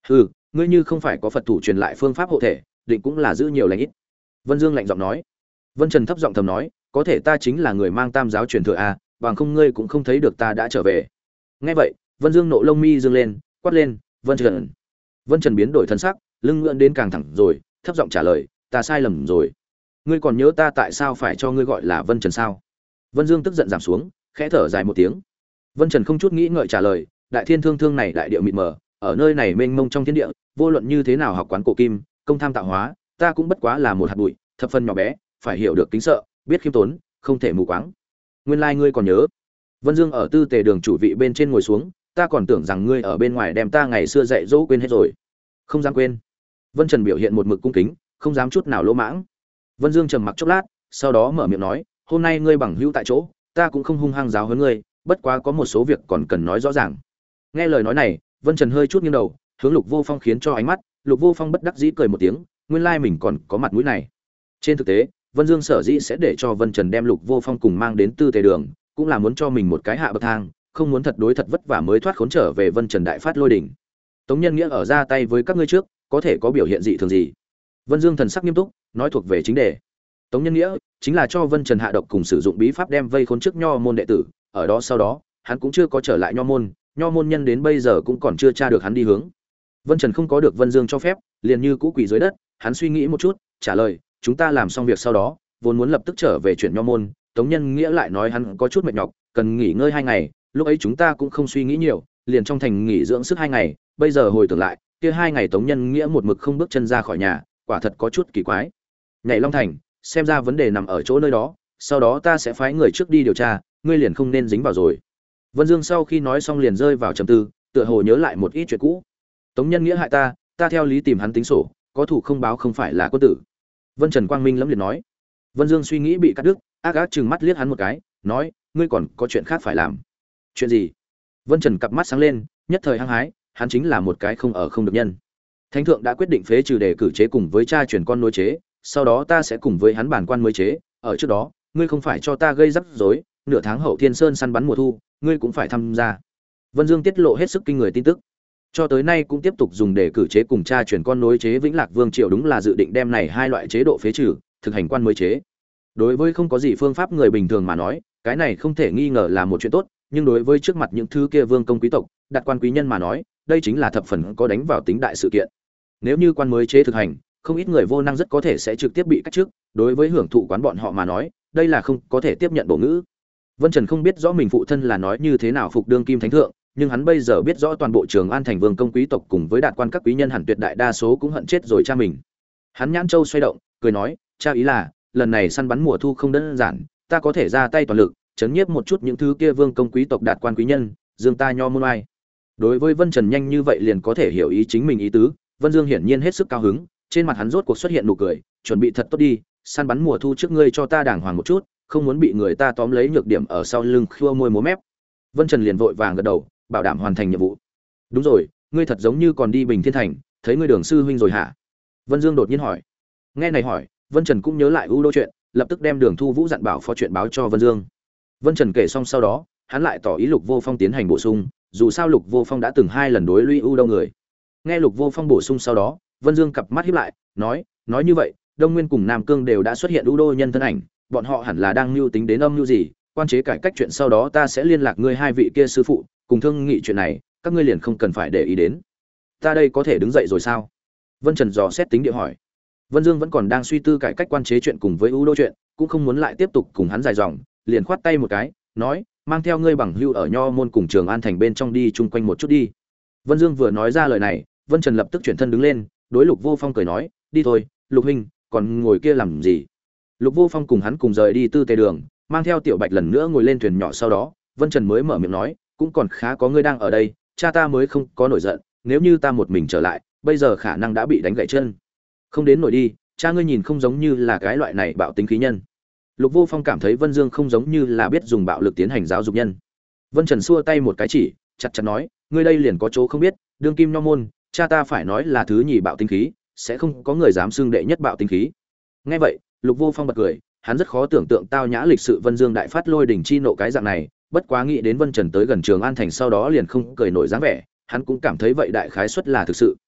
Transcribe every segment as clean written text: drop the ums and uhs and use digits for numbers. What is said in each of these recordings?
Hừ, ngươi như không phải có Phật thủ truyền lại phương pháp hộ thể, định cũng là giữ nhiều lành ít. Vân Dương lạnh giọng nói. Vân Trần thấp giọng thầm nói, có thể ta chính là người mang Tam giáo truyền thừa a, bằng không ngươi cũng không thấy được ta đã trở về. Nghe vậy, Vân Dương nộ lông mi dương lên, quát lên, Vân Trần. Vân Trần biến đổi thân sắc, lưng ngưỡng đến càng thẳng rồi, thấp giọng trả lời, ta sai lầm rồi. Ngươi còn nhớ ta tại sao phải cho ngươi gọi là Vân Trần sao? Vân Dương tức giận giảm xuống, khẽ thở dài một tiếng. Vân Trần không chút nghĩ ngợi trả lời, đại thiên thương thương này đại địa mịt mờ, ở nơi này mênh mông trong thiên địa, vô luận như thế nào học quán cổ kim, công tham tạo hóa, ta cũng bất quá là một hạt bụi, thập phân nhỏ bé, phải hiểu được kính sợ, biết khiêm tốn, không thể mù quáng. Nguyên lai ngươi còn nhớ. Vân Dương ở Tư Tề Đường chủ vị bên trên ngồi xuống, ta còn tưởng rằng ngươi ở bên ngoài đem ta ngày xưa dạy dỗ quên hết rồi. Không dám quên. Vân Trần biểu hiện một mực cung kính, không dám chút nào lỗ mãng. Vân Dương trầm mặc chốc lát, sau đó mở miệng nói, hôm nay ngươi bằng hữu tại chỗ, ta cũng không hung hăng giáo huấn ngươi, bất quá có một số việc còn cần nói rõ ràng. Nghe lời nói này, Vân Trần hơi chút nghiêng đầu, hướng Lục Vô Phong khiến cho ánh mắt, Lục Vô Phong bất đắc dĩ cười một tiếng, nguyên lai mình còn có mặt mũi này. Trên thực tế, Vân Dương sở dĩ sẽ để cho Vân Trần đem Lục Vô Phong cùng mang đến Tư Tề Đường, cũng là muốn cho mình một cái hạ bậc thang, không muốn thật đối thật vất vả mới thoát khốn trở về Vân Trần đại phát lôi đỉnh. Tống Nhân Nghĩa ở ra tay với các ngươi trước, có thể có biểu hiện dị thường gì? Vân Dương thần sắc nghiêm túc, nói thuộc về chính đề. Tống Nhân Nghĩa chính là cho Vân Trần hạ độc cùng sử dụng bí pháp đem vây khốn trước nho môn đệ tử, ở đó sau đó, hắn cũng chưa có trở lại nho môn nhân đến bây giờ cũng còn chưa tra được hắn đi hướng. Vân Trần không có được Vân Dương cho phép, liền như cũ quỳ dưới đất, hắn suy nghĩ một chút, trả lời, chúng ta làm xong việc sau đó, vốn muốn lập tức trở về chuyển nho môn, Tống Nhân Nghĩa lại nói hắn có chút mệt nhọc, cần nghỉ ngơi 2 ngày, lúc ấy chúng ta cũng không suy nghĩ nhiều, liền trong thành nghỉ dưỡng sức 2 ngày, bây giờ hồi tưởng lại, kia 2 ngày Tống Nhân Nghĩa một mực không bước chân ra khỏi nhà, quả thật có chút kỳ quái. Nhảy Long Thành, xem ra vấn đề nằm ở chỗ nơi đó, sau đó ta sẽ phái người trước đi điều tra, ngươi liền không nên dính vào rồi. Vân Dương sau khi nói xong liền rơi vào trầm tư, tựa hồ nhớ lại một ít chuyện cũ. Tống Nhân Nghĩa hại ta, ta theo lý tìm hắn tính sổ, có thủ không báo không phải là quân tử. Vân Trần quang minh lẫm liệt nói. Vân Dương suy nghĩ bị cắt đứt, ác ác trừng mắt liếc hắn một cái, nói, ngươi còn có chuyện khác phải làm. Chuyện gì? Vân Trần cặp mắt sáng lên, nhất thời hăng hái, hắn chính là một cái không ở không được nhân. Thánh thượng đã quyết định phế trừ đề cử chế cùng với cha truyền con nối chế, sau đó ta sẽ cùng với hắn bản quan mới chế, ở trước đó, ngươi không phải cho ta gây rắc rối, nửa tháng hậu Thiên Sơn săn bắn mùa thu, ngươi cũng phải tham gia. Vân Dương tiết lộ hết sức kinh người tin tức. Cho tới nay cũng tiếp tục dùng đề cử chế cùng cha truyền con nối chế Vĩnh Lạc Vương triều đúng là dự định đem này hai loại chế độ phế trừ, thực hành quan mới chế. Đối với không có gì phương pháp người bình thường mà nói, cái này không thể nghi ngờ là một chuyện tốt, nhưng đối với trước mặt những thứ kia vương công quý tộc, đặt quan quý nhân mà nói, đây chính là thập phần có đánh vào tính đại sự kiện. Nếu như quan mới chế thực hành, không ít người vô năng rất có thể sẽ trực tiếp bị cách chức, đối với hưởng thụ quán bọn họ mà nói, đây là không có thể tiếp nhận bổ ngữ. Vân Trần không biết rõ mình phụ thân là nói như thế nào phục đương kim thánh thượng, nhưng hắn bây giờ biết rõ toàn bộ Trường An thành vương công quý tộc cùng với đạt quan các quý nhân hẳn tuyệt đại đa số cũng hận chết rồi cha mình. Hắn nhãn châu xoay động, cười nói, cha ý là, lần này săn bắn mùa thu không đơn giản, ta có thể ra tay toàn lực, chấn nhiếp một chút những thứ kia vương công quý tộc đạt quan quý nhân, dương ta nho môn ai. Đối với Vân Trần nhanh như vậy liền có thể hiểu ý chính mình ý tứ, Vân Dương hiển nhiên hết sức cao hứng, trên mặt hắn rốt cuộc xuất hiện nụ cười, chuẩn bị thật tốt đi, săn bắn mùa thu trước ngươi cho ta đàng hoàng một chút, không muốn bị người ta tóm lấy nhược điểm ở sau lưng khua môi múa mép. Vân Trần liền vội vàng gật đầu, bảo đảm hoàn thành nhiệm vụ. Đúng rồi, ngươi thật giống như còn đi Bình Thiên thành, thấy ngươi Đường sư huynh rồi hả? Vân Dương đột nhiên hỏi. Nghe này hỏi, Vân Trần cũng nhớ lại U Đô chuyện, lập tức đem Đường Thu Vũ dặn bảo phó chuyện báo cho Vân Dương. Vân Trần kể xong sau đó, hắn lại tỏ ý Lục Vô Phong tiến hành bổ sung, dù sao Lục Vô Phong đã từng 2 lần đối lũy U Đô người. Nghe Lục Vô Phong bổ sung sau đó, Vân Dương cặp mắt híp lại, nói như vậy, Đông Nguyên cùng Nam Cương đều đã xuất hiện U Đô nhân thân ảnh, bọn họ hẳn là đang mưu tính đến âm mưu gì, quan chế cải cách chuyện sau đó ta sẽ liên lạc ngươi 2 vị kia sư phụ, cùng thương nghị chuyện này, các ngươi liền không cần phải để ý đến. Ta đây có thể đứng dậy rồi sao? Vân Trần dò xét tính địa hỏi. Vân Dương vẫn còn đang suy tư cải cách quan chế chuyện cùng với U Đô chuyện, cũng không muốn lại tiếp tục cùng hắn dài dòng, liền khoát tay một cái, nói, mang theo ngươi bằng hữu ở Nho môn cùng Trường An thành bên trong đi chung quanh một chút đi. Vân Dương vừa nói ra lời này, Vân Trần lập tức chuyển thân đứng lên, đối Lục Vô Phong cười nói, đi thôi, Lục huynh, còn ngồi kia làm gì? Lục Vô Phong cùng hắn cùng rời đi Tư Tề Đường, mang theo Tiểu Bạch lần nữa ngồi lên thuyền nhỏ, sau đó, Vân Trần mới mở miệng nói, cũng còn khá có ngươi đang ở đây, cha ta mới không có nổi giận, nếu như ta một mình trở lại, bây giờ khả năng đã bị đánh gãy chân. Không đến nổi đi, cha ngươi nhìn không giống như là cái loại này bạo tính khí nhân. Lục Vô Phong cảm thấy Vân Dương không giống như là biết dùng bạo lực tiến hành giáo dục nhân. Vân Trần xua tay một cái chỉ, chặt chặt nói, ngươi đây liền có chỗ không biết, đương kim nho môn, cha ta phải nói là thứ nhì bạo tính khí, sẽ không có người dám xưng đệ nhất bạo tính khí. Nghe vậy, Lục Vô Phong bật cười, hắn rất khó tưởng tượng tao nhã lịch sự Vân Dương đại phát lôi đỉnh chi nộ cái dạng này, bất quá nghĩ đến Vân Trần tới gần Trường An thành sau đó liền không cười nổi dáng vẻ, hắn cũng cảm thấy vậy đại khái suất là thực sự.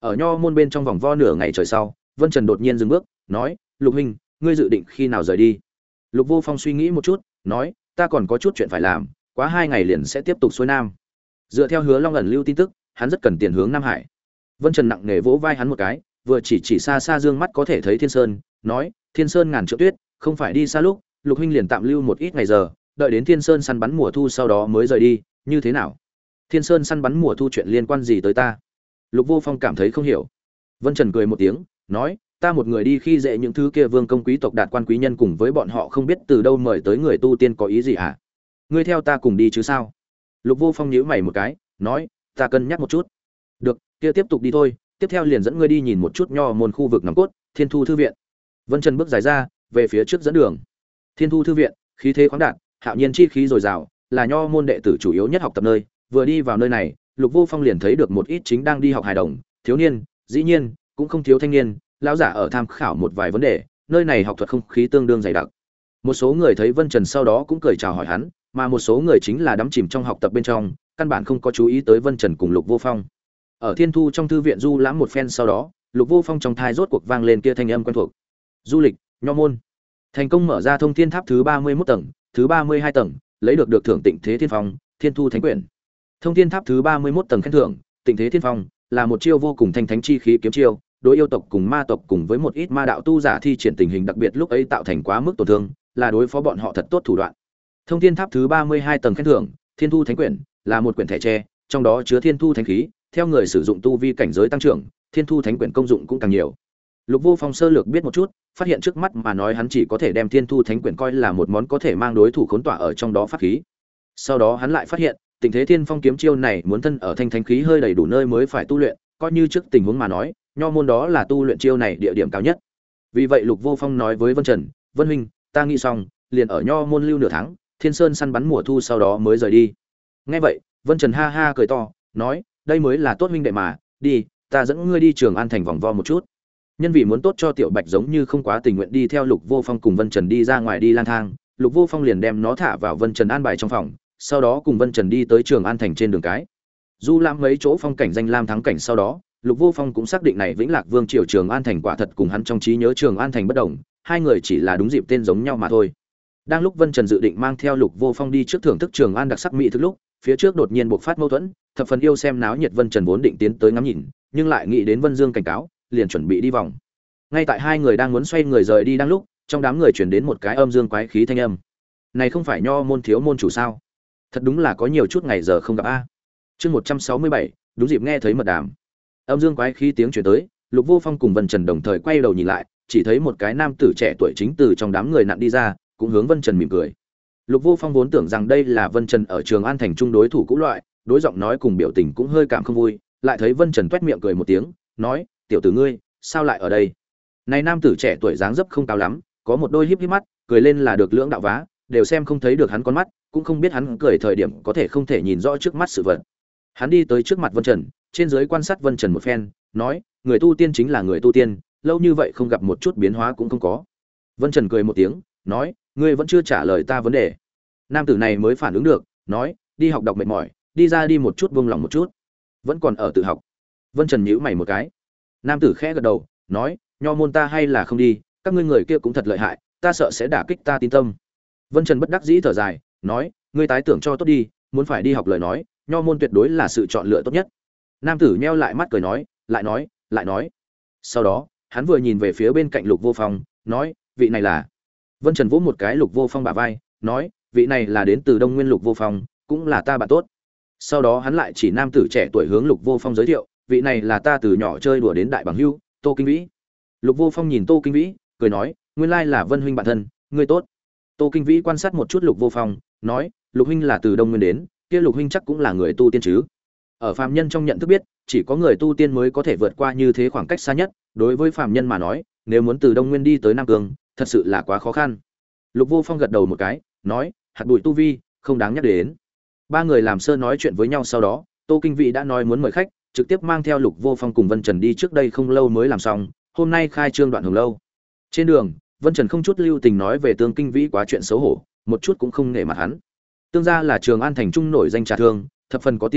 Ở nho môn bên trong vòng vo nửa ngày trời sau, Vân Trần đột nhiên dừng bước, nói: "Lục huynh, ngươi dự định khi nào rời đi?" Lục Vô Phong suy nghĩ một chút, nói: "Ta còn có chút chuyện phải làm, quá 2 ngày liền sẽ tiếp tục xuôi nam." Dựa theo Hứa Long ẩn lưu tin tức, hắn rất cần tiền hướng Nam Hải. Vân Trần nặng nề vỗ vai hắn một cái, vừa chỉ xa xa dương mắt có thể thấy Thiên Sơn, nói: "Thiên Sơn ngàn trượng tuyết, không phải đi xa lúc, Lục huynh liền tạm lưu một ít ngày giờ, đợi đến Thiên Sơn săn bắn mùa thu sau đó mới rời đi, như thế nào?" Thiên Sơn săn bắn mùa thu chuyện liên quan gì tới ta? Lục Vô Phong cảm thấy không hiểu. Vân Trần cười một tiếng, nói: "Ta một người đi khi dễ những thứ kia vương công quý tộc đạt quan quý nhân cùng với bọn họ không biết từ đâu mời tới người tu tiên có ý gì hả? Ngươi theo ta cùng đi chứ sao?" Lục Vô Phong nhíu mày một cái, nói: "Ta cân nhắc một chút." "Được, kia tiếp tục đi thôi, tiếp theo liền dẫn ngươi đi nhìn một chút nho môn khu vực nòng cốt, Thiên Thu thư viện." Vân Trần bước dài ra, về phía trước dẫn đường. Thiên Thu thư viện, khí thế khoáng đạt, hạo nhiên chi khí dồi dào, là nho môn đệ tử chủ yếu nhất học tập nơi. Vừa đi vào nơi này, Lục Vô Phong liền thấy được một ít chính đang đi học hài đồng, thiếu niên, dĩ nhiên cũng không thiếu thanh niên, lão giả ở tham khảo một vài vấn đề. Nơi này học thuật không khí tương đương dày đặc. Một số người thấy Vân Trần sau đó cũng cười chào hỏi hắn, mà một số người chính là đắm chìm trong học tập bên trong, căn bản không có chú ý tới Vân Trần cùng Lục Vô Phong. Ở Thiên Thu trong thư viện du lãm một phen sau đó, Lục Vô Phong trong thai rốt cuộc vang lên kia thanh âm quen thuộc. Du lịch, nho môn. Thành công mở ra Thông Thiên Tháp thứ 31 tầng, thứ 32 tầng, lấy được thưởng Tịnh Thế Thiên Phong, Thiên Thu Thánh Quyển. Thông Thiên Tháp thứ 31 tầng khen thưởng, Tịnh Thế Thiên Phong, là một chiêu vô cùng thanh thánh chi khí kiếm chiêu, đối yêu tộc cùng ma tộc cùng với một ít ma đạo tu giả thi triển tình hình đặc biệt lúc ấy tạo thành quá mức tổn thương, là đối phó bọn họ thật tốt thủ đoạn. Thông Thiên Tháp thứ 32 tầng khen thưởng, Thiên Thu Thánh Quyển, là một quyển thẻ tre, trong đó chứa Thiên Thu Thánh khí, theo người sử dụng tu vi cảnh giới tăng trưởng, Thiên Thu Thánh Quyển công dụng cũng càng nhiều. Lục Vô Phong sơ lược biết một chút, phát hiện trước mắt mà nói hắn chỉ có thể đem Thiên Thu Thánh Quyển coi là một món có thể mang đối thủ khốn tỏa ở trong đó pháp khí. Sau đó hắn lại phát hiện, Tình Thế Thiên Phong kiếm chiêu này muốn thân ở thanh thánh khí hơi đầy đủ nơi mới phải tu luyện, coi như trước tình huống mà nói, nho môn đó là tu luyện chiêu này địa điểm cao nhất. Vì vậy Lục Vô Phong nói với Vân Trần: "Vân huynh, ta nghĩ xong, liền ở nho môn lưu nửa tháng, Thiên Sơn săn bắn mùa thu sau đó mới rời đi." Nghe vậy, Vân Trần ha ha cười to, nói: "Đây mới là tốt huynh đệ mà, đi, ta dẫn ngươi đi Trường An thành vòng vo một chút." Nhân vì muốn tốt cho Tiểu Bạch giống như không quá tình nguyện đi theo Lục Vô Phong cùng Vân Trần đi ra ngoài đi lang thang, Lục Vô Phong liền đem nó thả vào Vân Trần an bài trong phòng, sau đó cùng Vân Trần đi tới Trường An thành trên đường cái. Du lãm mấy chỗ phong cảnh danh lam thắng cảnh sau đó, Lục Vô Phong cũng xác định này Vĩnh Lạc Vương triều Trường An thành quả thật cùng hắn trong trí nhớ Trường An thành bất đồng, hai người chỉ là đúng dịp tên giống nhau mà thôi. Đang lúc Vân Trần dự định mang theo Lục Vô Phong đi trước thưởng thức Trường An đặc sắc mỹ thực lúc, phía trước đột nhiên bộc phát mâu thuẫn, thập phần yêu xem náo nhiệt Vân Trần vốn định tiến tới ngắm nhìn, nhưng lại nghĩ đến Vân Dương cảnh cáo, liền chuẩn bị đi vòng. Ngay tại hai người đang muốn xoay người rời đi đang lúc, trong đám người truyền đến một cái âm dương quái khí thanh âm. Này không phải nho môn thiếu môn chủ sao? Thật đúng là có nhiều chút ngày giờ không gặp a. Chương 167, đúng dịp nghe thấy mật đàm. Âm dương quái khí tiếng truyền tới, Lục Vô Phong cùng Vân Trần đồng thời quay đầu nhìn lại, chỉ thấy một cái nam tử trẻ tuổi chính từ trong đám người nặn đi ra, cũng hướng Vân Trần mỉm cười. Lục Vô Phong vốn tưởng rằng đây là Vân Trần ở Trường An thành trung đối thủ cũ loại, đối giọng nói cùng biểu tình cũng hơi cảm không vui, lại thấy Vân Trần toét miệng cười một tiếng, nói: "Tiểu tử ngươi, sao lại ở đây?" Này nam tử trẻ tuổi dáng dấp không cao lắm, có một đôi híp híp mắt, cười lên là được lưỡng đạo vá, đều xem không thấy được hắn con mắt, cũng không biết hắn cười thời điểm có thể không thể nhìn rõ trước mắt sự vật. Hắn đi tới trước mặt Vân Trần, trên dưới quan sát Vân Trần một phen, nói: "Người tu tiên chính là người tu tiên, lâu như vậy không gặp một chút biến hóa cũng không có." Vân Trần cười một tiếng, nói: "Ngươi vẫn chưa trả lời ta vấn đề." Nam tử này mới phản ứng được, nói: "Đi học đọc mệt mỏi, đi ra đi một chút buông lòng một chút." Vẫn còn ở tự học. Vân Trần nhíu mày một cái. Nam tử khẽ gật đầu, nói: "Nho môn ta hay là không đi, các ngươi người kia cũng thật lợi hại, ta sợ sẽ đả kích ta tin tâm." Vân Trần bất đắc dĩ thở dài, nói: "Ngươi tái tưởng cho tốt đi, muốn phải đi học lời nói, nho môn tuyệt đối là sự chọn lựa tốt nhất." Nam tử nheo lại mắt cười nói: lại nói." Sau đó, hắn vừa nhìn về phía bên cạnh Lục Vô Phong, nói: "Vị này là?" Vân Trần vỗ một cái Lục Vô Phong bả vai, nói: "Vị này là đến từ Đông Nguyên Lục Vô Phong, cũng là ta bạn tốt." Sau đó hắn lại chỉ nam tử trẻ tuổi hướng Lục Vô Phong giới thiệu: "Vị này là ta từ nhỏ chơi đùa đến đại bằng hữu, Tô Kinh Vĩ." Lục Vô Phong nhìn Tô Kinh Vĩ, cười nói: "Nguyên lai là Vân huynh bạn thân, ngươi tốt." Tô Kinh Vĩ quan sát một chút Lục Vô Phong, nói: "Lục huynh là từ Đông Nguyên đến, kia Lục huynh chắc cũng là người tu tiên chứ?" Ở phàm nhân trong nhận thức biết, chỉ có người tu tiên mới có thể vượt qua như thế khoảng cách xa nhất, đối với phàm nhân mà nói, nếu muốn từ Đông Nguyên đi tới Nam Cương, thật sự là quá khó khăn. Lục Vô Phong gật đầu một cái, nói: "Hạt bụi tu vi, không đáng nhắc đến." Ba người làm sơ nói chuyện với nhau sau đó, Tô Kinh Vĩ đã nói muốn mời khách, trực tiếp mang theo Lục Vô Phong cùng Vân Trần đi trước đây không lâu mới làm xong, hôm nay khai trương Đoạn Hồng lâu. Trên đường, Vân Trần không chút lưu tình nói về Tương Kinh Vĩ quá chuyện xấu hổ, một chút cũng không nể mặt hắn. Tương gia là Trường An thành trung nổi danh trà thương, thập phần có tiền,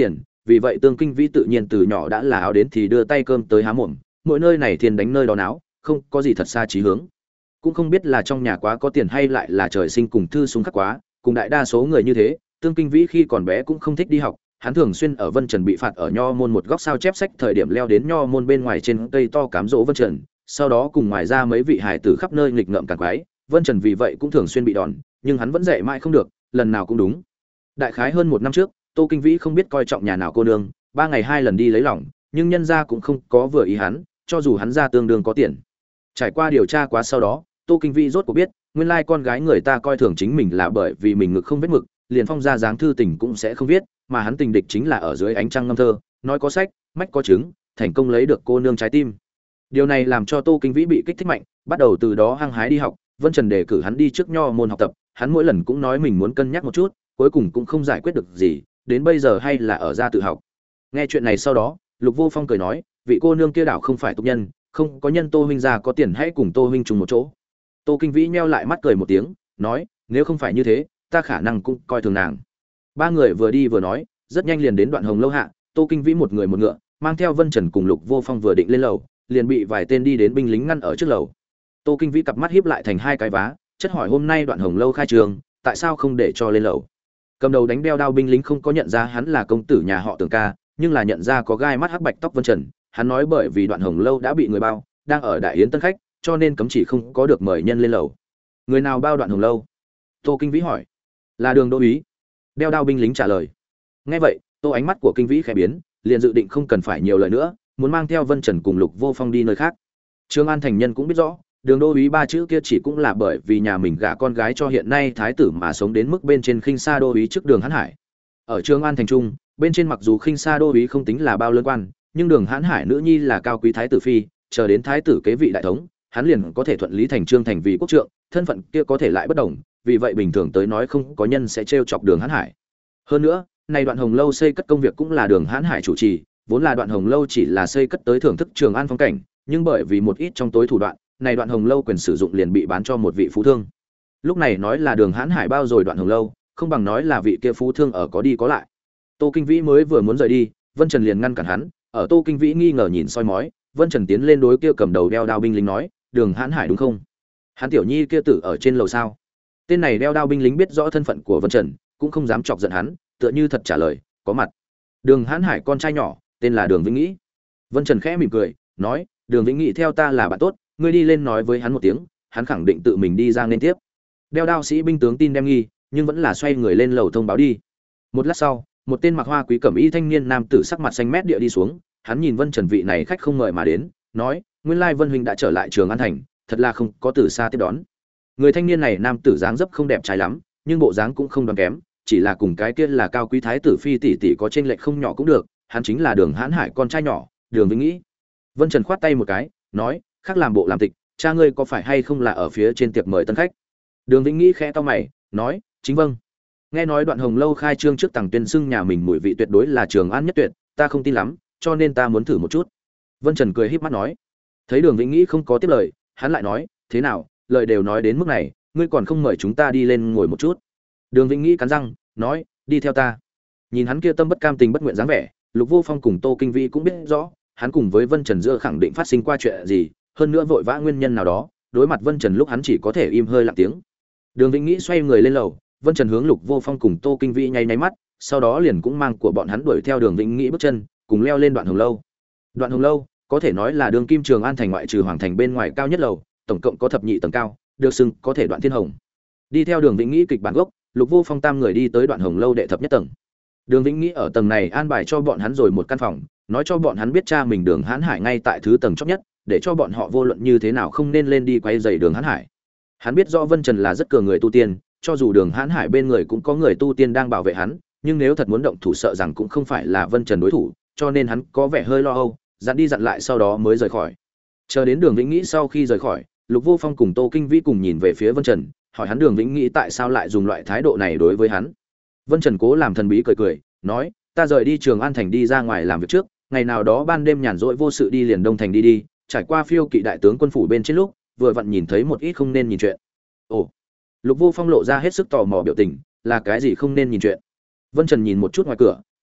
vì vậy Tương Kinh Vĩ tự nhiên từ nhỏ đã là áo đến thì đưa tay cơm tới há mồm, mỗi nơi này thiên đánh nơi đó náo, không có gì thật xa chí hướng. Cũng không biết là trong nhà quá có tiền hay lại là trời sinh cùng thư súng khắc quá, cùng đại đa số người như thế, Tương Kinh Vĩ khi còn bé cũng không thích đi học, hắn thường xuyên ở Vân Trần bị phạt ở nho môn một góc sao chép sách thời điểm leo đến nho môn bên ngoài trên cây to cám dỗ Vân Trần, sau đó cùng ngoài ra mấy vị hài tử khắp nơi nghịch ngợm càng quái, Vân Trần vì vậy cũng thường xuyên bị đòn, nhưng hắn vẫn dạy mãi không được, lần nào cũng đúng. Đại khái hơn một năm trước, Tô Kinh Vĩ không biết coi trọng nhà nào cô nương, 3 ngày 2 lần đi lấy lòng, nhưng nhân gia cũng không có vừa ý hắn, cho dù hắn ra tương đương có tiền. Trải qua điều tra quá sau đó, Tô Kinh Vĩ rốt cuộc biết, nguyên lai con gái người ta coi thường chính mình là bởi vì mình ngực không vết mực, liền phong ra dáng thư tình cũng sẽ không viết, mà hắn tình địch chính là ở dưới ánh trăng ngâm thơ, nói có sách, mách có chứng, thành công lấy được cô nương trái tim. Điều này làm cho Tô Kinh Vĩ bị kích thích mạnh, bắt đầu từ đó hăng hái đi học, Vân Trần đề cử hắn đi trước nho môn học tập, hắn mỗi lần cũng nói mình muốn cân nhắc một chút, cuối cùng cũng không giải quyết được gì, đến bây giờ hay là ở gia tự học. Nghe chuyện này sau đó, Lục Vô Phong cười nói, vị cô nương kia đảo không phải tục nhân, không có nhân Tô huynh gia có tiền hãy cùng Tô huynh chung một chỗ. Tô Kinh Vĩ nheo lại mắt cười một tiếng, nói, nếu không phải như thế, ta khả năng cũng coi thường nàng. Ba người vừa đi vừa nói, rất nhanh liền đến Đoạn Hồng lâu hạ, Tô Kinh Vĩ một người một ngựa, mang theo Vân Trần cùng Lục Vô Phong vừa định lên lầu, liền bị vài tên đi đến binh lính ngăn ở trước lầu. Tô Kinh Vĩ cặp mắt híp lại thành hai cái vá, chất hỏi hôm nay Đoạn Hồng lâu khai trường, tại sao không để cho lên lầu? Cầm đầu đánh đeo đao binh lính không có nhận ra hắn là công tử nhà họ Tưởng ca, nhưng là nhận ra có gai mắt hắc bạch tóc Vân Trần, hắn nói bởi vì Đoạn Hồng lâu đã bị người bao, đang ở đại yến tân khách, cho nên cấm chỉ không có được mời nhân lên lầu. Người nào bao Đoạn Hồng lâu? Tô Kinh Vĩ hỏi. Là Đường Đô úy. Đeo đao binh lính trả lời. Nghe vậy, Tô ánh mắt của Kinh Vĩ khẽ biến, liền dự định không cần phải nhiều lời nữa, muốn mang theo Vân Trần cùng Lục Vô Phong đi nơi khác. Trương An thành nhân cũng biết rõ, Đường Đô úy ba chữ kia chỉ cũng là bởi vì nhà mình gả con gái cho hiện nay thái tử mà sống đến mức bên trên khinh sa đô úy trước Đường Hán Hải. Ở Trương An thành trung, bên trên mặc dù khinh sa đô úy không tính là bao lớn quan, nhưng Đường Hán Hải nữ nhi là cao quý thái tử phi, chờ đến thái tử kế vị đại thống, hắn liền có thể thuận lý thành trương thành vị quốc trượng, thân phận kia có thể lại bất đồng, vì vậy bình thường tới nói không có nhân sẽ trêu chọc Đường Hán Hải. Hơn nữa, này Đoạn Hồng lâu xây cất công việc cũng là Đường Hán Hải chủ trì, vốn là Đoạn Hồng lâu chỉ là xây cất tới thưởng thức Trường An phong cảnh, nhưng bởi vì một ít trong tối thủ đoạn, này Đoạn Hồng lâu quyền sử dụng liền bị bán cho một vị phú thương. Lúc này nói là Đường Hán Hải bao rồi Đoạn Hồng lâu, không bằng nói là vị kia phú thương ở có đi có lại. Tô Kinh Vĩ mới vừa muốn rời đi, Vân Trần liền ngăn cản hắn, ở Tô Kinh Vĩ nghi ngờ nhìn soi mói, Vân Trần tiến lên đối kia cầm đầu đeo đao binh lính nói, Đường Hán Hải đúng không? Hắn tiểu nhi kia tử ở trên lầu sao? Tên này đeo đao binh lính biết rõ thân phận của Vân Trần, cũng không dám chọc giận hắn, tựa như thật trả lời, có mặt. Đường Hán Hải con trai nhỏ, tên là Đường Vĩnh Nghĩ. Vân Trần khẽ mỉm cười, nói, Đường Vĩnh Nghĩ theo ta là bạn tốt, ngươi đi lên nói với hắn một tiếng, hắn khẳng định tự mình đi ra nên tiếp. Đeo đao sĩ binh tướng tin đem nghi, nhưng vẫn là xoay người lên lầu thông báo đi. Một lát sau, một tên mặc hoa quý cẩm y thanh niên nam tử sắc mặt xanh mét địa đi xuống, hắn nhìn Vân Trần vị này khách không mời mà đến, nói, nguyên lai Vân huynh đã trở lại Trường An thành, thật là không có từ xa tiếp đón. Người thanh niên này nam tử dáng dấp không đẹp trai lắm, nhưng bộ dáng cũng không đoan kém, chỉ là cùng cái kia là cao quý thái tử phi tỷ tỷ có chênh lệch không nhỏ cũng được, hắn chính là Đường Hán Hải con trai nhỏ, Đường Vĩnh Nghĩ. Vân Trần khoát tay một cái, nói, khác làm bộ làm tịch, cha ngươi có phải hay không là ở phía trên tiệc mời tân khách? Đường Vĩnh Nghĩ khẽ cau mày, nói, chính vâng. Nghe nói Đoạn Hồng lâu khai trương trước Tằng Tuyên xưng nhà mình mùi vị tuyệt đối là Trường An nhất tuyệt, ta không tin lắm, cho nên ta muốn thử một chút. Vân Trần cười híp mắt nói. Thấy Đường Vĩnh Nghĩ không có tiếp lời, hắn lại nói, thế nào, lời đều nói đến mức này, ngươi còn không mời chúng ta đi lên ngồi một chút? Đường Vĩnh Nghĩ cắn răng, nói, đi theo ta. Nhìn hắn kia tâm bất cam tình bất nguyện dáng vẻ, Lục Vô Phong cùng Tô Kinh Vĩ cũng biết rõ, hắn cùng với Vân Trần giữa khẳng định phát sinh qua chuyện gì, hơn nữa vội vã nguyên nhân nào đó, đối mặt Vân Trần lúc hắn chỉ có thể im hơi lặng tiếng. Đường Vĩnh Nghĩ xoay người lên lầu, Vân Trần hướng Lục Vô Phong cùng Tô Kinh Vĩ nháy nháy mắt, sau đó liền cũng mang của bọn hắn đuổi theo Đường Vĩnh Nghĩ bước chân, cùng leo lên Đoạn Hồng lâu. Đoạn Hồng lâu có thể nói là đường kim Trường An thành ngoại trừ hoàng thành bên ngoài cao nhất lầu, tổng cộng có thập nhị tầng cao, được xưng có thể Đoạn Thiên Hồng. Đi theo Đường Vĩnh Nghĩ kịch bản gốc, Lục Vô Phong tam người đi tới Đoạn Hồng lâu đệ thập nhất tầng. Đường Vĩnh Nghĩ ở tầng này an bài cho bọn hắn rồi một căn phòng, nói cho bọn hắn biết cha mình Đường Hán Hải ngay tại thứ tầng chót nhất, để cho bọn họ vô luận như thế nào không nên lên đi quay rầy Đường Hán Hải. Hắn biết rõ Vân Trần là rất cường người tu tiên, cho dù Đường Hán Hải bên người cũng có người tu tiên đang bảo vệ hắn, nhưng nếu thật muốn động thủ sợ rằng cũng không phải là Vân Trần đối thủ, cho nên hắn có vẻ hơi lo âu, dặn đi dặn lại sau đó mới rời khỏi. Chờ đến Đường Vĩnh Nghĩ sau khi rời khỏi, Lục Vô Phong cùng Tô Kinh Vĩ cùng nhìn về phía Vân Trần, hỏi hắn Đường Vĩnh Nghĩ tại sao lại dùng loại thái độ này đối với hắn. Vân Trần cố làm thần bí cười cười, nói, ta rời đi Trường An thành đi ra ngoài làm việc trước, ngày nào đó ban đêm nhàn rỗi vô sự đi liền Đông thành đi, trải qua phiêu kỵ đại tướng quân phủ bên trên lúc, vừa vặn nhìn thấy một ít không nên nhìn chuyện. Ồ. Lục Vô Phong lộ ra hết sức tò mò biểu tình, là cái gì không nên nhìn chuyện? Vân Trần nhìn một chút ngoài cửa,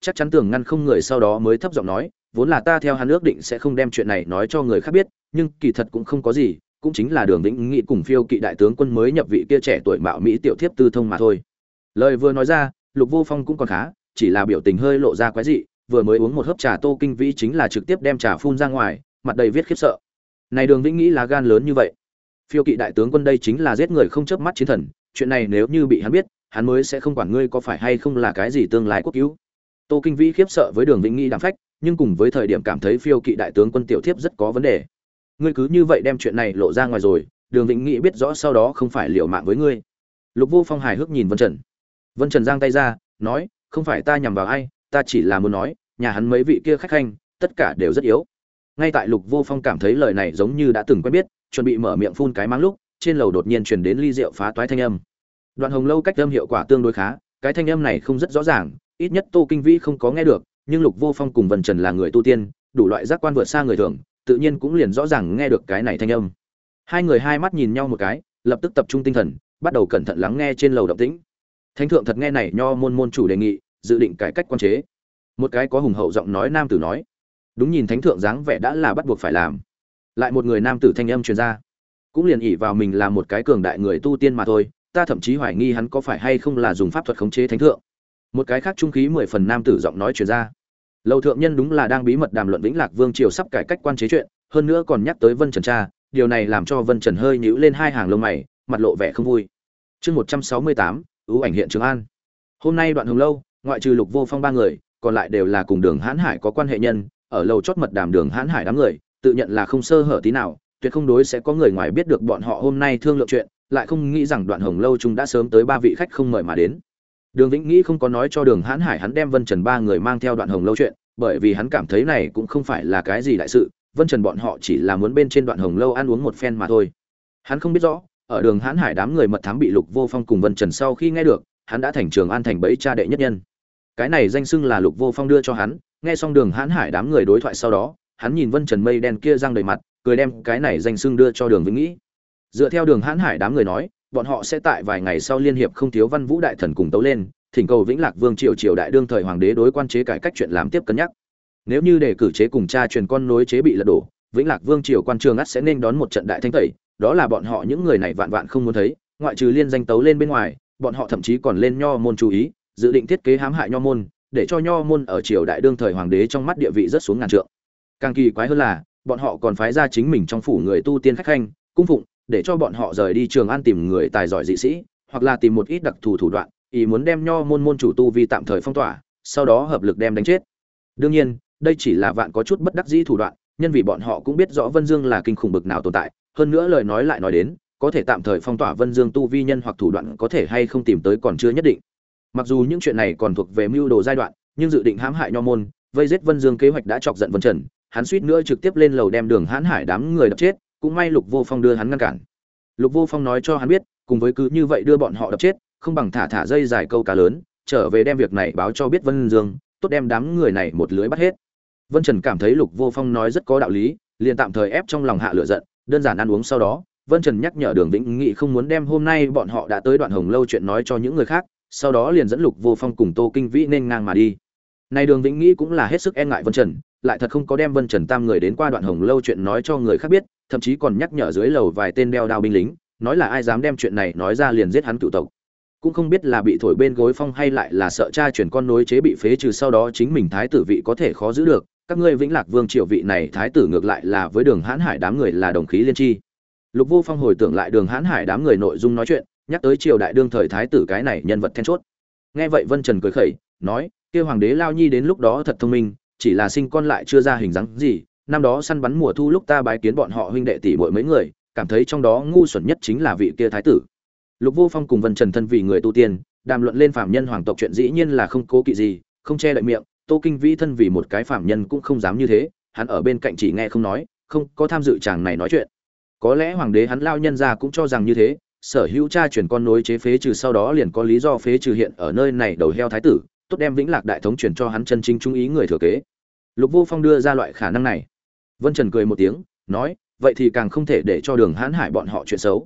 chắc chắn tường ngăn không người, sau đó mới thấp giọng nói, vốn là ta theo hắn ước định sẽ không đem chuyện này nói cho người khác biết, nhưng kỳ thật cũng không có gì, cũng chính là Đường Vĩnh Nghị cùng Phiêu Kỵ đại tướng quân mới nhập vị kia trẻ tuổi mạo mỹ tiểu thiếp Tư Thông mà thôi. Lời vừa nói ra, Lục Vô Phong cũng còn khá, chỉ là biểu tình hơi lộ ra quái dị, vừa mới uống một hớp trà Tô Kinh Vĩ chính là trực tiếp đem trà phun ra ngoài, mặt đầy viết khiếp sợ. Này Đường Vĩnh Nghĩ là gan lớn như vậy. Phiêu Kỵ đại tướng quân đây chính là giết người không chớp mắt chiến thần, chuyện này nếu như bị hắn biết, hắn mới sẽ không quản ngươi có phải hay không là cái gì tương lai quốc cứu. Tô Kinh Vĩ khiếp sợ với Đường Vĩnh Nghĩ đạm phách, nhưng cùng với thời điểm cảm thấy Phiêu Kỵ đại tướng quân tiểu thiếp rất có vấn đề. Ngươi cứ như vậy đem chuyện này lộ ra ngoài rồi, Đường Vĩnh Nghĩ biết rõ sau đó không phải liều mạng với ngươi. Lục Vô Phong hài hước nhìn Vân Trần. Vân Trần giang tay ra, nói, không phải ta nhằm vào ai, ta chỉ là muốn nói, nhà hắn mấy vị kia khách khanh, tất cả đều rất yếu. Ngay tại Lục Vô Phong cảm thấy lời này giống như đã từng quen biết, chuẩn bị mở miệng phun cái mắng lúc, trên lầu đột nhiên truyền đến ly rượu phá toái thanh âm. Đoạn Hồng Lâu cách âm hiệu quả tương đối khá, cái thanh âm này không rất rõ ràng, ít nhất Tô Kinh Vĩ không có nghe được, nhưng Lục Vô Phong cùng Vân Trần là người tu tiên, đủ loại giác quan vượt xa người thường, tự nhiên cũng liền rõ ràng nghe được cái này thanh âm. Hai người hai mắt nhìn nhau một cái, lập tức tập trung tinh thần, bắt đầu cẩn thận lắng nghe trên lầu động tĩnh. Thánh thượng thật nghe này nho môn môn chủ đề nghị, dự định cải cách quan chế. Một cái có hùng hậu giọng nói nam tử nói. Đúng, nhìn thánh thượng dáng vẻ đã là bắt buộc phải làm. Lại một người nam tử thanh âm truyền ra. Cũng liền ỷ vào mình là một cái cường đại người tu tiên mà thôi, ta thậm chí hoài nghi hắn có phải hay không là dùng pháp thuật khống chế thánh thượng. Một cái khác trung khí 10 phần nam tử giọng nói truyền ra. Lầu thượng nhân đúng là đang bí mật đàm luận Vĩnh Lạc Vương triều sắp cải cách quan chế chuyện, hơn nữa còn nhắc tới Vân Trần cha, điều này làm cho Vân Trần hơi nhíu lên hai hàng lông mày, mặt lộ vẻ không vui. Chương 168, ưu ảnh hiện Trường An. Hôm nay Đoạn Hồng Lâu, ngoại trừ Lục Vô Phong ba người, còn lại đều là cùng Đường Hán Hải có quan hệ nhân, ở lầu chót mật đàm Đường Hán Hải đám người, tự nhận là không sơ hở tí nào, tuyệt không đối sẽ có người ngoài biết được bọn họ hôm nay thương lượng chuyện, lại không nghĩ rằng Đoạn Hồng Lâu chúng đã sớm tới ba vị khách không mời mà đến. Đường Vĩnh Nghĩ không có nói cho Đường Hán Hải hắn đem Vân Trần ba người mang theo Đoạn Hồng Lâu chuyện, bởi vì hắn cảm thấy này cũng không phải là cái gì đại sự, Vân Trần bọn họ chỉ là muốn bên trên Đoạn Hồng Lâu ăn uống một phen mà thôi. Hắn không biết rõ, ở Đường Hán Hải đám người mật thám bị Lục Vô Phong cùng Vân Trần sau khi nghe được, hắn đã thành Trường An thành bẫy cha đệ nhất nhân. Cái này danh xưng là Lục Vô Phong đưa cho hắn, nghe xong Đường Hán Hải đám người đối thoại sau đó, hắn nhìn Vân Trần mây đen kia răng đầy mặt, cười đem cái này danh xưng đưa cho Đường Vĩnh Nghĩ. Dựa theo Đường Hán Hải đám người nói, bọn họ sẽ tại vài ngày sau liên hiệp không thiếu Văn Vũ đại thần cùng tấu lên, thỉnh cầu Vĩnh Lạc Vương triều đại đương thời hoàng đế đối quan chế cải cách chuyện làm tiếp cân nhắc. Nếu như đề cử chế cùng cha truyền con nối chế bị lật đổ, Vĩnh Lạc Vương triều quan trường ắt sẽ nên đón một trận đại thanh tẩy, đó là bọn họ những người này vạn vạn không muốn thấy, ngoại trừ liên danh tấu lên bên ngoài, bọn họ thậm chí còn lên nho môn chú ý, dự định thiết kế hãm hại nho môn, để cho nho môn ở triều đại đương thời hoàng đế trong mắt địa vị rất xuống ngàn trượng. Càng kỳ quái hơn là, bọn họ còn phái ra chính mình trong phủ người tu tiên khách khanh, cung phụng, để cho bọn họ rời đi Trường An tìm người tài giỏi dị sĩ, hoặc là tìm một ít đặc thù thủ đoạn, ý muốn đem nho môn môn chủ tu vi tạm thời phong tỏa, sau đó hợp lực đem đánh chết. Đương nhiên, đây chỉ là vạn có chút bất đắc dĩ thủ đoạn, nhân vì bọn họ cũng biết rõ Vân Dương là kinh khủng bực nào tồn tại, hơn nữa lời nói lại nói đến, có thể tạm thời phong tỏa Vân Dương tu vi nhân hoặc thủ đoạn có thể hay không tìm tới còn chưa nhất định. Mặc dù những chuyện này còn thuộc về mưu đồ giai đoạn, nhưng dự định hãm hại nho môn, vây giết Vân Dương kế hoạch đã chọc giận Vân Trần, hắn suýt nữa trực tiếp lên lầu đem Đường Hán Hải đám người đập chết, cũng may Lục Vô Phong đưa hắn ngăn cản. Lục Vô Phong nói cho hắn biết, cùng với cứ như vậy đưa bọn họ đập chết, không bằng thả dây dài câu cá lớn, trở về đem việc này báo cho biết Vân Dương, tốt đem đám người này một lưới bắt hết. Vân Trần cảm thấy Lục Vô Phong nói rất có đạo lý, liền tạm thời ép trong lòng hạ lửa giận, đơn giản ăn uống sau đó, Vân Trần nhắc nhở Đường Vĩnh Nghị không muốn đem hôm nay bọn họ đã tới Đoạn Hồng Lâu chuyện nói cho những người khác, sau đó liền dẫn Lục Vô Phong cùng Tô Kinh Vĩ nên ngang mà đi. Này Đường Vĩnh Nghị cũng là hết sức e ngại Vân Trần, lại thật không có đem Vân Trần tam người đến qua Đoạn Hồng Lâu chuyện nói cho người khác biết, thậm chí còn nhắc nhở dưới lầu vài tên đeo đao binh lính, nói là ai dám đem chuyện này nói ra liền giết hắn cựu tộc. Cũng không biết là bị thổi bên gối phong hay lại là sợ cha chuyển con nối chế bị phế trừ sau đó chính mình thái tử vị có thể khó giữ được, các ngươi Vĩnh Lạc Vương triều vị này thái tử ngược lại là với Đường Hán Hải đám người là đồng khí liên chi. Lục Vô Phong hồi tưởng lại Đường Hán Hải đám người nội dung nói chuyện, nhắc tới triều đại đương thời thái tử cái này nhân vật then chốt. Nghe vậy Vân Trần cười khẩy, nói, kia hoàng đế Lao Nhi đến lúc đó thật thông minh, chỉ là sinh con lại chưa ra hình dáng gì, năm đó săn bắn mùa thu lúc ta bái kiến bọn họ huynh đệ tỷ muội mấy người, cảm thấy trong đó ngu xuẩn nhất chính là vị kia thái tử. Lục Vô Phong cùng Vân Trần thân vì người tu tiên, đàm luận lên phàm nhân hoàng tộc chuyện dĩ nhiên là không cố kỵ gì, không che đậy miệng, Tô Kinh Vĩ thân vì một cái phàm nhân cũng không dám như thế, hắn ở bên cạnh chỉ nghe không nói, không có tham dự chàng này nói chuyện. Có lẽ hoàng đế hắn lao nhân ra cũng cho rằng như thế, sở hữu cha truyền con nối chế phế trừ sau đó liền có lý do phế trừ hiện ở nơi này đầu heo thái tử, tốt đem Vĩnh Lạc đại thống truyền cho hắn chân chính trung ý người thừa kế. Lục Vô Phong đưa ra loại khả năng này. Vân Trần cười một tiếng, nói, vậy thì càng không thể để cho Đường Hán Hải bọn họ chuyện xấu.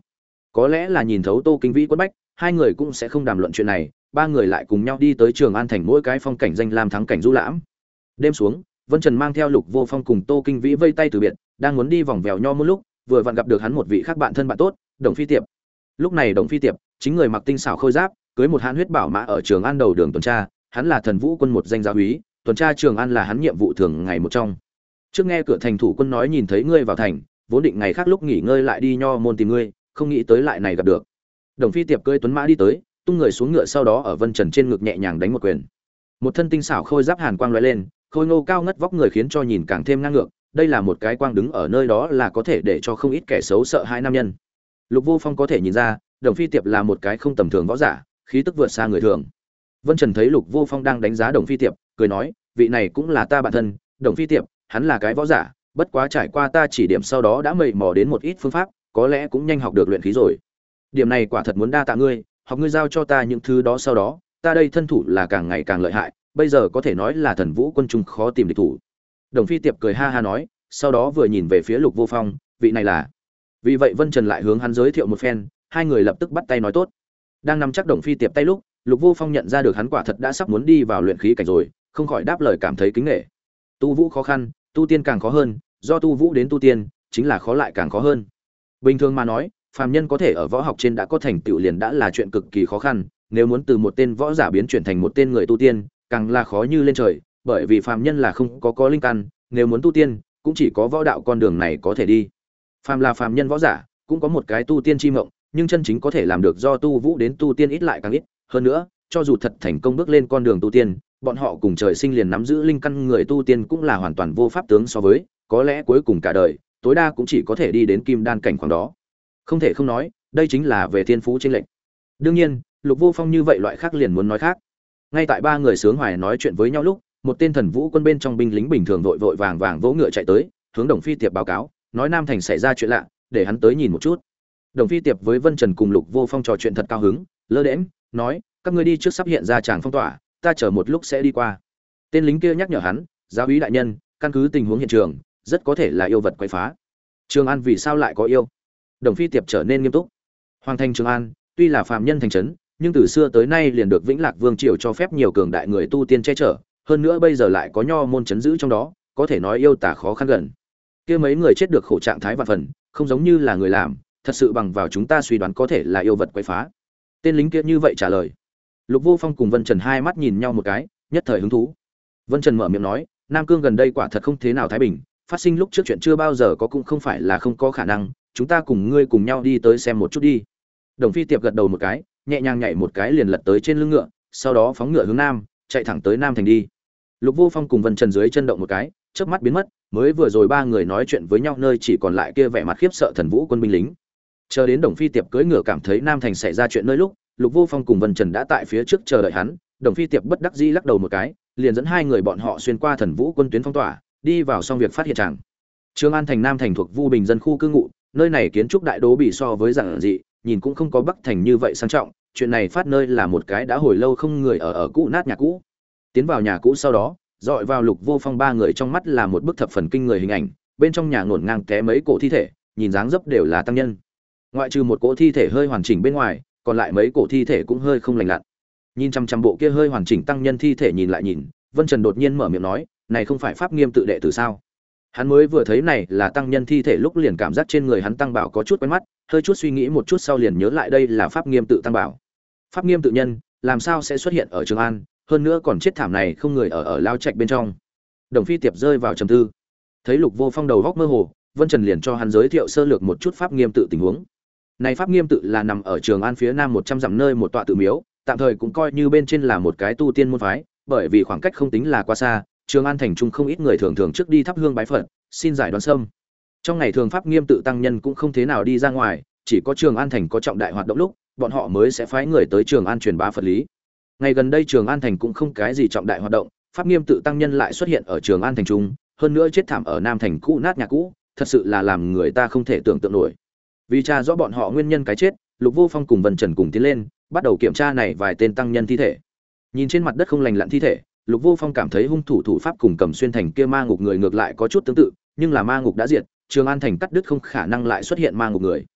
Có lẽ là nhìn thấu Tô Kinh Vĩ quất bách, hai người cũng sẽ không đàm luận chuyện này, ba người lại cùng nhau đi tới Trường An thành mỗi cái phong cảnh danh lam thắng cảnh du lãm. Đêm xuống, Vân Trần mang theo Lục Vô Phong cùng Tô Kinh Vĩ vây tay từ biệt, đang muốn đi vòng vèo nho một lúc, vừa vặn gặp được hắn một vị khác bạn thân bạn tốt, Đồng Phi Tiệp. Lúc này Đồng Phi Tiệp chính người mặc tinh xảo khôi giáp, cưới một hãn huyết bảo mã ở Trường An đầu đường tuần tra, hắn là Thần Vũ quân một danh giáo úy, tuần tra Trường An là hắn nhiệm vụ thường ngày một trong. Trước nghe cửa thành thủ quân nói nhìn thấy ngươi vào thành, vốn định ngày khác lúc nghỉ ngơi lại đi nho môn tìm ngươi, không nghĩ tới lại này gặp được. Đồng Phi Tiệp cưỡi tuấn mã đi tới, tung người xuống ngựa sau đó ở Vân Trần trên ngực nhẹ nhàng đánh một quyền. Một thân tinh xảo khôi giáp hàn quang lóe lên, khôi ngô cao ngất vóc người khiến cho nhìn càng thêm ngang ngược, đây là một cái quang đứng ở nơi đó là có thể để cho không ít kẻ xấu sợ hai nam nhân. Lục Vô Phong có thể nhìn ra, Đồng Phi Tiệp là một cái không tầm thường võ giả, khí tức vượt xa người thường. Vân Trần thấy Lục Vô Phong đang đánh giá Đồng Phi Tiệp, cười nói, vị này cũng là ta bạn thân, Đồng Phi Tiệp, hắn là cái võ giả, bất quá trải qua ta chỉ điểm sau đó đã mầy mò đến một ít phương pháp, có lẽ cũng nhanh học được luyện khí rồi. Điểm này quả thật muốn đa tạ ngươi, học ngươi giao cho ta những thứ đó sau đó, ta đây thân thủ là càng ngày càng lợi hại, bây giờ có thể nói là Thần Vũ quân trung khó tìm địch thủ. Đồng Phi Tiệp cười ha ha nói, sau đó vừa nhìn về phía Lục Vô Phong, vị này là. Vì vậy Vân Trần lại hướng hắn giới thiệu một phen, hai người lập tức bắt tay nói tốt. Đang nắm chắc Đồng Phi Tiệp tay lúc, Lục Vô Phong nhận ra được hắn quả thật đã sắp muốn đi vào luyện khí cảnh rồi, không khỏi đáp lời cảm thấy kính nể. Tu vũ khó khăn, tu tiên càng khó hơn, do tu vũ đến tu tiên, chính là khó lại càng khó hơn. Bình thường mà nói, phàm nhân có thể ở võ học trên đã có thành tựu liền đã là chuyện cực kỳ khó khăn, nếu muốn từ một tên võ giả biến chuyển thành một tên người tu tiên, càng là khó như lên trời, bởi vì phàm nhân là không có linh căn, nếu muốn tu tiên, cũng chỉ có võ đạo con đường này có thể đi. Phàm là phàm nhân võ giả, cũng có một cái tu tiên chi mộng, nhưng chân chính có thể làm được do tu vũ đến tu tiên ít lại càng ít, hơn nữa, cho dù thật thành công bước lên con đường tu tiên, bọn họ cùng trời sinh liền nắm giữ linh căn người tu tiên cũng là hoàn toàn vô pháp tướng so với, có lẽ cuối cùng cả đời, tối đa cũng chỉ có thể đi đến kim đan cảnh khoảng đó. Không thể không nói, đây chính là về thiên phú chênh lệch. Đương nhiên, Lục Vô Phong như vậy loại khác liền muốn nói khác. Ngay tại ba người sướng hoài nói chuyện với nhau lúc, một tên Thần Vũ quân bên trong binh lính bình thường vội vội vàng vàng vỗ ngựa chạy tới, hướng Đồng Phi Tiệp báo cáo, nói Nam thành xảy ra chuyện lạ, để hắn tới nhìn một chút. Đồng Phi Tiệp với Vân Trần cùng Lục Vô Phong trò chuyện thật cao hứng, lơ đễnh nói, các ngươi đi trước sắp hiện ra tràng phong tỏa, ta chờ một lúc sẽ đi qua. Tên lính kia nhắc nhở hắn, giáo úy đại nhân, căn cứ tình huống hiện trường, rất có thể là yêu vật quấy phá. Trường An vì sao lại có yêu? Đồng Phi Tiệp trở nên nghiêm túc. Hoàng thành Trường An, tuy là phàm nhân thành trấn, nhưng từ xưa tới nay liền được Vĩnh Lạc Vương triều cho phép nhiều cường đại người tu tiên che chở, hơn nữa bây giờ lại có nho môn trấn giữ trong đó, có thể nói yêu tả khó khăn gần. Kia mấy người chết được khổ trạng thái vạn phần, không giống như là người làm, thật sự bằng vào chúng ta suy đoán có thể là yêu vật quấy phá. Tên lính kia như vậy trả lời. Lục Vô Phong cùng Vân Trần hai mắt nhìn nhau một cái, nhất thời hứng thú. Vân Trần mở miệng nói, Nam Cương gần đây quả thật không thế nào thái bình, phát sinh lúc trước chuyện chưa bao giờ có cũng không phải là không có khả năng, chúng ta cùng ngươi cùng nhau đi tới xem một chút đi. Đồng Phi Tiệp gật đầu một cái, nhẹ nhàng nhảy một cái liền lật tới trên lưng ngựa, sau đó phóng ngựa hướng nam, chạy thẳng tới Nam thành đi. Lục Vô Phong cùng Vân Trần dưới chân động một cái, chớp mắt biến mất, mới vừa rồi ba người nói chuyện với nhau nơi chỉ còn lại kia vẻ mặt khiếp sợ Thần Vũ quân binh lính. Chờ đến Đồng Phi Tiệp cưỡi ngựa cảm thấy Nam thành xảy ra chuyện nơi lúc, Lục Vô Phong cùng Vân Trần đã tại phía trước chờ đợi hắn, Đồng Phi Tiệp bất đắc dĩ lắc đầu một cái, liền dẫn hai người bọn họ xuyên qua Thần Vũ quân tuyến phong tỏa, đi vào xong việc phát hiện chẳng. Trường An thành Nam thành thuộc Vu Bình dân khu cư ngụ, nơi này kiến trúc đại đô bị so với giản dị, nhìn cũng không có Bắc thành như vậy sang trọng, chuyện này phát nơi là một cái đã hồi lâu không người ở cũ nát nhà cũ. Tiến vào nhà cũ sau đó, dọi vào Lục Vô Phong ba người trong mắt là một bức thập phần kinh người hình ảnh, bên trong nhà ngổn ngang té mấy cổ thi thể, nhìn dáng dấp đều là tăng nhân. Ngoại trừ một cỗ thi thể hơi hoàn chỉnh bên ngoài, còn lại mấy cổ thi thể cũng hơi không lành lặn. Nhìn chăm chăm bộ kia hơi hoàn chỉnh tăng nhân thi thể nhìn lại nhìn, Vân Trần đột nhiên mở miệng nói, này không phải Pháp Nghiêm tự đệ tử sao? Hắn mới vừa thấy này là tăng nhân thi thể lúc liền cảm giác trên người hắn tăng bảo có chút quen mắt, hơi chút suy nghĩ một chút sau liền nhớ lại đây là Pháp Nghiêm tự tăng bảo. Pháp Nghiêm tự nhân, làm sao sẽ xuất hiện ở Trường An, hơn nữa còn chết thảm này không người ở lao trạch bên trong. Đồng Phi Tiệp rơi vào trầm tư. Thấy Lục Vô Phong đầu góc mơ hồ, Vân Trần liền cho hắn giới thiệu sơ lược một chút Pháp Nghiêm tự tình huống. Này Pháp Nghiêm tự là nằm ở Trường An phía nam 100 dặm nơi một tọa tự miếu, tạm thời cũng coi như bên trên là một cái tu tiên môn phái, bởi vì khoảng cách không tính là quá xa, Trường An thành trung không ít người thường thường trước đi thắp hương bái Phật, xin giải đoán sâm. Trong ngày thường Pháp Nghiêm tự tăng nhân cũng không thế nào đi ra ngoài, chỉ có Trường An thành có trọng đại hoạt động lúc, bọn họ mới sẽ phái người tới Trường An truyền bá Phật lý. Ngày gần đây Trường An thành cũng không cái gì trọng đại hoạt động, Pháp Nghiêm tự tăng nhân lại xuất hiện ở Trường An thành trung, hơn nữa chết thảm ở Nam thành cũ nát nhà cũ, thật sự là làm người ta không thể tưởng tượng nổi. Vì tra rõ bọn họ nguyên nhân cái chết, Lục Vô Phong cùng Vân Trần cùng tiến lên, bắt đầu kiểm tra này vài tên tăng nhân thi thể. Nhìn trên mặt đất không lành lặn thi thể, Lục Vô Phong cảm thấy hung thủ thủ pháp cùng Cầm Xuyên thành kia ma ngục người ngược lại có chút tương tự, nhưng là ma ngục đã diệt, Trường An thành cắt đứt không khả năng lại xuất hiện ma ngục người.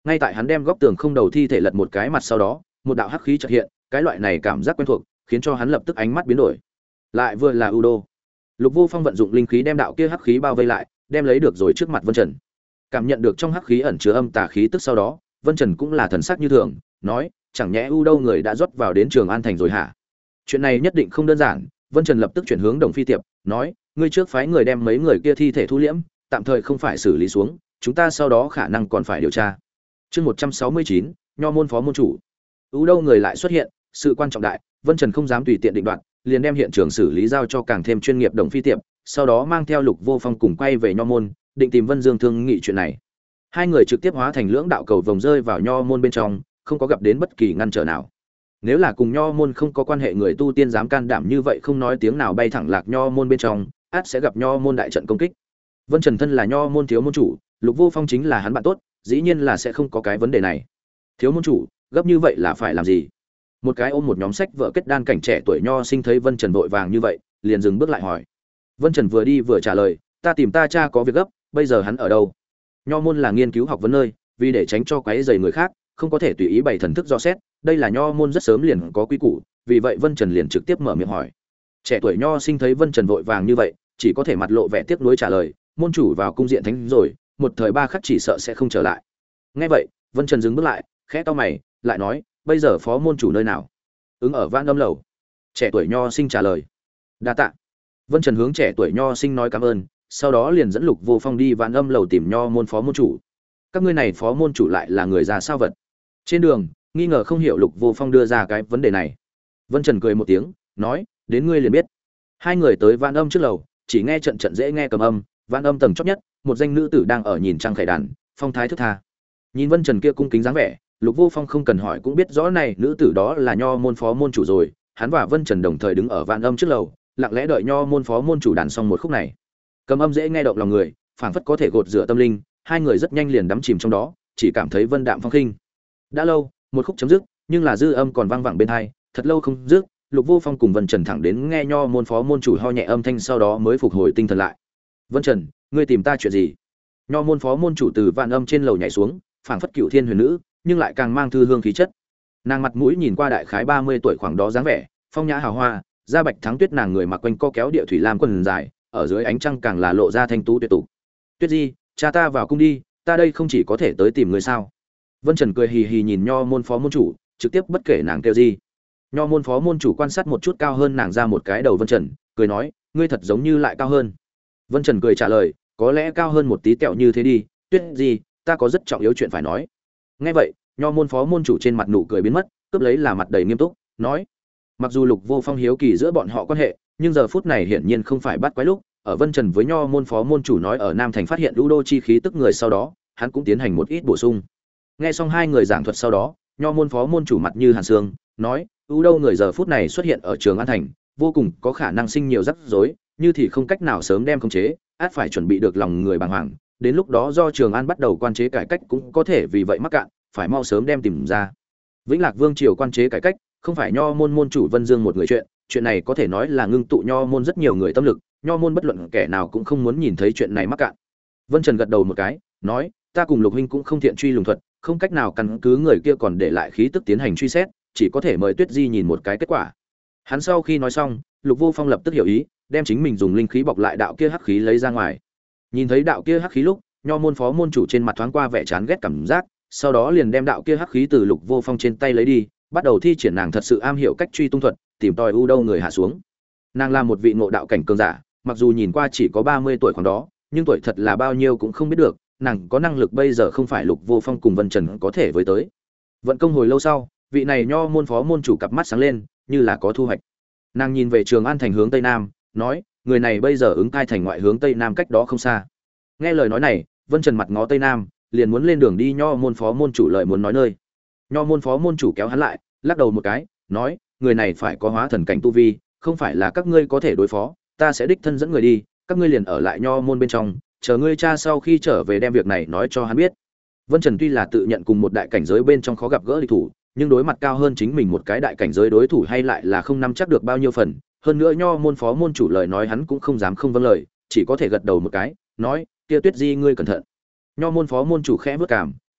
Ngay tại hắn đem góc tường không đầu thi thể lật một cái mặt sau đó, một đạo hắc khí chợt hiện, cái loại này cảm giác quen thuộc, khiến cho hắn lập tức ánh mắt biến đổi. Lại vừa là Udo. Lục Vô Phong vận dụng linh khí đem đạo kia hắc khí bao vây lại, đem lấy được rồi trước mặt Vân Trần. Cảm nhận được trong hắc khí ẩn chứa âm tà khí tức sau đó, Vân Trần cũng là thần sắc như thường, nói, chẳng nhẽ Udo người đã rót vào đến Trường An thành rồi hả? Chuyện này nhất định không đơn giản. Vân Trần lập tức chuyển hướng Đồng Phi Tiệp, nói, ngươi trước phái người đem mấy người kia thi thể thu liễm, tạm thời không phải xử lý xuống, chúng ta sau đó khả năng còn phải điều tra. Chương 169, Nho môn phó môn chủ. Udo người lại xuất hiện, sự quan trọng đại, Vân Trần không dám tùy tiện định đoạt, liền đem hiện trường xử lý giao cho càng thêm chuyên nghiệp Đồng Phi Tiệp, sau đó mang theo Lục Vô Phong cùng quay về Nho môn, định tìm Vân Dương thương nghị chuyện này. Hai người trực tiếp hóa thành lưỡng đạo cầu vòng rơi vào Nho môn bên trong, không có gặp đến bất kỳ ngăn trở nào. Nếu là cùng Nho môn không có quan hệ người tu tiên dám can đảm như vậy không nói tiếng nào bay thẳng lạc Nho môn bên trong, ắt sẽ gặp Nho môn đại trận công kích. Vân Trần thân là Nho môn thiếu môn chủ, Lục Vô Phong chính là hắn bạn tốt, dĩ nhiên là sẽ không có cái vấn đề này. Thiếu môn chủ, gấp như vậy là phải làm gì? Một cái ôm một nhóm sách vợ kết đan cảnh trẻ tuổi Nho sinh thấy Vân Trần vội vàng như vậy, liền dừng bước lại hỏi. Vân Trần vừa đi vừa trả lời, ta tìm ta cha có việc gấp, bây giờ hắn ở đâu? Nho môn là nghiên cứu học vấn nơi, vì để tránh cho quấy rầy người khác, không có thể tùy ý bày thần thức dò xét, đây là Nho môn rất sớm liền có quy củ, vì vậy Vân Trần liền trực tiếp mở miệng hỏi. Trẻ tuổi Nho sinh thấy Vân Trần vội vàng như vậy, chỉ có thể mặt lộ vẻ tiếc nuối trả lời, môn chủ vào cung diện thánh rồi, một thời ba khắc chỉ sợ sẽ không trở lại. Nghe vậy, Vân Trần dừng bước lại, khẽ cau mày, lại nói, bây giờ phó môn chủ nơi nào? Ứng ở Vạn Âm lầu. Trẻ tuổi Nho sinh trả lời. Đa tạ. Vân Trần hướng trẻ tuổi Nho sinh nói cảm ơn, sau đó liền dẫn Lục Vô Phong đi Vạn Âm lầu tìm Nho môn phó môn chủ. Các ngươi này phó môn chủ lại là người già sao vật? Trên đường, nghi ngờ không hiểu Lục Vô Phong đưa ra cái vấn đề này. Vân Trần cười một tiếng, nói, đến ngươi liền biết. Hai người tới Vạn Âm trước lầu, chỉ nghe trận trận dễ nghe cầm âm, Vạn Âm tầng chót nhất, một danh nữ tử đang ở nhìn trăng khải đàn, phong thái thức tha. Nhìn Vân Trần kia cung kính dáng vẻ, Lục Vô Phong không cần hỏi cũng biết rõ này nữ tử đó là Nho môn phó môn chủ rồi, hắn và Vân Trần đồng thời đứng ở Vạn Âm trước lầu, lặng lẽ đợi Nho môn phó môn chủ đàn xong một khúc này. Cầm âm dễ nghe động lòng người, phảng phất có thể gột rửa tâm linh, hai người rất nhanh liền đắm chìm trong đó, chỉ cảm thấy vân đạm phong khinh. Đã lâu, một khúc chấm dứt, nhưng là dư âm còn vang vẳng bên tai, thật lâu không dứt, Lục Vô Phong cùng Vân Trần thẳng đến nghe Nho môn phó môn chủ ho nhẹ âm thanh sau đó mới phục hồi tinh thần lại. Vân Trần, ngươi tìm ta chuyện gì? Nho môn phó môn chủ từ Vạn Âm trên lầu nhảy xuống, phảng phất cựu thiên huyền nữ, nhưng lại càng mang thư hương khí chất. Nàng mặt mũi nhìn qua đại khái 30 tuổi khoảng đó dáng vẻ, phong nhã hào hoa, da bạch thắng tuyết, nàng người mặc quanh co kéo địa thủy lam quần dài, ở dưới ánh trăng càng là lộ ra thanh tú tuyệt tục. Tuyết Di, cha ta vào cung đi, ta đây không chỉ có thể tới tìm người sao? Vân Trần cười hì hì nhìn Nho môn phó môn chủ, trực tiếp bất kể nàng kêu gì. Nho môn phó môn chủ quan sát một chút cao hơn nàng ra một cái đầu Vân Trần, cười nói, ngươi thật giống như lại cao hơn. Vân Trần cười trả lời, có lẽ cao hơn một tí tẹo như thế đi, Tuyết Di, ta có rất trọng yếu chuyện phải nói. Nghe vậy, Nho môn phó môn chủ trên mặt nụ cười biến mất, cướp lấy là mặt đầy nghiêm túc, nói, mặc dù Lục Vô Phong hiếu kỳ giữa bọn họ quan hệ, nhưng giờ phút này hiển nhiên không phải bắt quái lúc. Ở Vân Trần với Nho môn phó môn chủ nói ở Nam Thành phát hiện lũ đô chi khí tức người sau đó, hắn cũng tiến hành một ít bổ sung. Nghe xong hai người giảng thuật sau đó, Nho môn phó môn chủ mặt như hàn sương, nói, lũ đô người giờ phút này xuất hiện ở Trường An Thành, vô cùng có khả năng sinh nhiều rắc rối, như thì không cách nào sớm đem khống chế, át phải chuẩn bị được lòng người bàng hoàng, đến lúc đó do Trường An bắt đầu quan chế cải cách cũng có thể vì vậy mắc cạn, phải mau sớm đem tìm ra. Vĩnh Lạc Vương triều quan chế cải cách, không phải Nho môn môn chủ Vân Dương một người chuyện này có thể nói là ngưng tụ Nho môn rất nhiều người tâm lực, Nho môn bất luận kẻ nào cũng không muốn nhìn thấy chuyện này mắc cạn. Vân Trần gật đầu một cái, nói, ta cùng Lục huynh cũng không thiện truy lùng thuật, không cách nào căn cứ người kia còn để lại khí tức tiến hành truy xét, chỉ có thể mời Tuyết Di nhìn một cái kết quả. Hắn sau khi nói xong, Lục Vô Phong lập tức hiểu ý, đem chính mình dùng linh khí bọc lại đạo kia hắc khí lấy ra ngoài. Nhìn thấy đạo kia hắc khí lúc, Nho môn phó môn chủ trên mặt thoáng qua vẻ chán ghét cảm giác, sau đó liền đem đạo kia hắc khí từ Lục Vô Phong trên tay lấy đi, bắt đầu thi triển nàng thật sự am hiểu cách truy tung thuật, tìm tòi u đâu người hạ xuống. Nàng là một vị ngộ đạo cảnh cường giả, mặc dù nhìn qua chỉ có 30 tuổi khoảng đó, nhưng tuổi thật là bao nhiêu cũng không biết được, nàng có năng lực bây giờ không phải Lục Vô Phong cùng Vân Trần có thể với tới. Vận công hồi lâu sau, vị này Nho môn phó môn chủ cặp mắt sáng lên, như là có thu hoạch. Nàng nhìn về Trường An thành hướng tây nam, nói, người này bây giờ ứng cai thành ngoại hướng tây nam cách đó không xa. Nghe lời nói này, Vân Trần mặt ngó tây nam, liền muốn lên đường đi Nho môn phó môn chủ lời muốn nói nơi. Nho môn phó môn chủ kéo hắn lại, lắc đầu một cái, nói, người này phải có hóa thần cảnh tu vi, không phải là các ngươi có thể đối phó, ta sẽ đích thân dẫn người đi, các ngươi liền ở lại Nho môn bên trong, chờ ngươi cha sau khi trở về đem việc này nói cho hắn biết. Vân Trần tuy là tự nhận cùng một đại cảnh giới bên trong khó gặp gỡ địch thủ, nhưng đối mặt cao hơn chính mình một cái đại cảnh giới đối thủ hay lại là không nắm chắc được bao nhiêu phần, hơn nữa Nho môn phó môn chủ lời nói hắn cũng không dám không vâng lời, chỉ có thể gật đầu một cái, nói, kia Tuyết Di ngươi cẩn thận. Nho môn phó môn chủ khẽ bước cảm,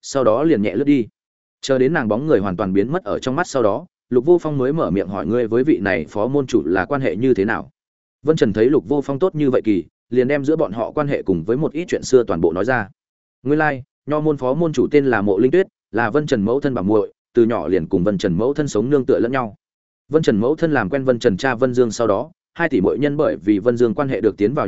sau đó liền nhẹ lướt đi. Chờ đến nàng bóng người hoàn toàn biến mất ở trong mắt sau đó, Lục Vô Phong mới mở miệng hỏi ngươi với vị này phó môn chủ là quan hệ như thế nào. Vân Trần thấy Lục Vô Phong tốt như vậy kỳ, liền đem giữa bọn họ quan hệ cùng với một ít chuyện xưa toàn bộ nói ra. Nguyên lai, nho môn phó môn chủ tên là Mộ Linh Tuyết, là Vân Trần mẫu thân bà muội, từ nhỏ liền cùng Vân Trần mẫu thân sống nương tựa lẫn nhau. Vân Trần mẫu thân làm quen Vân Trần cha Vân Dương sau đó, hai tỷ muội nhân bởi vì Vân Dương quan hệ được tiến vào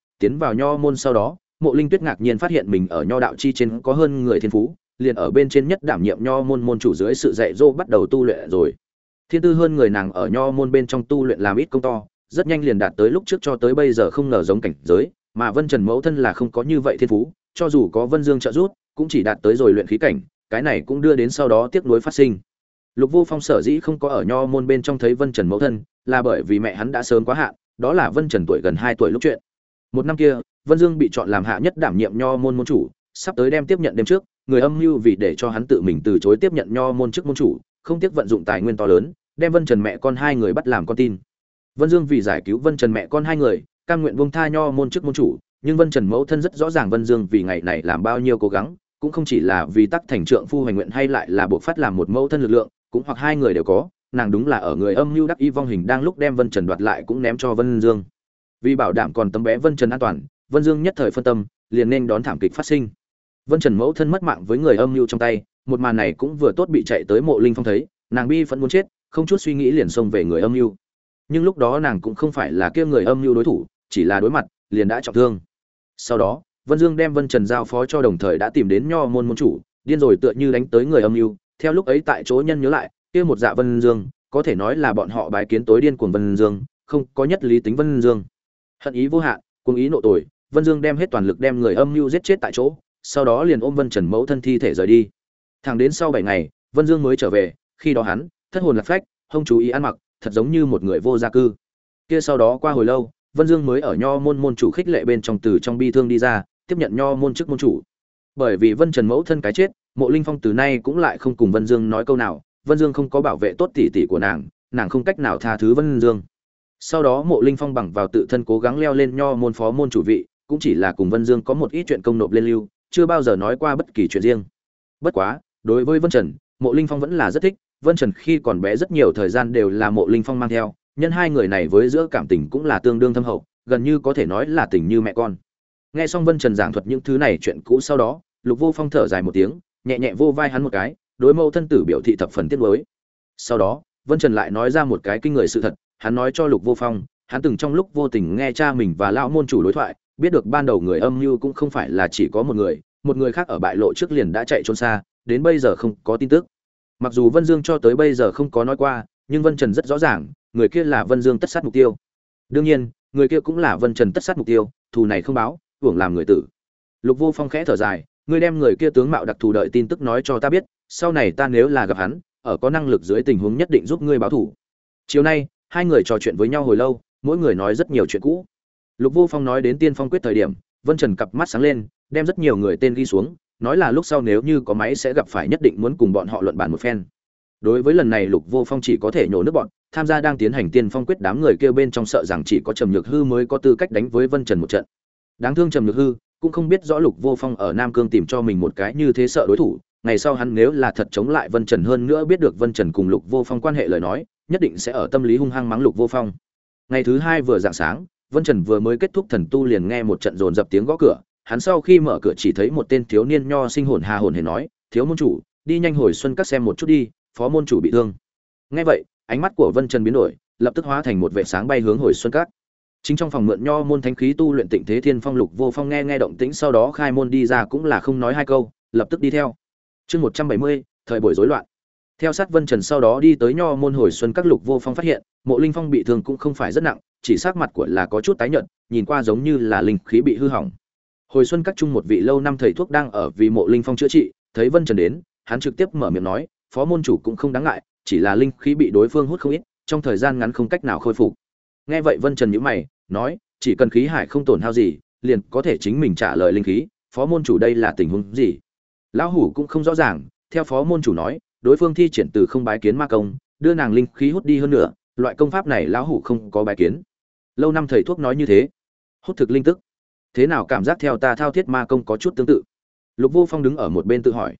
nho môn sau đó, Mộ Linh Tuyết ngạc nhiên phát hiện mình ở nho đạo chi trên có hơn người thiên phú, liền ở bên trên nhất đảm nhiệm nho môn môn chủ dưới sự dạy dỗ bắt đầu tu luyện rồi. Thiên tư hơn người nàng ở nho môn bên trong tu luyện làm ít công to, rất nhanh liền đạt tới lúc trước cho tới bây giờ không ngờ giống cảnh giới, mà Vân Trần mẫu thân là không có như vậy thiên phú, cho dù có Vân Dương trợ giúp, cũng chỉ đạt tới rồi luyện khí cảnh, cái này cũng đưa đến sau đó tiếc nuối phát sinh. Lục Vô Phong sở dĩ không có ở nho môn bên trong thấy Vân Trần mẫu thân, là bởi vì mẹ hắn đã sớm quá hạn, đó là Vân Trần tuổi gần 2 tuổi lúc chuyện. Một năm kia, Vân Dương bị chọn làm hạ nhất đảm nhiệm nho môn môn chủ, sắp tới đem tiếp nhận đêm trước, người âm mưu vì để cho hắn tự mình từ chối tiếp nhận nho môn chức môn chủ, không tiếc vận dụng tài nguyên to lớn, đem Vân Trần mẹ con hai người bắt làm con tin. Vân Dương vì giải cứu Vân Trần mẹ con hai người, cam nguyện buông tha nho môn chức môn chủ, nhưng Vân Trần mẫu thân rất rõ ràng Vân Dương vì ngày này làm bao nhiêu cố gắng, cũng không chỉ là vì tắc thành trượng phu hành nguyện hay lại là buộc phát làm một mẫu thân lực lượng, cũng hoặc hai người đều có, nàng đúng là ở người âm mưu đắc y vong hình đang lúc đem Vân Trần đoạt lại cũng ném cho Vân Dương. Vì bảo đảm còn tấm bé Vân Trần an toàn, Vân Dương nhất thời phân tâm, liền nên đón thảm kịch phát sinh. Vân Trần mẫu thân mất mạng với người âm mưu trong tay, một màn này cũng vừa tốt bị chạy tới Mộ Linh Phong thấy, nàng bi vẫn muốn chết, không chút suy nghĩ liền xông về người âm mưu. Nhưng lúc đó nàng cũng không phải là kia người âm mưu đối thủ, chỉ là đối mặt, liền đã trọng thương. Sau đó, Vân Dương đem Vân Trần giao phó cho đồng thời đã tìm đến nho môn môn chủ, điên rồi tựa như đánh tới người âm mưu. Theo lúc ấy tại chỗ nhân nhớ lại, kia một dạ Vân Dương, có thể nói là bọn họ bái kiến tối điên cuồng Vân Dương, không có nhất lý tính Vân Dương. Hận ý vô hạn, cuồng ý nộ tội, Vân Dương đem hết toàn lực đem người âm mưu giết chết tại chỗ, sau đó liền ôm Vân Trần mẫu thân thi thể rời đi. Thẳng đến sau 7 ngày, Vân Dương mới trở về, khi đó hắn thất hồn lạc phách, không chú ý ăn mặc, thật giống như một người vô gia cư. Kia sau đó qua hồi lâu, Vân Dương mới ở nho môn môn chủ khích lệ bên trong từ trong bi thương đi ra, tiếp nhận nho môn chức môn chủ. Bởi vì Vân Trần mẫu thân cái chết, Mộ Linh Phong từ nay cũng lại không cùng Vân Dương nói câu nào, Vân Dương không có bảo vệ tốt tỷ tỷ của nàng không cách nào tha thứ Vân Dương. Sau đó Mộ Linh Phong bằng vào tự thân cố gắng leo lên nho môn phó môn chủ vị, cũng chỉ là cùng Vân Dương có một ít chuyện công nộp lên lưu, chưa bao giờ nói qua bất kỳ chuyện riêng. Bất quá, đối với Vân Trần, Mộ Linh Phong vẫn là rất thích, Vân Trần khi còn bé rất nhiều thời gian đều là Mộ Linh Phong mang theo, nhân hai người này với giữa cảm tình cũng là tương đương thâm hậu, gần như có thể nói là tình như mẹ con. Nghe xong Vân Trần giảng thuật những thứ này chuyện cũ sau đó, Lục Vô Phong thở dài một tiếng, nhẹ nhẹ vô vai hắn một cái, đối mẫu thân tử biểu thị thập phần tiếc nuối. Sau đó, Vân Trần lại nói ra một cái kinh người sự thật, hắn nói cho Lục Vô Phong, hắn từng trong lúc vô tình nghe cha mình và lão môn chủ đối thoại, biết được ban đầu người âm mưu cũng không phải là chỉ có một người khác ở bại lộ trước liền đã chạy trốn xa, đến bây giờ không có tin tức. Mặc dù Vân Dương cho tới bây giờ không có nói qua, nhưng Vân Trần rất rõ ràng, người kia là Vân Dương tất sát mục tiêu. Đương nhiên, người kia cũng là Vân Trần tất sát mục tiêu, thù này không báo, hưởng làm người tử. Lục Vô Phong khẽ thở dài, ngươi đem người kia tướng mạo đặc thù đợi tin tức nói cho ta biết, sau này ta nếu là gặp hắn, ở có năng lực dưới tình huống nhất định giúp ngươi báo thù. Chiều nay, hai người trò chuyện với nhau hồi lâu, mỗi người nói rất nhiều chuyện cũ. Lục Vô Phong nói đến Tiên Phong quyết thời điểm, Vân Trần cặp mắt sáng lên, đem rất nhiều người tên ghi xuống, nói là lúc sau nếu như có máy sẽ gặp phải nhất định muốn cùng bọn họ luận bàn một phen. Đối với lần này Lục Vô Phong chỉ có thể nhổ nước bọn, tham gia đang tiến hành Tiên Phong quyết đám người kia bên trong sợ rằng chỉ có Trầm Nhược Hư mới có tư cách đánh với Vân Trần một trận. Đáng thương Trầm Nhược Hư cũng không biết rõ Lục Vô Phong ở Nam Cương tìm cho mình một cái như thế sợ đối thủ, ngày sau hắn nếu là thật chống lại Vân Trần hơn nữa biết được Vân Trần cùng Lục Vô Phong quan hệ lời nói, nhất định sẽ ở tâm lý hung hăng mắng Lục Vô Phong. Ngày thứ hai vừa rạng sáng, Vân Trần vừa mới kết thúc thần tu liền nghe một trận dồn dập tiếng gõ cửa, hắn sau khi mở cửa chỉ thấy một tên thiếu niên nho sinh hồn hà hồn hển nói, "Thiếu môn chủ, đi nhanh hồi xuân các xem một chút đi, phó môn chủ bị thương." Nghe vậy, ánh mắt của Vân Trần biến đổi, lập tức hóa thành một vệt sáng bay hướng hồi xuân các. Chính trong phòng mượn nho môn thánh khí tu luyện Tịnh Thế Thiên Phong, Lục Vô Phong nghe động tĩnh sau đó khai môn đi ra cũng là không nói hai câu, lập tức đi theo. Chương 170, thời buổi rối loạn. Theo sát Vân Trần sau đó đi tới nho môn hồi xuân các, Lục Vô Phong phát hiện, Mộ Linh Phong bị thương cũng không phải rất nặng, chỉ sắc mặt của là có chút tái nhợt, nhìn qua giống như là linh khí bị hư hỏng. Hồi xuân các chung một vị lâu năm thầy thuốc đang ở vì Mộ Linh Phong chữa trị, thấy Vân Trần đến, hắn trực tiếp mở miệng nói, phó môn chủ cũng không đáng ngại, chỉ là linh khí bị đối phương hút không ít, trong thời gian ngắn không cách nào khôi phục. Nghe vậy Vân Trần nhíu mày, nói, chỉ cần khí hải không tổn hao gì, liền có thể chính mình trả lời linh khí, phó môn chủ đây là tình huống gì? Lão hủ cũng không rõ ràng, theo phó môn chủ nói, đối phương thi triển từ không bái kiến ma công, đưa nàng linh khí hút đi hơn nữa, loại công pháp này lão hủ không có bái kiến. Lâu năm thầy thuốc nói như thế, hút thực linh tức, thế nào cảm giác theo ta thao thiết ma công có chút tương tự. Lục Vô Phong đứng ở một bên tự hỏi,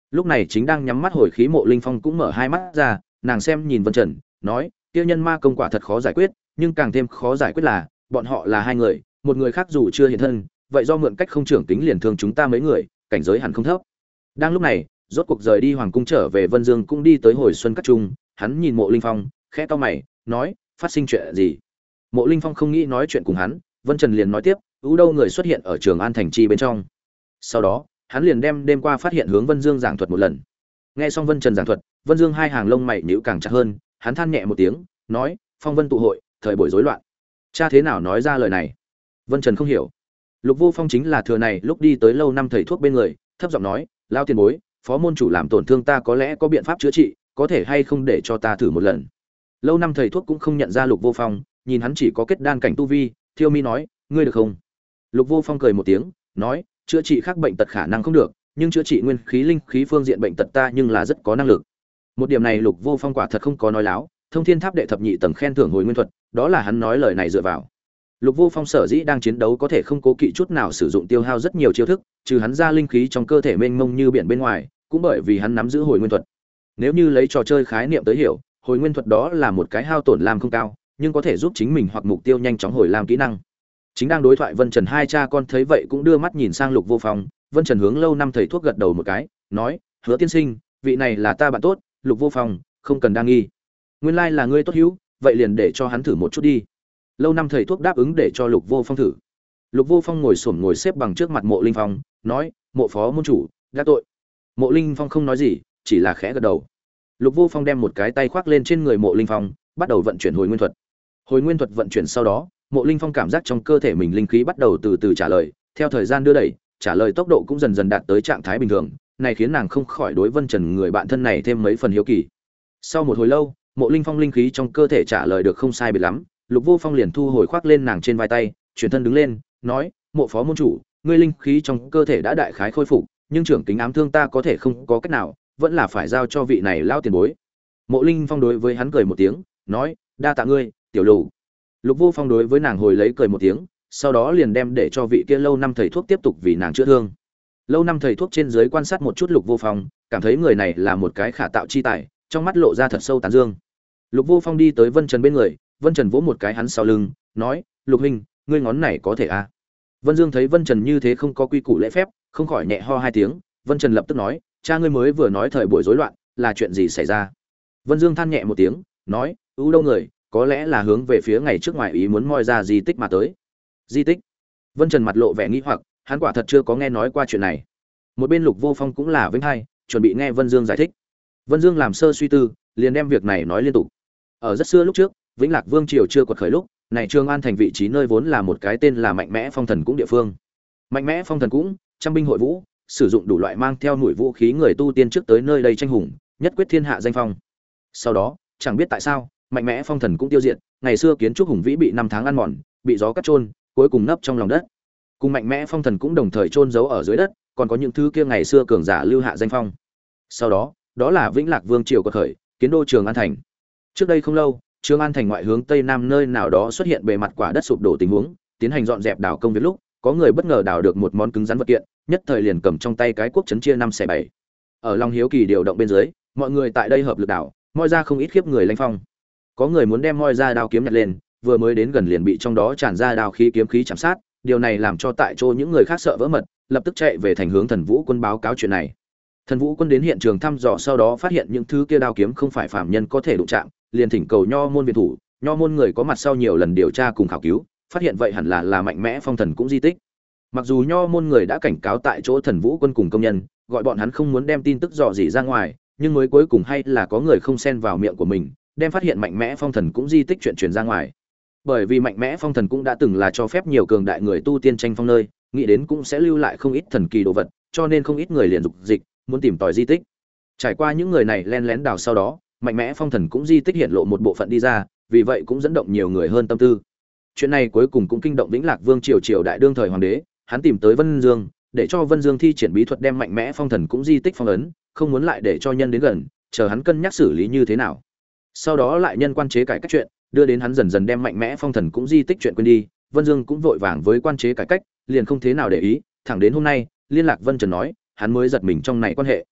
Lúc này chính đang nhắm mắt hồi khí Mộ Linh Phong cũng mở hai mắt ra, nàng xem nhìn Vân Trần, nói, kia nhân ma công quả thật khó giải quyết, nhưng càng thêm khó giải quyết là, bọn họ là hai người, một người khác dù chưa hiện thân, vậy do mượn cách không trưởng kính liền thương chúng ta mấy người, cảnh giới hẳn không thấp. Đang lúc này, rốt cuộc rời đi hoàng cung trở về Vân Dương cũng đi tới hồi xuân các trung, hắn nhìn Mộ Linh Phong, khẽ cau mày, nói, phát sinh chuyện gì? Mộ Linh Phong không nghĩ nói chuyện cùng hắn, Vân Trần liền nói tiếp, ưu đâu người xuất hiện ở Trường An thành chi bên trong. Sau đó, hắn liền đem đêm qua phát hiện hướng Vân Dương giảng thuật một lần. Nghe xong Vân Trần giảng thuật, Vân Dương hai hàng lông mày nhíu càng chặt hơn, hắn than nhẹ một tiếng, nói, phong vân tụ hội, thời buổi rối loạn. Cha thế nào nói ra lời này? Vân Trần không hiểu. Lục Vô Phong chính là thừa này lúc đi tới lâu năm thầy thuốc bên người, thấp giọng nói, lao tiền bối, phó môn chủ làm tổn thương ta có lẽ có biện pháp chữa trị, có thể hay không để cho ta thử một lần. Lâu năm thầy thuốc cũng không nhận ra Lục Vô Phong, nhìn hắn chỉ có kết đan cảnh tu vi, thiêu mi nói, ngươi được không? Lục Vô Phong cười một tiếng, nói, chữa trị khác bệnh tật khả năng không được, nhưng chữa trị nguyên khí linh khí phương diện bệnh tật ta nhưng là rất có năng lực. Một điểm này Lục Vô Phong quả thật không có nói láo, Thông Thiên Tháp đệ thập nhị tầng khen thưởng hồi nguyên thuật, đó là hắn nói lời này dựa vào. Lục Vô Phong sở dĩ đang chiến đấu có thể không cố kỵ chút nào sử dụng tiêu hao rất nhiều chiêu thức, trừ hắn ra linh khí trong cơ thể mênh mông như biển bên ngoài, cũng bởi vì hắn nắm giữ hồi nguyên thuật. Nếu như lấy trò chơi khái niệm tới hiểu, hồi nguyên thuật đó là một cái hao tổn làm không cao, nhưng có thể giúp chính mình hoặc mục tiêu nhanh chóng hồi làm kỹ năng. Chính đang đối thoại Vân Trần hai cha con thấy vậy cũng đưa mắt nhìn sang Lục Vô Phong, Vân Trần hướng lâu năm thầy thuốc gật đầu một cái, nói, Hứa tiên sinh, vị này là ta bạn tốt, Lục Vô Phong, không cần đa nghi. Nguyên lai là ngươi tốt hữu, vậy liền để cho hắn thử một chút đi. Lâu năm thầy thuốc đáp ứng để cho Lục Vô Phong thử. Lục Vô Phong ngồi xổm ngồi xếp bằng trước mặt Mộ Linh Phong, nói, Mộ phó môn chủ, gác tội. Mộ Linh Phong không nói gì, chỉ là khẽ gật đầu. Lục Vô Phong đem một cái tay khoác lên trên người Mộ Linh Phong, bắt đầu vận chuyển hồi nguyên thuật. Hồi nguyên thuật vận chuyển sau đó, Mộ Linh Phong cảm giác trong cơ thể mình linh khí bắt đầu từ từ trả lời, theo thời gian đưa đẩy, trả lời tốc độ cũng dần dần đạt tới trạng thái bình thường, này khiến nàng không khỏi đối Vân Trần người bạn thân này thêm mấy phần hiếu kỳ. Sau một hồi lâu, Mộ Linh Phong linh khí trong cơ thể trả lời được không sai biệt lắm, Lục Vô Phong liền thu hồi khoác lên nàng trên vai tay, chuyển thân đứng lên, nói, Mộ phó môn chủ, ngươi linh khí trong cơ thể đã đại khái khôi phục, nhưng trưởng kính ám thương ta có thể không có cách nào, vẫn là phải giao cho vị này lao tiền bối. Mộ Linh Phong đối với hắn cười một tiếng, nói, đa tạ ngươi, tiểu Lục. Lục Vô Phong đối với nàng hồi lấy cười một tiếng, sau đó liền đem để cho vị kia lâu năm thầy thuốc tiếp tục vì nàng chữa thương. Lâu năm thầy thuốc trên dưới quan sát một chút Lục Vô Phong, cảm thấy người này là một cái khả tạo chi tài, trong mắt lộ ra thật sâu tán dương. Lục Vô Phong đi tới Vân Trần bên người, Vân Trần vỗ một cái hắn sau lưng, nói, Lục huynh, ngươi ngón này có thể à? Vân Dương thấy Vân Trần như thế không có quy củ lễ phép, không khỏi nhẹ ho hai tiếng. Vân Trần lập tức nói, cha ngươi mới vừa nói thời buổi rối loạn, là chuyện gì xảy ra? Vân Dương than nhẹ một tiếng, nói, ưu đâu người, có lẽ là hướng về phía ngày trước ngoài ý muốn moi ra di tích mà tới. Di tích? Vân Trần mặt lộ vẻ nghi hoặc, hắn quả thật chưa có nghe nói qua chuyện này. Một bên Lục Vô Phong cũng là vĩnh hai, chuẩn bị nghe Vân Dương giải thích. Vân Dương làm sơ suy tư, liền đem việc này nói liên tục. Ở rất xưa lúc trước, Vĩnh Lạc Vương triều chưa quật khởi lúc, này Trường An thành vị trí nơi vốn là một cái tên là Mạnh Mẽ Phong Thần Cũng địa phương. Mạnh Mẽ Phong Thần Cũng, trăm binh hội vũ, sử dụng đủ loại mang theo mũi vũ khí người tu tiên trước tới nơi đây tranh hùng, nhất quyết thiên hạ danh phong. Sau đó, chẳng biết tại sao, Mạnh Mẽ Phong Thần Cũng tiêu diệt, ngày xưa kiến trúc hùng vĩ bị năm tháng ăn mòn, bị gió cắt chôn, cuối cùng nấp trong lòng đất. Cùng Mạnh Mẽ Phong Thần Cũng đồng thời chôn giấu ở dưới đất, còn có những thứ kia ngày xưa cường giả lưu hạ danh phong. Sau đó, đó là Vĩnh Lạc Vương triều quật khởi, kiến đô Trường An thành. Trước đây không lâu, Trường An thành ngoại hướng tây nam nơi nào đó xuất hiện bề mặt quả đất sụp đổ tình huống, tiến hành dọn dẹp đào công việc lúc, có người bất ngờ đào được một món cứng rắn vật kiện, nhất thời liền cầm trong tay cái cuốc chấn chia 5/7. Ở lòng hiếu kỳ điều động bên dưới, mọi người tại đây hợp lực đào, moi ra không ít khiếp người lanh phong. Có người muốn đem moi ra đao kiếm nhặt lên, vừa mới đến gần liền bị trong đó tràn ra đao khí kiếm khí chạm sát, điều này làm cho tại chỗ những người khác sợ vỡ mật, lập tức chạy về thành hướng Thần Vũ quân báo cáo chuyện này. Thần Vũ quân đến hiện trường thăm dò sau đó phát hiện những thứ kia đao kiếm không phải phàm nhân có thể đụng chạm, liền thỉnh cầu Nho môn viện thủ, Nho môn người có mặt sau nhiều lần điều tra cùng khảo cứu, phát hiện vậy hẳn là Mạnh Mẽ Phong Thần Cũng di tích. Mặc dù Nho môn người đã cảnh cáo tại chỗ Thần Vũ quân cùng công nhân, gọi bọn hắn không muốn đem tin tức dò dỉ ra ngoài, nhưng mới cuối cùng hay là có người không xen vào miệng của mình, đem phát hiện Mạnh Mẽ Phong Thần Cũng di tích chuyện truyền ra ngoài. Bởi vì Mạnh Mẽ Phong Thần Cũng đã từng là cho phép nhiều cường đại người tu tiên tranh phong nơi, nghĩ đến cũng sẽ lưu lại không ít thần kỳ đồ vật, cho nên không ít người liền dục dịch muốn tìm tòi di tích. Trải qua những người này len lén đào sau đó, Mạnh Mẽ Phong Thần Cũng di tích hiện lộ một bộ phận đi ra, vì vậy cũng dẫn động nhiều người hơn tâm tư. Chuyện này cuối cùng cũng kinh động Vĩnh Lạc Vương triều đại đương thời hoàng đế, hắn tìm tới Vân Dương, để cho Vân Dương thi triển bí thuật đem Mạnh Mẽ Phong Thần Cũng di tích phong ấn, không muốn lại để cho nhân đến gần, chờ hắn cân nhắc xử lý như thế nào. Sau đó lại nhân quan chế cải cách chuyện, đưa đến hắn dần dần đem Mạnh Mẽ Phong Thần Cũng di tích chuyện quên đi, Vân Dương cũng vội vàng với quan chế cải cách, liền không thế nào để ý, thẳng đến hôm nay, liên lạc Vân Trần nói, hắn mới giật mình trong này quan hệ.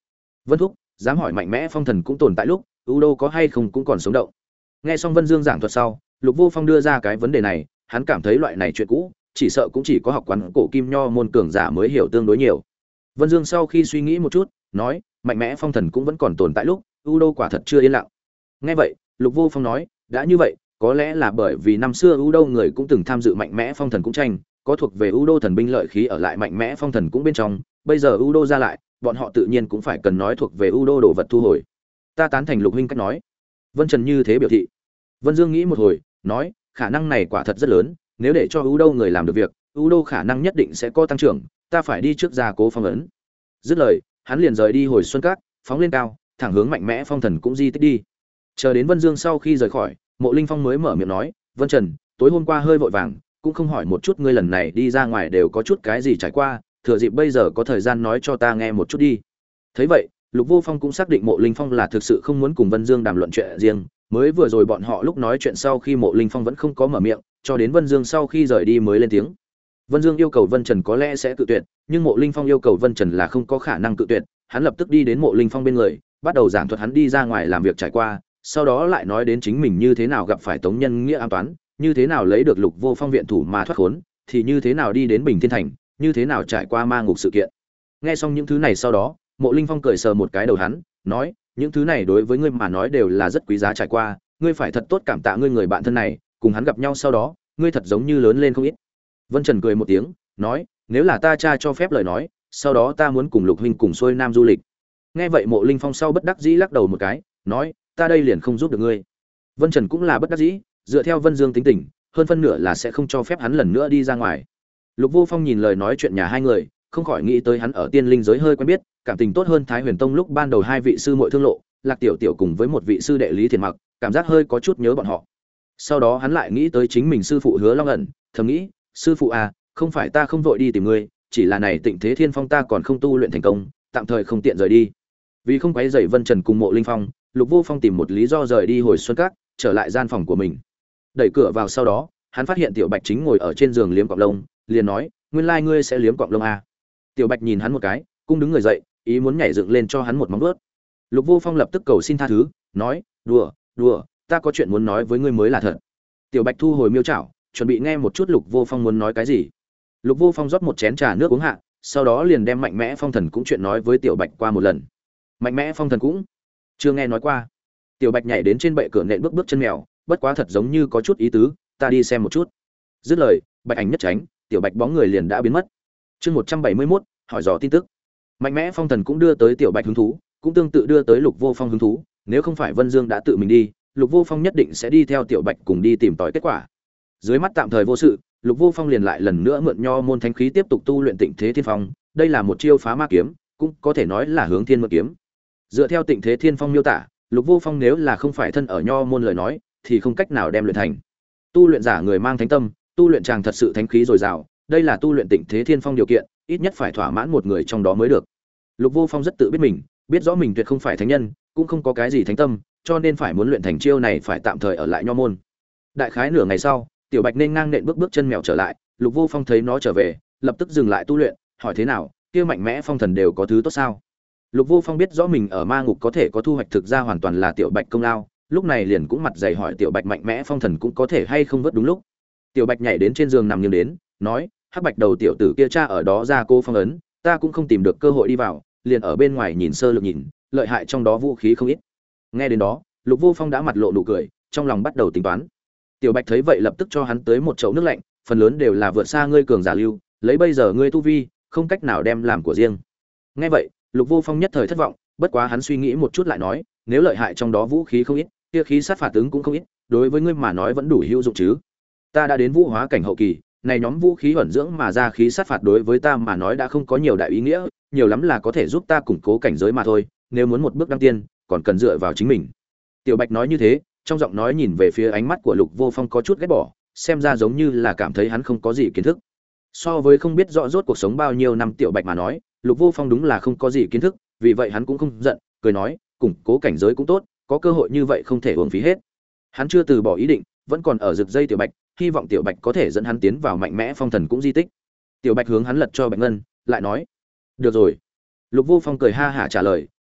Vân thúc, dám hỏi mạnh mẽ phong thần cũng tồn tại lúc u đô có hay không cũng còn sống động. Nghe xong Vân Dương giảng thuật sau, Lục Vô Phong đưa ra cái vấn đề này, hắn cảm thấy loại này chuyện cũ chỉ sợ cũng chỉ có học quán cổ kim nho môn cường giả mới hiểu tương đối nhiều. Vân Dương sau khi suy nghĩ một chút, nói, mạnh mẽ phong thần cũng vẫn còn tồn tại lúc u đô quả thật chưa yên lặng. Nghe vậy, Lục Vô Phong nói, đã như vậy, có lẽ là bởi vì năm xưa u đô người cũng từng tham dự mạnh mẽ phong thần cũng tranh, có thuộc về u đô thần binh lợi khí ở lại mạnh mẽ phong thần cũng bên trong, bây giờ u đô ra lại, bọn họ tự nhiên cũng phải cần nói thuộc về u đô đồ vật thu hồi. Ta tán thành Lục huynh cách nói. Vân Trần như thế biểu thị. Vân Dương nghĩ một hồi, nói, khả năng này quả thật rất lớn, nếu để cho u đô người làm được việc, u đô khả năng nhất định sẽ có tăng trưởng, ta phải đi trước gia cố phong ấn. Dứt lời, hắn liền rời đi hồi xuân các, phóng lên cao, thẳng hướng mạnh mẽ phong thần cũng di tích đi. Chờ đến Vân Dương sau khi rời khỏi, Mộ Linh Phong mới mở miệng nói, Vân Trần, tối hôm qua hơi vội vàng, cũng không hỏi một chút ngươi lần này đi ra ngoài đều có chút cái gì trải qua, thừa dịp bây giờ có thời gian nói cho ta nghe một chút đi. Thấy vậy, Lục Vô Phong cũng xác định Mộ Linh Phong là thực sự không muốn cùng Vân Dương đàm luận chuyện riêng, mới vừa rồi bọn họ lúc nói chuyện sau khi Mộ Linh Phong vẫn không có mở miệng, cho đến Vân Dương sau khi rời đi mới lên tiếng. Vân Dương yêu cầu Vân Trần có lẽ sẽ cự tuyệt, nhưng Mộ Linh Phong yêu cầu Vân Trần là không có khả năng cự tuyệt, hắn lập tức đi đến Mộ Linh Phong bên người, bắt đầu giảng thuật hắn đi ra ngoài làm việc trải qua, sau đó lại nói đến chính mình như thế nào gặp phải Tống Nhân Nghĩa ám toán, như thế nào lấy được Lục Vô Phong viện thủ mà thoát khốn, thì như thế nào đi đến Bình Thiên Thành, như thế nào trải qua ma ngục sự kiện. Nghe xong những thứ này sau đó, Mộ Linh Phong cười sờ một cái đầu hắn, nói, những thứ này đối với ngươi mà nói đều là rất quý giá trải qua, ngươi phải thật tốt cảm tạ ngươi người bạn thân này, cùng hắn gặp nhau sau đó, ngươi thật giống như lớn lên không ít. Vân Trần cười một tiếng, nói, nếu là ta cha cho phép lời nói, sau đó ta muốn cùng Lục huynh cùng xuôi nam du lịch. Nghe vậy Mộ Linh Phong sau bất đắc dĩ lắc đầu một cái, nói, ta đây liền không giúp được ngươi. Vân Trần cũng là bất đắc dĩ, dựa theo Vân Dương tính tình, hơn phân nửa là sẽ không cho phép hắn lần nữa đi ra ngoài. Lục Vô Phong nhìn lời nói chuyện nhà hai người, không khỏi nghĩ tới hắn ở tiên linh giới hơi quen biết, cảm tình tốt hơn Thái Huyền Tông lúc ban đầu hai vị sư muội thương lộ, Lạc Tiểu Tiểu cùng với một vị sư đệ Lý Thiền Mặc, cảm giác hơi có chút nhớ bọn họ. Sau đó hắn lại nghĩ tới chính mình sư phụ Hứa Long ẩn, thầm nghĩ, sư phụ à, không phải ta không vội đi tìm ngươi, chỉ là này Tịnh Thế Thiên Phong ta còn không tu luyện thành công, tạm thời không tiện rời đi. Vì không quấy rầy Vân Trần cùng Mộ Linh Phong, Lục Vô Phong tìm một lý do rời đi hồi xuân các, trở lại gian phòng của mình. Đẩy cửa vào sau đó, hắn phát hiện Tiểu Bạch chính ngồi ở trên giường liếm cọng lông, liền nói, nguyên lai ngươi sẽ liếm cọng lông à? Tiểu Bạch nhìn hắn một cái, cung đứng người dậy, ý muốn nhảy dựng lên cho hắn một móng vuốt. Lục Vô Phong lập tức cầu xin tha thứ, nói, đùa, đùa, ta có chuyện muốn nói với ngươi mới là thật. Tiểu Bạch thu hồi miêu chảo, chuẩn bị nghe một chút Lục Vô Phong muốn nói cái gì. Lục Vô Phong rót một chén trà nước uống hạ, sau đó liền đem mạnh mẽ phong thần cũng chuyện nói với Tiểu Bạch qua một lần. Mạnh mẽ phong thần cũng chưa nghe nói qua. Tiểu Bạch nhảy đến trên bệ cửa nện bước bước chân mèo, bất quá thật giống như có chút ý tứ, ta đi xem một chút. Dứt lời, Bạch ảnh nhất tránh, Tiểu Bạch bóng người liền đã biến mất. Chương 171, hỏi dò tin tức. Mạnh mẽ phong thần cũng đưa tới Tiểu Bạch hứng thú, cũng tương tự đưa tới Lục Vô Phong hứng thú, nếu không phải Vân Dương đã tự mình đi, Lục Vô Phong nhất định sẽ đi theo Tiểu Bạch cùng đi tìm tòi kết quả. Dưới mắt tạm thời vô sự, Lục Vô Phong liền lại lần nữa mượn nho môn thánh khí tiếp tục tu luyện Tịnh Thế Thiên Phong, đây là một chiêu phá ma kiếm, cũng có thể nói là hướng thiên mượn kiếm. Dựa theo Tịnh Thế Thiên Phong miêu tả, Lục Vô Phong nếu là không phải thân ở nho môn lời nói, thì không cách nào đem luyện thành. Tu luyện giả người mang thánh tâm, tu luyện chàng thật sự thánh khí dồi dào, đây là tu luyện Tịnh Thế Thiên Phong điều kiện, ít nhất phải thỏa mãn một người trong đó mới được. Lục Vô Phong rất tự biết mình, biết rõ mình tuyệt không phải thánh nhân, cũng không có cái gì thánh tâm, cho nên phải muốn luyện thành chiêu này phải tạm thời ở lại nho môn. Đại khái nửa ngày sau, Tiểu Bạch nên ngang nện bước chân mèo trở lại, Lục Vô Phong thấy nó trở về, lập tức dừng lại tu luyện, hỏi thế nào, kia mạnh mẽ phong thần đều có thứ tốt sao? Lục Vô Phong biết rõ mình ở ma ngục có thể có thu hoạch thực ra hoàn toàn là Tiểu Bạch công lao, lúc này liền cũng mặt dày hỏi Tiểu Bạch mạnh mẽ phong thần cũng có thể hay không vớt đúng lúc. Tiểu Bạch nhảy đến trên giường nằm nghiêng đến, nói, Hắc Bạch đầu tiểu tử kia cha ở đó ra cô phong ấn, ta cũng không tìm được cơ hội đi vào, liền ở bên ngoài nhìn sơ lược nhìn, lợi hại trong đó vũ khí không ít. Nghe đến đó, Lục Vô Phong đã mặt lộ nụ cười, trong lòng bắt đầu tính toán. Tiểu Bạch thấy vậy lập tức cho hắn tới một chậu nước lạnh, phần lớn đều là vượt xa ngươi cường giả lưu, lấy bây giờ ngươi tu vi, không cách nào đem làm của riêng. Nghe vậy, Lục Vô Phong nhất thời thất vọng, bất quá hắn suy nghĩ một chút lại nói, nếu lợi hại trong đó vũ khí không ít, kia khí sát phạt tướng cũng không ít, đối với ngươi mà nói vẫn đủ hữu dụng chứ. Ta đã đến vũ hóa cảnh hậu kỳ, này nhóm vũ khí ẩn dưỡng mà ra khí sát phạt đối với ta mà nói đã không có nhiều đại ý nghĩa, nhiều lắm là có thể giúp ta củng cố cảnh giới mà thôi, nếu muốn một bước đăng tiên, còn cần dựa vào chính mình. Tiểu Bạch nói như thế, trong giọng nói nhìn về phía ánh mắt của Lục Vô Phong có chút ghét bỏ, xem ra giống như là cảm thấy hắn không có gì kiến thức. So với không biết rõ rốt cuộc sống bao nhiêu năm Tiểu Bạch mà nói, Lục Vô Phong đúng là không có gì kiến thức, vì vậy hắn cũng không giận, cười nói, củng cố cảnh giới cũng tốt, có cơ hội như vậy không thể uổng phí hết. Hắn chưa từ bỏ ý định, vẫn còn ở rực dây Tiểu Bạch, hy vọng Tiểu Bạch có thể dẫn hắn tiến vào mạnh mẽ phong thần cũng di tích. Tiểu Bạch hướng hắn lật cho Bạch Ngân, lại nói, được rồi. Lục Vô Phong cười ha hả trả lời,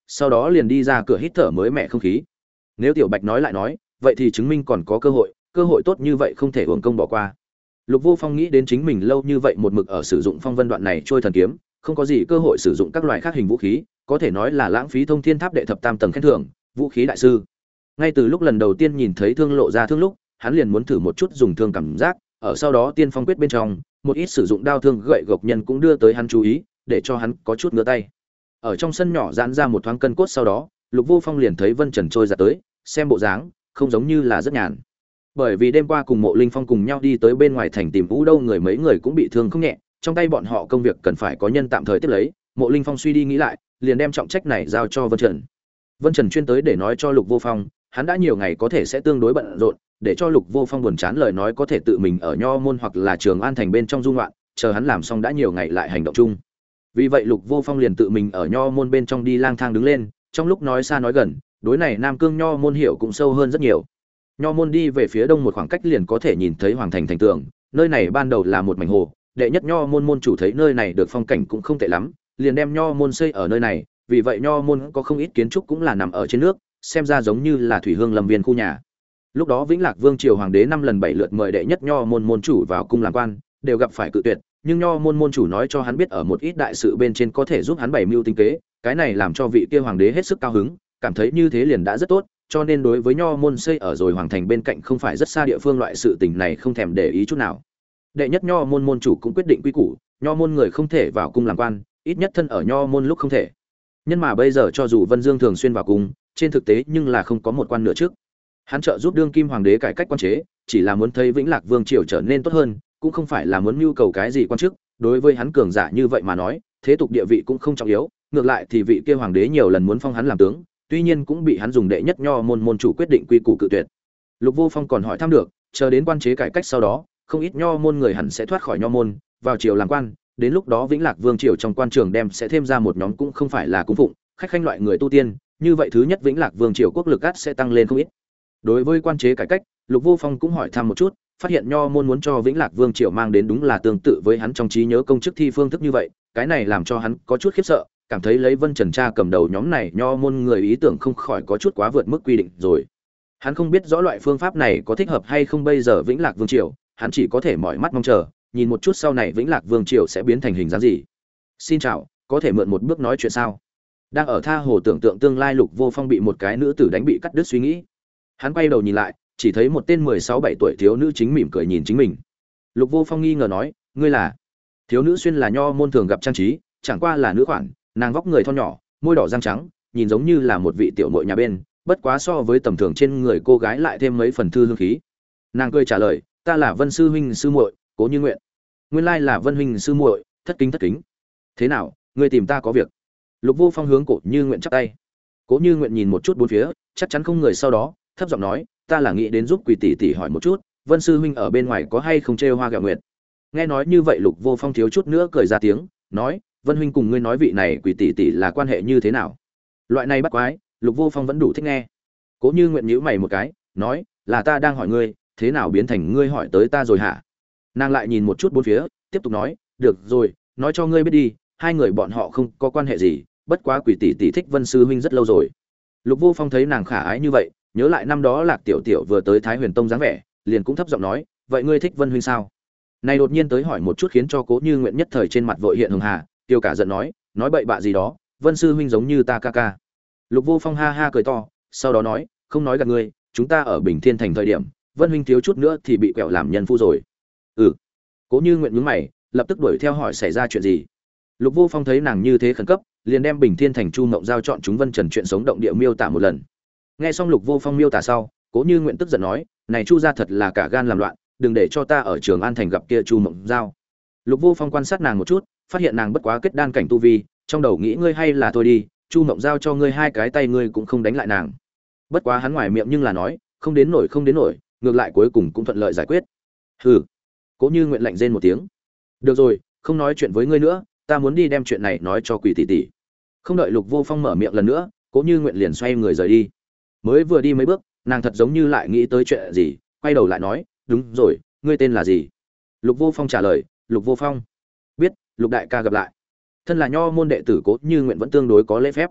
sau đó liền đi ra cửa hít thở mới mẻ không khí. Nếu Tiểu Bạch nói lại nói, vậy thì chứng minh còn có cơ hội tốt như vậy không thể uổng công bỏ qua. Lục Vô Phong nghĩ đến chính mình lâu như vậy một mực ở sử dụng phong vân đoạn này trôi thần kiếm, không có gì cơ hội sử dụng các loại khác hình vũ khí, có thể nói là lãng phí thông thiên tháp đệ thập tam tầng khen thưởng, vũ khí đại sư. Ngay từ lúc lần đầu tiên nhìn thấy thương lộ ra thương lúc, hắn liền muốn thử một chút dùng thương cảm giác, ở sau đó tiên phong quyết bên trong, một ít sử dụng đao thương gậy gộc nhân cũng đưa tới hắn chú ý, để cho hắn có chút ngứa tay. Ở trong sân nhỏ giãn ra một thoáng cân cốt sau đó, Lục Vô Phong liền thấy Vân Trần trôi ra tới, xem bộ dáng, không giống như là rất nhàn. Bởi vì đêm qua cùng Mộ Linh Phong cùng nhau đi tới bên ngoài thành tìm Vũ Đâu người mấy người cũng bị thương không nhẹ, trong tay bọn họ công việc cần phải có nhân tạm thời tiếp lấy, Mộ Linh Phong suy đi nghĩ lại, liền đem trọng trách này giao cho Vân Trần. Vân Trần chuyên tới để nói cho Lục Vô Phong, hắn đã nhiều ngày có thể sẽ tương đối bận rộn, để cho Lục Vô Phong buồn chán lời nói có thể tự mình ở Nho môn hoặc là Trường An thành bên trong dung loạn, chờ hắn làm xong đã nhiều ngày lại hành động chung. Vì vậy Lục Vô Phong liền tự mình ở Nho môn bên trong đi lang thang đứng lên, trong lúc nói xa nói gần, đối này Nam Cương Nho môn hiểu cũng sâu hơn rất nhiều. Nho môn đi về phía đông một khoảng cách liền có thể nhìn thấy hoàng thành thành tường, nơi này ban đầu là một mảnh hồ, đệ nhất Nho môn môn chủ thấy nơi này được phong cảnh cũng không tệ lắm, liền đem Nho môn xây ở nơi này, vì vậy Nho môn có không ít kiến trúc cũng là nằm ở trên nước, xem ra giống như là thủy hương lâm viên khu nhà. Lúc đó Vĩnh Lạc Vương triều hoàng đế 5 lần 7 lượt mời đệ nhất Nho môn môn chủ vào cung làm quan, đều gặp phải cự tuyệt, nhưng Nho môn môn chủ nói cho hắn biết ở một ít đại sự bên trên có thể giúp hắn bày mưu tính kế, cái này làm cho vị kia hoàng đế hết sức cao hứng, cảm thấy như thế liền đã rất tốt, cho nên đối với Nho môn xây ở rồi hoàng thành bên cạnh không phải rất xa địa phương loại sự tình này không thèm để ý chút nào. Đệ nhất Nho môn môn chủ cũng quyết định quy củ, Nho môn người không thể vào cung làm quan, ít nhất thân ở Nho môn lúc không thể. Nhưng mà bây giờ cho dù Vân Dương thường xuyên vào cung, trên thực tế nhưng là không có một quan nữa trước. Hắn trợ giúp đương kim hoàng đế cải cách quan chế, chỉ là muốn thấy Vĩnh Lạc Vương triều trở nên tốt hơn, cũng không phải là muốn nhu cầu cái gì quan chức. Đối với hắn cường giả như vậy mà nói, thế tục địa vị cũng không trọng yếu, ngược lại thì vị kia hoàng đế nhiều lần muốn phong hắn làm tướng, tuy nhiên cũng bị hắn dùng đệ nhất Nho môn môn chủ quyết định quy củ cự tuyệt. Lục Vô Phong còn hỏi thăm được, chờ đến quan chế cải cách sau đó, không ít Nho môn người hẳn sẽ thoát khỏi Nho môn, vào triều làm quan, đến lúc đó Vĩnh Lạc Vương triều trong quan trường đem sẽ thêm ra một nhóm cũng không phải là cung phụng, khách khanh loại người tu tiên, như vậy thứ nhất Vĩnh Lạc Vương triều quốc lực ắt sẽ tăng lên không ít. Đối với quan chế cải cách, Lục Vô Phong cũng hỏi thăm một chút, phát hiện Nho môn muốn cho Vĩnh Lạc Vương triều mang đến đúng là tương tự với hắn trong trí nhớ công chức thi phương thức như vậy, cái này làm cho hắn có chút khiếp sợ, cảm thấy lấy Vân Trần Tra cầm đầu nhóm này Nho môn người ý tưởng không khỏi có chút quá vượt mức quy định rồi. Hắn không biết rõ loại phương pháp này có thích hợp hay không bây giờ Vĩnh Lạc Vương triều, hắn chỉ có thể mỏi mắt mong chờ, nhìn một chút sau này Vĩnh Lạc Vương triều sẽ biến thành hình dáng gì. Xin chào, có thể mượn một bước nói chuyện sao? Đang ở tha hồ tưởng tượng tương lai, Lục Vô Phong bị một cái nữ tử đánh bị cắt đứt suy nghĩ. Hắn quay đầu nhìn lại, chỉ thấy một tên 16-17 tuổi thiếu nữ chính mỉm cười nhìn chính mình. Lục Vô Phong nghi ngờ nói, ngươi là? Thiếu nữ xuyên là Nho môn thường gặp trang trí, chẳng qua là nữ khoản, nàng vóc người thon nhỏ, môi đỏ răng trắng, nhìn giống như là một vị tiểu muội nhà bên, bất quá so với tầm thường trên người cô gái lại thêm mấy phần thư hương khí. Nàng cười trả lời, ta là Vân sư huynh sư muội, Cố Như Nguyện. Nguyên lai là Vân huynh sư muội, thất kính. Thế nào, ngươi tìm ta có việc? Lục Vô Phong hướng Cố Như Nguyện chắp tay. Cố Như Nguyện nhìn một chút bốn phía, chắc chắn không người, sau đó thấp giọng nói, ta là nghĩ đến giúp Quỷ tỷ tỷ hỏi một chút, Vân sư huynh ở bên ngoài có hay không trêu hoa gẹo nguyệt. Nghe nói như vậy, Lục Vô Phong thiếu chút nữa cười ra tiếng, nói, Vân huynh cùng ngươi nói vị này Quỷ tỷ tỷ là quan hệ như thế nào? Loại này bắt quái, Lục Vô Phong vẫn đủ thích nghe. Cố Như Nguyện nhíu mày một cái, nói, là ta đang hỏi ngươi, thế nào biến thành ngươi hỏi tới ta rồi hả? Nàng lại nhìn một chút bốn phía, tiếp tục nói, được rồi, nói cho ngươi biết đi, hai người bọn họ không có quan hệ gì, bất quá Quỷ tỷ tỷ thích Vân sư huynh rất lâu rồi. Lục Vô Phong thấy nàng khả ái như vậy, nhớ lại năm đó Lạc Tiểu Tiểu vừa tới Thái Huyền Tông dáng vẻ, liền cũng thấp giọng nói, vậy ngươi thích Vân huynh sao? Này đột nhiên tới hỏi một chút khiến cho Cố Như Nguyện nhất thời trên mặt vội hiện hường hà, tiêu cả giận nói bậy bạ gì đó, Vân sư huynh giống như ta ca ca. Lục Vô Phong ha ha cười to, sau đó nói, không nói gạt ngươi, chúng ta ở Bình Thiên thành thời điểm, Vân huynh thiếu chút nữa thì bị quẹo làm nhân phu rồi. Ừ. Cố Như Nguyện nhướng mày, lập tức đuổi theo hỏi xảy ra chuyện gì. Lục Vô Phong thấy nàng như thế khẩn cấp, liền đem Bình Thiên thành Chu Mộng giao chọn chúng Vân Trần chuyện sống động địa miêu tả một lần. Nghe xong Lục Vô Phong miêu tả sau, Cố Như Nguyện tức giận nói, này Chu gia thật là cả gan làm loạn, đừng để cho ta ở Trường An thành gặp kia Chu Mộng giao. Lục Vô Phong quan sát nàng một chút, phát hiện nàng bất quá kết đan cảnh tu vi, trong đầu nghĩ ngươi hay là thôi đi, Chu Mộng giao cho ngươi hai cái tay ngươi cũng không đánh lại nàng. Bất quá hắn ngoài miệng nhưng là nói, không đến nổi, ngược lại cuối cùng cũng thuận lợi giải quyết. Hừ. Cố Như Nguyện lạnh rên một tiếng. Được rồi, không nói chuyện với ngươi nữa, ta muốn đi đem chuyện này nói cho Quỷ tỷ tỷ. Không đợi Lục Vô Phong mở miệng lần nữa, Cố Như Nguyện liền xoay người rời đi. Mới vừa đi mấy bước, nàng thật giống như lại nghĩ tới chuyện gì, quay đầu lại nói, đúng rồi, ngươi tên là gì? Lục Vô Phong trả lời, Lục Vô Phong. Biết, Lục đại ca gặp lại. Thân là Nho môn đệ tử, Cố Như Nguyện vẫn tương đối có lễ phép.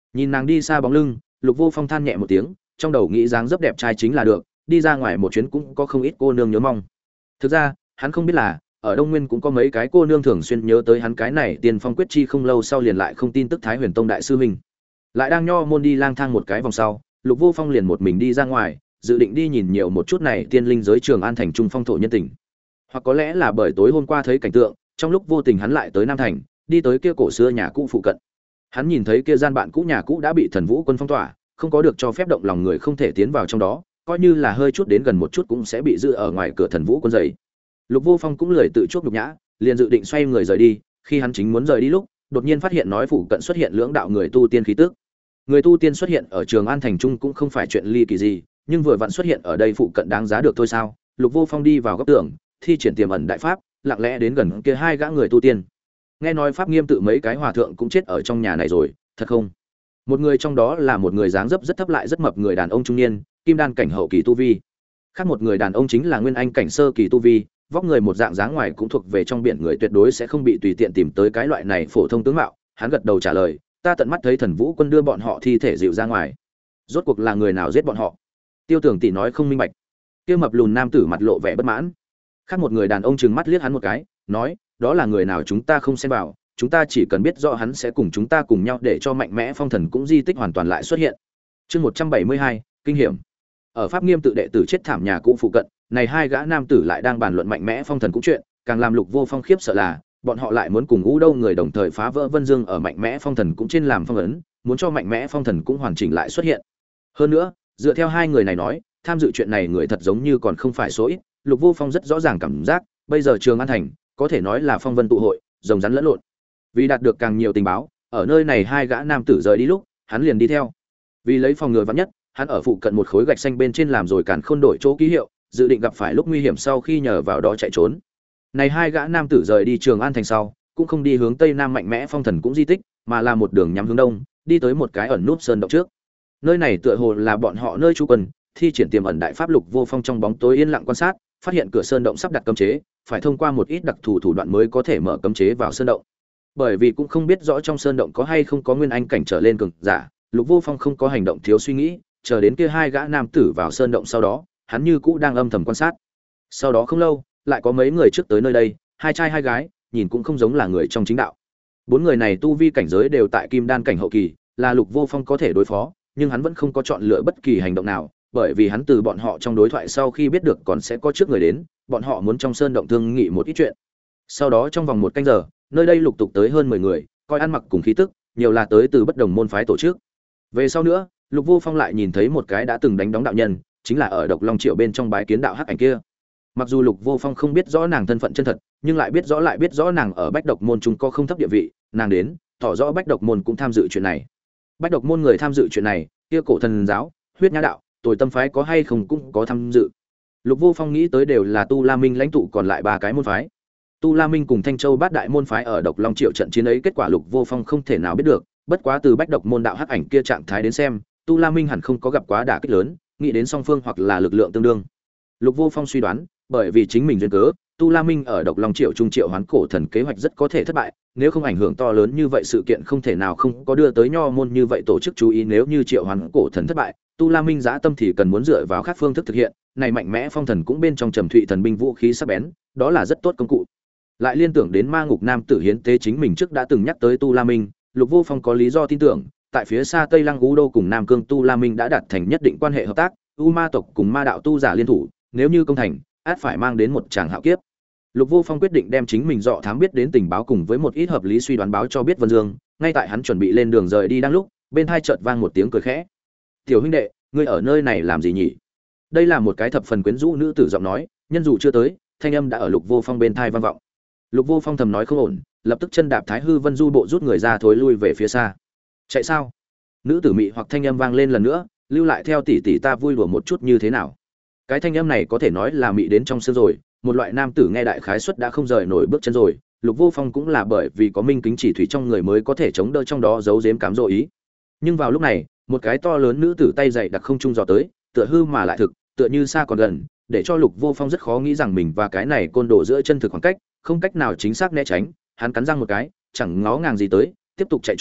Nhìn nàng đi xa bóng lưng, Lục Vô Phong than nhẹ một tiếng, trong đầu nghĩ dáng dấp đẹp trai chính là được, đi ra ngoài một chuyến cũng có không ít cô nương nhớ mong. Thực ra, hắn không biết là ở Đông Nguyên cũng có mấy cái cô nương thường xuyên nhớ tới hắn cái này Tiên Phong quyết chi không lâu sau liền lại không tin tức Thái Huyền Tông đại sư huynh. Lại đang nho môn đi lang thang một cái vòng sau, Lục Vô Phong liền một mình đi ra ngoài, dự định đi nhìn nhiều một chút này tiên linh giới Trường An thành trung phong thổ nhân tình. Hoặc có lẽ là bởi tối hôm qua thấy cảnh tượng, trong lúc vô tình hắn lại tới Nam thành, đi tới kia cổ xưa nhà cũ phụ cận. Hắn nhìn thấy kia gian bạn cũ nhà cũ đã bị Thần Vũ quân phong tỏa, không có được cho phép động lòng người không thể tiến vào trong đó, coi như là hơi chút đến gần một chút cũng sẽ bị giữ ở ngoài cửa Thần Vũ quân dày. Lục Vô Phong cũng lười tự chuốc nhục nhã, liền dự định xoay người rời đi, khi hắn chính muốn rời đi lúc, đột nhiên phát hiện nói phụ cận xuất hiện lưỡng đạo người tu tiên khí tức. Người tu tiên xuất hiện ở Trường An thành trung cũng không phải chuyện ly kỳ gì, nhưng vừa vặn xuất hiện ở đây phụ cận đáng giá được thôi sao? Lục Vô Phong đi vào góc tường, thi triển tiềm ẩn đại pháp, lặng lẽ đến gần kia hai gã người tu tiên. Nghe nói pháp nghiêm tự mấy cái hòa thượng cũng chết ở trong nhà này rồi, thật không? Một người trong đó là một người dáng dấp rất thấp lại rất mập người đàn ông trung niên, kim đan cảnh hậu kỳ tu vi. Khác một người đàn ông chính là nguyên anh cảnh sơ kỳ tu vi, vóc người một dạng dáng ngoài cũng thuộc về trong biển người tuyệt đối sẽ không bị tùy tiện tìm tới cái loại này phổ thông tướng mạo. Hắn gật đầu trả lời, ta tận mắt thấy Thần Vũ quân đưa bọn họ thi thể dịu ra ngoài. Rốt cuộc là người nào giết bọn họ? Tiêu Tưởng tỷ nói không minh bạch. Kia mập lùn nam tử mặt lộ vẻ bất mãn. Khác một người đàn ông trừng mắt liếc hắn một cái, nói, đó là người nào chúng ta không xen vào, chúng ta chỉ cần biết rõ hắn sẽ cùng chúng ta cùng nhau để cho mạnh mẽ phong thần cũng di tích hoàn toàn lại xuất hiện. Chương 172, kinh hiểm. Ở Pháp Nghiêm tự đệ tử chết thảm nhà cũ phụ cận, này hai gã nam tử lại đang bàn luận mạnh mẽ phong thần cũng chuyện, càng làm Lục Vô Phong khiếp sợ là, bọn họ lại muốn cùng U Đâu người đồng thời phá vỡ Vân Dương ở mạnh mẽ phong thần cũng trên làm phong ấn, muốn cho mạnh mẽ phong thần cũng hoàn chỉnh lại xuất hiện. Hơn nữa, dựa theo hai người này nói, tham dự chuyện này người thật giống như còn không phải số ít, Lục Vô Phong rất rõ ràng cảm giác, bây giờ Trường An thành có thể nói là phong vân tụ hội, rồng rắn lẫn lộn. Vì đạt được càng nhiều tình báo, ở nơi này hai gã nam tử rời đi lúc, hắn liền đi theo. Vì lấy phòng ngừa vắn nhất, hắn ở phụ cận một khối gạch xanh bên trên làm rồi càn khôn đổi chỗ ký hiệu, dự định gặp phải lúc nguy hiểm sau khi nhờ vào đó chạy trốn. Này hai gã nam tử rời đi Trường An thành sau, cũng không đi hướng tây nam mạnh mẽ phong thần cũng di tích, mà là một đường nhắm hướng đông, đi tới một cái ẩn núp sơn động trước. Nơi này tựa hồ là bọn họ nơi trú quân, thi triển tiềm ẩn đại pháp. Lục Vô Phong trong bóng tối yên lặng quan sát, phát hiện cửa sơn động sắp đặt cấm chế, phải thông qua một ít đặc thù thủ đoạn mới có thể mở cấm chế vào sơn động. Bởi vì cũng không biết rõ trong sơn động có hay không có nguyên anh cảnh trở lên cường giả, Lục Vô Phong không có hành động thiếu suy nghĩ, chờ đến kia hai gã nam tử vào sơn động sau đó, hắn như cũ đang âm thầm quan sát. Sau đó không lâu, lại có mấy người trước tới nơi đây, hai trai hai gái, nhìn cũng không giống là người trong chính đạo. Bốn người này tu vi cảnh giới đều tại kim đan cảnh hậu kỳ, là Lục Vô Phong có thể đối phó, nhưng hắn vẫn không có chọn lựa bất kỳ hành động nào, bởi vì hắn từ bọn họ trong đối thoại sau khi biết được còn sẽ có trước người đến, bọn họ muốn trong sơn động thương nghị một ít chuyện. Sau đó trong vòng một canh giờ, nơi đây lục tục tới hơn 10 người, coi ăn mặc cùng khí tức, nhiều là tới từ bất đồng môn phái tổ chức. Về sau nữa, Lục Vô Phong lại nhìn thấy một cái đã từng đánh đóng đạo nhân, chính là ở Độc Long Triệu bên trong bái kiến đạo hắc ảnh kia. Mặc dù Lục Vô Phong không biết rõ nàng thân phận chân thật, nhưng lại biết rõ nàng ở Bách Độc môn chúng có không thấp địa vị, nàng đến, tỏ rõ Bách Độc môn cũng tham dự chuyện này. Bách Độc môn người tham dự chuyện này, kia cổ thần giáo, huyết nhã đạo, Tồi Tâm phái có hay không cũng có tham dự. Lục Vô Phong nghĩ tới đều là Tu La Minh lãnh tụ còn lại ba cái môn phái. Tu La Minh cùng Thanh Châu Bát Đại môn phái ở Độc Long Triệu trận chiến ấy kết quả Lục Vô Phong không thể nào biết được, bất quá từ Bách Độc môn đạo hắc ảnh kia trạng thái đến xem, Tu La Minh hẳn không có gặp quá đả kích lớn, nghĩ đến song phương hoặc là lực lượng tương đương. Lục Vô Phong suy đoán, bởi vì chính mình duyên cớ, Tu La Minh ở Độc Long Triệu trung triệu hoán cổ thần kế hoạch rất có thể thất bại, nếu không ảnh hưởng to lớn như vậy sự kiện không thể nào không có đưa tới nho môn như vậy tổ chức chú ý, nếu như triệu hoán cổ thần thất bại, Tu La Minh dã tâm thì cần muốn dựa vào các phương thức thực hiện, này mạnh mẽ phong thần cũng bên trong trầm thụy thần binh vũ khí sắc bén, đó là rất tốt công cụ. Lại liên tưởng đến ma ngục nam tử hiến tế chính mình trước đã từng nhắc tới Tu La Minh, Lục Vô Phong có lý do tin tưởng, tại phía xa Tây Lăng U Đô cùng Nam Cương Tu La Minh đã đạt thành nhất định quan hệ hợp tác, U Ma tộc cùng ma đạo tu giả liên thủ, nếu như công thành, át phải mang đến một tràng hạo kiếp. Lục Vô Phong quyết định đem chính mình dọ thám biết đến tình báo cùng với một ít hợp lý suy đoán báo cho biết Vân Dương, ngay tại hắn chuẩn bị lên đường rời đi đang lúc, bên tai chợt vang một tiếng cười khẽ. "Tiểu huynh đệ, ngươi ở nơi này làm gì nhỉ?" Đây là một cái thập phần quyến rũ nữ tử giọng nói, nhân dù chưa tới, thanh âm đã ở Lục Vô Phong bên tai vang vọng. Lục Vô Phong thầm nói không ổn, lập tức chân đạp Thái Hư Vân Du bộ rút người ra thối lui về phía xa. "Chạy sao?" Nữ tử mị hoặc thanh âm vang lên lần nữa, "Lưu lại theo tỷ tỷ ta vui đùa một chút như thế nào?" Cái thanh âm này có thể nói là mị đến trong xương rồi, một loại nam tử nghe đại khái suất đã không rời nổi bước chân rồi. Lục Vô Phong cũng là bởi vì có minh kính chỉ thủy trong người mới có thể chống đỡ trong đó giấu giếm cám dỗ ý. Nhưng vào lúc này, một cái to lớn nữ tử tay dày đặc không trung dò tới, tựa hư mà lại thực, tựa như xa còn gần, để cho Lục Vô Phong rất khó nghĩ rằng mình và cái này côn đồ giữa chân thực khoảng cách, không cách nào chính xác né tránh. Hắn cắn răng một cái, chẳng ngó ngàng gì tới, tiếp tục chạy trốn,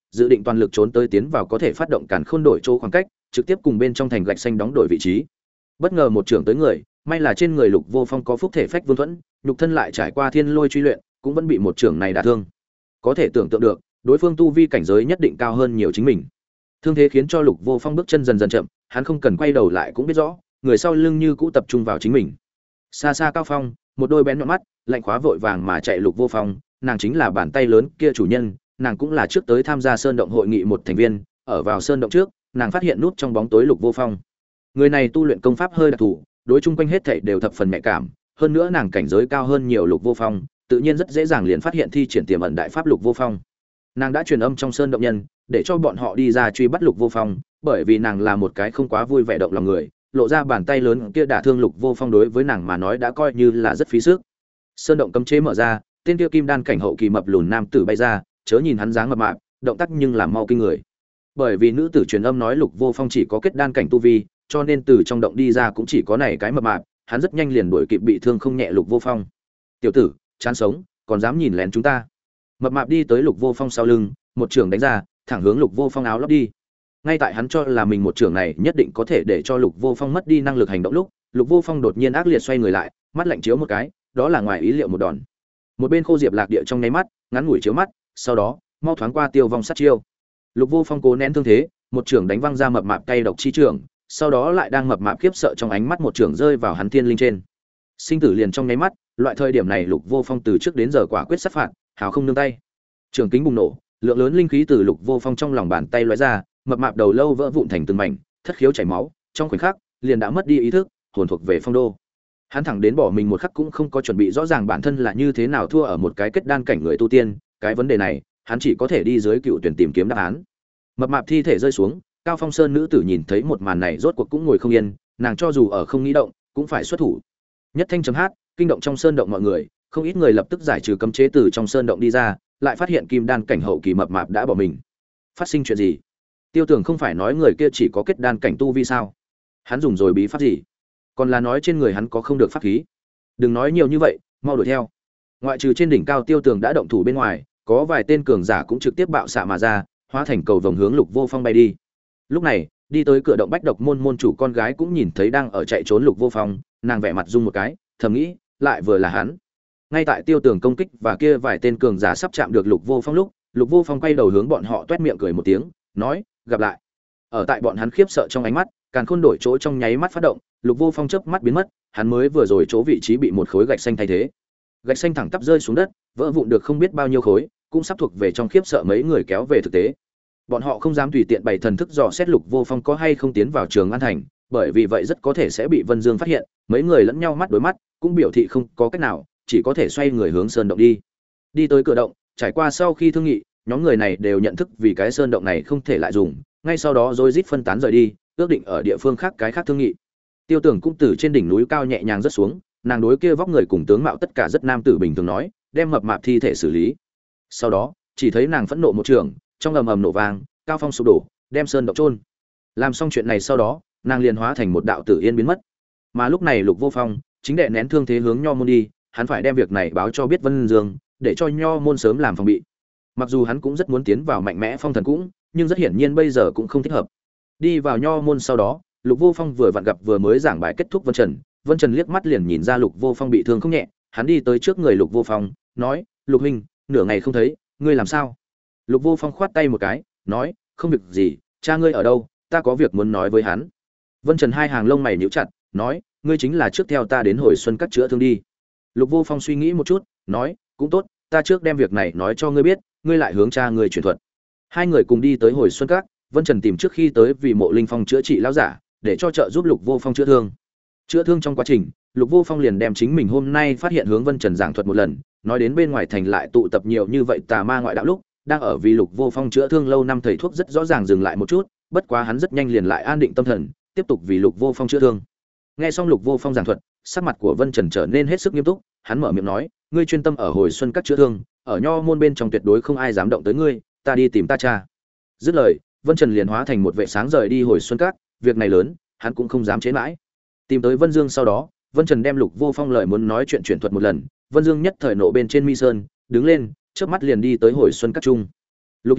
dự định toàn lực trốn tới tiến vào có thể phát động càn khôn đổi chỗ khoảng cách, trực tiếp cùng bên trong thành gạch xanh đóng đổi vị trí. Bất ngờ một trưởng tới người, may là trên người Lục Vô Phong có phúc thể phách vương thuẫn, nhục thân lại trải qua thiên lôi truy luyện, cũng vẫn bị một trưởng này đả thương. Có thể tưởng tượng được, đối phương tu vi cảnh giới nhất định cao hơn nhiều chính mình. Thương thế khiến cho Lục Vô Phong bước chân dần dần chậm, hắn không cần quay đầu lại cũng biết rõ, người sau lưng như cũ tập trung vào chính mình. Xa xa cao phong, một đôi bén nhọn mắt, lạnh khóa vội vàng mà chạy Lục Vô Phong, nàng chính là bàn tay lớn kia chủ nhân, nàng cũng là trước tới tham gia sơn động hội nghị một thành viên, ở vào sơn động trước, nàng phát hiện nút trong bóng tối Lục Vô Phong. Người này tu luyện công pháp hơi đặc thù, đối chung quanh hết thảy đều thập phần nhạy cảm, hơn nữa nàng cảnh giới cao hơn nhiều Lục Vô Phong, tự nhiên rất dễ dàng liền phát hiện thi triển tiềm ẩn đại pháp Lục Vô Phong. Nàng đã truyền âm trong sơn động nhân, để cho bọn họ đi ra truy bắt Lục Vô Phong, bởi vì nàng là một cái không quá vui vẻ động lòng người, lộ ra bàn tay lớn kia đả thương Lục Vô Phong đối với nàng mà nói đã coi như là rất phí sức. Sơn động cấm chế mở ra, tên kia kim đan cảnh hậu kỳ mập lùn nam tử bay ra, chớ nhìn hắn dáng mập mạp, động tác nhưng làm mau kinh người. Bởi vì nữ tử truyền âm nói Lục Vô Phong chỉ có kết đan cảnh tu vi, cho nên từ trong động đi ra cũng chỉ có này cái mập mạp, hắn rất nhanh liền đuổi kịp bị thương không nhẹ Lục Vô Phong. "Tiểu tử, chán sống, còn dám nhìn lén chúng ta." Mập mạp đi tới Lục Vô Phong sau lưng, một trường đánh ra, thẳng hướng Lục Vô Phong áo lót đi. Ngay tại hắn cho là mình một trường này nhất định có thể để cho Lục Vô Phong mất đi năng lực hành động lúc, Lục Vô Phong đột nhiên ác liệt xoay người lại, mắt lạnh chiếu một cái, đó là ngoài ý liệu một đòn. Một bên Khô Diệp Lạc Địa trong nháy mắt, ngắn ngủi chiếu mắt, sau đó, mau thoáng qua tiêu vong sát chiêu. Lục Vô Phong cố nén thương thế, một trường đánh văng ra mập mạp cay độc chi trường, sau đó lại đang mập mạp khiếp sợ trong ánh mắt một trường rơi vào hắn thiên linh trên. Sinh tử liền trong nháy mắt, loại thời điểm này Lục Vô Phong từ trước đến giờ quả quyết sát phạt, hào không nương tay. Trường kính bùng nổ, lượng lớn linh khí từ Lục Vô Phong trong lòng bàn tay lóe ra, mập mạp đầu lâu vỡ vụn thành từng mảnh, thất khiếu chảy máu, trong khoảnh khắc liền đã mất đi ý thức, hồn thuộc về phong đô. Hắn thẳng đến bỏ mình một khắc cũng không có chuẩn bị rõ ràng bản thân là như thế nào thua ở một cái kết đan cảnh người tu tiên, cái vấn đề này, hắn chỉ có thể đi dưới cựu tuyển tìm kiếm đáp án. Mập mạp thi thể rơi xuống, Cao Phong Sơn nữ tử nhìn thấy một màn này rốt cuộc cũng ngồi không yên, nàng cho dù ở không nghĩ động, cũng phải xuất thủ. Nhất thanh chấm hát, kinh động trong sơn động mọi người, không ít người lập tức giải trừ cấm chế từ trong sơn động đi ra, lại phát hiện kim đan cảnh hậu kỳ mập mạp đã bỏ mình. Phát sinh chuyện gì? Tiêu Tưởng không phải nói người kia chỉ có kết đan cảnh tu vi sao? Hắn dùng rồi bí pháp gì? Còn là nói trên người hắn có không được pháp khí? Đừng nói nhiều như vậy, mau đuổi theo. Ngoại trừ trên đỉnh cao Tiêu Tưởng đã động thủ bên ngoài, có vài tên cường giả cũng trực tiếp bạo xạ mà ra, hóa thành cầu vồng hướng Lục Vô Phong bay đi. Lúc này, đi tới cửa động Bách Độc môn môn chủ con gái cũng nhìn thấy đang ở chạy trốn Lục Vô Phong, nàng vẻ mặt rung một cái, thầm nghĩ, lại vừa là hắn. Ngay tại Tiêu Tưởng công kích và kia vài tên cường giả sắp chạm được Lục Vô Phong lúc, Lục Vô Phong quay đầu hướng bọn họ toét miệng cười một tiếng, nói, gặp lại. Ở tại bọn hắn khiếp sợ trong ánh mắt, càn khôn đổi chỗ trong nháy mắt phát động, Lục Vô Phong chớp mắt biến mất, hắn mới vừa rồi chỗ vị trí bị một khối gạch xanh thay thế. Gạch xanh thẳng tắp rơi xuống đất, vỡ vụn được không biết bao nhiêu khối, cũng sắp thuộc về trong khiếp sợ mấy người kéo về thực tế. Bọn họ không dám tùy tiện bày thần thức dò xét Lục Vô Phong có hay không tiến vào Trường An thành, bởi vì vậy rất có thể sẽ bị Vân Dương phát hiện, mấy người lẫn nhau mắt đối mắt, cũng biểu thị không có cách nào, chỉ có thể xoay người hướng sơn động đi. Đi tới cửa động, trải qua sau khi thương nghị, nhóm người này đều nhận thức vì cái sơn động này không thể lại dùng, ngay sau đó rối rít phân tán rời đi, ước định ở địa phương khác cái khác thương nghị. Tiêu Tưởng cũng từ trên đỉnh núi cao nhẹ nhàng rớt xuống, nàng đối kia vóc người cùng tướng mạo tất cả rất nam tử bình thường nói, đem mập mạp thi thể xử lý. Sau đó, chỉ thấy nàng phẫn nộ một trường, trong ầm ầm nổ vang, cao phong sụp đổ, đem sơn động chôn. Làm xong chuyện này sau đó, nàng liền hóa thành một đạo tử yên biến mất. Mà lúc này Lục Vô Phong chính đệ nén thương thế hướng Nho môn đi, hắn phải đem việc này báo cho biết Vân Dương, để cho Nho môn sớm làm phòng bị. Mặc dù hắn cũng rất muốn tiến vào mạnh mẽ phong thần cũng, nhưng rất hiển nhiên bây giờ cũng không thích hợp. Đi vào Nho môn sau đó, Lục Vô Phong vừa vặn gặp vừa mới giảng bài kết thúc Vân Trần, Vân Trần liếc mắt liền nhìn ra Lục Vô Phong bị thương không nhẹ, hắn đi tới trước người Lục Vô Phong, nói: "Lục huynh, nửa ngày không thấy, ngươi làm sao?" Lục Vô Phong khoát tay một cái, nói: "Không việc gì, cha ngươi ở đâu, ta có việc muốn nói với hắn." Vân Trần hai hàng lông mày nhíu chặt, nói: "Ngươi chính là trước theo ta đến Hồi Xuân Các chữa thương đi." Lục Vô Phong suy nghĩ một chút, nói: "Cũng tốt, ta trước đem việc này nói cho ngươi biết, ngươi lại hướng cha ngươi truyền thuật." Hai người cùng đi tới Hồi Xuân Các, Vân Trần tìm trước khi tới vì Mộ Linh Phong chữa trị lão giả, để cho trợ giúp Lục Vô Phong chữa thương. Chữa thương trong quá trình, Lục Vô Phong liền đem chính mình hôm nay phát hiện hướng Vân Trần giảng thuật một lần, nói đến bên ngoài thành lại tụ tập nhiều như vậy tà ma ngoại đạo lúc, đang ở vì Lục Vô Phong chữa thương lâu năm thầy thuốc rất rõ ràng dừng lại một chút, bất quá hắn rất nhanh liền lại an định tâm thần, tiếp tục vì Lục Vô Phong chữa thương. Nghe xong Lục Vô Phong giảng thuật, sắc mặt của Vân Trần trở nên hết sức nghiêm túc, hắn mở miệng nói: "Ngươi chuyên tâm ở Hồi Xuân Các chữa thương, ở Nho môn bên trong tuyệt đối không ai dám động tới ngươi, ta đi tìm ta cha." Dứt lời, Vân Trần liền hóa thành một vệ sáng rời đi Hồi Xuân Các, việc này lớn, hắn cũng không dám chế mãi. Tìm tới Vân Dương sau đó, Vân Trần đem Lục Vô Phong lời muốn nói chuyện chuyển thuật một lần, Vân Dương nhất thời nộ bên trên mi sơn, đứng lên, chớp mắt liền đi tới Hồi Xuân Các trung. Lục Hiên Chất,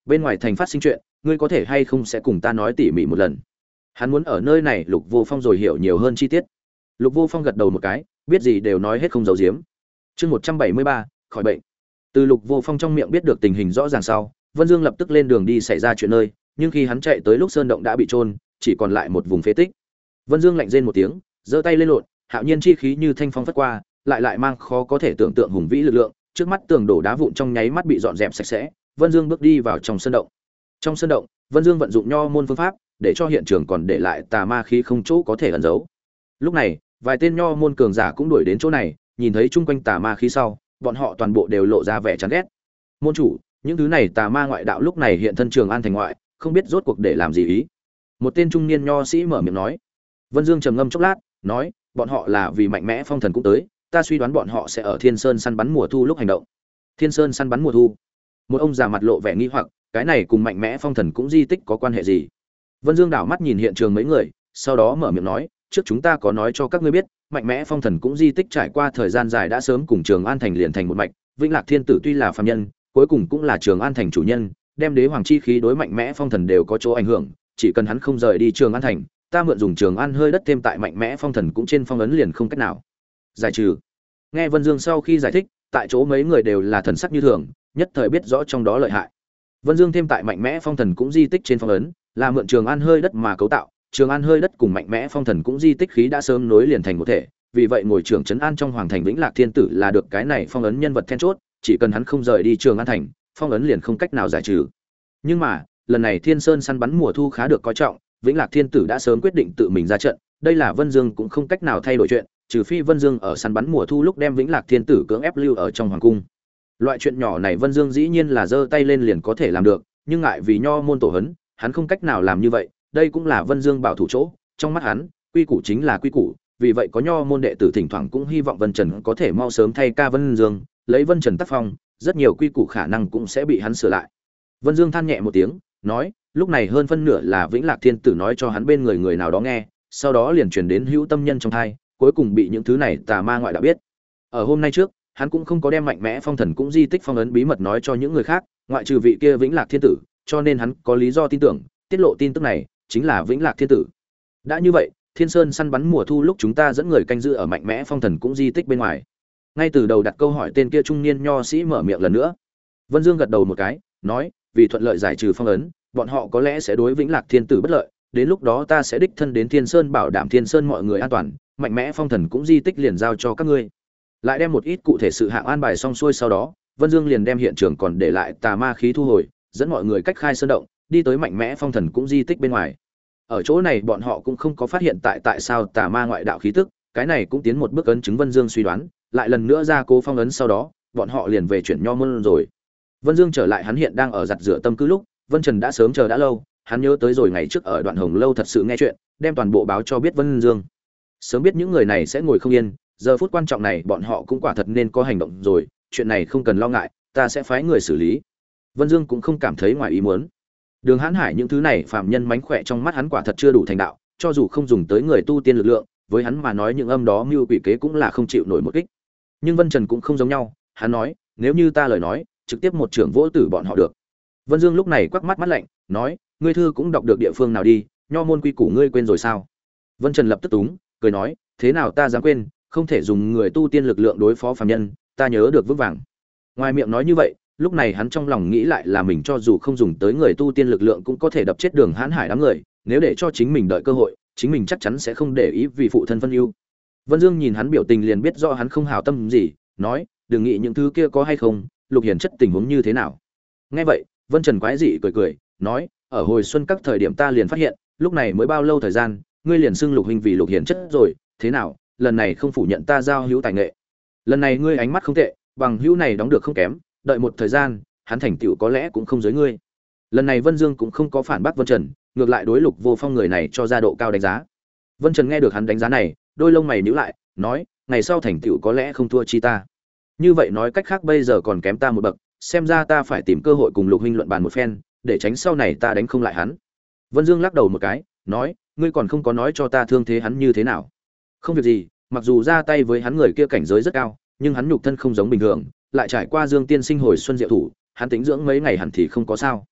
bên ngoài thành phát sinh chuyện, ngươi có thể hay không sẽ cùng ta nói tỉ mỉ một lần. Hắn muốn ở nơi này Lục Vô Phong rồi hiểu nhiều hơn chi tiết. Lục Vô Phong gật đầu một cái, biết gì đều nói hết không giấu giếm. Chương 173, khỏi bệnh. Từ Lục Vô Phong trong miệng biết được tình hình rõ ràng sau, Vân Dương lập tức lên đường đi xảy ra chuyện nơi, nhưng khi hắn chạy tới lúc sơn động đã bị chôn, chỉ còn lại một vùng phế tích. Vân Dương lạnh rên một tiếng, giơ tay lên lộn, hạo nhiên chi khí như thanh phong phất qua, lại mang khó có thể tưởng tượng hùng vĩ lực lượng, trước mắt tường đổ đá vụn trong nháy mắt bị dọn dẹp sạch sẽ. Vân Dương bước đi vào trong sơn động. Trong sơn động, Vân Dương vận dụng nho môn phương pháp, để cho hiện trường còn để lại tà ma khí không chỗ có thể ẩn giấu. Lúc này, vài tên nho môn cường giả cũng đuổi đến chỗ này, nhìn thấy chung quanh tà ma khí sau, bọn họ toàn bộ đều lộ ra vẻ chán ghét. Môn chủ, những thứ này tà ma ngoại đạo lúc này hiện thân Trường An thành ngoại, không biết rốt cuộc để làm gì ý. Một tên trung niên nho sĩ mở miệng nói. Vân Dương trầm ngâm chốc lát, nói, bọn họ là vì mạnh mẽ phong thần cũng tới, ta suy đoán bọn họ sẽ ở Thiên Sơn săn bắn mùa thu lúc hành động. Thiên Sơn săn bắn mùa thu? Một ông già mặt lộ vẻ nghi hoặc, cái này cùng mạnh mẽ phong thần cũng di tích có quan hệ gì? Vân Dương đảo mắt nhìn hiện trường mấy người, sau đó mở miệng nói, trước chúng ta có nói cho các ngươi biết, mạnh mẽ phong thần cũng di tích trải qua thời gian dài đã sớm cùng Trường An thành liền thành một mạch, Vĩnh Lạc Thiên Tử tuy là phàm nhân, cuối cùng cũng là Trường An thành chủ nhân, đem đế hoàng chi khí đối mạnh mẽ phong thần đều có chỗ ảnh hưởng, chỉ cần hắn không rời đi Trường An thành, ta mượn dùng Trường An hơi đất thêm tại mạnh mẽ phong thần cũng trên phong ấn liền không cách nào giải trừ. Nghe Vân Dương sau khi giải thích, tại chỗ mấy người đều là thần sắc như thường, nhất thời biết rõ trong đó lợi hại. Vân Dương thêm tại mạnh mẽ phong thần cũng di tích trên phong ấn, là mượn Trường An hơi đất mà cấu tạo, Trường An hơi đất cùng mạnh mẽ phong thần cũng di tích khí đã sớm nối liền thành một thể, vì vậy ngồi trưởng trấn an trong hoàng thành Vĩnh Lạc Thiên Tử là được cái này phong ấn nhân vật then chốt, chỉ cần hắn không rời đi Trường An thành, phong ấn liền không cách nào giải trừ. Nhưng mà, lần này Thiên Sơn săn bắn mùa thu khá được coi trọng, Vĩnh Lạc Thiên Tử đã sớm quyết định tự mình ra trận, đây là Vân Dương cũng không cách nào thay đổi chuyện, trừ phi Vân Dương ở săn bắn mùa thu lúc đem Vĩnh Lạc Thiên Tử cưỡng ép lưu ở trong hoàng cung. Loại chuyện nhỏ này Vân Dương dĩ nhiên là giơ tay lên liền có thể làm được, nhưng ngại vì nho môn tổ hấn, hắn không cách nào làm như vậy, đây cũng là Vân Dương bảo thủ chỗ, trong mắt hắn, quy củ chính là quy củ, vì vậy có nho môn đệ tử thỉnh thoảng cũng hy vọng Vân Trần có thể mau sớm thay ca Vân Dương, lấy Vân Trần tác phong, rất nhiều quy củ khả năng cũng sẽ bị hắn sửa lại. Vân Dương than nhẹ một tiếng, nói, lúc này hơn phân nửa là Vĩnh Lạc Thiên Tử nói cho hắn bên người nào đó nghe, sau đó liền truyền đến hữu tâm nhân trong tai, cuối cùng bị những thứ này tà ma ngoại đạo biết. Ở hôm nay trước, hắn cũng không có đem mạnh mẽ phong thần cũng di tích phong ấn bí mật nói cho những người khác, ngoại trừ vị kia Vĩnh Lạc Thiên Tử, cho nên hắn có lý do tin tưởng, tiết lộ tin tức này chính là Vĩnh Lạc Thiên Tử. Đã như vậy, Thiên Sơn săn bắn mùa thu lúc chúng ta dẫn người canh giữ ở mạnh mẽ phong thần cũng di tích bên ngoài. Ngay từ đầu đặt câu hỏi tên kia trung niên nho sĩ mở miệng lần nữa. Vân Dương gật đầu một cái, nói, vì thuận lợi giải trừ phong ấn, bọn họ có lẽ sẽ đối Vĩnh Lạc Thiên Tử bất lợi, đến lúc đó ta sẽ đích thân đến Thiên Sơn bảo đảm Thiên Sơn mọi người an toàn, mạnh mẽ phong thần cũng di tích liền giao cho các ngươi. Lại đem một ít cụ thể sự hạng an bài xong xuôi sau đó, Vân Dương liền đem hiện trường còn để lại tà ma khí thu hồi, dẫn mọi người cách khai sơn động, đi tới mạnh mẽ phong thần cũng di tích bên ngoài. Ở chỗ này bọn họ cũng không có phát hiện tại sao tà ma ngoại đạo khí tức, cái này cũng tiến một bước ấn chứng Vân Dương suy đoán, lại lần nữa ra cố phong ấn sau đó, bọn họ liền về chuyển nho môn rồi. Vân Dương trở lại hắn hiện đang ở giặt rửa tâm cứ lúc, Vân Trần đã sớm chờ đã lâu, hắn nhớ tới rồi ngày trước ở Đoạn Hồng lâu thật sự nghe chuyện, đem toàn bộ báo cho biết Vân Dương. Sớm biết những người này sẽ ngồi không yên, giờ phút quan trọng này bọn họ cũng quả thật nên có hành động rồi, chuyện này không cần lo ngại, ta sẽ phái người xử lý. Vân Dương cũng không cảm thấy ngoài ý muốn. Đường Hán Hải những thứ này phạm nhân mánh khỏe trong mắt hắn quả thật chưa đủ thành đạo, cho dù không dùng tới người tu tiên lực lượng, với hắn mà nói những âm đó mưu quỷ kế cũng là không chịu nổi một kích. Nhưng Vân Trần cũng không giống nhau, hắn nói, nếu như ta lời nói, trực tiếp một trưởng vỗ tử bọn họ được. Vân Dương lúc này quắc mắt mắt lạnh, nói, ngươi thư cũng đọc được địa phương nào đi, nho môn quy củ ngươi quên rồi sao? Vân Trần lập tức túng, cười nói, thế nào ta dám quên, không thể dùng người tu tiên lực lượng đối phó phàm nhân, ta nhớ được vững vàng. Ngoài miệng nói như vậy, lúc này hắn trong lòng nghĩ lại là mình cho dù không dùng tới người tu tiên lực lượng cũng có thể đập chết Đường Hán Hải đám người, nếu để cho chính mình đợi cơ hội, chính mình chắc chắn sẽ không để ý vì phụ thân phân ưu. Vân Dương nhìn hắn biểu tình liền biết rõ hắn không hào tâm gì, nói, đừng nghĩ những thứ kia có hay không, Lục Hiền chất tình huống như thế nào. Nghe vậy, Vân Trần quái dị cười cười, nói, ở hồi xuân các thời điểm ta liền phát hiện, lúc này mới bao lâu thời gian, ngươi liền xưng Lục huynh vì Lục Hiền chất rồi, thế nào, lần này không phủ nhận ta giao hữu tài nghệ. Lần này ngươi ánh mắt không tệ, bằng hữu này đóng được không kém, đợi một thời gian, hắn thành tựu có lẽ cũng không dưới ngươi. Lần này Vân Dương cũng không có phản bác Vân Trần, ngược lại đối Lục Vô Phong người này cho ra độ cao đánh giá. Vân Trần nghe được hắn đánh giá này, đôi lông mày nhíu lại, nói, ngày sau thành tựu có lẽ không thua chi ta. Như vậy nói cách khác bây giờ còn kém ta một bậc, xem ra ta phải tìm cơ hội cùng Lục huynh luận bàn một phen, để tránh sau này ta đánh không lại hắn. Vân Dương lắc đầu một cái, nói, ngươi còn không có nói cho ta thương thế hắn như thế nào. Không việc gì, mặc dù ra tay với hắn người kia cảnh giới rất cao, nhưng hắn nhục thân không giống bình thường, lại trải qua Dương tiên sinh hồi xuân diệu thủ, hắn tính dưỡng mấy ngày hẳn thì không có sao.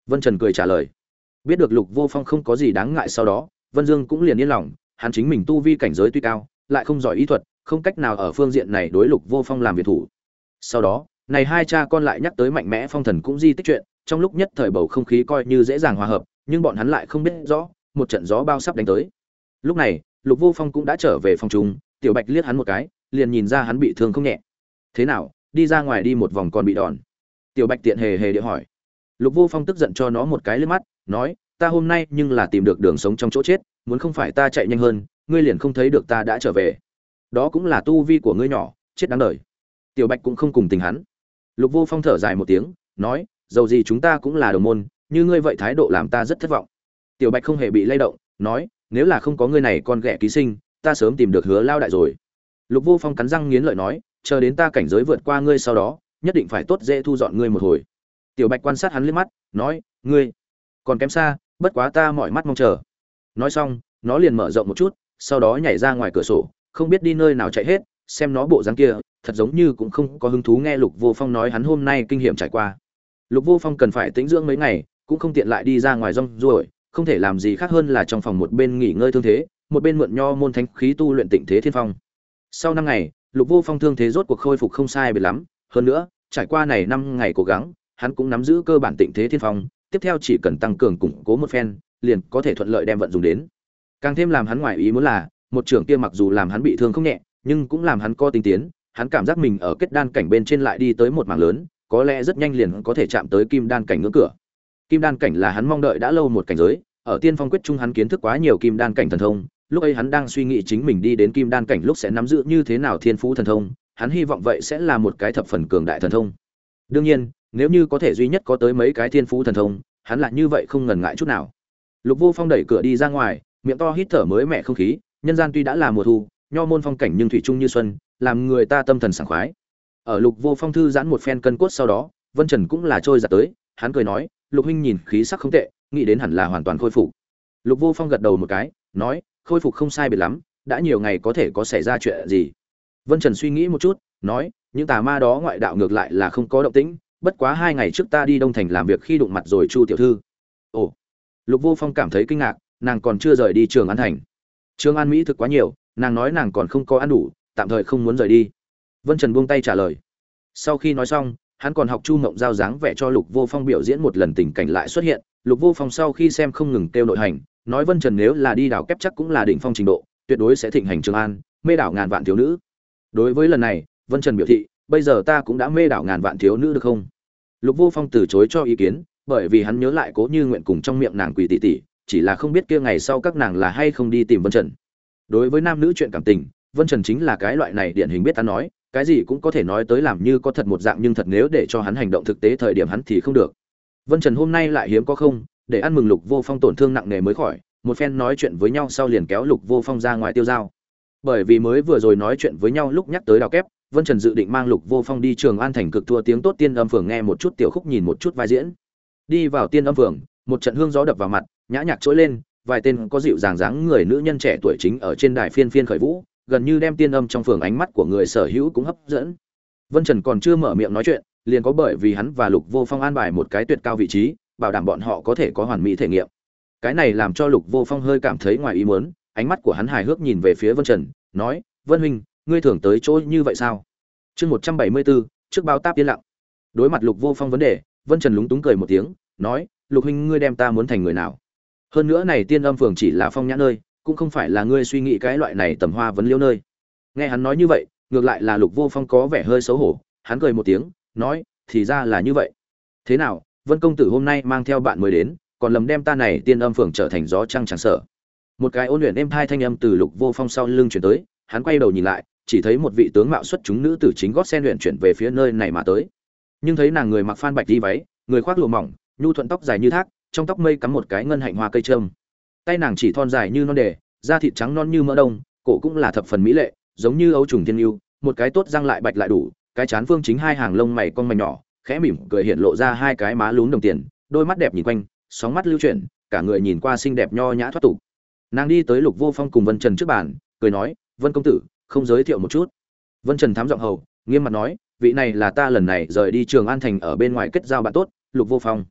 Vân Trần cười trả lời. Biết được Lục Vô Phong không có gì đáng ngại sau đó, Vân Dương cũng liền yên lòng, hắn chính mình tu vi cảnh giới tuy cao, lại không giỏi ý thuật, không cách nào ở phương diện này đối Lục Vô Phong làm việc thủ. Sau đó, này hai cha con lại nhắc tới mạnh mẽ phong thần cũng di tích chuyện, trong lúc nhất thời bầu không khí coi như dễ dàng hòa hợp, nhưng bọn hắn lại không biết rõ, một trận gió bao sắp đánh tới. Lúc này, Lục Vô Phong cũng đã trở về phòng chúng, Tiểu Bạch liếc hắn một cái, liền nhìn ra hắn bị thương không nhẹ. Thế nào, đi ra ngoài đi một vòng còn bị đòn? Tiểu Bạch tiện hề hề địa hỏi. Lục Vô Phong tức giận cho nó một cái liếc mắt, nói, ta hôm nay nhưng là tìm được đường sống trong chỗ chết, muốn không phải ta chạy nhanh hơn, ngươi liền không thấy được ta đã trở về. Đó cũng là tu vi của ngươi nhỏ, chết đáng đời. Tiểu Bạch cũng không cùng tình hắn. Lục Vô Phong thở dài một tiếng, nói, dầu gì chúng ta cũng là đồng môn, như ngươi vậy thái độ làm ta rất thất vọng. Tiểu Bạch không hề bị lay động, nói, nếu là không có ngươi này con ghẻ ký sinh, ta sớm tìm được Hứa lao đại rồi. Lục Vô Phong cắn răng nghiến lợi nói, chờ đến ta cảnh giới vượt qua ngươi sau đó, nhất định phải tốt dễ thu dọn ngươi một hồi. Tiểu Bạch quan sát hắn liếc mắt, nói, ngươi còn kém xa, bất quá ta mỏi mắt mong chờ. Nói xong, nó liền mở rộng một chút, sau đó nhảy ra ngoài cửa sổ, không biết đi nơi nào chạy hết, xem nó bộ dáng kia, thật giống như cũng không có hứng thú nghe Lục Vô Phong nói hắn hôm nay kinh nghiệm trải qua. Lục Vô Phong cần phải tĩnh dưỡng mấy ngày, cũng không tiện lại đi ra ngoài rong ruổi, không thể làm gì khác hơn là trong phòng một bên nghỉ ngơi thương thế, một bên mượn nho môn thánh khí tu luyện Tịnh Thế Thiên Phong. Sau 5 ngày, Lục Vô Phong thương thế rốt cuộc khôi phục không sai biệt lắm, hơn nữa, trải qua này 5 ngày cố gắng, hắn cũng nắm giữ cơ bản Tịnh Thế Thiên Phong, tiếp theo chỉ cần tăng cường củng cố một phen, liền có thể thuận lợi đem vận dụng đến. Càng thêm làm hắn ngoài ý muốn là, một trưởng kia mặc dù làm hắn bị thương không nhẹ, nhưng cũng làm hắn có tinh tiến, hắn cảm giác mình ở kết đan cảnh bên trên lại đi tới một mảng lớn, có lẽ rất nhanh liền có thể chạm tới kim đan cảnh ngưỡng cửa. Kim đan cảnh là hắn mong đợi đã lâu một cảnh giới, ở Tiên Phong quyết trung hắn kiến thức quá nhiều kim đan cảnh thần thông, lúc ấy hắn đang suy nghĩ chính mình đi đến kim đan cảnh lúc sẽ nắm giữ như thế nào thiên phú thần thông, hắn hy vọng vậy sẽ là một cái thập phần cường đại thần thông. Đương nhiên, nếu như có thể duy nhất có tới mấy cái thiên phú thần thông, hắn lại như vậy không ngần ngại chút nào. Lục Vô Phong đẩy cửa đi ra ngoài, miệng to hít thở mới mẻ không khí, nhân gian tuy đã là mùa thu, nho môn phong cảnh nhưng thủy chung như xuân, làm người ta tâm thần sảng khoái. Ở Lục Vô Phong thư giãn một phen cân cốt sau đó, Vân Trần cũng là trôi giặt tới, hắn cười nói, Lục huynh nhìn khí sắc không tệ, nghĩ đến hẳn là hoàn toàn khôi phục. Lục Vô Phong gật đầu một cái, nói, khôi phục không sai biệt lắm, đã nhiều ngày có thể có xảy ra chuyện gì. Vân Trần suy nghĩ một chút, nói, những tà ma đó ngoại đạo ngược lại là không có động tĩnh, bất quá 2 ngày trước ta đi Đông Thành làm việc khi đụng mặt rồi Chu tiểu thư. Ồ. Lục Vô Phong cảm thấy kinh ngạc, nàng còn chưa rời đi Trường An thành. Trường An mỹ thực quá nhiều, nàng nói nàng còn không có ăn đủ, tạm thời không muốn rời đi. Vân Trần buông tay trả lời. Sau khi nói xong, hắn còn học Chu Mộng Giao dáng vẽ cho Lục Vô Phong biểu diễn một lần tình cảnh lại xuất hiện. Lục Vô Phong sau khi xem không ngừng kêu nội hành, nói Vân Trần nếu là đi đảo kép chắc cũng là đỉnh phong trình độ, tuyệt đối sẽ thịnh hành Trường An, mê đảo ngàn vạn thiếu nữ. Đối với lần này, Vân Trần biểu thị, bây giờ ta cũng đã mê đảo ngàn vạn thiếu nữ được không? Lục Vô Phong từ chối cho ý kiến, bởi vì hắn nhớ lại Cố Như Nguyện cùng trong miệng nàng quỷ tỷ tỷ, chỉ là không biết kia ngày sau các nàng là hay không đi tìm Vân Trần. Đối với nam nữ chuyện cảm tình, Vân Trần chính là cái loại này điển hình biết ta nói, cái gì cũng có thể nói tới làm như có thật một dạng, nhưng thật nếu để cho hắn hành động thực tế thời điểm hắn thì không được. Vân Trần hôm nay lại hiếm có không, để ăn mừng Lục Vô Phong tổn thương nặng nề mới khỏi, một phen nói chuyện với nhau sau liền kéo Lục Vô Phong ra ngoài tiêu dao. Bởi vì mới vừa rồi nói chuyện với nhau lúc nhắc tới đào kép, Vân Trần dự định mang Lục Vô Phong đi Trường An thành cực thua tiếng tốt Tiên Âm phường nghe một chút tiểu khúc, nhìn một chút vai diễn. Đi vào Tiên Âm phường, một trận hương gió đập vào mặt, nhã nhạc trỗi lên, vài tên có dịu dàng dáng người nữ nhân trẻ tuổi chính ở trên đài phiên phiên khởi vũ, gần như đem Tiên Âm trong phường ánh mắt của người sở hữu cũng hấp dẫn. Vân Trần còn chưa mở miệng nói chuyện, liền có bởi vì hắn và Lục Vô Phong an bài một cái tuyệt cao vị trí, bảo đảm bọn họ có thể có hoàn mỹ thể nghiệm. Cái này làm cho Lục Vô Phong hơi cảm thấy ngoài ý muốn, ánh mắt của hắn hài hước nhìn về phía Vân Trần, nói: "Vân huynh, ngươi thường tới chỗ như vậy sao?" Chương 174, trước báo táp yên lặng. Đối mặt Lục Vô Phong vấn đề, Vân Trần lúng túng cười một tiếng, nói: "Lục huynh, ngươi đem ta muốn thành người nào? Hơn nữa này Tiên Âm phường chỉ là phong nhã nơi, cũng không phải là ngươi suy nghĩ cái loại này tầm hoa vấn liễu nơi." Nghe hắn nói như vậy, ngược lại là Lục Vô Phong có vẻ hơi xấu hổ, hắn cười một tiếng, nói: "Thì ra là như vậy. Thế nào, Vân công tử hôm nay mang theo bạn mới đến, còn lầm đem ta này Tiên Âm phường trở thành gió trăng chẳng sợ." Một cái ôn luyện êm thai thanh âm từ Lục Vô Phong sau lưng truyền tới, hắn quay đầu nhìn lại, chỉ thấy một vị tướng mạo xuất chúng nữ tử chính gót sen luyện chuyển về phía nơi này mà tới. Nhưng thấy nàng người mặc phan bạch đi váy, người khoác lụa mỏng, nhu thuận tóc dài như thác, trong tóc mây cắm một cái ngân hạnh hoa cây trâm. Tay nàng chỉ thon dài như non đề, da thịt trắng non như mỡ đông, cổ cũng là thập phần mỹ lệ, giống như ấu trùng thiên yêu, một cái tốt răng lại bạch lại đủ, cái chán phương chính hai hàng lông mày cong mày nhỏ, khẽ mỉm cười hiện lộ ra hai cái má lún đồng tiền, đôi mắt đẹp nhìn quanh, sóng mắt lưu chuyển, cả người nhìn qua xinh đẹp nho nhã thoát tục. Nàng đi tới Lục Vô Phong cùng Vân Trần trước bàn, cười nói: "Vân công tử, không giới thiệu một chút?" Vân Trần thám giọng hầu, nghiêm mặt nói: "Vị này là ta lần này rời đi Trường An thành ở bên ngoài kết giao bạn tốt, Lục Vô Phong."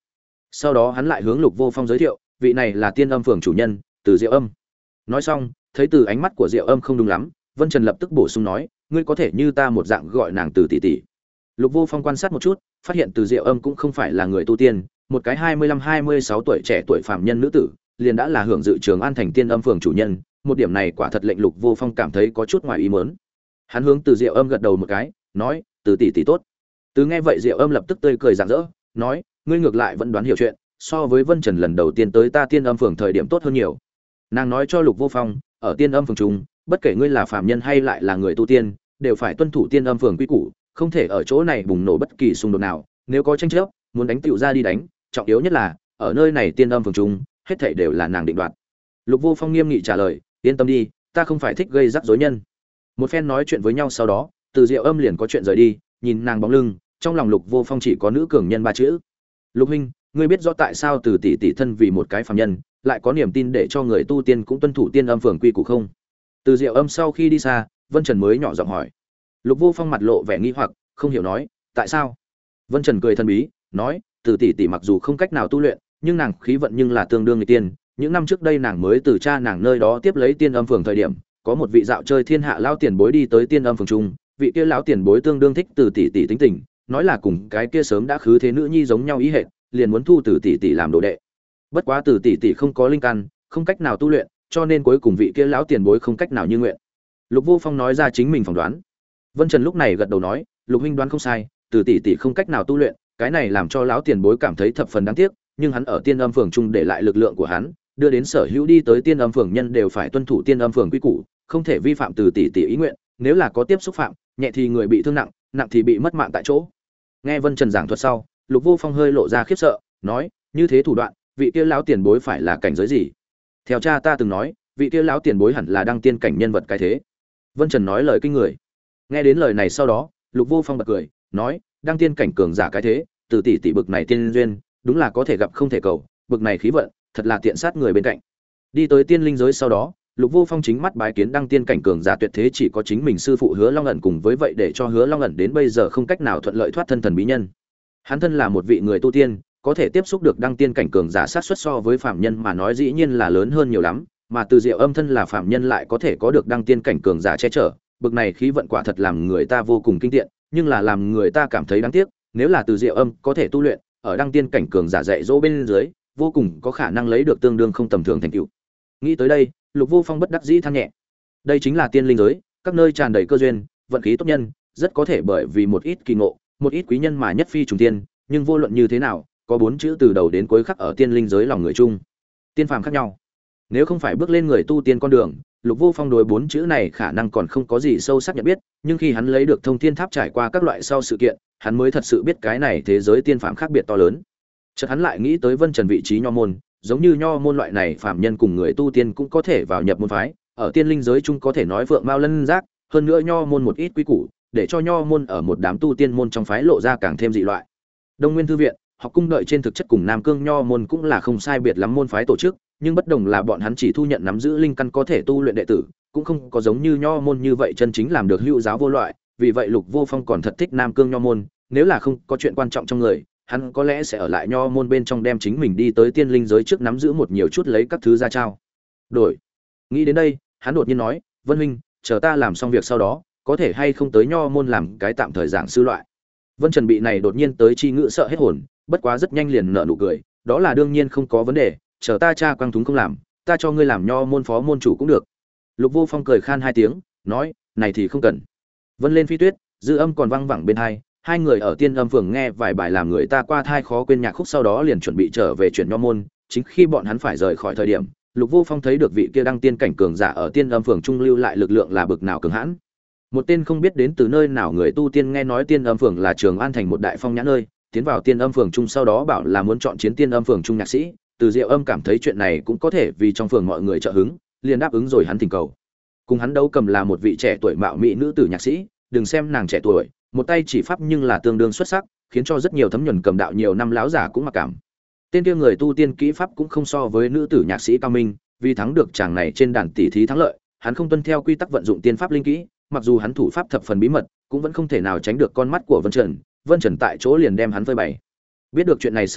Sau đó hắn lại hướng Lục Vô Phong giới thiệu, vị này là Tiên Âm Phường chủ nhân, Từ Diệu Âm. Nói xong, thấy từ ánh mắt của Diệu Âm không đúng lắm, Vân Trần lập tức bổ sung nói, ngươi có thể như ta một dạng gọi nàng Từ tỷ tỷ. Lục Vô Phong quan sát một chút, phát hiện Từ Diệu Âm cũng không phải là người tu tiên, một cái 25-26 tuổi trẻ tuổi phàm nhân nữ tử, liền đã là hưởng dự Trường An thành Tiên Âm Phường chủ nhân, một điểm này quả thật lệnh Lục Vô Phong cảm thấy có chút ngoài ý muốn. Hắn hướng Từ Diệu Âm gật đầu một cái, nói, Từ tỷ tỷ tốt. Từ nghe vậy Diệu Âm lập tức tươi cười rạng rỡ, nói, ngươi ngược lại vẫn đoán hiểu chuyện, so với Vân Trần lần đầu tiên tới ta Tiên Âm Phường thời điểm tốt hơn nhiều. Nàng nói cho Lục Vô Phong, ở Tiên Âm Phường chúng, bất kể ngươi là phàm nhân hay lại là người tu tiên, đều phải tuân thủ Tiên Âm Phường quy củ, không thể ở chỗ này bùng nổ bất kỳ xung đột nào, nếu có tranh chấp, muốn đánh tựu ra đi đánh, trọng yếu nhất là, ở nơi này Tiên Âm Phường chúng, hết thảy đều là nàng định đoạt. Lục Vô Phong nghiêm nghị trả lời, yên tâm đi, ta không phải thích gây rắc rối nhân. Một phen nói chuyện với nhau sau đó, Từ Diệu Âm liền có chuyện rời đi, nhìn nàng bóng lưng, trong lòng Lục Vô Phong chỉ có nữ cường nhân ba chữ. Lục huynh, ngươi biết rõ tại sao Từ tỷ tỷ thân vì một cái phàm nhân, lại có niềm tin để cho người tu tiên cũng tuân thủ Tiên Âm Phường quy củ không? Từ Diệu Âm sau khi đi xa, Vân Trần mới nhỏ giọng hỏi. Lục Vô Phong mặt lộ vẻ nghi hoặc, không hiểu nói, tại sao? Vân Trần cười thân bí, nói, Từ tỷ tỷ mặc dù không cách nào tu luyện, nhưng nàng khí vận nhưng là tương đương người tiên. Những năm trước đây nàng mới từ cha nàng nơi đó tiếp lấy Tiên Âm Phường thời điểm, có một vị dạo chơi thiên hạ lão tiền bối đi tới Tiên Âm Phường trung, vị kia lão tiền bối tương đương thích Từ tỷ tỷ tính tình, nói là cùng cái kia sớm đã khứ thế nữ nhi giống nhau ý hệ, liền muốn thu Từ tỷ tỷ làm đồ đệ. Bất quá Từ tỷ tỷ không có linh căn, không cách nào tu luyện, cho nên cuối cùng vị kia lão tiền bối không cách nào như nguyện. Lục Vô Phong nói ra chính mình phỏng đoán. Vân Trần lúc này gật đầu nói, Lục huynh đoán không sai, Từ tỷ tỷ không cách nào tu luyện, cái này làm cho lão tiền bối cảm thấy thập phần đáng tiếc, nhưng hắn ở Tiên Âm Phường trung để lại lực lượng của hắn, đưa đến sở hữu đi tới Tiên Âm Phường nhân đều phải tuân thủ Tiên Âm Phường quy củ, không thể vi phạm Từ tỷ tỷ ý nguyện, nếu là có tiếp xúc phạm, nhẹ thì người bị thương nặng, nặng thì bị mất mạng tại chỗ. Nghe Vân Trần giảng thuật sau, Lục Vô Phong hơi lộ ra khiếp sợ, nói, như thế thủ đoạn, vị kia lão tiền bối phải là cảnh giới gì? Theo cha ta từng nói, vị kia lão tiền bối hẳn là đăng tiên cảnh nhân vật cái thế. Vân Trần nói lời kinh người. Nghe đến lời này sau đó, Lục Vô Phong bật cười, nói, đăng tiên cảnh cường giả cái thế, Từ tỷ tỷ bực này tiên duyên, đúng là có thể gặp không thể cầu, bực này khí vận, thật là tiện sát người bên cạnh. Đi tới tiên linh giới sau đó, Lục Vô Phong chính mắt bái kiến đăng tiên cảnh cường giả tuyệt thế chỉ có chính mình sư phụ Hứa Long ẩn, cùng với vậy để cho Hứa Long ẩn đến bây giờ không cách nào thuận lợi thoát thân thần bí nhân. Hắn thân là một vị người tu tiên, có thể tiếp xúc được đăng tiên cảnh cường giả sát suất so với phạm nhân mà nói dĩ nhiên là lớn hơn nhiều lắm, mà Từ Diệu Âm thân là phạm nhân lại có thể có được đăng tiên cảnh cường giả che chở, bực này khí vận quả thật làm người ta vô cùng kinh tiện, nhưng là làm người ta cảm thấy đáng tiếc, nếu là Từ Diệu Âm có thể tu luyện, ở đăng tiên cảnh cường giả dạy dỗ bên dưới, vô cùng có khả năng lấy được tương đương không tầm thường thành tựu. Nghĩ tới đây, Lục Vô Phong bất đắc dĩ than nhẹ. Đây chính là tiên linh giới, các nơi tràn đầy cơ duyên, vận khí tốt nhân, rất có thể bởi vì một ít kỳ ngộ, một ít quý nhân mà nhất phi trùng tiên, nhưng vô luận như thế nào, có bốn chữ từ đầu đến cuối khắc ở tiên linh giới lòng người chung. Tiên phàm khác nhau. Nếu không phải bước lên người tu tiên con đường, Lục Vô Phong đối bốn chữ này khả năng còn không có gì sâu sắc nhận biết, nhưng khi hắn lấy được Thông Thiên Tháp trải qua các loại sau sự kiện, hắn mới thật sự biết cái này thế giới tiên phàm khác biệt to lớn. Chợt hắn lại nghĩ tới Vân Trần vị trí nho môn, giống như nho môn loại này phàm nhân cùng người tu tiên cũng có thể vào nhập môn phái, ở tiên linh giới chung có thể nói vượng mao lân giác, hơn nữa nho môn một ít quy củ, để cho nho môn ở một đám tu tiên môn trong phái lộ ra càng thêm dị loại. Đông Nguyên thư viện, học cung đợi trên thực chất cùng Nam Cương nho môn cũng là không sai biệt lắm môn phái tổ chức, nhưng bất đồng là bọn hắn chỉ thu nhận nắm giữ linh căn có thể tu luyện đệ tử, cũng không có giống như nho môn như vậy chân chính làm được hữu giáo vô loại, vì vậy Lục Vô Phong còn thật thích Nam Cương nho môn, nếu là không có chuyện quan trọng trong người, hắn có lẽ sẽ ở lại nho môn bên trong đem chính mình đi tới tiên linh giới trước nắm giữ một nhiều chút lấy các thứ ra trao đổi. Nghĩ đến đây, hắn đột nhiên nói, Vân huynh, chờ ta làm xong việc sau đó, có thể hay không tới nho môn làm cái tạm thời giảng sư loại. Vân Trần bị này đột nhiên tới chi ngữ sợ hết hồn, bất quá rất nhanh liền nở nụ cười, đó là đương nhiên không có vấn đề, chờ ta cha quang thúng không làm, ta cho ngươi làm nho môn phó môn chủ cũng được. Lục Vô Phong cười khan hai tiếng, nói, này thì không cần. Vân lên phi tuyết, dư âm còn vang vẳng bên hai người ở Tiên Âm Phường nghe vài bài làm người ta qua thai khó quên nhạc khúc sau đó liền chuẩn bị trở về chuyển nho môn, chính khi bọn hắn phải rời khỏi thời điểm, Lục Vô Phong thấy được vị kia đăng tiên cảnh cường giả ở Tiên Âm Phường trung lưu lại lực lượng là bực nào cường hãn. Một tên không biết đến từ nơi nào người tu tiên nghe nói Tiên Âm Phường là Trường An thành một đại phong nhã nơi, tiến vào Tiên Âm Phường trung sau đó bảo là muốn chọn chiến Tiên Âm Phường trung nhạc sĩ, Từ Diệu Âm cảm thấy chuyện này cũng có thể vì trong phường mọi người trợ hứng, liền đáp ứng rồi hắn thỉnh cầu. Cùng hắn đấu cầm là một vị trẻ tuổi mạo mỹ nữ tử nhạc sĩ, đừng xem nàng trẻ tuổi, một tay chỉ pháp nhưng là tương đương xuất sắc, khiến cho rất nhiều thấm nhuần cầm đạo nhiều năm láo giả cũng mặc cảm. Tên kia người tu tiên kỹ pháp cũng không so với nữ tử nhạc sĩ cao minh, vì thắng được chàng này trên đàn tỷ thí thắng lợi, hắn không tuân theo quy tắc vận dụng tiên pháp linh kỹ, mặc dù hắn thủ pháp thập phần bí mật, cũng vẫn không thể nào tránh được con mắt của Vân Trần tại chỗ liền đem hắn phơi bày. Biết được chuyện này sau đó,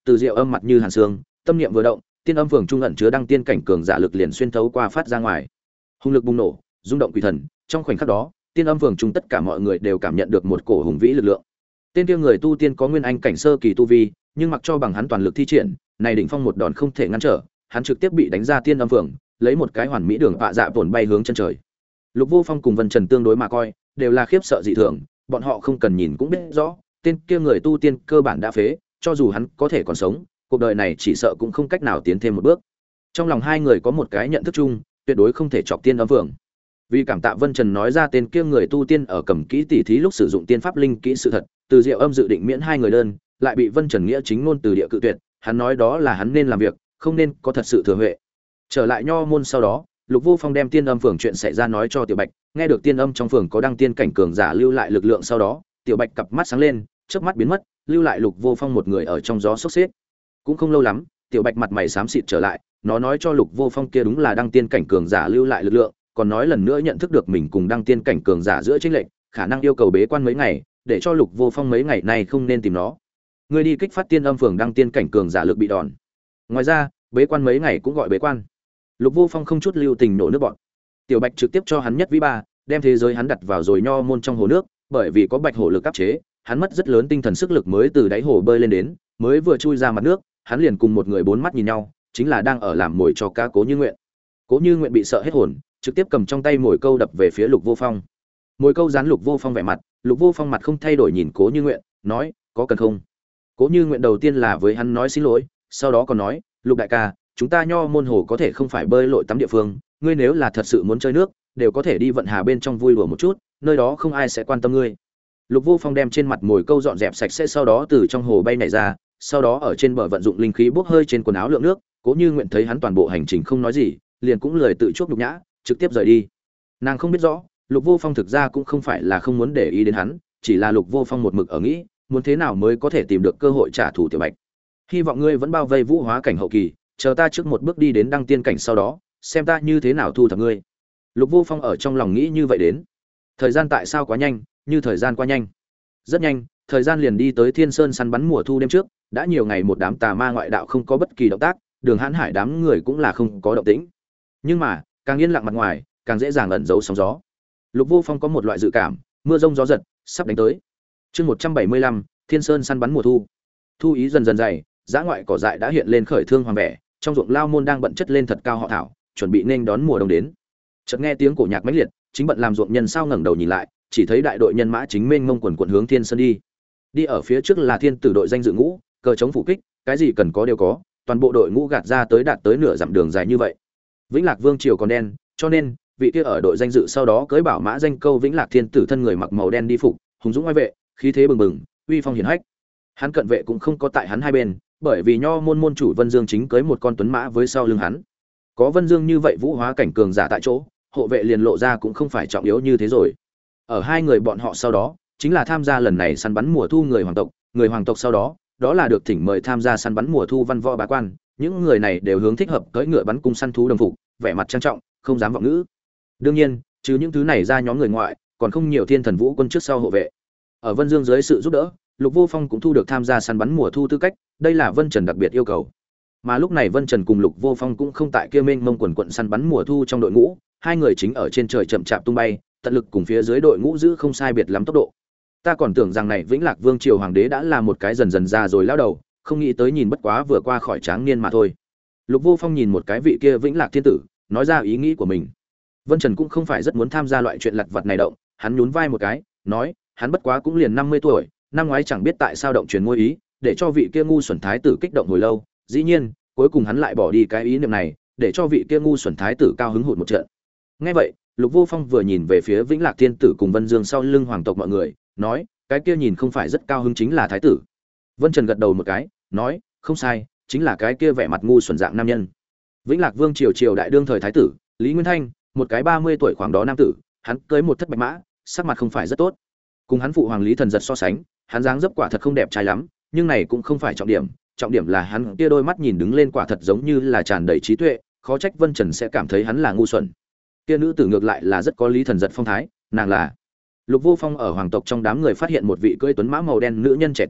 Từ Diệu Âm mặt như hàn sương, tâm niệm vừa động, tiên âm phường trung ẩn chứa đăng tiên cảnh cường giả lực liền xuyên thấu qua phát ra ngoài. Hùng lực bùng nổ, rung động quỷ thần, trong khoảnh khắc đó, tiên âm phường trung tất cả mọi người đều cảm nhận được một cổ hùng vĩ lực lượng. Tên kia người tu tiên có nguyên anh cảnh sơ kỳ tu vi, nhưng mặc cho bằng hắn toàn lực thi triển, này đỉnh phong một đòn không thể ngăn trở, hắn trực tiếp bị đánh ra tiên âm phường, lấy một cái hoàn mỹ đường vạ dạ tổn bay hướng chân trời. Lục Vô Phong cùng Vân Trần tương đối mà coi, đều là khiếp sợ dị thường, bọn họ không cần nhìn cũng biết rõ, tên kia người tu tiên cơ bản đã phế, cho dù hắn có thể còn sống, cuộc đời này chỉ sợ cũng không cách nào tiến thêm một bước. Trong lòng hai người có một cái nhận thức chung, tuyệt đối không thể chọc tiên âm phường. Vì cảm tạ Vân Trần nói ra tên kia người tu tiên ở cầm kỹ tỉ thí lúc sử dụng tiên pháp linh kỹ sự thật, Từ Diệu Âm dự định miễn hai người đơn, lại bị Vân Trần nghĩa chính ngôn từ địa cự tuyệt, hắn nói đó là hắn nên làm việc, không nên có thật sự thừa huệ. Trở lại nho môn sau đó, Lục Vô Phong đem tiên âm phường chuyện xảy ra nói cho Tiểu Bạch, nghe được tiên âm trong phường có đăng tiên cảnh cường giả lưu lại lực lượng sau đó, Tiểu Bạch cặp mắt sáng lên, chớp mắt biến mất, lưu lại Lục Vô Phong một người ở trong gió sốc xếp. Cũng không lâu lắm, Tiểu Bạch mặt mày xám xịt trở lại, nó nói cho Lục Vô Phong kia đúng là đăng tiên cảnh cường giả lưu lại lực lượng, còn nói lần nữa nhận thức được mình cùng đăng tiên cảnh cường giả giữa chênh lệch, khả năng yêu cầu bế quan mấy ngày, để cho Lục Vô Phong mấy ngày này không nên tìm nó. Người đi kích phát tiên âm phường đăng tiên cảnh cường giả lực bị đòn. Ngoài ra, bế quan mấy ngày cũng gọi bế quan. Lục Vô Phong không chút lưu tình nổ nước bọn. Tiểu Bạch trực tiếp cho hắn nhất vĩ ba, đem thế giới hắn đặt vào rồi nho môn trong hồ nước, bởi vì có bạch hổ lực áp chế, hắn mất rất lớn tinh thần sức lực mới từ đáy hồ bơi lên đến, mới vừa chui ra mặt nước, hắn liền cùng một người bốn mắt nhìn nhau, chính là đang ở làm mồi cho cá Cố Như Nguyện. Cố Như Nguyện bị sợ hết hồn, trực tiếp cầm trong tay mồi câu đập về phía Lục Vô Phong. Mồi câu dán Lục Vô Phong vẻ mặt, Lục Vô Phong mặt không thay đổi nhìn Cố Như Nguyện, nói, có cần không? Cố Như Nguyện đầu tiên là với hắn nói xin lỗi, sau đó còn nói, Lục đại ca, chúng ta nho môn hồ có thể không phải bơi lội tắm địa phương, ngươi nếu là thật sự muốn chơi nước, đều có thể đi vận hà bên trong vui đùa một chút, nơi đó không ai sẽ quan tâm ngươi. Lục Vô Phong đem trên mặt mồi câu dọn dẹp sạch sẽ, sau đó từ trong hồ bay nhảy ra, sau đó ở trên bờ vận dụng linh khí bốc hơi trên quần áo lượng nước. Cố Như Nguyện thấy hắn toàn bộ hành trình không nói gì, liền cũng lười tự chuốc nhục nhã, trực tiếp rời đi. Nàng không biết rõ, Lục Vô Phong thực ra cũng không phải là không muốn để ý đến hắn, chỉ là Lục Vô Phong một mực ở nghĩ, muốn thế nào mới có thể tìm được cơ hội trả thù Tiểu Bạch. Hy vọng ngươi vẫn bao vây vũ hóa cảnh hậu kỳ, chờ ta trước một bước đi đến đăng tiên cảnh sau đó, xem ta như thế nào thu thập ngươi. Lục Vô Phong ở trong lòng nghĩ như vậy đến. Thời gian tại sao quá nhanh, như thời gian qua nhanh. Rất nhanh, thời gian liền đi tới Thiên Sơn săn bắn mùa thu đêm trước, đã nhiều ngày một đám tà ma ngoại đạo không có bất kỳ động tác, Đường Hãn Hải đám người cũng là không có động tĩnh. Nhưng mà, càng yên lặng mặt ngoài, càng dễ dàng ẩn giấu sóng gió. Lục Vô Phong có một loại dự cảm, mưa rông gió giật sắp đánh tới. Chương 175, Thiên Sơn săn bắn mùa thu. Thu ý dần dần dày, dã ngoại cỏ dại đã hiện lên khởi thương hoàng vẻ, trong ruộng lao môn đang bận chất lên thật cao họ thảo, chuẩn bị nên đón mùa đông đến. Chợt nghe tiếng cổ nhạc mãnh liệt, chính bận làm ruộng nhân sao ngẩng đầu nhìn lại, chỉ thấy đại đội nhân mã chính mênh mông quần quần hướng Thiên Sơn đi. Đi ở phía trước là Thiên Tử đội danh dự ngũ, cờ chống phủ kích, cái gì cần có đều có, toàn bộ đội ngũ gạt ra tới đạt tới nửa dặm đường dài như vậy. Vĩnh Lạc Vương triều còn đen, cho nên vị kia ở đội danh dự sau đó cưỡi bảo mã danh câu Vĩnh Lạc Thiên Tử thân người mặc màu đen đi phục, hùng dũng oai vệ, khí thế bừng bừng, uy phong hiển hách. Hắn cận vệ cũng không có tại hắn hai bên, bởi vì nho môn môn chủ Vân Dương chính cưỡi một con tuấn mã với sau lưng hắn. Có Vân Dương như vậy vũ hóa cảnh cường giả tại chỗ, hộ vệ liền lộ ra cũng không phải trọng yếu như thế rồi. Ở hai người bọn họ sau đó, chính là tham gia lần này săn bắn mùa thu người hoàng tộc sau đó là được thỉnh mời tham gia săn bắn mùa thu văn võ bá quan, những người này đều hướng thích hợp cưỡi ngựa bắn cung săn thú đồng phục, vẻ mặt trang trọng, không dám vọng ngữ. Đương nhiên, trừ những thứ này ra nhóm người ngoại, còn không nhiều thiên thần vũ quân trước sau hộ vệ. Ở Vân Dương dưới sự giúp đỡ, Lục Vô Phong cũng thu được tham gia săn bắn mùa thu tư cách, đây là Vân Trần đặc biệt yêu cầu. Mà lúc này Vân Trần cùng Lục Vô Phong cũng không tại kia mênh mông quần quận săn bắn mùa thu trong đội ngũ, hai người chính ở trên trời chậm chạp tung bay, tận lực cùng phía dưới đội ngũ giữ không sai biệt lắm tốc độ. Ta còn tưởng rằng này Vĩnh Lạc Vương triều hoàng đế đã là một cái dần dần già rồi lão đầu, không nghĩ tới nhìn bất quá vừa qua khỏi tráng niên mà thôi. Lục Vô Phong nhìn một cái vị kia Vĩnh Lạc thiên tử, nói ra ý nghĩ của mình. Vân Trần cũng không phải rất muốn tham gia loại chuyện lặt vặt này động, hắn nhún vai một cái, nói, hắn bất quá cũng liền 50 tuổi, năm ngoái chẳng biết tại sao động truyền ngôi ý, để cho vị kia ngu xuẩn thái tử kích động hồi lâu, dĩ nhiên, cuối cùng hắn lại bỏ đi cái ý niệm này, để cho vị kia ngu xuẩn thái tử cao hứng hụt một trận. Nghe vậy, Lục Vô Phong vừa nhìn về phía Vĩnh Lạc thiên tử cùng Vân Dương sau lưng hoàng tộc mọi người, nói, cái kia nhìn không phải rất cao hứng chính là thái tử. Vân Trần gật đầu một cái, nói, không sai, chính là cái kia vẻ mặt ngu xuẩn dạng nam nhân. Vĩnh Lạc Vương triều đại đương thời thái tử, Lý Nguyên Thanh, một cái 30 tuổi khoảng đó nam tử, hắn cưới một thất bạch mã, sắc mặt không phải rất tốt. Cùng hắn phụ hoàng Lý Thần Giật so sánh, hắn dáng dấp quả thật không đẹp trai lắm, nhưng này cũng không phải trọng điểm là hắn kia đôi mắt nhìn đứng lên quả thật giống như là tràn đầy trí tuệ, khó trách Vân Trần sẽ cảm thấy hắn là ngu xuẩn. Kia nữ tử ngược lại là rất có Lý Thần Giật phong thái, nàng là Lục Vô Phong ở hoàng tộc trong đám người phát hiện một vị cưỡi tuấn mã màu đen nữ nhân trẻ tuổi,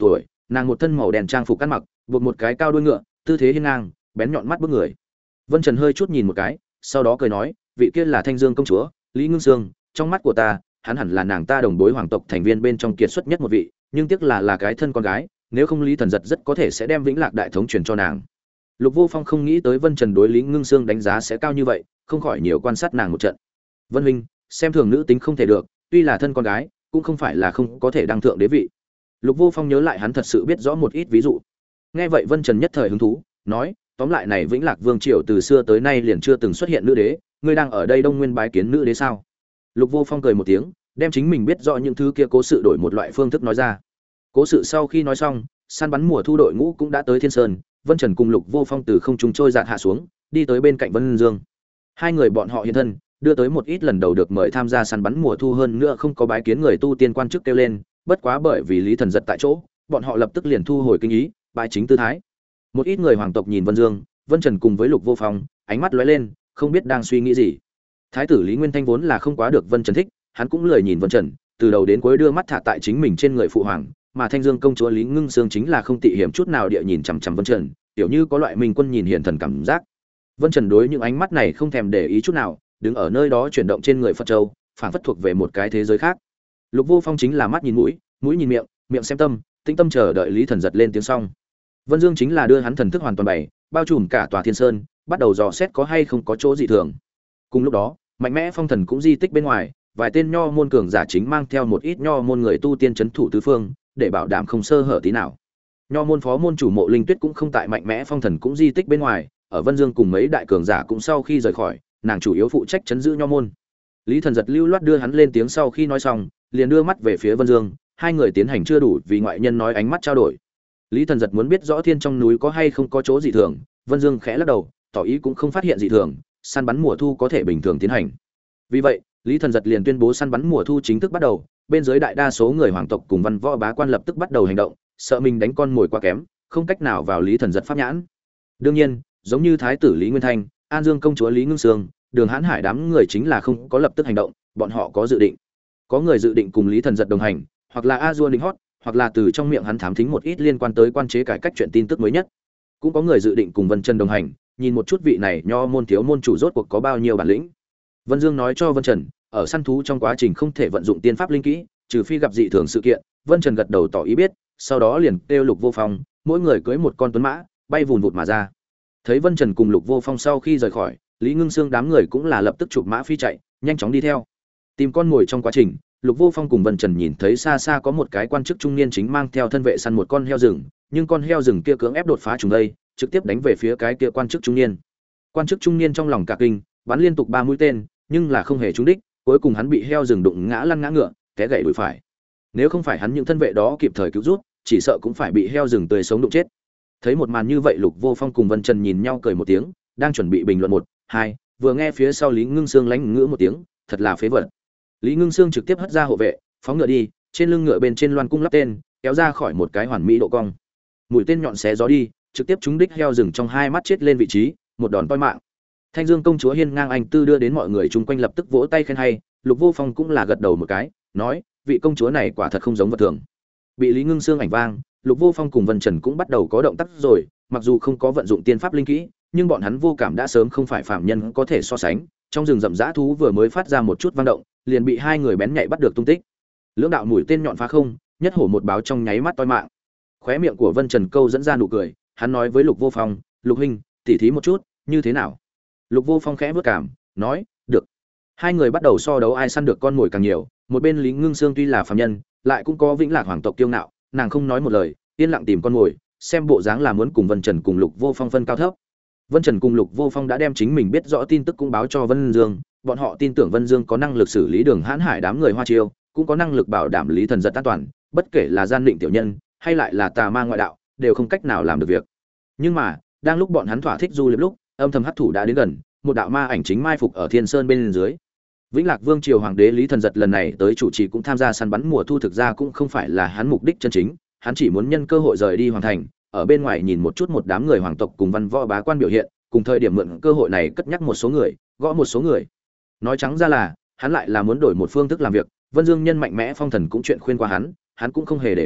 nàng một thân màu đen trang phục ăn mặc, buộc một cái cao đuôi ngựa, tư thế hiên ngang, bén nhọn mắt bức người. Vân Trần hơi chút nhìn một cái, sau đó cười nói, vị kia là Thanh Dương công chúa, Lý Ngưng Sương, trong mắt của ta, hắn hẳn là nàng ta đồng bối hoàng tộc thành viên bên trong kiệt xuất nhất một vị, nhưng tiếc là cái thân con gái, nếu không Lý Thần Giật rất có thể sẽ đem Vĩnh Lạc đại thống truyền cho nàng. Lục Vô Phong không nghĩ tới Vân Trần đối Lý Ngưng Sương đánh giá sẽ cao như vậy, không khỏi nhiều quan sát nàng một trận. Vân huynh, xem thường nữ tính không thể được, tuy là thân con gái, cũng không phải là không có thể đăng thượng đế vị. Lục Vô Phong nhớ lại hắn thật sự biết rõ một ít ví dụ. Nghe vậy Vân Trần nhất thời hứng thú, nói, tóm lại này Vĩnh Lạc Vương triều từ xưa tới nay liền chưa từng xuất hiện nữ đế, ngươi đang ở đây Đông Nguyên bái kiến nữ đế sao? Lục Vô Phong cười một tiếng, đem chính mình biết rõ những thứ kia cố sự đổi một loại phương thức nói ra. Cố sự sau khi nói xong, săn bắn mùa thu đội ngũ cũng đã tới Thiên Sơn, Vân Trần cùng Lục Vô Phong từ không trung trôi dạt hạ xuống, đi tới bên cạnh Vân Dương. Hai người bọn họ hiện thân, đưa tới một ít lần đầu được mời tham gia săn bắn mùa thu hơn nữa không có bái kiến người tu tiên quan chức kêu lên, bất quá bởi vì Lý Thần Giật tại chỗ, bọn họ lập tức liền thu hồi kinh ý, bái chính tư thái. Một ít người hoàng tộc nhìn Vân Dương, Vân Trần cùng với Lục Vô Phong, ánh mắt lóe lên, không biết đang suy nghĩ gì. Thái tử Lý Nguyên Thanh vốn là không quá được Vân Trần thích, hắn cũng lười nhìn Vân Trần, từ đầu đến cuối đưa mắt thả tại chính mình trên người phụ hoàng, mà Thanh Dương công chúa Lý Ngưng Sương chính là không tị hiểm chút nào địa nhìn chằm chằm Vân Trần, kiểu như có loại minh quân nhìn hiền thần cảm giác. Vân Trần đối những ánh mắt này không thèm để ý chút nào, đứng ở nơi đó chuyển động trên người Phật châu, phảng phất thuộc về một cái thế giới khác. Lục Vô Phong chính là mắt nhìn mũi, mũi nhìn miệng, miệng xem tâm, tĩnh tâm chờ đợi Lý Thần Giật lên tiếng xong. Vân Dương chính là đưa hắn thần thức hoàn toàn bày, bao trùm cả tòa Thiên Sơn, bắt đầu dò xét có hay không có chỗ dị thường. Cùng lúc đó, mạnh mẽ phong thần cũng di tích bên ngoài, vài tên nho môn cường giả chính mang theo một ít nho môn người tu tiên trấn thủ tứ phương, để bảo đảm không sơ hở tí nào. Nho môn phó môn chủ Mộ Linh Tuyết cũng không tại mạnh mẽ phong thần cũng di tích bên ngoài, ở Vân Dương cùng mấy đại cường giả cũng sau khi rời khỏi, nàng chủ yếu phụ trách trấn giữ nho môn. Lý Thần Giật lưu loát đưa hắn lên tiếng sau khi nói xong, liền đưa mắt về phía Vân Dương, hai người tiến hành chưa đủ vì ngoại nhân nói ánh mắt trao đổi. Lý Thần Giật muốn biết rõ thiên trong núi có hay không có chỗ dị thường, Vân Dương khẽ lắc đầu, tỏ ý cũng không phát hiện dị thường, săn bắn mùa thu có thể bình thường tiến hành. Vì vậy, Lý Thần Giật liền tuyên bố săn bắn mùa thu chính thức bắt đầu, bên dưới đại đa số người hoàng tộc cùng văn võ bá quan lập tức bắt đầu hành động, sợ mình đánh con mồi quá kém, không cách nào vào Lý Thần Giật pháp nhãn. Đương nhiên, giống như thái tử Lý Nguyên Thanh, An Dương công chúa Lý Ngưng Sương, Đường Hán Hải đám người chính là không có lập tức hành động, bọn họ có dự định. Có người dự định cùng Lý Thần Giật đồng hành, hoặc là A Du Linh Hót, hoặc là từ trong miệng hắn thám thính một ít liên quan tới quan chế cải cách chuyện tin tức mới nhất. Cũng có người dự định cùng Vân Trần đồng hành, nhìn một chút vị này nho môn thiếu môn chủ rốt cuộc có bao nhiêu bản lĩnh. Vân Dương nói cho Vân Trần, ở săn thú trong quá trình không thể vận dụng tiên pháp linh kỹ, trừ phi gặp dị thường sự kiện. Vân Trần gật đầu tỏ ý biết, sau đó liền kêu Lục Vô Phong, mỗi người cưỡi một con tuấn mã, bay vùn vụt mà ra. Thấy Vân Trần cùng Lục Vô Phong sau khi rời khỏi, Lý Ngưng Sương đám người cũng là lập tức chụp mã phi chạy, nhanh chóng đi theo. Tìm con mồi trong quá trình, Lục Vô Phong cùng Vân Trần nhìn thấy xa xa có một cái quan chức trung niên chính mang theo thân vệ săn một con heo rừng, nhưng con heo rừng kia cưỡng ép đột phá trùng đây, trực tiếp đánh về phía cái kia quan chức trung niên. Quan chức trung niên trong lòng cả kinh, bắn liên tục 3 mũi tên, nhưng là không hề trúng đích, cuối cùng hắn bị heo rừng đụng ngã lăn ngã ngựa, té gãy đùi phải. Nếu không phải hắn những thân vệ đó kịp thời cứu giúp, chỉ sợ cũng phải bị heo rừng tươi sống đụng chết. Thấy một màn như vậy, Lục Vô Phong cùng Vân Trần nhìn nhau cười một tiếng, đang chuẩn bị bình luận 1, 2, vừa nghe phía sau Lý Ngưng Sương lánh ngữ một tiếng, thật là phế vật. Lý Ngưng Sương trực tiếp hất ra hộ vệ, phóng ngựa đi, trên lưng ngựa bên trên loan cung lắp tên, kéo ra khỏi một cái hoàn mỹ độ cong. Mũi tên nhọn xé gió đi, trực tiếp trúng đích heo rừng trong hai mắt chết lên vị trí, một đòn toi mạng. Thanh Dương công chúa hiên ngang anh tư đưa đến mọi người chung quanh lập tức vỗ tay khen hay, Lục Vô Phong cũng là gật đầu một cái, nói, vị công chúa này quả thật không giống vật thường. Bị Lý Ngưng Sương ảnh vang, Lục Vô Phong cùng Vân Trần cũng bắt đầu có động tác rồi, mặc dù không có vận dụng tiên pháp linh kỹ, nhưng bọn hắn vô cảm đã sớm không phải phàm nhân có thể so sánh. Trong rừng rậm dã thú vừa mới phát ra một chút vang động, liền bị hai người bén nhạy bắt được tung tích. Lưỡng đạo mũi tên nhọn phá không, nhất hổ một báo trong nháy mắt toi mạng. Khóe miệng của Vân Trần câu dẫn ra nụ cười, hắn nói với Lục Vô Phong, "Lục huynh, tỉ thí một chút, như thế nào?" Lục Vô Phong khẽ bước cảm, nói, "Được." Hai người bắt đầu so đấu ai săn được con mồi càng nhiều, một bên Lý Ngưng Sương tuy là phàm nhân, lại cũng có Vĩnh Lạc hoàng tộc kiêu ngạo, nàng không nói một lời, yên lặng tìm con mồi, xem bộ dáng là muốn cùng Vân Trần cùng Lục Vô Phong phân cao thấp. Vân Trần cùng Lục Vô Phong đã đem chính mình biết rõ tin tức cũng báo cho Vân Dương, bọn họ tin tưởng Vân Dương có năng lực xử lý Đường Hãn Hải đám người Hoa Chiêu, cũng có năng lực bảo đảm Lý Thần Giật an toàn, bất kể là gian định tiểu nhân hay lại là tà ma ngoại đạo, đều không cách nào làm được việc. Nhưng mà, đang lúc bọn hắn thỏa thích du lịch lúc, âm thầm hắc thủ đã đến gần, một đạo ma ảnh chính mai phục ở Thiên Sơn bên dưới. Vĩnh Lạc Vương triều hoàng đế Lý Thần Giật lần này tới chủ trì cũng tham gia săn bắn mùa thu, thực ra cũng không phải là hắn mục đích chân chính, hắn chỉ muốn nhân cơ hội rời đi hoàng thành, ở bên ngoài nhìn một chút một đám người hoàng tộc cùng văn võ bá quan biểu hiện, cùng thời điểm mượn cơ hội này cất nhắc một số người, gõ một số người. Nói trắng ra là, hắn lại là muốn đổi một phương thức làm việc. Vân Dương nhân mạnh mẽ phong thần cũng chuyện khuyên qua hắn cũng không hề để ý,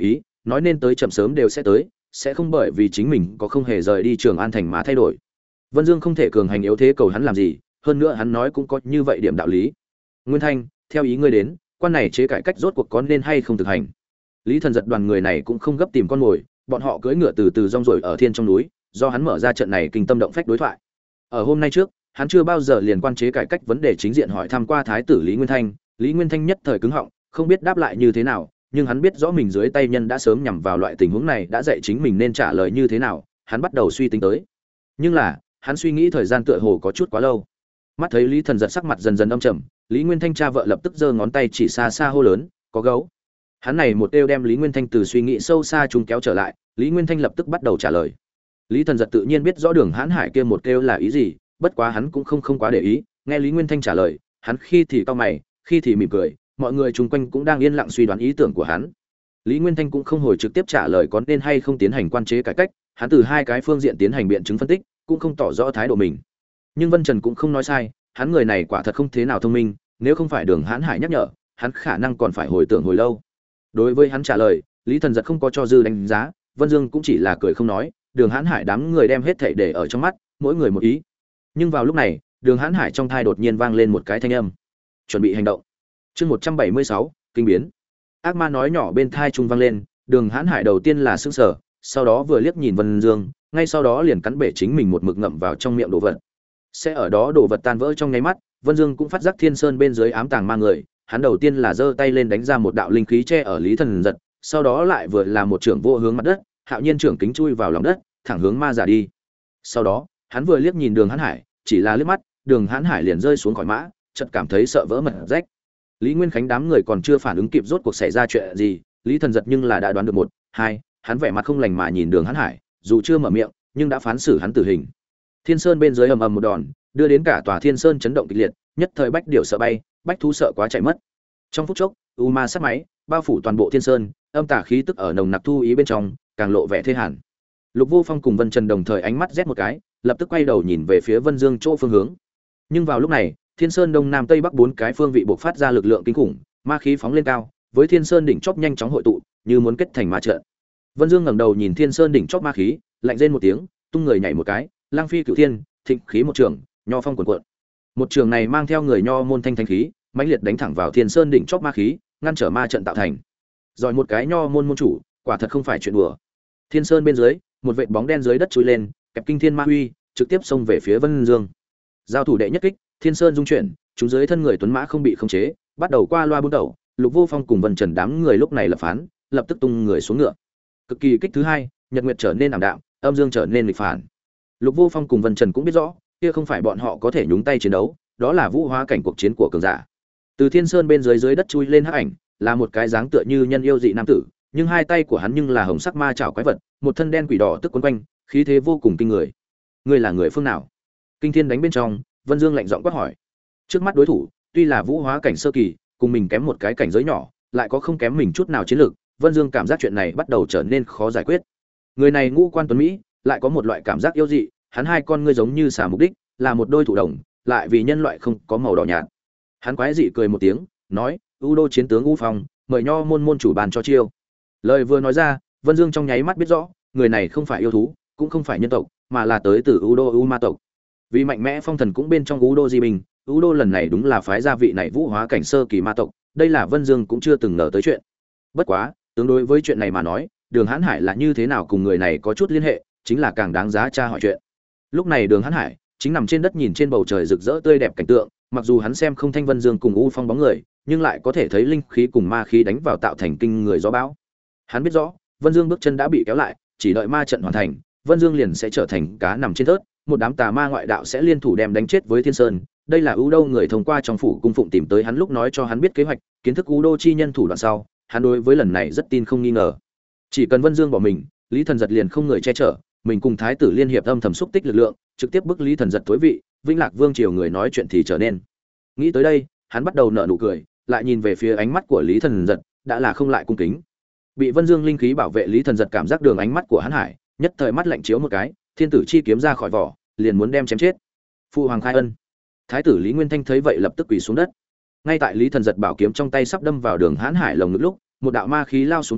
nói nên tới chậm sớm đều sẽ tới, sẽ không bởi vì chính mình có không hề rời đi Trường An thành mà thay đổi. Vân Dương không thể cường hành yếu thế cầu hắn làm gì, hơn nữa hắn nói cũng có như vậy điểm đạo lý. Nguyên Thanh, theo ý ngươi đến, quan này chế cải cách rốt cuộc có nên hay không thực hành? Lý Thần Giật đoàn người này cũng không gấp tìm con mồi, bọn họ cưỡi ngựa từ từ rong ruổi ở thiên trong núi, do hắn mở ra trận này kinh tâm động phách đối thoại. Ở hôm nay trước, hắn chưa bao giờ liền quan chế cải cách vấn đề chính diện hỏi thăm qua thái tử Lý Nguyên Thanh, Lý Nguyên Thanh nhất thời cứng họng, không biết đáp lại như thế nào, nhưng hắn biết rõ mình dưới tay nhân đã sớm nhằm vào loại tình huống này, đã dạy chính mình nên trả lời như thế nào, hắn bắt đầu suy tính tới. Nhưng là, hắn suy nghĩ thời gian tựa hồ có chút quá lâu. Mắt thấy Lý Thần Giật sắc mặt dần dần âm trầm, Lý Nguyên Thanh cha vợ lập tức giơ ngón tay chỉ xa xa hô lớn, có gấu. Hắn này một kêu đem Lý Nguyên Thanh từ suy nghĩ sâu xa chúng kéo trở lại, Lý Nguyên Thanh lập tức bắt đầu trả lời. Lý Thần Giật tự nhiên biết rõ Đường Hãn Hải kia một kêu là ý gì, bất quá hắn cũng không quá để ý, nghe Lý Nguyên Thanh trả lời, hắn khi thì cau mày, khi thì mỉm cười, mọi người chung quanh cũng đang yên lặng suy đoán ý tưởng của hắn. Lý Nguyên Thanh cũng không hồi trực tiếp trả lời có nên hay không tiến hành quan chế cải cách, hắn từ hai cái phương diện tiến hành biện chứng phân tích, cũng không tỏ rõ thái độ mình. Nhưng Vân Trần cũng không nói sai, hắn người này quả thật không thế nào thông minh, nếu không phải Đường Hãn Hải nhắc nhở, hắn khả năng còn phải hồi tưởng hồi lâu. Đối với hắn trả lời, Lý Thần Giật không có cho dư đánh giá, Vân Dương cũng chỉ là cười không nói, Đường Hãn Hải đám người đem hết thảy để ở trong mắt, mỗi người một ý. Nhưng vào lúc này, Đường Hãn Hải trong thai đột nhiên vang lên một cái thanh âm. Chuẩn bị hành động. Chương 176, kinh biến. Ác ma nói nhỏ bên thai trung vang lên, Đường Hãn Hải đầu tiên là sững sờ, sau đó vừa liếc nhìn Vân Dương, ngay sau đó liền cắn bể chính mình một mực ngậm vào trong miệng đồ vật. Sẽ ở đó đồ vật tan vỡ trong nháy mắt, Vân Dương cũng phát giác Thiên Sơn bên dưới ám tàng ma người, hắn đầu tiên là giơ tay lên đánh ra một đạo linh khí che ở Lý Thần Giật, sau đó lại vừa là một trưởng vô hướng mặt đất, hạo nhiên trưởng kính chui vào lòng đất, thẳng hướng ma giả đi. Sau đó, hắn vừa liếc nhìn Đường Hãn Hải, chỉ là liếc mắt, Đường Hãn Hải liền rơi xuống khỏi mã, chợt cảm thấy sợ vỡ mật rách. Lý Nguyên Khánh đám người còn chưa phản ứng kịp rốt cuộc xảy ra chuyện gì, Lý Thần Giật nhưng là đã đoán được một, hai, hắn vẻ mặt không lành mà nhìn Đường Hãn Hải, dù chưa mở miệng, nhưng đã phán xử hắn tử hình. Thiên Sơn bên dưới ầm ầm một đòn, đưa đến cả tòa Thiên Sơn chấn động kịch liệt, nhất thời bách điểu sợ bay, bách thú sợ quá chạy mất. Trong phút chốc, u ma sát máy bao phủ toàn bộ Thiên Sơn, âm tà khí tức ở nồng nặc thu ý bên trong, càng lộ vẻ thê hàn. Lục Vô Phong cùng Vân Trần đồng thời ánh mắt rét một cái, lập tức quay đầu nhìn về phía Vân Dương chỗ phương hướng. Nhưng vào lúc này, Thiên Sơn đông nam tây bắc bốn cái phương vị bộc phát ra lực lượng kinh khủng, ma khí phóng lên cao, với Thiên Sơn đỉnh chóp nhanh chóng hội tụ, như muốn kết thành ma trận. Vân Dương ngẩng đầu nhìn Thiên Sơn đỉnh chóp ma khí, lạnh rên một tiếng, tung người nhảy một cái, lang phi cửu thiên, thịnh khí một trường, nho phong cuồn cuộn. Một trường này mang theo người nho môn thanh thanh khí, mãnh liệt đánh thẳng vào Thiên Sơn đỉnh chóp ma khí, ngăn trở ma trận tạo thành. Rồi một cái nho môn môn chủ, quả thật không phải chuyện đùa. Thiên Sơn bên dưới, một vệt bóng đen dưới đất chui lên, kẹp kinh thiên ma huy, trực tiếp xông về phía Vân Dương. Giao thủ đệ nhất kích, Thiên Sơn dung chuyển, chúng dưới thân người tuấn mã không bị khống chế, bắt đầu qua loa buôn tẩu. Lục Vô Phong cùng Vân Trần đám người lúc này lập phán, lập tức tung người xuống ngựa. Cực kỳ kích thứ hai, nhật nguyệt trở nên ảm đạm, âm dương trở nên nghịch phản. Lục Vô Phong cùng Vân Trần cũng biết rõ, kia không phải bọn họ có thể nhúng tay chiến đấu, đó là vũ hóa cảnh cuộc chiến của cường giả. Từ Thiên Sơn bên dưới dưới đất chui lên hắc ảnh, là một cái dáng tựa như nhân yêu dị nam tử, nhưng hai tay của hắn nhưng là hồng sắc ma chảo quái vật, một thân đen quỷ đỏ tức quấn quanh, khí thế vô cùng kinh người. Ngươi là người phương nào? Kinh thiên đánh bên trong, Vân Dương lạnh giọng quát hỏi. Trước mắt đối thủ, tuy là vũ hóa cảnh sơ kỳ, cùng mình kém một cái cảnh giới nhỏ, lại có không kém mình chút nào chiến lược, Vân Dương cảm giác chuyện này bắt đầu trở nên khó giải quyết. Người này ngũ quan tuấn mỹ, lại có một loại cảm giác yêu dị, hắn hai con ngươi giống như xà mục đích, là một đôi thủ đồng, lại vì nhân loại không có màu đỏ nhạt. Hắn quái dị cười một tiếng, nói: "U Đô chiến tướng U Phong, mời nho môn môn chủ bàn cho chiêu." Lời vừa nói ra, Vân Dương trong nháy mắt biết rõ, người này không phải yêu thú, cũng không phải nhân tộc, mà là tới từ U Đô U Ma tộc. Vì mạnh mẽ phong thần cũng bên trong U Đô Di Bình, U Đô lần này đúng là phái gia vị này vũ hóa cảnh sơ kỳ ma tộc, đây là Vân Dương cũng chưa từng ngờ tới chuyện. Bất quá, tương đối với chuyện này mà nói, Đường Hãn Hải là như thế nào cùng người này có chút liên hệ, chính là càng đáng giá tra hỏi chuyện. Lúc này Đường Hãn Hải chính nằm trên đất nhìn trên bầu trời rực rỡ tươi đẹp cảnh tượng, mặc dù hắn xem không thanh Vân Dương cùng U Phong bóng người, nhưng lại có thể thấy linh khí cùng ma khí đánh vào tạo thành kinh người gió bão. Hắn biết rõ, Vân Dương bước chân đã bị kéo lại, chỉ đợi ma trận hoàn thành, Vân Dương liền sẽ trở thành cá nằm trên thớt, một đám tà ma ngoại đạo sẽ liên thủ đem đánh chết với Thiên Sơn. Đây là ưu đô người thông qua trong phủ cung phụng tìm tới hắn lúc nói cho hắn biết kế hoạch, kiến thức ưu đô chi nhân thủ đoạn sau, hắn đối với lần này rất tin không nghi ngờ. Chỉ cần Vân Dương bỏ mình, Lý Thần Giật liền không người che chở, mình cùng thái tử liên hiệp âm thầm xúc tích lực lượng, trực tiếp bức Lý Thần Giật tối vị, Vĩnh Lạc Vương triều người nói chuyện thì trở nên. Nghĩ tới đây, hắn bắt đầu nở nụ cười, lại nhìn về phía ánh mắt của Lý Thần Giật, đã là không lại cung kính. Bị Vân Dương linh khí bảo vệ Lý Thần Giật cảm giác đường ánh mắt của hắn hải, nhất thời mắt lạnh chiếu một cái, thiên tử chi kiếm ra khỏi vỏ, liền muốn đem chém chết. Phụ hoàng khai ân. Thái tử Lý Nguyên Thanh thấy vậy lập tức quỳ xuống đất. Ngay tại Lý Thần Giật bảo kiếm trong tay sắp đâm vào Đường Hãn Hải lồng ngực lúc, một đạo ma khí lao xuống tới,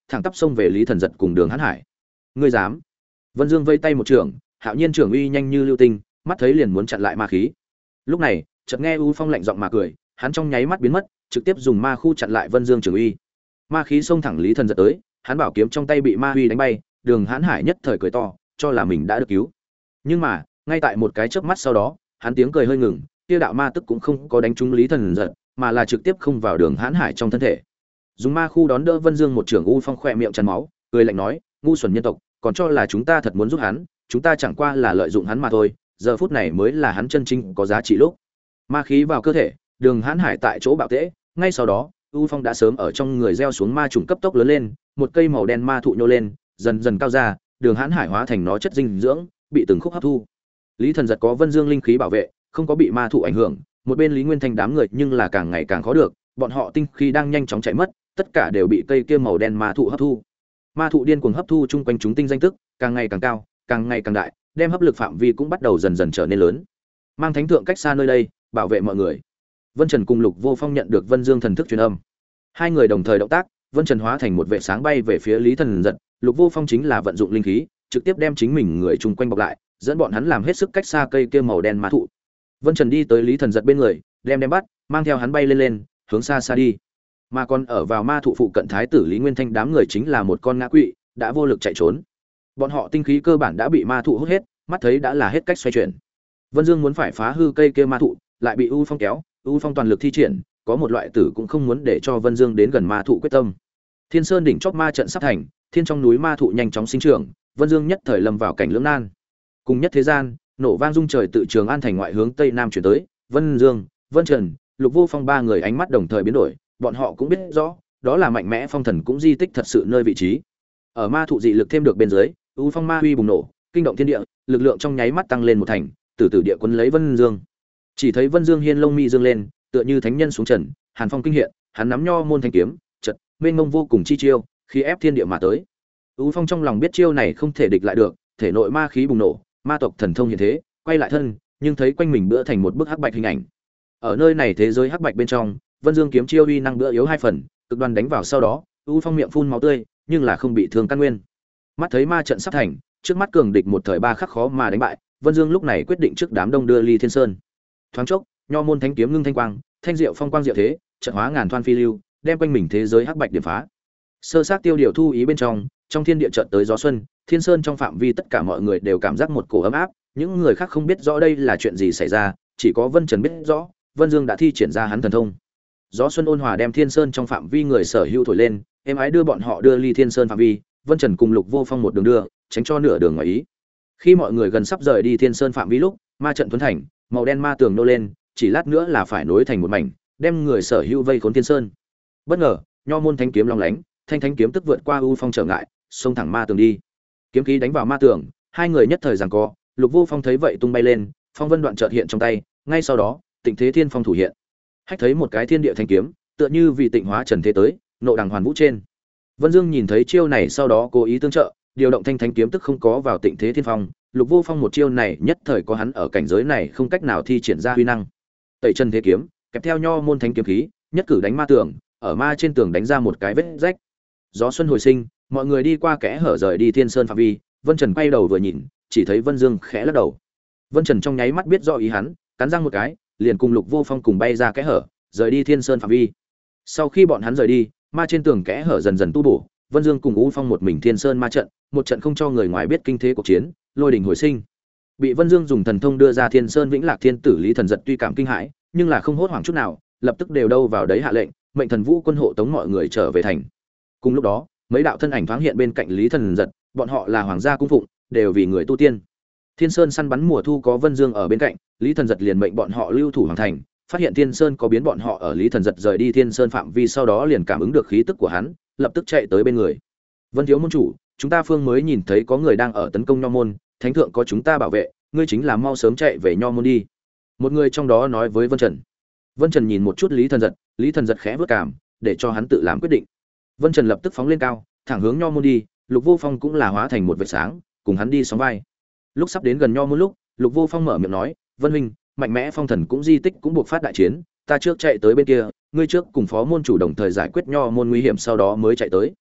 thẳng tắp xông về Lý Thần Giật cùng Đường Hán Hải. Ngươi dám? Vân Dương vây tay một trường, Hạo Nhiên trường uy nhanh như lưu tinh, mắt thấy liền muốn chặn lại ma khí. Lúc này, chợt nghe U Phong lạnh giọng mà cười, hắn trong nháy mắt biến mất, trực tiếp dùng ma khu chặn lại Vân Dương trường uy. Ma khí xông thẳng Lý Thần Giật tới, hắn bảo kiếm trong tay bị ma uy đánh bay, Đường Hán Hải nhất thời cười to, cho là mình đã được cứu. Nhưng mà, ngay tại một cái chớp mắt sau đó, hắn tiếng cười hơi ngừng, kia đạo ma tức cũng không có đánh trúng Lý Thần Giật, mà là trực tiếp không vào Đường Hán Hải trong thân thể. Dùng ma khu đón đỡ Vân Dương một trường, U Phong khỏe miệng tràn máu, cười lạnh nói, ngu xuẩn nhân tộc, còn cho là chúng ta thật muốn giúp hắn, chúng ta chẳng qua là lợi dụng hắn mà thôi, giờ phút này mới là hắn chân chính có giá trị lúc. Ma khí vào cơ thể, Đường Hán Hải tại chỗ bạo tễ, ngay sau đó, U Phong đã sớm ở trong người gieo xuống ma trùng cấp tốc lớn lên, một cây màu đen ma thụ nhô lên, dần dần cao ra, Đường Hán Hải hóa thành nó chất dinh dưỡng, bị từng khúc hấp thu. Lý Thần Giật có Vân Dương linh khí bảo vệ, không có bị ma thụ ảnh hưởng, một bên Lý Nguyên Thanh đám người nhưng là càng ngày càng khó được, bọn họ tinh khí đang nhanh chóng chạy mất, tất cả đều bị cây kia màu đen ma thụ hấp thu. Ma thụ điên cuồng hấp thu chung quanh chúng tinh danh tức, càng ngày càng cao, càng ngày càng đại, đem hấp lực phạm vi cũng bắt đầu dần dần trở nên lớn. Mang thánh thượng cách xa nơi đây, bảo vệ mọi người. Vân Trần cùng Lục Vô Phong nhận được Vân Dương thần thức truyền âm. Hai người đồng thời động tác, Vân Trần hóa thành một vệ sáng bay về phía Lý Thần Giật, Lục Vô Phong chính là vận dụng linh khí, trực tiếp đem chính mình người chung quanh bọc lại, dẫn bọn hắn làm hết sức cách xa cây kia màu đen ma thụ. Vân Trần đi tới Lý Thần Giật bên người, đem bắt, mang theo hắn bay lên, hướng xa xa đi. Mà còn ở vào ma thụ phụ cận thái tử Lý Nguyên Thanh đám người chính là một con ngã quỵ, đã vô lực chạy trốn. Bọn họ tinh khí cơ bản đã bị ma thụ hút hết, mắt thấy đã là hết cách xoay chuyển. Vân Dương muốn phải phá hư cây kia ma thụ, lại bị U Phong kéo, U Phong toàn lực thi triển, có một loại tử cũng không muốn để cho Vân Dương đến gần ma thụ quyết tâm. Thiên Sơn đỉnh chóp ma trận sắp thành, thiên trong núi ma thụ nhanh chóng sinh trưởng, Vân Dương nhất thời lâm vào cảnh lưỡng nan. Cùng nhất thế gian, nổ vang rung trời tự Trường An thành ngoại hướng tây nam chuyển tới, Vân Dương, Vân Trần, Lục Vô Phong ba người ánh mắt đồng thời biến đổi, bọn họ cũng biết rõ, đó là mạnh mẽ phong thần cũng di tích thật sự nơi vị trí. Ở ma thụ dị lực thêm được bên dưới, U Phong ma huy bùng nổ, kinh động thiên địa, lực lượng trong nháy mắt tăng lên một thành, từ từ địa quân lấy Vân Dương. Chỉ thấy Vân Dương hiên lông mi dương lên, tựa như thánh nhân xuống trần, hàn phong kinh hiện, hắn nắm nho môn thanh kiếm, chợt mênh mông vô cùng chi chiêu, khí ép thiên địa mà tới. U Phong trong lòng biết chiêu này không thể địch lại được, thể nội ma khí bùng nổ, ma tộc thần thông hiện thế, quay lại thân, nhưng thấy quanh mình bữa thành một bức hắc bạch hình ảnh. Ở nơi này thế giới hắc bạch bên trong, Vân Dương kiếm chiêu uy năng bữa yếu hai phần, cực đoan đánh vào sau đó, U Phong miệng phun máu tươi, nhưng là không bị thương căn nguyên. Mắt thấy ma trận sắp thành, trước mắt cường địch một thời ba khắc khó mà đánh bại, Vân Dương lúc này quyết định trước đám đông đưa ly Thiên Sơn. Thoáng chốc, nho môn thánh kiếm ngưng thanh quang, thanh diệu phong quang diệu thế, trận hóa ngàn thoan phi lưu, đem quanh mình thế giới hắc bạch điểm phá. Sơ sát tiêu điều thu ý bên trong thiên địa chợt tới gió xuân, Thiên Sơn trong phạm vi tất cả mọi người đều cảm giác một cổ ấm áp, những người khác không biết rõ đây là chuyện gì xảy ra, chỉ có Vân Trần biết rõ, Vân Dương đã thi triển ra hắn thần thông. Gió xuân ôn hòa đem Thiên Sơn trong phạm vi người sở hữu thổi lên, êm ái đưa bọn họ đưa ly Thiên Sơn phạm vi, Vân Trần cùng Lục Vô Phong một đường đưa, tránh cho nửa đường ngoài ý. Khi mọi người gần sắp rời đi Thiên Sơn phạm vi lúc, ma trận tuấn thành, màu đen ma tường nô lên, chỉ lát nữa là phải nối thành một mảnh, đem người sở hữu vây khốn Thiên Sơn. Bất ngờ, nho môn thanh kiếm long lánh, thanh thánh kiếm tức vượt qua U Phong trở ngại, xông thẳng ma tường đi. Kiếm khí đánh vào ma tường, hai người nhất thời giằng co, Lục Vô Phong thấy vậy tung bay lên, phong vân đoạn chợt hiện trong tay, ngay sau đó, Tịnh Thế Thiên Phong thủ hiện. Hách thấy một cái thiên địa thanh kiếm, tựa như vì tịnh hóa trần thế tới, nộ đằng hoàn vũ trên. Vân Dương nhìn thấy chiêu này sau đó cố ý tương trợ, điều động thanh thánh kiếm tức không có vào Tịnh Thế Thiên Phong, Lục Vô Phong một chiêu này nhất thời có hắn ở cảnh giới này không cách nào thi triển ra huy năng. Tẩy chân thế kiếm, kèm theo nho môn thánh kiếm khí, nhất cử đánh ma tường, ở ma trên tường đánh ra một cái vết rách. Gió xuân hồi sinh, mọi người đi qua kẽ hở rời đi Thiên Sơn phạm vi, Vân Trần quay đầu vừa nhìn, chỉ thấy Vân Dương khẽ lắc đầu. Vân Trần trong nháy mắt biết rõ ý hắn, cắn răng một cái, liền cùng Lục Vô Phong cùng bay ra kẽ hở, rời đi Thiên Sơn phạm vi. Sau khi bọn hắn rời đi, ma trên tường kẽ hở dần dần tu bổ, Vân Dương cùng U Phong một mình Thiên Sơn ma trận, một trận không cho người ngoài biết kinh thế cuộc chiến, lôi đỉnh hồi sinh. Bị Vân Dương dùng thần thông đưa ra Thiên Sơn Vĩnh Lạc Thiên Tử Lý Thần Giật tuy cảm kinh hãi, nhưng là không hốt hoảng chút nào, lập tức đều đâu vào đấy hạ lệnh, mệnh Thần Vũ quân hộ tống mọi người trở về thành. Cùng lúc đó, mấy đạo thân ảnh thoáng hiện bên cạnh Lý Thần Giật, bọn họ là hoàng gia cung phụng, đều vì người tu tiên. Thiên Sơn săn bắn mùa thu có Vân Dương ở bên cạnh, Lý Thần Giật liền mệnh bọn họ lưu thủ hoàng thành, phát hiện Thiên Sơn có biến bọn họ ở Lý Thần Giật rời đi Thiên Sơn phạm vi sau đó liền cảm ứng được khí tức của hắn, lập tức chạy tới bên người. Vân thiếu môn chủ, chúng ta phương mới nhìn thấy có người đang ở tấn công nho môn, thánh thượng có chúng ta bảo vệ, ngươi chính là mau sớm chạy về nho môn đi. Một người trong đó nói với Vân Trần. Vân Trần nhìn một chút Lý Thần Giật, Lý Thần Giật khẽ vớt cảm, để cho hắn tự làm quyết định. Vân Trần lập tức phóng lên cao, thẳng hướng nho môn đi, Lục Vô Phong cũng là hóa thành một vệt sáng, cùng hắn đi sóng vai. Lúc sắp đến gần nho môn lúc, Lục Vô Phong mở miệng nói, "Vân huynh, mạnh mẽ phong thần cũng di tích cũng buộc phát đại chiến, ta trước chạy tới bên kia, ngươi trước cùng phó môn chủ đồng thời giải quyết nho môn nguy hiểm sau đó mới chạy tới."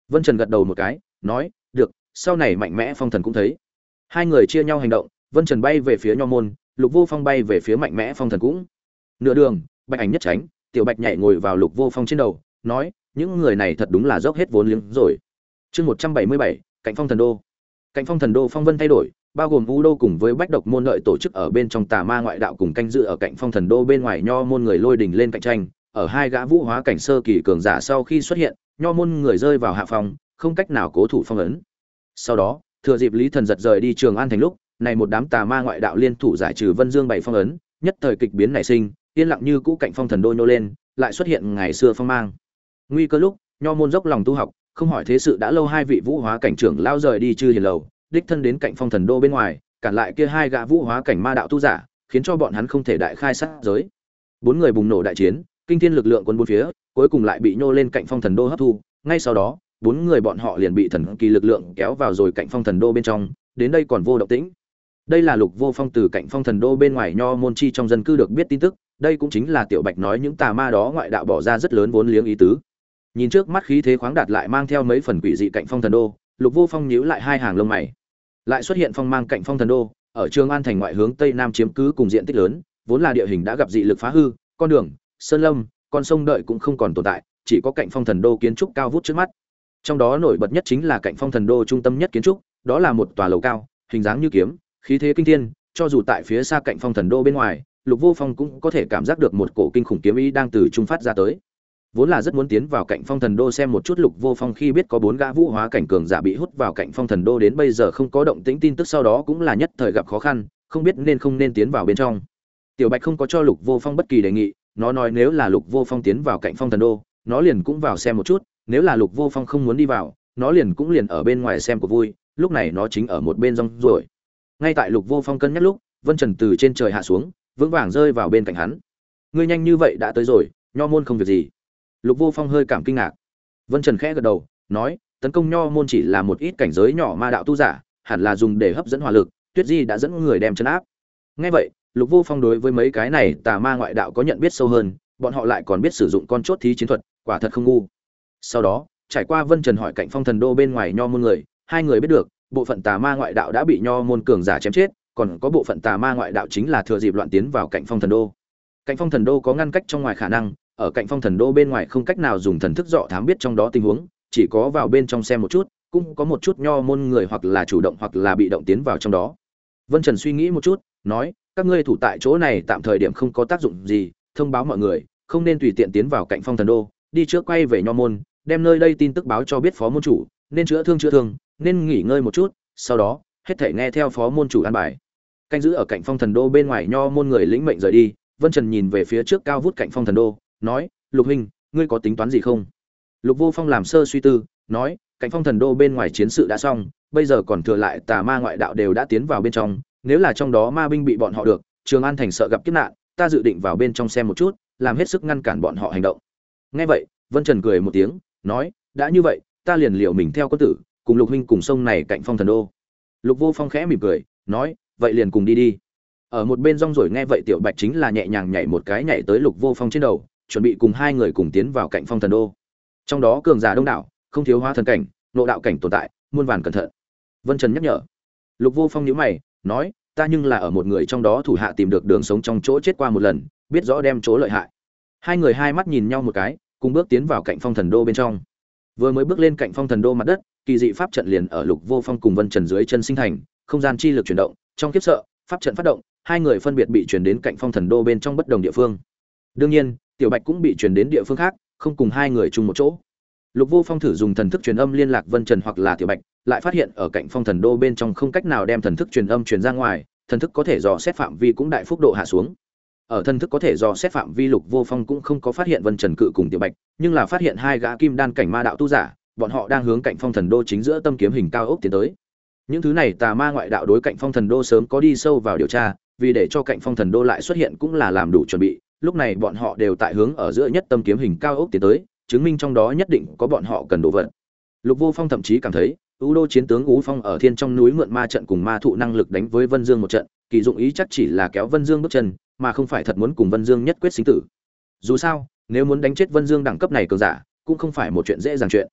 Vân Trần gật đầu một cái, nói, được, sau này mạnh mẽ phong thần cũng thấy. Hai người chia nhau hành động, Vân Trần bay về phía Nho môn, Lục Vô Phong bay về phía mạnh mẽ phong thần cũng. Nửa đường, Bạch Ảnh nhất tránh, Tiểu Bạch nhảy ngồi vào Lục Vô Phong trên đầu, nói, những người này thật đúng là dốc hết vốn liếng rồi. Chương 177, Cạnh Phong Thần Đô. Cạnh Phong Thần Đô phong vân thay đổi, bao gồm U Đô cùng với Bách Độc môn lợi tổ chức ở bên trong Tà Ma ngoại đạo cùng canh dự ở Cạnh Phong Thần Đô bên ngoài Nho môn người lôi đình lên cạnh tranh, ở hai gã vũ hóa cảnh sơ kỳ cường giả sau khi xuất hiện, Nho môn người rơi vào hạ phong, không cách nào cố thủ phong ấn. Sau đó, thừa dịp Lý Thần giật rời đi Trường An thành lúc, này một đám Tà Ma ngoại đạo liên thủ giải trừ Vân Dương bảy phong ấn, nhất thời kịch biến nảy sinh, yên lặng như cũ Cạnh Phong Thần Đô nhô lên, lại xuất hiện ngày xưa phong mang. Nguy cơ lúc, Nho môn dốc lòng tu học, không hỏi thế sự đã lâu hai vị vũ hóa cảnh trưởng lao rời đi Chư Hiền lầu, đích thân đến Cạnh Phong Thần Đô bên ngoài, cản lại kia hai gã vũ hóa cảnh ma đạo tu giả, khiến cho bọn hắn không thể đại khai sát giới. Bốn người bùng nổ đại chiến, kinh thiên lực lượng quân bốn phía, cuối cùng lại bị nhô lên Cạnh Phong Thần Đô hấp thu, ngay sau đó, bốn người bọn họ liền bị thần kỳ lực lượng kéo vào rồi Cạnh Phong Thần Đô bên trong, đến đây còn vô động tĩnh. Đây là Lục Vô Phong từ Cạnh Phong Thần Đô bên ngoài Nho môn chi trong dân cư được biết tin tức, đây cũng chính là Tiểu Bạch nói những tà ma đó ngoại đạo bỏ ra rất lớn vốn liếng ý tứ. Nhìn trước mắt khí thế khoáng đạt lại mang theo mấy phần quỷ dị Cạnh Phong Thần Đô, Lục Vô Phong nhíu lại hai hàng lông mày. Lại xuất hiện phong mang Cạnh Phong Thần Đô, ở Trường An thành ngoại hướng tây nam chiếm cứ cùng diện tích lớn, vốn là địa hình đã gặp dị lực phá hư, con đường, sơn lâm, con sông đợi cũng không còn tồn tại, chỉ có Cạnh Phong Thần Đô kiến trúc cao vút trước mắt. Trong đó nổi bật nhất chính là Cạnh Phong Thần Đô trung tâm nhất kiến trúc, đó là một tòa lầu cao, hình dáng như kiếm, khí thế kinh thiên, cho dù tại phía xa Cạnh Phong Thần Đô bên ngoài, Lục Vô Phong cũng có thể cảm giác được một cổ kinh khủng kiếm ý đang từ trung phát ra tới. Vốn là rất muốn tiến vào Cạnh Phong Thần Đô xem một chút Lục Vô Phong khi biết có bốn gã vũ hóa cảnh cường giả bị hút vào Cạnh Phong Thần Đô đến bây giờ không có động tĩnh tin tức sau đó cũng là nhất thời gặp khó khăn, không biết nên không nên tiến vào bên trong. Tiểu Bạch không có cho Lục Vô Phong bất kỳ đề nghị, nó nói nếu là Lục Vô Phong tiến vào Cạnh Phong Thần Đô, nó liền cũng vào xem một chút, nếu là Lục Vô Phong không muốn đi vào, nó liền cũng liền ở bên ngoài xem cuộc vui, lúc này nó chính ở một bên rong rồi. Ngay tại Lục Vô Phong cân nhắc lúc, Vân Trần từ trên trời hạ xuống, vững vàng rơi vào bên cạnh hắn. Ngươi nhanh như vậy đã tới rồi, Nho môn không việc gì. Lục Vô Phong hơi cảm kinh ngạc. Vân Trần khẽ gật đầu, nói, tấn công Nho môn chỉ là một ít cảnh giới nhỏ ma đạo tu giả, hẳn là dùng để hấp dẫn hỏa lực, Tuyết Di đã dẫn người đem trấn áp. Nghe vậy, Lục Vô Phong đối với mấy cái này tà ma ngoại đạo có nhận biết sâu hơn, bọn họ lại còn biết sử dụng con chốt thí chiến thuật, quả thật không ngu. Sau đó, trải qua Vân Trần hỏi Cạnh Phong Thần Đô bên ngoài Nho môn người, hai người biết được, bộ phận tà ma ngoại đạo đã bị Nho môn cường giả chém chết, còn có bộ phận tà ma ngoại đạo chính là thừa dịp loạn tiến vào Cạnh Phong Thần Đô. Cạnh Phong Thần Đô có ngăn cách trong ngoài khả năng, ở Cạnh Phong Thần Đô bên ngoài không cách nào dùng thần thức dọ thám biết trong đó tình huống, chỉ có vào bên trong xem một chút, cũng có một chút Nho môn người hoặc là chủ động hoặc là bị động tiến vào trong đó. Vân Trần suy nghĩ một chút, nói, các ngươi thủ tại chỗ này tạm thời điểm không có tác dụng gì, thông báo mọi người, không nên tùy tiện tiến vào Cạnh Phong Thần Đô, đi trước quay về Nho môn, đem nơi đây tin tức báo cho biết phó môn chủ, nên chữa thương, nên nghỉ ngơi một chút, sau đó, hết thảy nghe theo phó môn chủ an bài. Canh giữ ở Cạnh Phong Thần Đô bên ngoài Nho môn người lĩnh mệnh rời đi, Vân Trần nhìn về phía trước cao vút Cạnh Phong Thần Đô, nói, Lục huynh, ngươi có tính toán gì không? Lục Vô Phong làm sơ suy tư, nói, Cạnh Phong Thần Đô bên ngoài chiến sự đã xong, bây giờ còn thừa lại tà ma ngoại đạo đều đã tiến vào bên trong, nếu là trong đó ma binh bị bọn họ được, Trường An thành sợ gặp kiếp nạn, ta dự định vào bên trong xem một chút, làm hết sức ngăn cản bọn họ hành động. Nghe vậy, Vân Trần cười một tiếng, nói, đã như vậy, ta liền liệu mình theo quân tử, cùng Lục huynh cùng sông này Cạnh Phong Thần Đô. Lục Vô Phong khẽ mỉm cười, nói, vậy liền cùng đi đi. Ở một bên rong rồi nghe vậy Tiểu Bạch chính là nhẹ nhàng nhảy một cái nhảy tới Lục Vô Phong trên đầu, chuẩn bị cùng hai người cùng tiến vào Cạnh Phong Thần Đô. Trong đó cường giả đông đảo, không thiếu hóa thần cảnh, nội đạo cảnh tồn tại, muôn vàn cẩn thận. Vân Trần nhắc nhở. Lục Vô Phong nhíu mày, nói, ta nhưng là ở một người trong đó thủ hạ tìm được đường sống trong chỗ chết qua một lần, biết rõ đem chỗ lợi hại. Hai người hai mắt nhìn nhau một cái, cùng bước tiến vào Cạnh Phong Thần Đô bên trong. Vừa mới bước lên Cạnh Phong Thần Đô mặt đất, kỳ dị pháp trận liền ở Lục Vô Phong cùng Vân Trần dưới chân sinh thành, không gian chi lực chuyển động, trong kiếp sợ, pháp trận phát động, hai người phân biệt bị truyền đến Cạnh Phong Thần Đô bên trong bất đồng địa phương. Đương nhiên, Tiểu Bạch cũng bị truyền đến địa phương khác, không cùng hai người chung một chỗ. Lục Vô Phong thử dùng thần thức truyền âm liên lạc Vân Trần hoặc là Tiểu Bạch, lại phát hiện ở Cạnh Phong Thần Đô bên trong không cách nào đem thần thức truyền âm truyền ra ngoài, thần thức có thể dò xét phạm vi cũng đại phúc độ hạ xuống. Ở thần thức có thể dò xét phạm vi Lục Vô Phong cũng không có phát hiện Vân Trần Cự cùng Tiểu Bạch, nhưng là phát hiện hai gã kim đan cảnh ma đạo tu giả, bọn họ đang hướng Cạnh Phong Thần Đô chính giữa tâm kiếm hình cao ốc tiến tới. Những thứ này tà ma ngoại đạo đối Cạnh Phong Thần Đô sớm có đi sâu vào điều tra, vì để cho Cạnh Phong Thần Đô lại xuất hiện cũng là làm đủ chuẩn bị, lúc này bọn họ đều tại hướng ở giữa nhất tâm kiếm hình cao ốc tiến tới, chứng minh trong đó nhất định có bọn họ cần đồ vật. Lục Vô Phong thậm chí cảm thấy, U Đô chiến tướng Ú Phong ở thiên trong núi mượn ma trận cùng ma thụ năng lực đánh với Vân Dương một trận, kỳ dụng ý chắc chỉ là kéo Vân Dương bước chân, mà không phải thật muốn cùng Vân Dương nhất quyết sinh tử. Dù sao, nếu muốn đánh chết Vân Dương đẳng cấp này cường giả, cũng không phải một chuyện dễ dàng chuyện.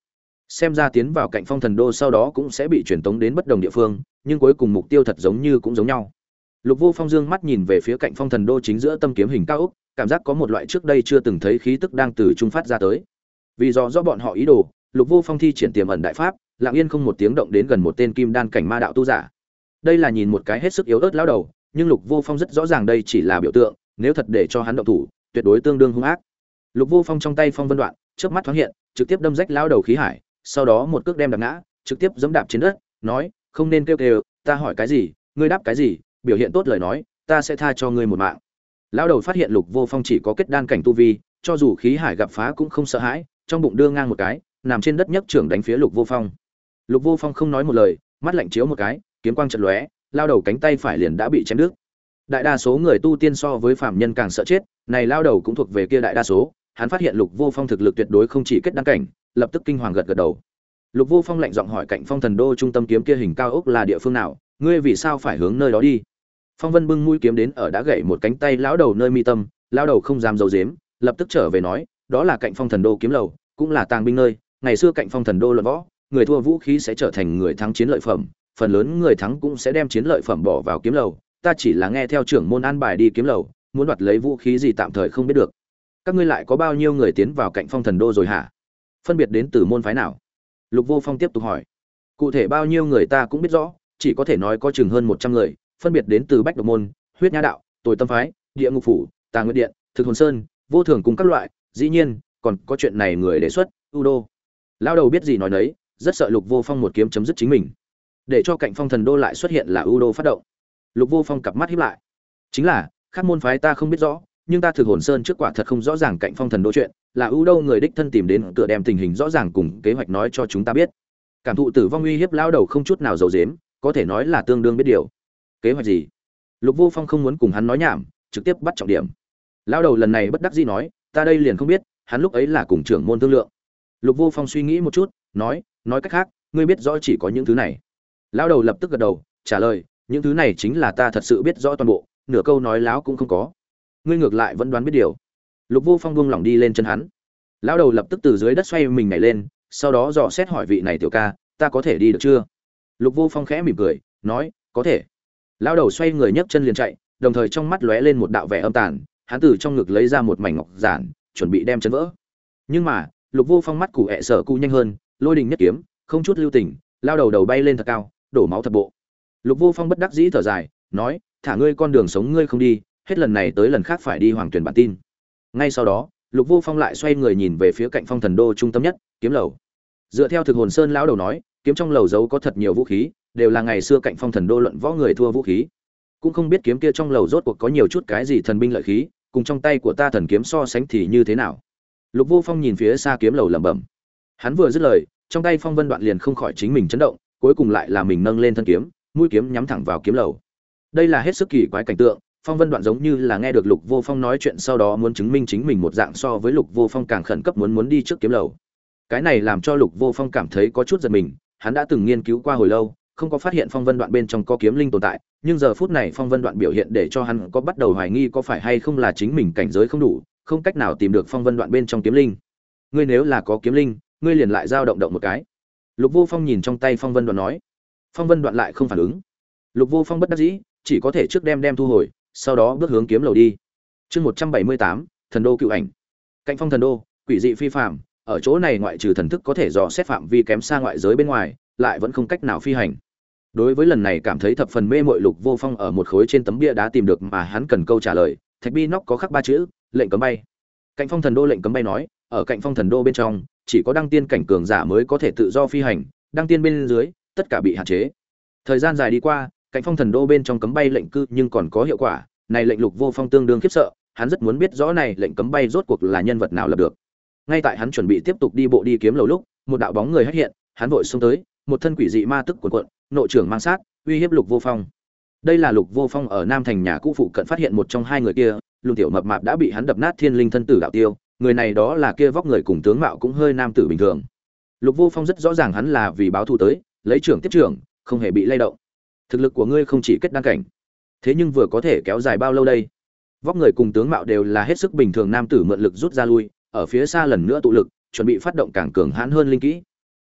Xem ra tiến vào Cạnh Phong Thần Đô sau đó cũng sẽ bị truyền tống đến bất đồng địa phương, nhưng cuối cùng mục tiêu thật giống như cũng giống nhau. Lục Vô Phong dương mắt nhìn về phía Cạnh Phong Thần Đô chính giữa tâm kiếm hình cao ốc, cảm giác có một loại trước đây chưa từng thấy khí tức đang từ trung phát ra tới. Vì do bọn họ ý đồ, Lục Vô Phong thi triển tiềm ẩn đại pháp, lặng yên không một tiếng động đến gần một tên kim đan cảnh ma đạo tu giả. Đây là nhìn một cái hết sức yếu ớt lão đầu, nhưng Lục Vô Phong rất rõ ràng đây chỉ là biểu tượng, nếu thật để cho hắn động thủ, tuyệt đối tương đương hung ác. Lục Vô Phong trong tay phong vân đoạn, chớp mắt thoáng hiện, trực tiếp đâm rách lão đầu khí hải, sau đó một cước đem đạp ngã, trực tiếp giẫm đạp trên đất, nói, không nên kêu kêu, ta hỏi cái gì, ngươi đáp cái gì, biểu hiện tốt lời nói, ta sẽ tha cho ngươi một mạng. Lão đầu phát hiện Lục Vô Phong chỉ có kết đan cảnh tu vi, cho dù khí hải gặp phá cũng không sợ hãi, trong bụng đưa ngang một cái, nằm trên đất nhấc trưởng đánh phía Lục Vô Phong. Lục Vô Phong không nói một lời, mắt lạnh chiếu một cái, kiếm quang chợt lóe, lao đầu cánh tay phải liền đã bị chém đứt. Đại đa số người tu tiên so với phàm nhân càng sợ chết, này lao đầu cũng thuộc về kia đại đa số, hắn phát hiện Lục Vô Phong thực lực tuyệt đối không chỉ kết đan cảnh, lập tức kinh hoàng gật gật đầu. Lục Vô Phong lạnh giọng hỏi Cạnh Phong Thần Đô trung tâm kiếm kia hình cao ốc là địa phương nào, ngươi vì sao phải hướng nơi đó đi? Phong Vân bưng mũi kiếm đến ở đã gãy một cánh tay lão đầu nơi mi tâm, lão đầu không dám giấu giếm, lập tức trở về nói, đó là Cạnh Phong Thần Đô kiếm lầu, cũng là tàng binh nơi, ngày xưa Cạnh Phong Thần Đô luận võ, người thua vũ khí sẽ trở thành người thắng chiến lợi phẩm, phần lớn người thắng cũng sẽ đem chiến lợi phẩm bỏ vào kiếm lầu, ta chỉ là nghe theo trưởng môn an bài đi kiếm lầu, muốn đoạt lấy vũ khí gì tạm thời không biết được. Các ngươi lại có bao nhiêu người tiến vào Cạnh Phong Thần Đô rồi hả? Phân biệt đến từ môn phái nào? Lục Vô Phong tiếp tục hỏi. Cụ thể bao nhiêu người ta cũng biết rõ, chỉ có thể nói có chừng hơn 100 người, phân biệt đến từ Bách Độc môn, Huyết Nha đạo, Tồi Tâm phái, Địa Ngục phủ, Tà Nguyệt điện, Thực Hồn sơn, Vô Thường cùng các loại, dĩ nhiên, còn có chuyện này người đề xuất, Udo. Lão đầu biết gì nói nấy, rất sợ Lục Vô Phong một kiếm chấm dứt chính mình. Để cho Cạnh Phong Thần Đô lại xuất hiện là Udo phát động. Lục Vô Phong cặp mắt híp lại. Chính là, các môn phái ta không biết rõ, nhưng ta Thực Hồn sơn trước quả thật không rõ ràng Cạnh Phong Thần Đô chuyện, là Udo người đích thân tìm đến tựa đem tình hình rõ ràng cùng kế hoạch nói cho chúng ta biết. Cảm thụ tử vong uy hiếp lão đầu không chút nào giấu giếm, có thể nói là tương đương biết điều. Kế hoạch gì? Lục Vô Phong không muốn cùng hắn nói nhảm, trực tiếp bắt trọng điểm. Lão đầu lần này bất đắc dĩ nói, ta đây liền không biết, hắn lúc ấy là cùng trưởng môn thương lượng. Lục Vô Phong suy nghĩ một chút, nói cách khác, ngươi biết rõ chỉ có những thứ này. Lão đầu lập tức gật đầu, trả lời, những thứ này chính là ta thật sự biết rõ toàn bộ, nửa câu nói láo cũng không có. Ngươi ngược lại vẫn đoán biết điều. Lục Vô Phong buông lỏng đi lên chân hắn. Lão đầu lập tức từ dưới đất xoay mình nhảy lên, sau đó dò xét hỏi vị này tiểu ca, ta có thể đi được chưa? Lục Vô Phong khẽ mỉm cười, nói, có thể. Lão đầu xoay người nhấc chân liền chạy, đồng thời trong mắt lóe lên một đạo vẻ âm tàn, hắn từ trong ngực lấy ra một mảnh ngọc giản, chuẩn bị đem chấn vỡ. Nhưng mà, Lục Vô Phong mắt củ ẹ sở cu nhanh hơn, lôi đình nhất kiếm, không chút lưu tình, lao đầu bay lên thật cao, đổ máu thật bộ. Lục Vô Phong bất đắc dĩ thở dài, nói, thả ngươi con đường sống ngươi không đi, hết lần này tới lần khác phải đi Hoàng Tuyển bản tin. Ngay sau đó, Lục Vô Phong lại xoay người nhìn về phía Cạnh Phong Thần Đô trung tâm nhất, kiếm lầu. Dựa theo Thực Hồn Sơn lão đầu nói, kiếm trong lầu giấu có thật nhiều vũ khí, đều là ngày xưa Cạnh Phong Thần Đô luận võ người thua vũ khí. Cũng không biết kiếm kia trong lầu rốt cuộc có nhiều chút cái gì thần binh lợi khí, cùng trong tay của ta thần kiếm so sánh thì như thế nào. Lục Vô Phong nhìn phía xa kiếm lầu lẩm bẩm. Hắn vừa dứt lời, trong tay phong vân đoạn liền không khỏi chính mình chấn động, cuối cùng lại là mình nâng lên thân kiếm, mũi kiếm nhắm thẳng vào kiếm lầu. Đây là hết sức kỳ quái cảnh tượng, phong vân đoạn giống như là nghe được Lục Vô Phong nói chuyện sau đó muốn chứng minh chính mình một dạng so với Lục Vô Phong càng khẩn cấp muốn đi trước kiếm lầu. Cái này làm cho Lục Vô Phong cảm thấy có chút giật mình, hắn đã từng nghiên cứu qua hồi lâu, không có phát hiện phong vân đoạn bên trong có kiếm linh tồn tại, nhưng giờ phút này phong vân đoạn biểu hiện để cho hắn có bắt đầu hoài nghi có phải hay không là chính mình cảnh giới không đủ, không cách nào tìm được phong vân đoạn bên trong kiếm linh. Ngươi nếu là có kiếm linh, ngươi liền lại dao động một cái. Lục Vô Phong nhìn trong tay phong vân đoạn nói. Phong vân đoạn lại không phản ứng. Lục Vô Phong bất đắc dĩ, chỉ có thể trước đem thu hồi, sau đó bước hướng kiếm lầu đi. Chương 178, Thần Đô Cựu Ảnh. Cạnh Phong Thần Đô, quỷ dị phi phàm, ở chỗ này ngoại trừ thần thức có thể dò xét phạm vi kém xa ngoại giới bên ngoài, lại vẫn không cách nào phi hành. Đối với lần này cảm thấy thập phần mê mội, Lục Vô Phong ở một khối trên tấm bia đá tìm được mà hắn cần câu trả lời, thạch bi nóc có khắc 3 chữ, lệnh cấm bay. Cạnh Phong Thần Đô lệnh cấm bay nói, ở Cạnh Phong Thần Đô bên trong, chỉ có đăng tiên cảnh cường giả mới có thể tự do phi hành, đăng tiên bên dưới, tất cả bị hạn chế. Thời gian dài đi qua, Cạnh Phong Thần Đô bên trong cấm bay lệnh cư nhưng còn có hiệu quả, này lệnh Lục Vô Phong tương đương khiếp sợ, hắn rất muốn biết rõ này lệnh cấm bay rốt cuộc là nhân vật nào lập được. Ngay tại hắn chuẩn bị tiếp tục đi bộ đi kiếm lầu lúc, một đạo bóng người xuất hiện, hắn vội xông tới, một thân quỷ dị ma tức cuồn cuộn, nội trưởng mang sát, uy hiếp Lục Vô Phong. Đây là Lục Vô Phong ở Nam Thành nhà cũ phụ cận phát hiện một trong hai người kia, Lục Tiểu Mập Mạp đã bị hắn đập nát thiên linh thân tử đạo tiêu, người này đó là kia vóc người cùng tướng mạo cũng hơi nam tử bình thường. Lục Vô Phong rất rõ ràng hắn là vì báo thù tới, lấy trưởng tiếp trưởng, không hề bị lay động. Thực lực của ngươi không chỉ kết đan cảnh, thế nhưng vừa có thể kéo dài bao lâu đây? Vóc người cùng tướng mạo đều là hết sức bình thường nam tử mượn lực rút ra lui, ở phía xa lần nữa tụ lực, chuẩn bị phát động càng cường hãn hơn linh kỹ.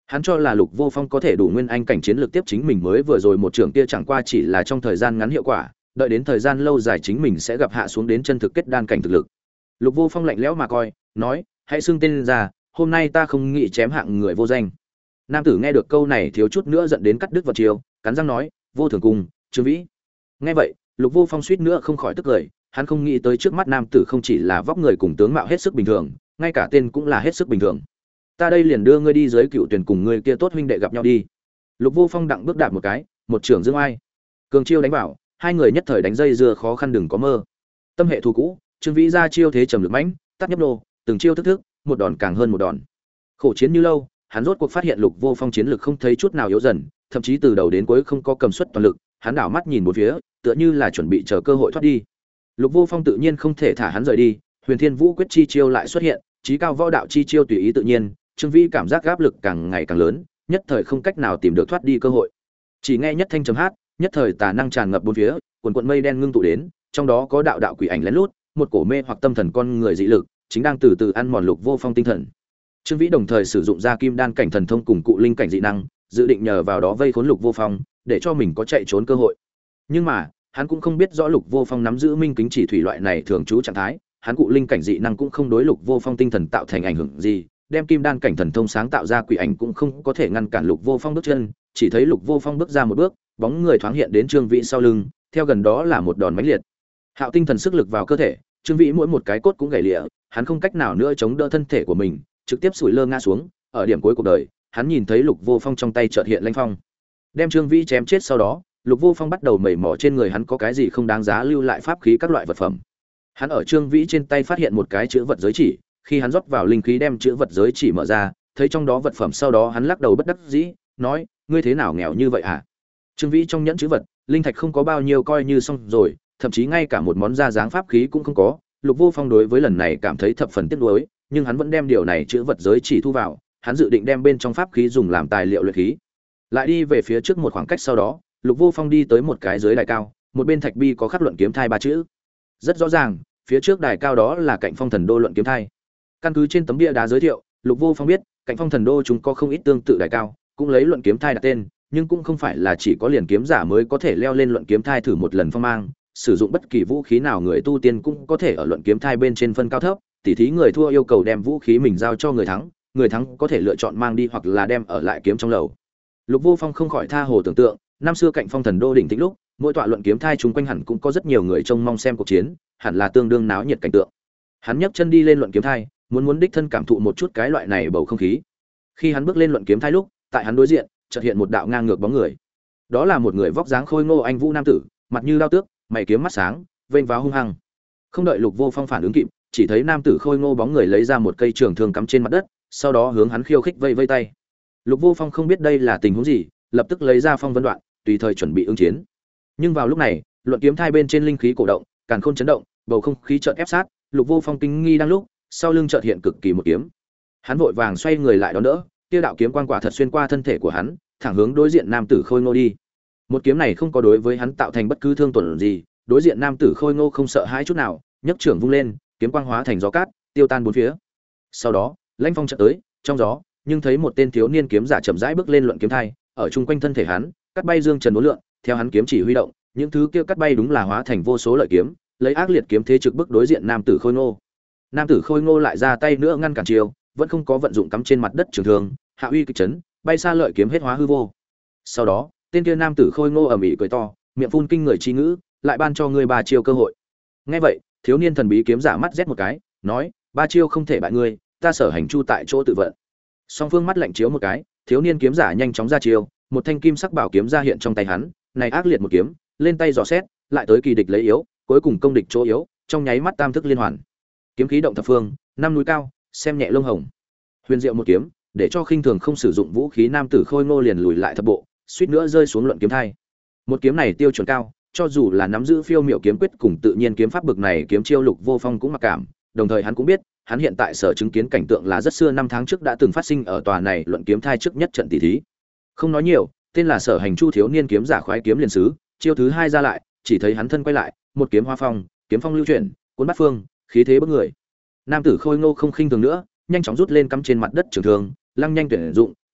Hắn cho là Lục Vô Phong có thể đủ nguyên anh cảnh chiến lược tiếp chính mình mới vừa rồi một trường kia chẳng qua chỉ là trong thời gian ngắn hiệu quả, đợi đến thời gian lâu dài chính mình sẽ gặp hạ xuống đến chân thực kết đan cảnh thực lực. Lục Vô Phong lạnh lẽo mà coi, nói, hãy xưng tên ra, hôm nay ta không nghĩ chém hạng người vô danh. Nam tử nghe được câu này thiếu chút nữa giận đến cắt đứt vật chiều, cắn răng nói, vô thường cùng, Trương Vĩ. Nghe vậy, Lục Vô Phong suýt nữa không khỏi tức cười, hắn không nghĩ tới trước mắt nam tử không chỉ là vóc người cùng tướng mạo hết sức bình thường, ngay cả tên cũng là hết sức bình thường. Ta đây liền đưa ngươi đi dưới cựu tuyển cùng ngươi kia tốt huynh đệ gặp nhau đi. Lục Vô Phong đặng bước đạp một cái, một trưởng dương ai, cường chiêu đánh vào, hai người nhất thời đánh dây dưa khó khăn đừng có mơ. Tâm hệ thù cũ, Trương Vĩ ra chiêu thế trầm lực mãnh, tắt nhấp nô, từng chiêu thức thức, một đòn càng hơn một đòn. Khổ chiến như lâu, hắn rốt cuộc phát hiện Lục Vô Phong chiến lực không thấy chút nào yếu dần, thậm chí từ đầu đến cuối không có cầm suất toàn lực, hắn đảo mắt nhìn bốn phía, tựa như là chuẩn bị chờ cơ hội thoát đi. Lục Vô Phong tự nhiên không thể thả hắn rời đi, Huyền Thiên Vũ quyết chi chiêu lại xuất hiện, chí cao võ đạo chi chiêu tùy ý tự nhiên, Trương Vĩ cảm giác áp lực càng ngày càng lớn, nhất thời không cách nào tìm được thoát đi cơ hội. Chỉ nghe nhất thanh trầm hát, nhất thời tà năng tràn ngập bốn phía, quần quần mây đen ngưng tụ đến, trong đó có đạo đạo quỷ ảnh lén lút, một cổ mê hoặc tâm thần con người dị lực, chính đang từ từ ăn mòn Lục Vô Phong tinh thần. Trương Vĩ đồng thời sử dụng ra kim đan cảnh thần thông cùng cụ linh cảnh dị năng, dự định nhờ vào đó vây khốn Lục Vô Phong, để cho mình có chạy trốn cơ hội. Nhưng mà, hắn cũng không biết rõ Lục Vô Phong nắm giữ minh kính chỉ thủy loại này thường trú trạng thái, hắn cụ linh cảnh dị năng cũng không đối Lục Vô Phong tinh thần tạo thành ảnh hưởng gì, đem kim đan cảnh thần thông sáng tạo ra quỷ ảnh cũng không có thể ngăn cản Lục Vô Phong bước chân, chỉ thấy Lục Vô Phong bước ra một bước, bóng người thoáng hiện đến Trương Vĩ sau lưng, theo gần đó là một đòn mãnh liệt. Hạo tinh thần sức lực vào cơ thể, Trương Vĩ mỗi một cái cốt cũng gãy lìa, hắn không cách nào nữa chống đỡ thân thể của mình, trực tiếp sủi lơ ngã xuống, ở điểm cuối cuộc đời, hắn nhìn thấy Lục Vô Phong trong tay chợt hiện lanh phong. Đem Trương Vĩ chém chết sau đó, Lục Vô Phong bắt đầu mẩy mò trên người hắn có cái gì không đáng giá lưu lại pháp khí các loại vật phẩm. Hắn ở Trương Vĩ trên tay phát hiện một cái chữ vật giới chỉ, khi hắn rót vào linh khí đem chữ vật giới chỉ mở ra, thấy trong đó vật phẩm sau đó hắn lắc đầu bất đắc dĩ, nói: "Ngươi thế nào nghèo như vậy hả?" Trương Vĩ trong nhẫn chữ vật, linh thạch không có bao nhiêu coi như xong rồi, thậm chí ngay cả một món da dáng pháp khí cũng không có. Lục Vô Phong đối với lần này cảm thấy thập phần tiếc nuối, nhưng hắn vẫn đem điều này chữ vật giới chỉ thu vào, hắn dự định đem bên trong pháp khí dùng làm tài liệu luyện khí. Lại đi về phía trước một khoảng cách sau đó, Lục Vô Phong đi tới một cái dưới đài cao, một bên thạch bi có khắc luận kiếm thai ba chữ. Rất rõ ràng, phía trước đài cao đó là Cạnh Phong Thần Đô luận kiếm thai. Căn cứ trên tấm bia đá giới thiệu, Lục Vô Phong biết, Cạnh Phong Thần Đô chúng có không ít tương tự đài cao, cũng lấy luận kiếm thai đặt tên, nhưng cũng không phải là chỉ có liền kiếm giả mới có thể leo lên luận kiếm thai thử một lần phong mang, sử dụng bất kỳ vũ khí nào người tu tiên cũng có thể ở luận kiếm thai bên trên phân cao thấp, tỉ thí người thua yêu cầu đem vũ khí mình giao cho người thắng có thể lựa chọn mang đi hoặc là đem ở lại kiếm trong lầu. Lục Vô Phong không khỏi tha hồ tưởng tượng, năm xưa Cạnh Phong Thần Đô đỉnh tĩnh lúc, mỗi tọa luận kiếm thai chúng quanh hẳn cũng có rất nhiều người trông mong xem cuộc chiến, hẳn là tương đương náo nhiệt cảnh tượng. Hắn nhấc chân đi lên luận kiếm thai, muốn đích thân cảm thụ một chút cái loại này bầu không khí. Khi hắn bước lên luận kiếm thai lúc, tại hắn đối diện, chợt hiện một đạo ngang ngược bóng người. Đó là một người vóc dáng khôi ngô anh vũ nam tử, mặt như đao tước, mày kiếm mắt sáng, vênh váo hung hăng. Không đợi Lục Vô Phong phản ứng kịp, chỉ thấy nam tử khôi ngô bóng người lấy ra một cây trường thương cắm trên mặt đất, sau đó hướng hắn khiêu khích vây vây tay. Lục Vô Phong không biết đây là tình huống gì, lập tức lấy ra phong vân đoạn, tùy thời chuẩn bị ứng chiến. Nhưng vào lúc này, luận kiếm thai bên trên linh khí cổ động, càn khôn chấn động, bầu không khí chợt ép sát, Lục Vô Phong kinh nghi đang lúc, sau lưng chợt hiện cực kỳ một kiếm. Hắn vội vàng xoay người lại đón đỡ, tiêu đạo kiếm quang quả thật xuyên qua thân thể của hắn, thẳng hướng đối diện nam tử khôi ngô đi. Một kiếm này không có đối với hắn tạo thành bất cứ thương tổn gì, đối diện nam tử khôi ngô không sợ hãi chút nào, nhấc trưởng vung lên, kiếm quang hóa thành gió cát, tiêu tan bốn phía. Sau đó, lãnh phong chợt tới, trong gió, nhưng thấy một tên thiếu niên kiếm giả chậm rãi bước lên luận kiếm thai, ở chung quanh thân thể hắn, cắt bay dương trần uốn lượn, theo hắn kiếm chỉ huy động, những thứ kia cắt bay đúng là hóa thành vô số lợi kiếm, lấy ác liệt kiếm thế trực bức đối diện nam tử khôi ngô. Nam tử khôi ngô lại ra tay nữa ngăn cản chiêu, vẫn không có vận dụng cắm trên mặt đất trường thương, hạ uy kịch chấn, bay xa lợi kiếm hết hóa hư vô. Sau đó, tên kia nam tử khôi ngô ầm ĩ cười to, miệng phun kinh người chi ngữ, lại ban cho ngươi ba chiêu cơ hội. Nghe vậy, thiếu niên thần bí kiếm giả mắt rét một cái, nói: ba chiêu không thể bại ngươi, ta Sở Hành Chu tại chỗ tự vận. Song phương mắt lạnh chiếu một cái, thiếu niên kiếm giả nhanh chóng ra chiêu, một thanh kim sắc bảo kiếm ra hiện trong tay hắn, này ác liệt một kiếm, lên tay dò xét, lại tới kỳ địch lấy yếu, cuối cùng công địch chỗ yếu, trong nháy mắt tam thức liên hoàn. Kiếm khí động thập phương, năm núi cao, xem nhẹ lông hồng. Huyền diệu một kiếm, để cho khinh thường không sử dụng vũ khí nam tử khôi ngô liền lùi lại thập bộ, suýt nữa rơi xuống luận kiếm thai. Một kiếm này tiêu chuẩn cao, cho dù là nắm giữ phiêu miệu kiếm quyết cùng tự nhiên kiếm pháp bực này kiếm chiêu Lục Vô Phong cũng mặc cảm, đồng thời hắn cũng biết, hắn hiện tại sở chứng kiến cảnh tượng là rất xưa năm tháng trước đã từng phát sinh ở tòa này luận kiếm thai trước nhất trận tỷ thí. Không nói nhiều, tên là Sở Hành Chu thiếu niên kiếm giả khoái kiếm liền sứ, chiêu thứ hai ra lại, chỉ thấy hắn thân quay lại, một kiếm hoa phong, kiếm phong lưu chuyển, cuốn bát phương, khí thế bức người. Nam tử khôi ngô không khinh thường nữa, nhanh chóng rút lên cắm trên mặt đất trường thương, lăng nhanh tuyển dụng,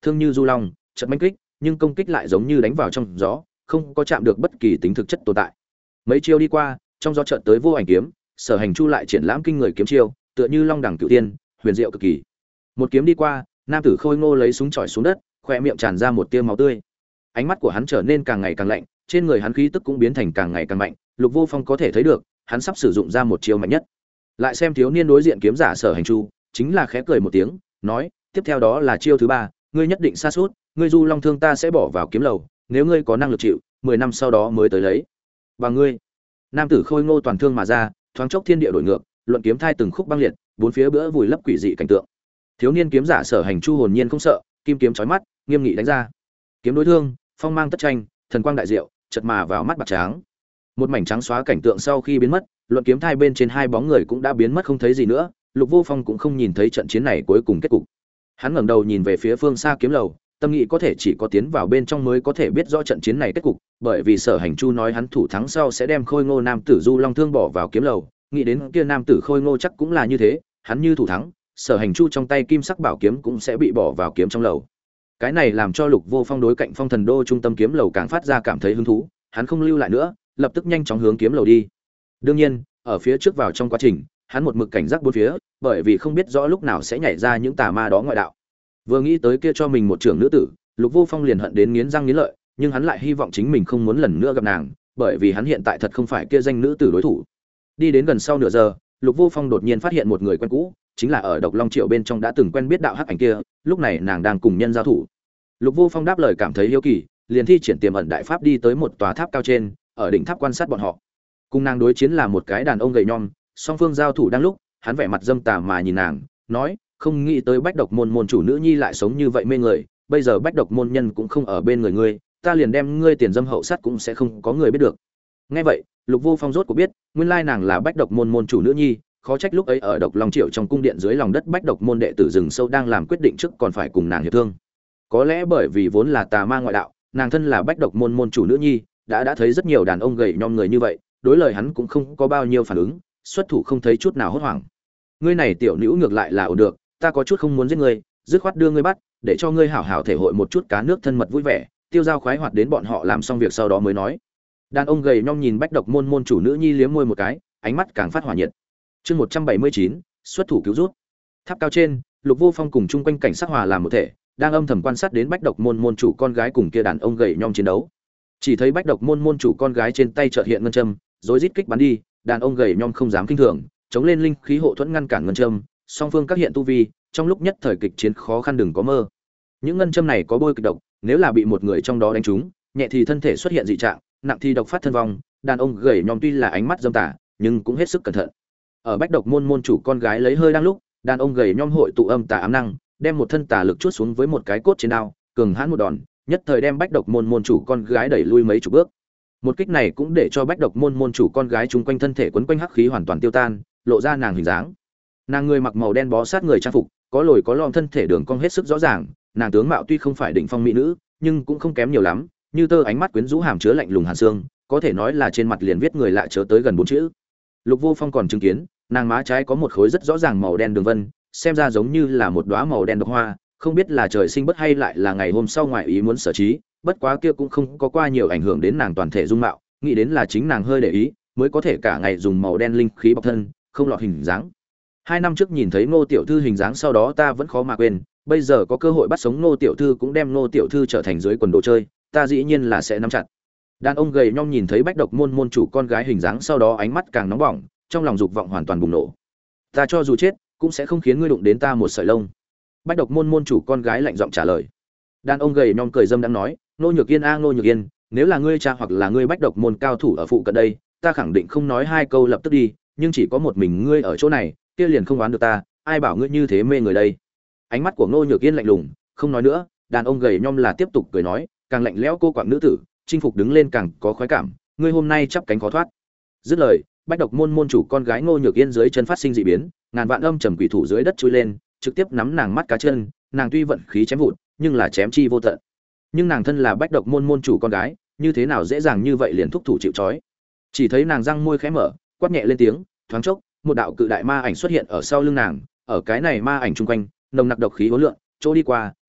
thương như du long, chật manh kích, nhưng công kích lại giống như đánh vào trong gió, không có chạm được bất kỳ tính thực chất tồn tại. Mấy chiêu đi qua, trong gió chợt tới vô ảnh kiếm, Sở Hành Chu lại triển lãm kinh người kiếm chiêu, tựa như long đẳng cửu tiên, huyền diệu cực kỳ. Một kiếm đi qua, nam tử Khôi Ngô lấy súng chọi xuống đất, khóe miệng tràn ra một tia máu tươi. Ánh mắt của hắn trở nên càng ngày càng lạnh, trên người hắn khí tức cũng biến thành càng ngày càng mạnh, Lục Vô Phong có thể thấy được, hắn sắp sử dụng ra một chiêu mạnh nhất. Lại xem thiếu niên đối diện kiếm giả Sở Hành Chu, chính là khẽ cười một tiếng, nói, tiếp theo đó là chiêu thứ ba, ngươi nhất định sa sút, ngươi du long thương ta sẽ bỏ vào kiếm lầu, nếu ngươi có năng lực chịu, 10 năm sau đó mới tới lấy. Và ngươi, nam tử Khôi Ngô toàn thương mà ra, thoáng chốc thiên địa đổi ngược, luận kiếm thai từng khúc băng liệt, bốn phía bữa vùi lấp quỷ dị cảnh tượng. Thiếu niên kiếm giả Sở Hành Chu hồn nhiên không sợ, kim kiếm chói mắt, nghiêm nghị đánh ra. Kiếm đối thương, phong mang tất tranh, thần quang đại diệu, chợt mà vào mắt bạc trắng. Một mảnh trắng xóa cảnh tượng sau khi biến mất, luận kiếm thai bên trên hai bóng người cũng đã biến mất không thấy gì nữa, Lục Vô Phong cũng không nhìn thấy trận chiến này cuối cùng kết cục. Hắn ngẩng đầu nhìn về phía phương xa kiếm lầu, tâm nghĩ có thể chỉ có tiến vào bên trong mới có thể biết rõ trận chiến này kết cục, bởi vì Sở Hành Chu nói hắn thủ thắng sau sẽ đem Khôi Ngô nam tử Du Long thương bỏ vào kiếm lầu, nghĩ đến kia nam tử Khôi Ngô chắc cũng là như thế, hắn như thủ thắng, Sở Hành Chu trong tay kim sắc bảo kiếm cũng sẽ bị bỏ vào kiếm trong lầu. Cái này làm cho Lục Vô Phong đối cạnh Phong Thần Đô trung tâm kiếm lầu càng phát ra cảm thấy hứng thú, hắn không lưu lại nữa, lập tức nhanh chóng hướng kiếm lầu đi. Đương nhiên, ở phía trước vào trong quá trình, hắn một mực cảnh giác bốn phía, bởi vì không biết rõ lúc nào sẽ nhảy ra những tà ma đó ngoại đạo. Vừa nghĩ tới kia cho mình một trưởng nữ tử, Lục Vô Phong liền hận đến nghiến răng nghiến lợi, nhưng hắn lại hy vọng chính mình không muốn lần nữa gặp nàng, bởi vì hắn hiện tại thật không phải kia danh nữ tử đối thủ. Đi đến gần sau nửa giờ, Lục Vô Phong đột nhiên phát hiện một người quen cũ, chính là ở Độc Long Triệu bên trong đã từng quen biết đạo hắc ảnh kia, lúc này nàng đang cùng nhân giao thủ. Lục Vô Phong đáp lời cảm thấy hiếu kỳ, liền thi triển tiềm ẩn đại pháp đi tới một tòa tháp cao trên, ở đỉnh tháp quan sát bọn họ. Cùng nàng đối chiến là một cái đàn ông gầy nhom, song phương giao thủ đang lúc, hắn vẻ mặt dâm tà mà nhìn nàng, nói, không nghĩ tới Bách Độc môn môn chủ nữ nhi lại sống như vậy mê người, bây giờ Bách Độc môn nhân cũng không ở bên người ngươi, ta liền đem ngươi tiền dâm hậu sát cũng sẽ không có người biết được. Nghe vậy, Lục Vô Phong rốt cuộc biết, nguyên lai nàng là Bách Độc môn môn chủ nữ nhi, khó trách lúc ấy ở Độc Long Triệu trong cung điện dưới lòng đất Bách Độc môn đệ tử rừng sâu đang làm quyết định trước còn phải cùng nàng hiệp thương. Có lẽ bởi vì vốn là tà ma ngoại đạo, nàng thân là Bách Độc môn môn chủ nữ nhi, đã thấy rất nhiều đàn ông gầy nhom người như vậy, đối lời hắn cũng không có bao nhiêu phản ứng, xuất thủ không thấy chút nào hốt hoảng. Ngươi này tiểu nữ ngược lại là ổn được, ta có chút không muốn giết ngươi, dứt khoát đưa ngươi bắt, để cho ngươi hảo hảo thể hội một chút cá nước thân mật vui vẻ, tiêu dao khoái hoạt đến bọn họ làm xong việc sau đó mới nói. Đàn ông gầy nhom nhìn Bách Độc môn môn chủ nữ nhi liếm môi một cái, ánh mắt càng phát hỏa nhiệt. Chương 179, xuất thủ cứu rút. Tháp cao trên, Lục Vô Phong cùng chung quanh cảnh sát hòa làm một thể, đang âm thầm quan sát đến Bách Độc môn môn chủ con gái cùng kia đàn ông gầy nhom chiến đấu. Chỉ thấy Bách Độc môn môn chủ con gái trên tay chợt hiện ngân châm, rối rít kích bắn đi, đàn ông gầy nhom không dám kinh thường, chống lên linh khí hộ thuẫn ngăn cản ngân châm, song phương các hiện tu vi, trong lúc nhất thời kịch chiến khó khăn đừng có mơ. Những ngân châm này có bôi kịch độc, nếu là bị một người trong đó đánh trúng, nhẹ thì thân thể xuất hiện dị trạng, nặng thì độc phát thân vong. Đàn ông gầy nhom tuy là ánh mắt dâm tà, nhưng cũng hết sức cẩn thận. Ở Bách Độc môn môn chủ con gái lấy hơi đang lúc, đàn ông gầy nhom hội tụ âm tà ám năng, đem một thân tà lực chuốt xuống với một cái cốt trên đao, cường hãn một đòn, nhất thời đem Bách Độc môn môn chủ con gái đẩy lui mấy chục bước. Một kích này cũng để cho Bách Độc môn môn chủ con gái chúng quanh thân thể quấn quanh hắc khí hoàn toàn tiêu tan, lộ ra nàng hình dáng. Nàng người mặc màu đen bó sát người trang phục, có lồi có lõm thân thể đường cong hết sức rõ ràng, nàng tướng mạo tuy không phải đỉnh phong mỹ nữ, nhưng cũng không kém nhiều lắm, như tơ ánh mắt quyến rũ hàm chứa lạnh lùng hàn xương, có thể nói là trên mặt liền viết người lạ chớ tới gần 4 chữ. Lục Vô Phong còn chứng kiến, nàng má trái có một khối rất rõ ràng màu đen đường vân, xem ra giống như là một đóa màu đen độc hoa, không biết là trời sinh bất hay lại là ngày hôm sau ngoại ý muốn sở trí, bất quá kia cũng không có qua nhiều ảnh hưởng đến nàng toàn thể dung mạo, nghĩ đến là chính nàng hơi để ý, mới có thể cả ngày dùng màu đen linh khí bọc thân, không lọt hình dáng. 2 năm trước nhìn thấy Ngô tiểu thư hình dáng sau đó ta vẫn khó mà quên, bây giờ có cơ hội bắt sống Ngô tiểu thư cũng đem Ngô tiểu thư trở thành dưới quần đồ chơi, ta dĩ nhiên là sẽ nắm chặt. Đàn ông gầy nhom nhìn thấy Bách Độc môn môn chủ con gái hình dáng sau đó ánh mắt càng nóng bỏng, trong lòng dục vọng hoàn toàn bùng nổ. Ta cho dù chết, cũng sẽ không khiến ngươi đụng đến ta một sợi lông. Bách Độc môn môn chủ con gái lạnh giọng trả lời. Đàn ông gầy nhom cười dâm đang nói, Ngô Nhược Yên a Ngô Nhược Yên, nếu là ngươi cha hoặc là ngươi Bách Độc môn cao thủ ở phụ cận đây, ta khẳng định không nói 2 câu lập tức đi, nhưng chỉ có một mình ngươi ở chỗ này, kia liền không oán được ta, ai bảo ngươi như thế mê người đây. Ánh mắt của Ngô Nhược Yên lạnh lùng, không nói nữa, đàn ông gầy nhom là tiếp tục cười nói, càng lạnh lẽo cô quạng nữ tử, chinh phục đứng lên càng có khoái cảm, ngươi hôm nay chắp cánh khó thoát. Dứt lời, Bách Độc môn môn chủ con gái Ngô Nhược Yên dưới chân phát sinh dị biến, ngàn vạn âm trầm quỷ thủ dưới đất chui lên, trực tiếp nắm nàng mắt cá chân, nàng tuy vận khí chém vụn, nhưng là chém chi vô tận. Nhưng nàng thân là Bách Độc môn môn chủ con gái, như thế nào dễ dàng như vậy liền thúc thủ chịu trói. Chỉ thấy nàng răng môi khẽ mở, quát nhẹ lên tiếng, thoáng chốc, một đạo cự đại ma ảnh xuất hiện ở sau lưng nàng, ở cái này ma ảnh chung quanh, nồng nặc độc khí hỗn lượn, chỗ đi qua,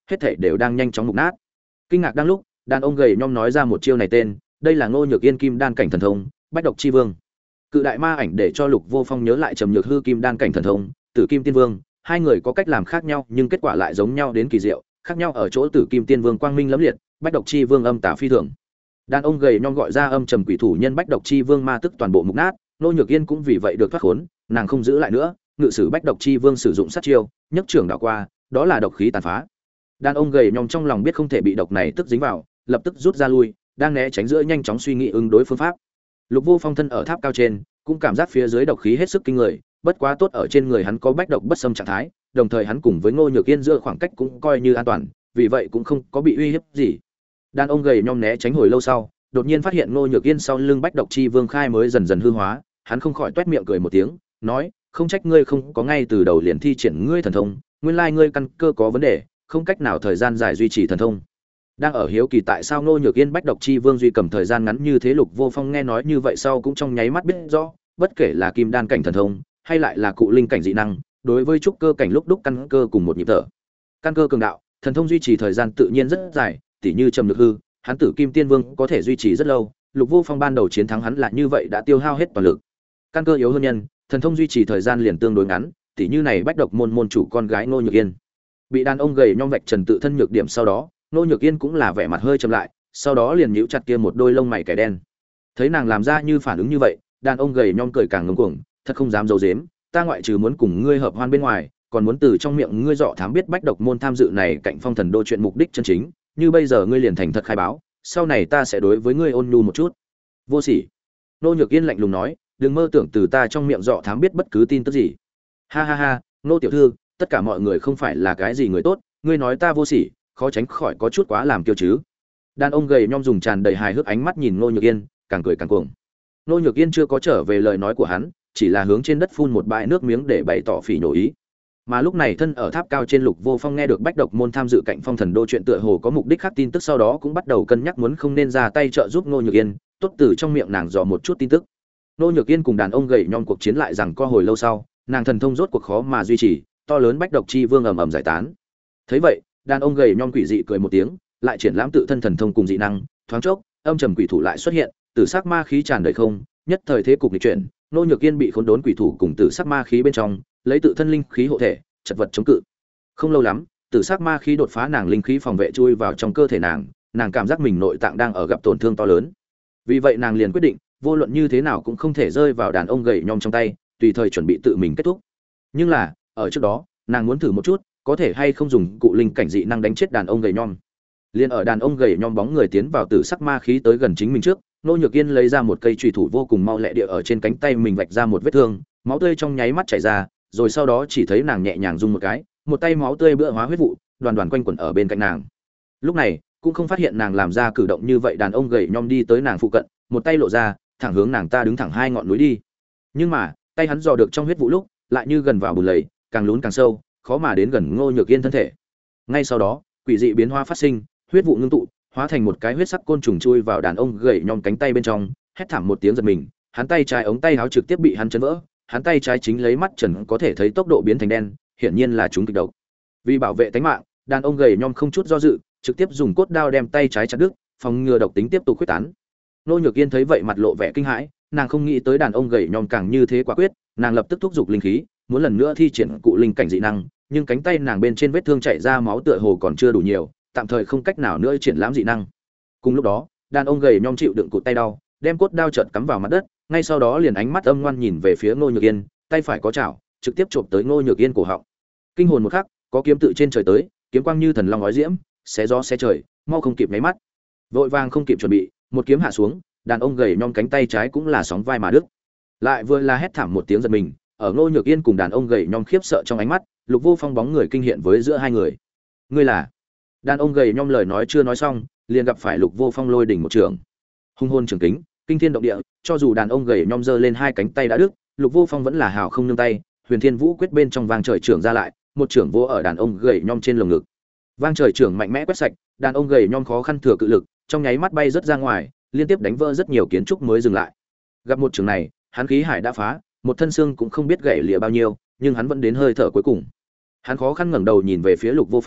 hết thảy đều đang nhanh chóng mục nát. Kinh ngạc đang lúc, đàn ông gầy nhom nói ra một chiêu này tên, đây là Ngô Nhược Yên kim đan cảnh thần thông, Bách độc chi vương. Cự đại ma ảnh để cho Lục Vô Phong nhớ lại Trầm Nhược Hư kim đan cảnh thần thông, Tử Kim Tiên Vương, hai người có cách làm khác nhau nhưng kết quả lại giống nhau đến kỳ diệu, khác nhau ở chỗ Tử Kim Tiên Vương quang minh lẫm liệt, Bách độc chi vương âm tà phi thường. Đàn ông gầy nhom gọi ra âm trầm quỷ thủ nhân Bách độc chi vương ma tức toàn bộ mục nát, Ngô Nhược Yên cũng vì vậy được thoát khốn, nàng không giữ lại nữa, ngự sử Bách độc chi vương sử dụng sát chiêu, nhấc trưởng đảo qua, đó là độc khí tàn phá. Đàn ông gầy nhom trong lòng biết không thể bị độc này tức dính vào, lập tức rút ra lui, đang né tránh giữa nhanh chóng suy nghĩ ứng đối phương pháp. Lục Vô Phong thân ở tháp cao trên, cũng cảm giác phía dưới độc khí hết sức kinh người, bất quá tốt ở trên người hắn có bách độc bất xâm trạng thái, đồng thời hắn cùng với Ngô Nhược Yên giữa khoảng cách cũng coi như an toàn, vì vậy cũng không có bị uy hiếp gì. Đàn ông gầy nhom né tránh hồi lâu sau, đột nhiên phát hiện Ngô Nhược Yên sau lưng bách độc chi vương khai mới dần dần hư hóa, hắn không khỏi toét miệng cười một tiếng, nói: "Không trách ngươi không có ngay từ đầu liền thi triển ngươi thần thông, nguyên lai ngươi căn cơ có vấn đề, không cách nào thời gian dài duy trì thần thông." Đang ở hiếu kỳ tại sao Ngô Nhược Yên bách độc chi vương duy cầm thời gian ngắn như thế, Lục Vô Phong nghe nói như vậy sau cũng trong nháy mắt biết rõ, bất kể là kim đan cảnh thần thông hay lại là cụ linh cảnh dị năng, đối với trúc cơ cảnh lúc đúc căn cơ cùng một nhịp thở. Căn cơ cường đạo, thần thông duy trì thời gian tự nhiên rất dài, tỉ như Trầm Nhược Hư, hắn Tử Kim Tiên Vương có thể duy trì rất lâu, Lục Vô Phong ban đầu chiến thắng hắn là như vậy đã tiêu hao hết toàn lực. Căn cơ yếu hơn nhân, thần thông duy trì thời gian liền tương đối ngắn, tỉ như này bách độc môn chủ con gái Ngô Nhược Yên. Bị đàn ông gầy nhom vạch trần tự thân nhược điểm sau đó, Ngô Nhược Yên cũng là vẻ mặt hơi trầm lại, sau đó liền nhíu chặt kia một đôi lông mày kẻ đen. Thấy nàng làm ra như phản ứng như vậy, đàn ông gầy nhom cười càng ngông cuồng, thật không dám giấu giếm, ta ngoại trừ muốn cùng ngươi hợp hoan bên ngoài, còn muốn từ trong miệng ngươi dọ thám biết bách độc môn tham dự này cạnh phong thần đô chuyện mục đích chân chính, như bây giờ ngươi liền thành thật khai báo, sau này ta sẽ đối với ngươi ôn nhu một chút. Vô sỉ. Ngô Nhược Yên lạnh lùng nói, đừng mơ tưởng từ ta trong miệng dọ thám biết bất cứ tin tức gì. Ha ha ha, Ngô tiểu thư, tất cả mọi người không phải là cái gì người tốt, ngươi nói ta vô sỉ, khó tránh khỏi có chút quá làm kiêu chứ. Đàn ông gầy nhom dùng tràn đầy hài hước ánh mắt nhìn Ngô Nhược Yên, càng cười càng cuồng. Ngô Nhược Yên chưa có trở về lời nói của hắn, chỉ là hướng trên đất phun một bãi nước miếng để bày tỏ phỉ nhổ ý. Mà lúc này thân ở tháp cao trên Lục Vô Phong nghe được bách độc môn tham dự cạnh phong thần đô chuyện tựa hồ có mục đích khác tin tức, sau đó cũng bắt đầu cân nhắc muốn không nên ra tay trợ giúp Ngô Nhược Yên, tốt từ trong miệng nàng dò một chút tin tức. Ngô Nhược Yên cùng đàn ông gầy nhom cuộc chiến lại rằng co hồi lâu sau, nàng thần thông rốt cuộc khó mà duy trì, to lớn bách độc chi vương ầm ầm giải tán. Thấy vậy, đàn ông gầy nhom quỷ dị cười một tiếng, lại triển lãm tự thân thần thông cùng dị năng, thoáng chốc, âm trầm quỷ thủ lại xuất hiện, tử sắc ma khí tràn đầy không, nhất thời thế cục nghịch chuyển, Ngô Nhược Yên bị khốn đốn quỷ thủ cùng tử sắc ma khí bên trong, lấy tự thân linh khí hộ thể, chật vật chống cự. Không lâu lắm, tử sắc ma khí đột phá nàng linh khí phòng vệ chui vào trong cơ thể nàng, nàng cảm giác mình nội tạng đang ở gặp tổn thương to lớn. Vì vậy nàng liền quyết định, vô luận như thế nào cũng không thể rơi vào đàn ông gầy nhom trong tay, tùy thời chuẩn bị tự mình kết thúc. Nhưng là, ở trước đó, nàng muốn thử một chút, có thể hay không dùng cụ linh cảnh dị năng đánh chết đàn ông gầy nhom. Liên ở đàn ông gầy nhom bóng người tiến vào tử sắc ma khí tới gần chính mình trước, Ngô Nhược Yên lấy ra một cây chùy thủ vô cùng mau lẹ địa ở trên cánh tay mình vạch ra một vết thương, máu tươi trong nháy mắt chảy ra, rồi sau đó chỉ thấy nàng nhẹ nhàng rung một cái, một tay máu tươi bữa hóa huyết vụ, đoàn đoàn quanh quẩn ở bên cạnh nàng. Lúc này, cũng không phát hiện nàng làm ra cử động như vậy, đàn ông gầy nhom đi tới nàng phụ cận, một tay lộ ra, thẳng hướng nàng ta đứng thẳng hai ngọn núi đi. Nhưng mà, tay hắn dò được trong huyết vụ lúc, lại như gần vào bùn lầy, càng lún càng sâu, khó mà đến gần Ngô Nhược Yên thân thể. Ngay sau đó, quỷ dị biến hóa phát sinh, huyết vụ ngưng tụ, hóa thành một cái huyết sắc côn trùng chui vào đàn ông gầy nhom cánh tay bên trong, hét thảm một tiếng giật mình, hắn tay trái ống tay áo trực tiếp bị hắn chấn vỡ, hắn tay trái chính lấy mắt trần có thể thấy tốc độ biến thành đen, hiển nhiên là chúng kịch độc. Vì bảo vệ tính mạng, đàn ông gầy nhom không chút do dự, trực tiếp dùng cốt đao đem tay trái chặt đứt, phòng ngừa độc tính tiếp tục khuếch tán. Ngô Nhược Yên thấy vậy mặt lộ vẻ kinh hãi, nàng không nghĩ tới đàn ông gầy nhom càng như thế quả quyết, nàng lập tức thúc giục linh khí, muốn lần nữa thi triển cụ linh cảnh dị năng, nhưng cánh tay nàng bên trên vết thương chảy ra máu tựa hồ còn chưa đủ nhiều, tạm thời không cách nào nữa triển lãm dị năng. Cùng lúc đó, đàn ông gầy nhom chịu đựng cụt tay đau, đem cốt đao chợt cắm vào mặt đất, ngay sau đó liền ánh mắt âm ngoan nhìn về phía Ngô Nhược Yên, tay phải có chảo, trực tiếp chộp tới Ngô Nhược Yên cổ họng. Kinh hồn một khắc, có kiếm tự trên trời tới, kiếm quang như thần long ói diễm, xé gió xé trời, mau không kịp nháy mắt. Vội vàng không kịp chuẩn bị, một kiếm hạ xuống, đàn ông gầy nhom cánh tay trái cũng là sóng vai mà đứt. Lại vừa là hét thảm một tiếng giật mình, ở Ngô Nhược Yên cùng đàn ông gầy nhom khiếp sợ trong ánh mắt, Lục Vô Phong bóng người kinh hiện với giữa hai người. Ngươi là? Đàn ông gầy nhom lời nói chưa nói xong, liền gặp phải Lục Vô Phong lôi đỉnh một trường. Hung hồn trường kính, kinh thiên động địa, cho dù đàn ông gầy nhom giơ lên hai cánh tay đã đứt, Lục Vô Phong vẫn là hào không nương tay, Huyền Thiên Vũ quyết bên trong vang trời trưởng ra lại, một trưởng vô ở đàn ông gầy nhom trên lồng ngực. Vang trời trưởng mạnh mẽ quét sạch, đàn ông gầy nhom khó khăn thừa cự lực, trong nháy mắt bay rất ra ngoài, liên tiếp đánh vỡ rất nhiều kiến trúc mới dừng lại. Gặp một trường này, hắn khí hải đã phá, một thân xương cũng không biết gãy lìa bao nhiêu, nhưng hắn vẫn đến hơi thở cuối cùng. Hắn khó khăn ngẩng đầu nhìn về phía Lục Vô Phong,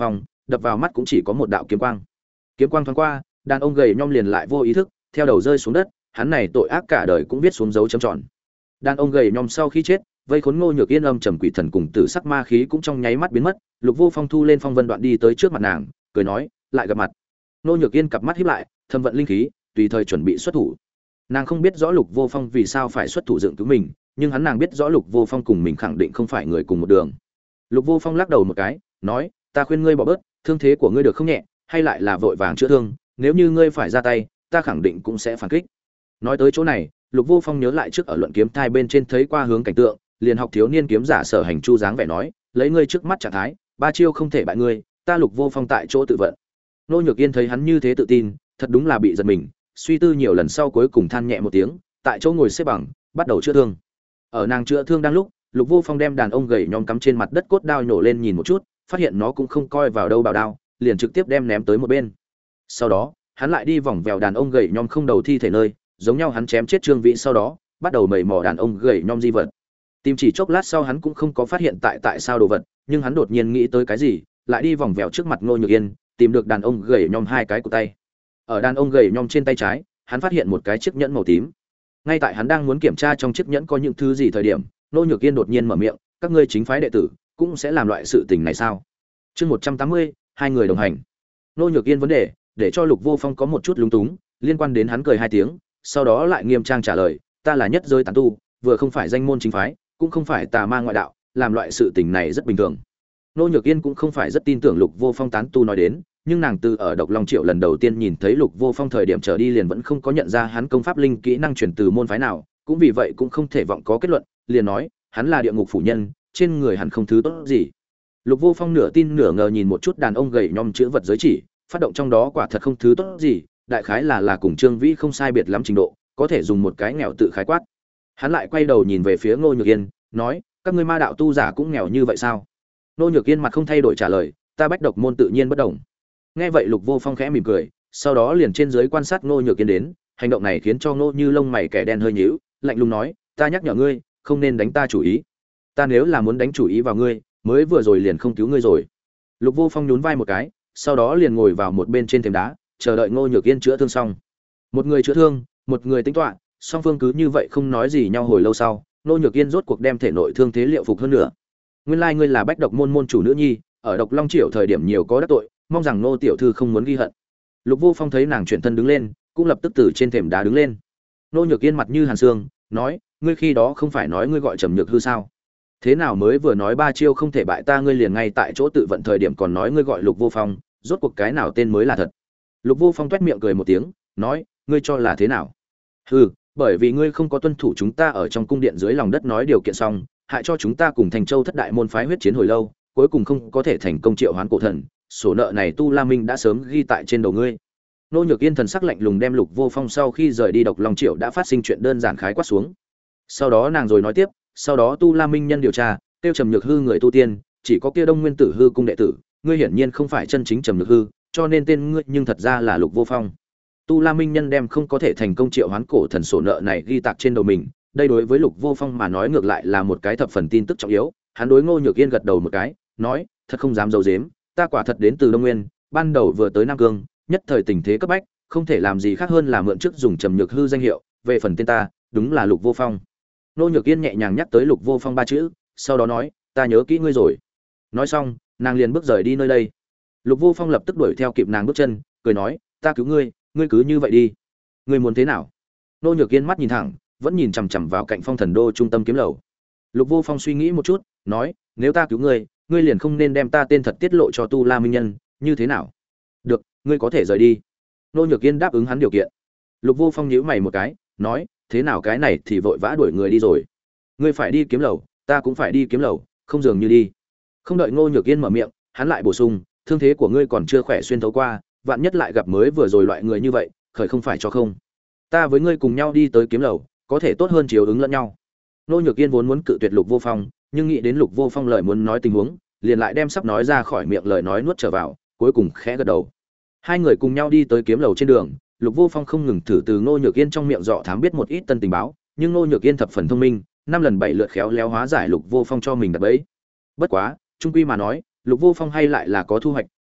đập vào mắt cũng chỉ có một đạo kiếm quang. Kiếm quang thoáng qua, đàn ông gầy nhom liền lại vô ý thức theo đầu rơi xuống đất, hắn này tội ác cả đời cũng viết xuống dấu chấm tròn. Đàn ông gầy nhom sau khi chết, vây khốn Ngô Nhược Yên âm trầm quỷ thần cùng tử sắc ma khí cũng trong nháy mắt biến mất. Lục Vô Phong thu lên phong vân đoạn đi tới trước mặt nàng, cười nói, lại gặp mặt. Ngô Nhược Yên cặp mắt híp lại, thâm vận linh khí, tùy thời chuẩn bị xuất thủ. Nàng không biết rõ Lục Vô Phong vì sao phải xuất thủ dựng cứu mình, nhưng hắn nàng biết rõ Lục Vô Phong cùng mình khẳng định không phải người cùng một đường. Lục Vô Phong lắc đầu một cái, nói, ta khuyên ngươi bỏ bớt, thương thế của ngươi được không nhẹ, hay lại là vội vàng chữa thương, nếu như ngươi phải ra tay, ta khẳng định cũng sẽ phản kích. Nói tới chỗ này, Lục Vô Phong nhớ lại trước ở luận kiếm thai bên trên thấy qua hướng cảnh tượng, liền học thiếu niên kiếm giả Sở Hành Chu dáng vẻ nói, lấy ngươi trước mắt trạng thái, ba chiêu không thể bại ngươi, ta Lục Vô Phong tại chỗ tự vận. Nô Nhược Yên thấy hắn như thế tự tin, thật đúng là bị giật mình, suy tư nhiều lần sau cuối cùng than nhẹ một tiếng, tại chỗ ngồi xếp bằng, bắt đầu chữa thương. Ở nàng chữa thương đang lúc, Lục Vô Phong đem đàn ông gầy nhom cắm trên mặt đất cốt đao nhổ lên nhìn một chút, phát hiện nó cũng không coi vào đâu bảo đao, liền trực tiếp đem ném tới một bên. Sau đó, hắn lại đi vòng vèo đàn ông gầy nhom không đầu thi thể nơi, giống nhau hắn chém chết Trương Vĩ sau đó, bắt đầu mầy mò đàn ông gầy nhom di vật. Tìm chỉ chốc lát sau hắn cũng không có phát hiện tại sao đồ vật, nhưng hắn đột nhiên nghĩ tới cái gì, lại đi vòng vèo trước mặt Ngô Nhược Yên, tìm được đàn ông gầy nhom hai cái cổ tay. Ở đàn ông gầy nhom trên tay trái, hắn phát hiện một cái chiếc nhẫn màu tím. Ngay tại hắn đang muốn kiểm tra trong chiếc nhẫn có những thứ gì thời điểm, Ngô Nhược Yên đột nhiên mở miệng, các ngươi chính phái đệ tử cũng sẽ làm loại sự tình này sao? Chương 180, hai người đồng hành. Ngô Nhược Yên vấn đề, để cho Lục Vô Phong có một chút lúng túng, liên quan đến hắn cười hai tiếng, sau đó lại nghiêm trang trả lời, ta là nhất giới tán tu, vừa không phải danh môn chính phái, cũng không phải tà ma ngoại đạo, làm loại sự tình này rất bình thường. Ngô Nhược Yên cũng không phải rất tin tưởng Lục Vô Phong tán tu nói đến, nhưng nàng từ ở Độc Long Triệu lần đầu tiên nhìn thấy Lục Vô Phong thời điểm trở đi liền vẫn không có nhận ra hắn công pháp linh kỹ năng truyền từ môn phái nào, cũng vì vậy cũng không thể vọng có kết luận, liền nói, hắn là địa ngục phủ nhân, trên người hẳn không thứ tốt gì. Lục Vô Phong nửa tin nửa ngờ nhìn một chút đàn ông gầy nhom chữ vật giới chỉ, phát động trong đó quả thật không thứ tốt gì, đại khái là cùng Trương Vĩ không sai biệt lắm trình độ, có thể dùng một cái nghèo tự khái quát. Hắn lại quay đầu nhìn về phía Ngô Nhược Yên, nói, các ngươi ma đạo tu giả cũng nghèo như vậy sao? Ngô Nhược Yên mặt không thay đổi trả lời, ta Bách Độc môn tự nhiên bất đồng. Nghe vậy Lục Vô Phong khẽ mỉm cười, sau đó liền trên dưới quan sát Ngô Nhược Yên đến, hành động này khiến cho Ngô Như lông mày kẻ đen hơi nhíu, lạnh lùng nói, ta nhắc nhở ngươi, không nên đánh ta chủ ý. Ta nếu là muốn đánh chủ ý vào ngươi, mới vừa rồi liền không cứu ngươi rồi. Lục Vô Phong nhún vai một cái, sau đó liền ngồi vào một bên trên thềm đá, chờ đợi Ngô Nhược Yên chữa thương xong. Một người chữa thương, một người tính toán, song phương cứ như vậy không nói gì nhau hồi lâu sau, Ngô Nhược Yên rốt cuộc đem thể nội thương thế liệu phục hơn nữa. Nguyên lai ngươi là Bách Độc môn môn chủ nữ nhi, ở Độc Long Triều thời điểm nhiều có đắc tội, mong rằng Ngô tiểu thư không muốn ghi hận. Lục Vô Phong thấy nàng chuyển thân đứng lên, cũng lập tức từ trên thềm đá đứng lên. Ngô Nhược Yên mặt như hàn xương, nói, ngươi khi đó không phải nói ngươi gọi Trầm Nhược Hư sao? Thế nào mới vừa nói ba chiêu không thể bại ta ngươi liền ngay tại chỗ tự vận thời điểm còn nói ngươi gọi Lục Vô Phong, rốt cuộc cái nào tên mới là thật? Lục Vô Phong toét miệng cười một tiếng, nói, ngươi cho là thế nào? Hừ, bởi vì ngươi không có tuân thủ chúng ta ở trong cung điện dưới lòng đất nói điều kiện xong, hại cho chúng ta cùng Thành Châu thất đại môn phái huyết chiến hồi lâu, cuối cùng không có thể thành công triệu hoán cổ thần, sổ nợ này Tu La Minh đã sớm ghi tại trên đầu ngươi. Nô Nhược Yên thần sắc lạnh lùng đem Lục Vô Phong sau khi rời đi Độc Long Triệu đã phát sinh chuyện đơn giản khái quát xuống. Sau đó nàng rồi nói tiếp, sau đó Tu La Minh nhân điều tra, tiêu Trầm Nhược Hư người tu tiên, chỉ có kia Đông Nguyên Tử Hư cung đệ tử, ngươi hiển nhiên không phải chân chính Trầm Nhược Hư, cho nên tên ngươi nhưng thật ra là Lục Vô Phong. Tu La Minh nhân đem không có thể thành công triệu hoán cổ thần sổ nợ này ghi tạc trên đầu mình, đây đối với Lục Vô Phong mà nói ngược lại là một cái thập phần tin tức trọng yếu. Hắn đối Ngô Nhược Yên gật đầu một cái, nói, thật không dám giấu giếm, ta quả thật đến từ Đông Nguyên, ban đầu vừa tới Nam Cương, nhất thời tình thế cấp bách, không thể làm gì khác hơn là mượn trước dùng Trầm Nhược Hư danh hiệu, về phần tên ta, đúng là Lục Vô Phong. Ngô Nhược Yên nhẹ nhàng nhắc tới Lục Vô Phong ba chữ, sau đó nói, ta nhớ kỹ ngươi rồi. Nói xong, nàng liền bước rời đi nơi đây. Lục Vô Phong lập tức đuổi theo kịp nàng bước chân, cười nói, ta cứu ngươi, ngươi cứ như vậy đi. Ngươi muốn thế nào? Ngô Nhược Yên mắt nhìn thẳng, vẫn nhìn chằm chằm vào cạnh Phong Thần Đô trung tâm kiếm lầu. Lục Vô Phong suy nghĩ một chút, nói, nếu ta cứu ngươi, ngươi liền không nên đem ta tên thật tiết lộ cho Tu La Minh nhân, như thế nào? Được, ngươi có thể rời đi. Ngô Nhược Yên đáp ứng hắn điều kiện. Lục Vô Phong nhíu mày một cái, nói, thế nào cái này thì vội vã đuổi người đi rồi. Ngươi phải đi kiếm lầu, ta cũng phải đi kiếm lầu, không dường như đi. Không đợi Ngô Nhược Yên mở miệng, hắn lại bổ sung, thương thế của ngươi còn chưa khỏe xuyên thấu qua, vạn nhất lại gặp mới vừa rồi loại người như vậy, khởi không phải cho không. Ta với ngươi cùng nhau đi tới kiếm lầu, có thể tốt hơn chiếu ứng lẫn nhau. Ngô Nhược Yên vốn muốn cự tuyệt Lục Vô Phong, nhưng nghĩ đến Lục Vô Phong lời muốn nói tình huống, liền lại đem sắp nói ra khỏi miệng lời nói nuốt trở vào, cuối cùng khẽ gật đầu. Hai người cùng nhau đi tới kiếm lầu trên đường, Lục Vô Phong không ngừng thử từ Ngô Nhược Yên trong miệng dọ thám biết một ít tân tình báo, nhưng Ngô Nhược Yên thập phần thông minh, năm lần bảy lượt khéo léo hóa giải Lục Vô Phong cho mình đặt bẫy. Bất quá, trung quy mà nói, Lục Vô Phong hay lại là có thu hoạch,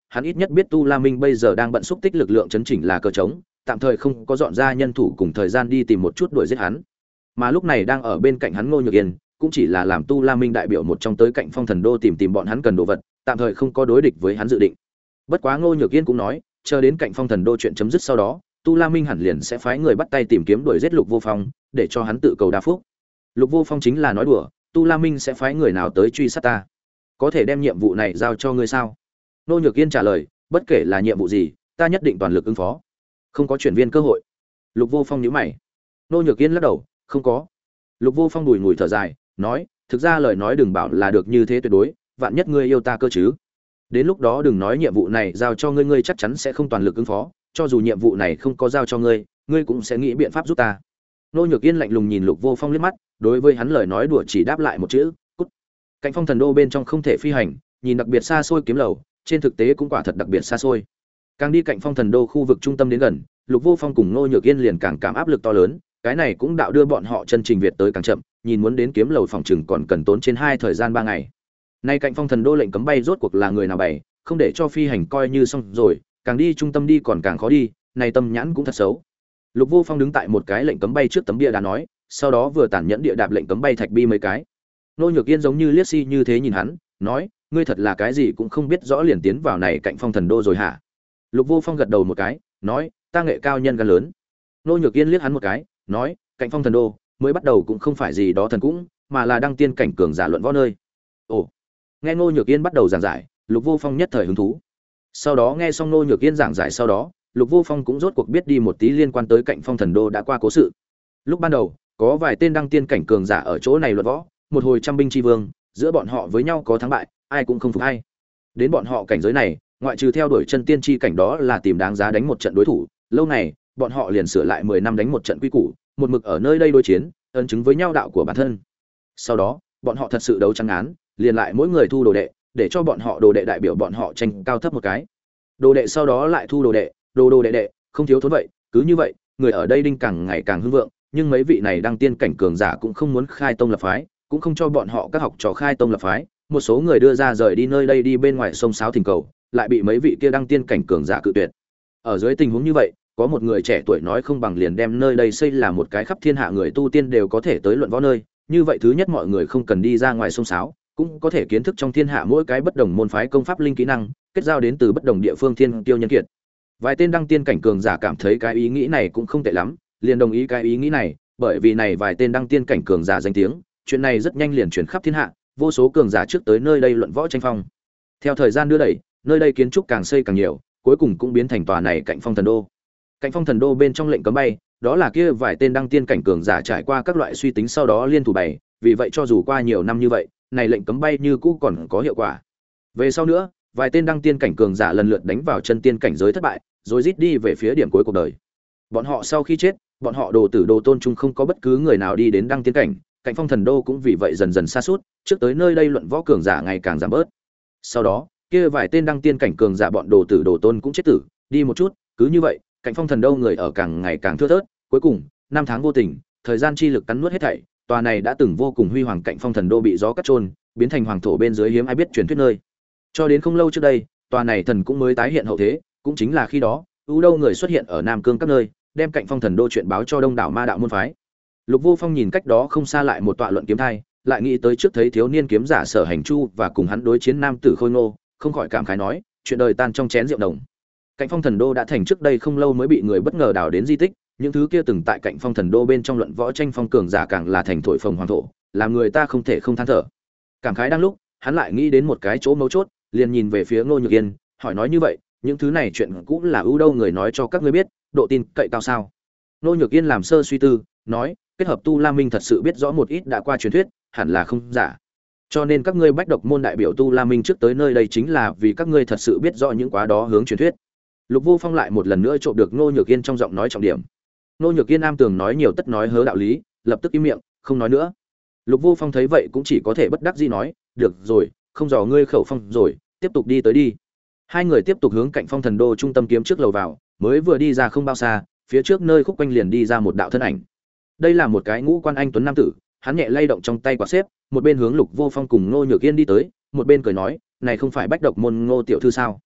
hắn ít nhất biết Tu La Minh bây giờ đang bận xúc tích lực lượng chấn chỉnh là cờ trống, tạm thời không có dọn ra nhân thủ cùng thời gian đi tìm một chút đuổi giết hắn. Mà lúc này đang ở bên cạnh hắn Ngô Nhược Yên, cũng chỉ là làm Tu La Minh đại biểu một trong tới cạnh Phong Thần Đô tìm bọn hắn cần đồ vật, tạm thời không có đối địch với hắn dự định. Bất quá Ngô Nhược Yên cũng nói, chờ đến cạnh Phong Thần Đô chuyện chấm dứt sau đó, Tu La Minh hẳn liền sẽ phái người bắt tay tìm kiếm đuổi giết Lục Vô Phong, để cho hắn tự cầu đa phúc. Lục Vô Phong chính là nói đùa, Tu La Minh sẽ phái người nào tới truy sát ta? Có thể đem nhiệm vụ này giao cho ngươi sao? Ngô Nhược Yên trả lời, bất kể là nhiệm vụ gì, ta nhất định toàn lực ứng phó. Không có chuyển viên cơ hội. Lục Vô Phong nhíu mày. Ngô Nhược Yên lắc đầu, không có. Lục Vô Phong bùi ngùi thở dài, nói, thực ra lời nói đừng bảo là được như thế tuyệt đối, vạn nhất ngươi yêu ta cơ chứ. Đến lúc đó đừng nói nhiệm vụ này giao cho ngươi, ngươi chắc chắn sẽ không toàn lực ứng phó, cho dù nhiệm vụ này không có giao cho ngươi, ngươi cũng sẽ nghĩ biện pháp giúp ta. Ngô Nhược Yên lạnh lùng nhìn Lục Vô Phong liếc mắt, đối với hắn lời nói đùa chỉ đáp lại một chữ, cút. Cạnh Phong Thần Đô bên trong không thể phi hành, nhìn đặc biệt xa xôi kiếm lầu, trên thực tế cũng quả thật đặc biệt xa xôi. Càng đi cạnh Phong Thần Đô khu vực trung tâm đến gần, Lục Vô Phong cùng Ngô Nhược Yên liền càng cảm áp lực to lớn, cái này cũng đạo đưa bọn họ chân trình việt tới càng chậm, nhìn muốn đến kiếm lầu phòng trừng còn cần tốn trên 2 thời gian 3 ngày. Nay cạnh Phong Thần Đô lệnh cấm bay rốt cuộc là người nào bày, không để cho phi hành coi như xong rồi, càng đi trung tâm đi còn càng khó đi, này tâm nhãn cũng thật xấu. Lục Vô Phong đứng tại một cái lệnh cấm bay trước tấm bia đá nói, sau đó vừa tàn nhẫn địa đạp lệnh cấm bay thạch bi mấy cái. Ngô Nhược Yên giống như liếc si như thế nhìn hắn, nói, ngươi thật là cái gì cũng không biết rõ liền tiến vào này cạnh Phong Thần Đô rồi hả? Lục Vô Phong gật đầu một cái, nói, ta nghệ cao nhân gan lớn. Ngô Nhược Yên liếc hắn một cái, nói, cạnh Phong Thần Đô mới bắt đầu cũng không phải gì đó thần cũng, mà là đăng tiên cảnh cường giả luận võ nơi. Ồ. Nghe Ngô Nhược Yên bắt đầu giảng giải, Lục Vô Phong nhất thời hứng thú. Sau đó nghe xong Ngô Nhược Yên giảng giải sau đó, Lục Vô Phong cũng rốt cuộc biết đi một tí liên quan tới cạnh Phong Thần Đô đã qua cố sự. Lúc ban đầu, có vài tên đăng tiên cảnh cường giả ở chỗ này luận võ, một hồi trăm binh chi vương, giữa bọn họ với nhau có thắng bại, ai cũng không phục ai. Đến bọn họ cảnh giới này, ngoại trừ theo đuổi chân tiên chi cảnh đó là tìm đáng giá đánh một trận đối thủ, lâu này, bọn họ liền sửa lại 10 năm đánh một trận quy củ, một mực ở nơi đây đối chiến, ấn chứng với nhau đạo của bản thân. Sau đó, bọn họ thật sự đấu trắng án, liền lại mỗi người thu đồ đệ, để cho bọn họ đồ đệ đại biểu bọn họ tranh cao thấp một cái. Đồ đệ sau đó lại thu đồ đệ, đồ đệ, không thiếu thốn vậy, cứ như vậy, người ở đây đinh càng ngày càng hưng vượng, nhưng mấy vị này đăng tiên cảnh cường giả cũng không muốn khai tông lập phái, cũng không cho bọn họ các học trò khai tông lập phái, một số người đưa ra rời đi nơi đây đi bên ngoài sông sáo thỉnh cầu, lại bị mấy vị kia đăng tiên cảnh cường giả cự tuyệt. Ở dưới tình huống như vậy, có một người trẻ tuổi nói không bằng liền đem nơi đây xây là một cái khắp thiên hạ người tu tiên đều có thể tới luận võ nơi, như vậy thứ nhất mọi người không cần đi ra ngoài sông sáo, cũng có thể kiến thức trong thiên hạ mỗi cái bất đồng môn phái công pháp linh kỹ năng, kết giao đến từ bất đồng địa phương thiên tiêu nhân kiệt. Vài tên đăng tiên cảnh cường giả cảm thấy cái ý nghĩ này cũng không tệ lắm, liền đồng ý cái ý nghĩ này, bởi vì này vài tên đăng tiên cảnh cường giả danh tiếng, chuyện này rất nhanh liền truyền khắp thiên hạ, vô số cường giả trước tới nơi đây luận võ tranh phong. Theo thời gian đưa đẩy, nơi đây kiến trúc càng xây càng nhiều, cuối cùng cũng biến thành tòa này cạnh Phong Thần Đô. Cạnh Phong Thần Đô bên trong lệnh cấm bay, đó là kia vài tên đăng tiên cảnh cường giả trải qua các loại suy tính sau đó liên thủ bày, vì vậy cho dù qua nhiều năm như vậy, này lệnh cấm bay như cũ còn có hiệu quả. Về sau nữa, vài tên đăng tiên cảnh cường giả lần lượt đánh vào chân tiên cảnh giới thất bại, rồi rít đi về phía điểm cuối cuộc đời. Bọn họ sau khi chết, bọn họ đồ tử đồ tôn chung không có bất cứ người nào đi đến đăng tiên cảnh, cạnh Phong Thần Đô cũng vì vậy dần dần sa sút, trước tới nơi đây luận võ cường giả ngày càng giảm bớt. Sau đó, kia vài tên đăng tiên cảnh cường giả bọn đồ tử đồ tôn cũng chết tử, đi một chút, cứ như vậy, cạnh Phong Thần Đô người ở càng ngày càng thưa thớt, cuối cùng, năm tháng vô tình, thời gian chi lực cắn nuốt hết thảy, tòa này đã từng vô cùng huy hoàng cạnh Phong Thần Đô bị gió cắt chôn, biến thành hoàng thổ bên dưới hiếm ai biết truyền thuyết nơi. Cho đến không lâu trước đây, tòa này thần cũng mới tái hiện hậu thế, cũng chính là khi đó, ưu đâu người xuất hiện ở Nam Cương các nơi, đem cạnh Phong Thần Đô chuyện báo cho đông đảo ma đạo môn phái. Lục Vô Phong nhìn cách đó không xa lại một tọa luận kiếm thai, lại nghĩ tới trước thấy thiếu niên kiếm giả Sở Hành Chu và cùng hắn đối chiến nam tử Khôi Ngô, không khỏi cảm khái nói, chuyện đời tan trong chén rượu đồng. Cạnh Phong Thần Đô đã thành trước đây không lâu mới bị người bất ngờ đào đến di tích, những thứ kia từng tại cạnh Phong Thần Đô bên trong luận võ tranh phong cường giả càng là thành thổi phồng hoàng thổ, làm người ta không thể không than thở. Cảm khái đang lúc, hắn lại nghĩ đến một cái chỗ mấu chốt, liền nhìn về phía Ngô Nhược Yên, hỏi nói như vậy, những thứ này chuyện cũng là ưu đâu người nói cho các ngươi biết, độ tin cậy cao sao? Ngô Nhược Yên làm sơ suy tư, nói, kết hợp Tu La Minh thật sự biết rõ một ít đã qua truyền thuyết, hẳn là không giả. Cho nên các ngươi bách độc môn đại biểu Tu La Minh trước tới nơi đây chính là vì các ngươi thật sự biết rõ những quá đó hướng truyền thuyết. Lục Vô Phong lại một lần nữa trộm được Ngô Nhược Yên trong giọng nói trọng điểm. Ngô Nhược Yên am tường nói nhiều tất nói hớ đạo lý, lập tức im miệng, không nói nữa. Lục Vô Phong thấy vậy cũng chỉ có thể bất đắc dĩ nói, được rồi, không dò ngươi khẩu phong rồi, tiếp tục đi tới đi. Hai người tiếp tục hướng cạnh Phong Thần Đô trung tâm kiếm trước lầu vào, mới vừa đi ra không bao xa, phía trước nơi khúc quanh liền đi ra một đạo thân ảnh. Đây là một cái ngũ quan anh tuấn nam tử, hắn nhẹ lay động trong tay quạt xếp, một bên hướng Lục Vô Phong cùng Ngô Nhược Yên đi tới, một bên cười nói, này không phải bách độc môn Ngô tiểu thư sao?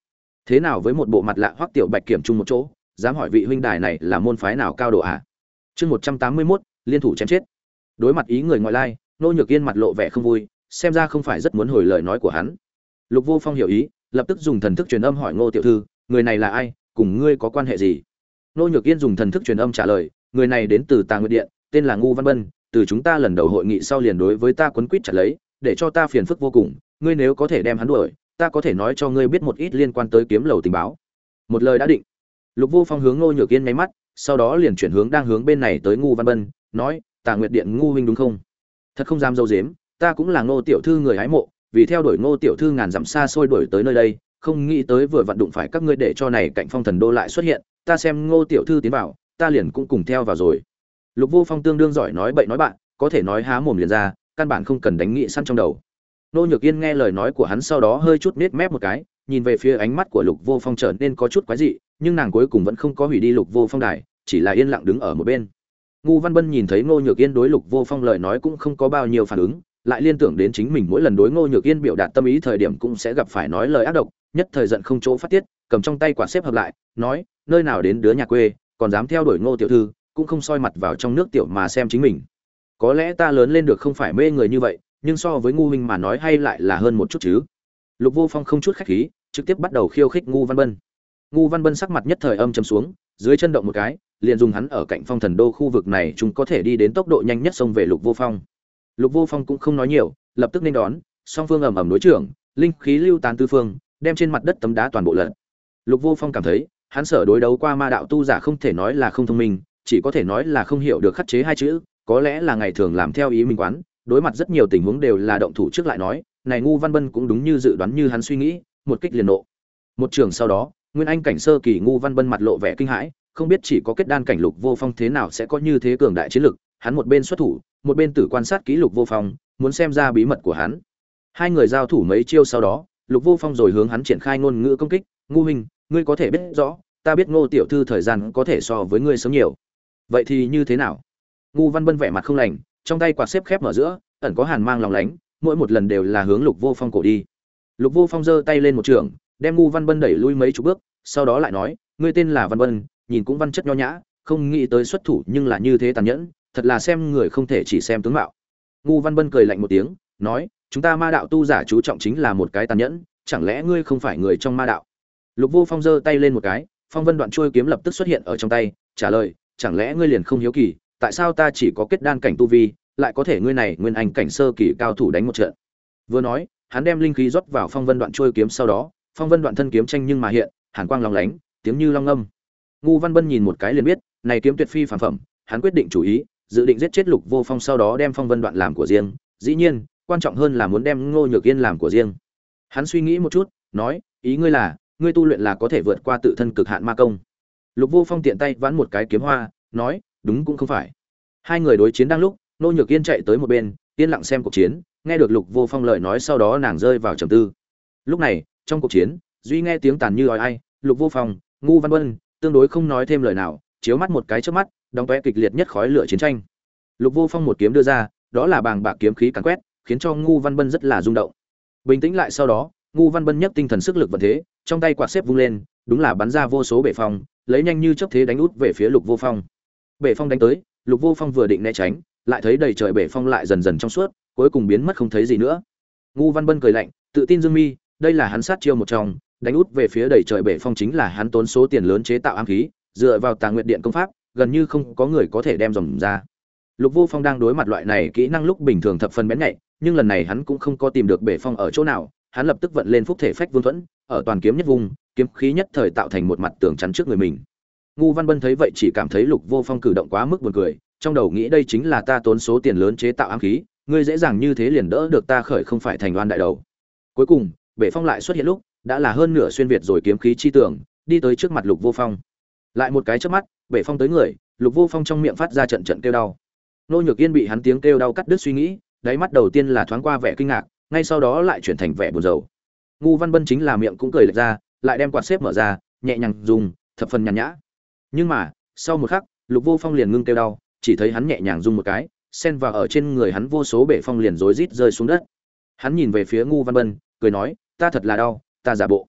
thế nào với một bộ mặt lạ Hoắc Tiểu Bạch kiểm chung một chỗ, dám hỏi vị huynh đài này là môn phái nào cao độ ạ? Chương 181, liên thủ chém chết. Đối mặt ý người ngoại lai, Nô Nhược Yên mặt lộ vẻ không vui, xem ra không phải rất muốn hồi lời nói của hắn. Lục Vô Phong hiểu ý, lập tức dùng thần thức truyền âm hỏi Ngô tiểu thư, người này là ai, cùng ngươi có quan hệ gì? Nô Nhược Yên dùng thần thức truyền âm trả lời, người này đến từ Tà Nguyệt Điện, tên là Ngu Văn Bân, từ chúng ta lần đầu hội nghị sau liền đối với ta quấn quýt chặt lấy, để cho ta phiền phức vô cùng, ngươi nếu có thể đem hắn đuổi, ta có thể nói cho ngươi biết một ít liên quan tới kiếm lầu tình báo. Một lời đã định. Lục Vô Phong hướng Ngô Nhược Yên nháy mắt, sau đó liền chuyển hướng đang hướng bên này tới Ngu Văn Bân, nói, Tà Nguyệt Điện Ngu huynh đúng không? Thật không dám dâu dếm, ta cũng là Ngô tiểu thư người hái mộ, vì theo đuổi Ngô tiểu thư ngàn dặm xa xôi đuổi tới nơi đây, không nghĩ tới vừa vặn đụng phải các ngươi để cho này cạnh Phong Thần Đô lại xuất hiện, ta xem Ngô tiểu thư tiến vào, ta liền cũng cùng theo vào rồi. Lục Vô Phong tương đương giỏi nói bậy nói bạn, có thể nói há mồm liền ra, căn bản không cần đánh nghị săn trong đầu. Nô Nhược Yên nghe lời nói của hắn sau đó hơi chút nết mép một cái, nhìn về phía ánh mắt của Lục Vô Phong trở nên có chút quái dị, nhưng nàng cuối cùng vẫn không có hủy đi Lục Vô Phong đài, chỉ là yên lặng đứng ở một bên. Ngu Văn Bân nhìn thấy Ngô Nhược Yên đối Lục Vô Phong lời nói cũng không có bao nhiêu phản ứng, lại liên tưởng đến chính mình mỗi lần đối Ngô Nhược Yên biểu đạt tâm ý thời điểm cũng sẽ gặp phải nói lời ác độc, nhất thời giận không chỗ phát tiết, cầm trong tay quả xếp hợp lại, nói, nơi nào đến đứa nhà quê, còn dám theo đuổi Ngô tiểu thư, cũng không soi mặt vào trong nước tiểu mà xem chính mình. Có lẽ ta lớn lên được không phải mê người như vậy, nhưng so với Ngu huynh mà nói hay lại là hơn một chút chứ. Lục Vô Phong không chút khách khí, trực tiếp bắt đầu khiêu khích Ngu Văn Bân. Ngu Văn Bân sắc mặt nhất thời âm trầm xuống, dưới chân động một cái, liền dùng hắn ở cạnh Phong Thần Đô khu vực này chúng có thể đi đến tốc độ nhanh nhất xông về Lục Vô Phong. Lục Vô Phong cũng không nói nhiều, lập tức nên đón, song phương ầm ầm đối trưởng, linh khí lưu tán tứ phương, đem trên mặt đất tấm đá toàn bộ lật. Lục Vô Phong cảm thấy, hắn sở đối đấu qua ma đạo tu giả không thể nói là không thông minh, chỉ có thể nói là không hiểu được khắc chế hai chữ, có lẽ là ngày thường làm theo ý mình quán, đối mặt rất nhiều tình huống đều là động thủ trước lại nói, này Ngu Văn Bân cũng đúng như dự đoán như hắn suy nghĩ, một kích liền nộ. Một trường sau đó, Nguyên Anh cảnh sơ kỳ Ngu Văn Bân mặt lộ vẻ kinh hãi, không biết chỉ có kết đan cảnh Lục Vô Phong thế nào sẽ có như thế cường đại chiến lực, hắn một bên xuất thủ, một bên tử quan sát kỹ Lục Vô Phong, muốn xem ra bí mật của hắn. Hai người giao thủ mấy chiêu sau đó, Lục Vô Phong rồi hướng hắn triển khai ngôn ngữ công kích, "Ngu huynh, ngươi có thể biết rõ, ta biết Ngô tiểu thư thời gian có thể so với ngươi sớm nhiều. Vậy thì như thế nào?" Ngu Văn Bân vẻ mặt không lành, trong tay quạt xếp khép mở giữa, ẩn có hàn mang lóng lánh, mỗi một lần đều là hướng Lục Vô Phong cổ đi. Lục Vô Phong giơ tay lên một trường, đem Ngu Văn Bân đẩy lui mấy chục bước, sau đó lại nói, "Ngươi tên là Văn Bân, nhìn cũng văn chất nho nhã, không nghĩ tới xuất thủ nhưng là như thế tàn nhẫn, thật là xem người không thể chỉ xem tướng mạo." Ngu Văn Bân cười lạnh một tiếng, nói, "Chúng ta ma đạo tu giả chú trọng chính là một cái tàn nhẫn, chẳng lẽ ngươi không phải người trong ma đạo?" Lục Vô Phong giơ tay lên một cái, phong vân đoạn chuôi kiếm lập tức xuất hiện ở trong tay, trả lời, "Chẳng lẽ ngươi liền không hiếu kỳ, tại sao ta chỉ có kết đan cảnh tu vi, lại có thể ngươi này nguyên anh cảnh sơ kỳ cao thủ đánh một trận?" Vừa nói, hắn đem linh khí rót vào phong vân đoạn chuôi kiếm sau đó, phong vân đoạn thân kiếm tranh nhưng mà hiện, hàn quang long lánh, tiếng như long ngâm. Ngu Văn Bân nhìn một cái liền biết, này kiếm tuyệt phi phàm phẩm, hắn quyết định chủ ý, dự định giết chết Lục Vô Phong sau đó đem phong vân đoạn làm của riêng, dĩ nhiên, quan trọng hơn là muốn đem Ngô Nhược Yên làm của riêng. Hắn suy nghĩ một chút, nói, "Ý ngươi là, ngươi tu luyện là có thể vượt qua tự thân cực hạn ma công?" Lục Vô Phong tiện tay vãn một cái kiếm hoa, nói, "Đúng cũng không phải." Hai người đối chiến đang lúc, Ngô Nhược Yên chạy tới một bên, yên lặng xem cuộc chiến, nghe được Lục Vô Phong lời nói sau đó nàng rơi vào trầm tư. Lúc này, trong cuộc chiến, duy nghe tiếng tàn như oi ai, Lục Vô Phong, Ngu Văn Bân tương đối không nói thêm lời nào, chiếu mắt một cái chớp mắt, đóng tóe kịch liệt nhất khói lửa chiến tranh. Lục Vô Phong một kiếm đưa ra, đó là bàng bạc kiếm khí càn quét, khiến cho Ngu Văn Bân rất là rung động. Bình tĩnh lại sau đó, Ngu Văn Bân nhấc tinh thần sức lực vận thế, trong tay quạt xếp vung lên, đúng là bắn ra vô số bể phong, lấy nhanh như chớp thế đánh út về phía Lục Vô Phong. Bể phong đánh tới, Lục Vô Phong vừa định né tránh, lại thấy đầy trời bể phong lại dần dần trong suốt, cuối cùng biến mất không thấy gì nữa. Ngu Văn Bân cười lạnh, tự tin dương mi, đây là hắn sát chiêu một trong, đánh út về phía đầy trời bể phong chính là hắn tốn số tiền lớn chế tạo ám khí, dựa vào Tà Nguyệt Điện công pháp, gần như không có người có thể đem dòm ra. Lục Vô Phong đang đối mặt loại này kỹ năng lúc bình thường thập phần bén nhạy, nhưng lần này hắn cũng không có tìm được bể phong ở chỗ nào, hắn lập tức vận lên phúc thể phách vương thuẫn, ở toàn kiếm nhất vùng, kiếm khí nhất thời tạo thành một mặt tường chắn trước người mình. Ngu Văn Bân thấy vậy chỉ cảm thấy Lục Vô Phong cử động quá mức buồn cười, trong đầu nghĩ đây chính là ta tốn số tiền lớn chế tạo ám khí, ngươi dễ dàng như thế liền đỡ được ta khởi không phải thành oan đại đầu. Cuối cùng, bể phong lại xuất hiện lúc, đã là hơn nửa xuyên việt rồi kiếm khí chi tưởng, đi tới trước mặt Lục Vô Phong. Lại một cái chớp mắt, bể phong tới người, Lục Vô Phong trong miệng phát ra trận trận kêu đau. Nô Nhược Yên bị hắn tiếng kêu đau cắt đứt suy nghĩ, đáy mắt đầu tiên là thoáng qua vẻ kinh ngạc, ngay sau đó lại chuyển thành vẻ buồn rầu. Ngu Văn Bân chính là miệng cũng cười lệch ra, lại đem quạt xếp mở ra, nhẹ nhàng dùng, thập phần nhàn nhã. Nhưng mà, sau một khắc, Lục Vô Phong liền ngưng kêu đau, chỉ thấy hắn nhẹ nhàng dùng một cái, xen vào ở trên người hắn vô số bể phong liền rối rít rơi xuống đất. Hắn nhìn về phía Ngu Văn Bân, cười nói, "Ta thật là đau, ta giả bộ."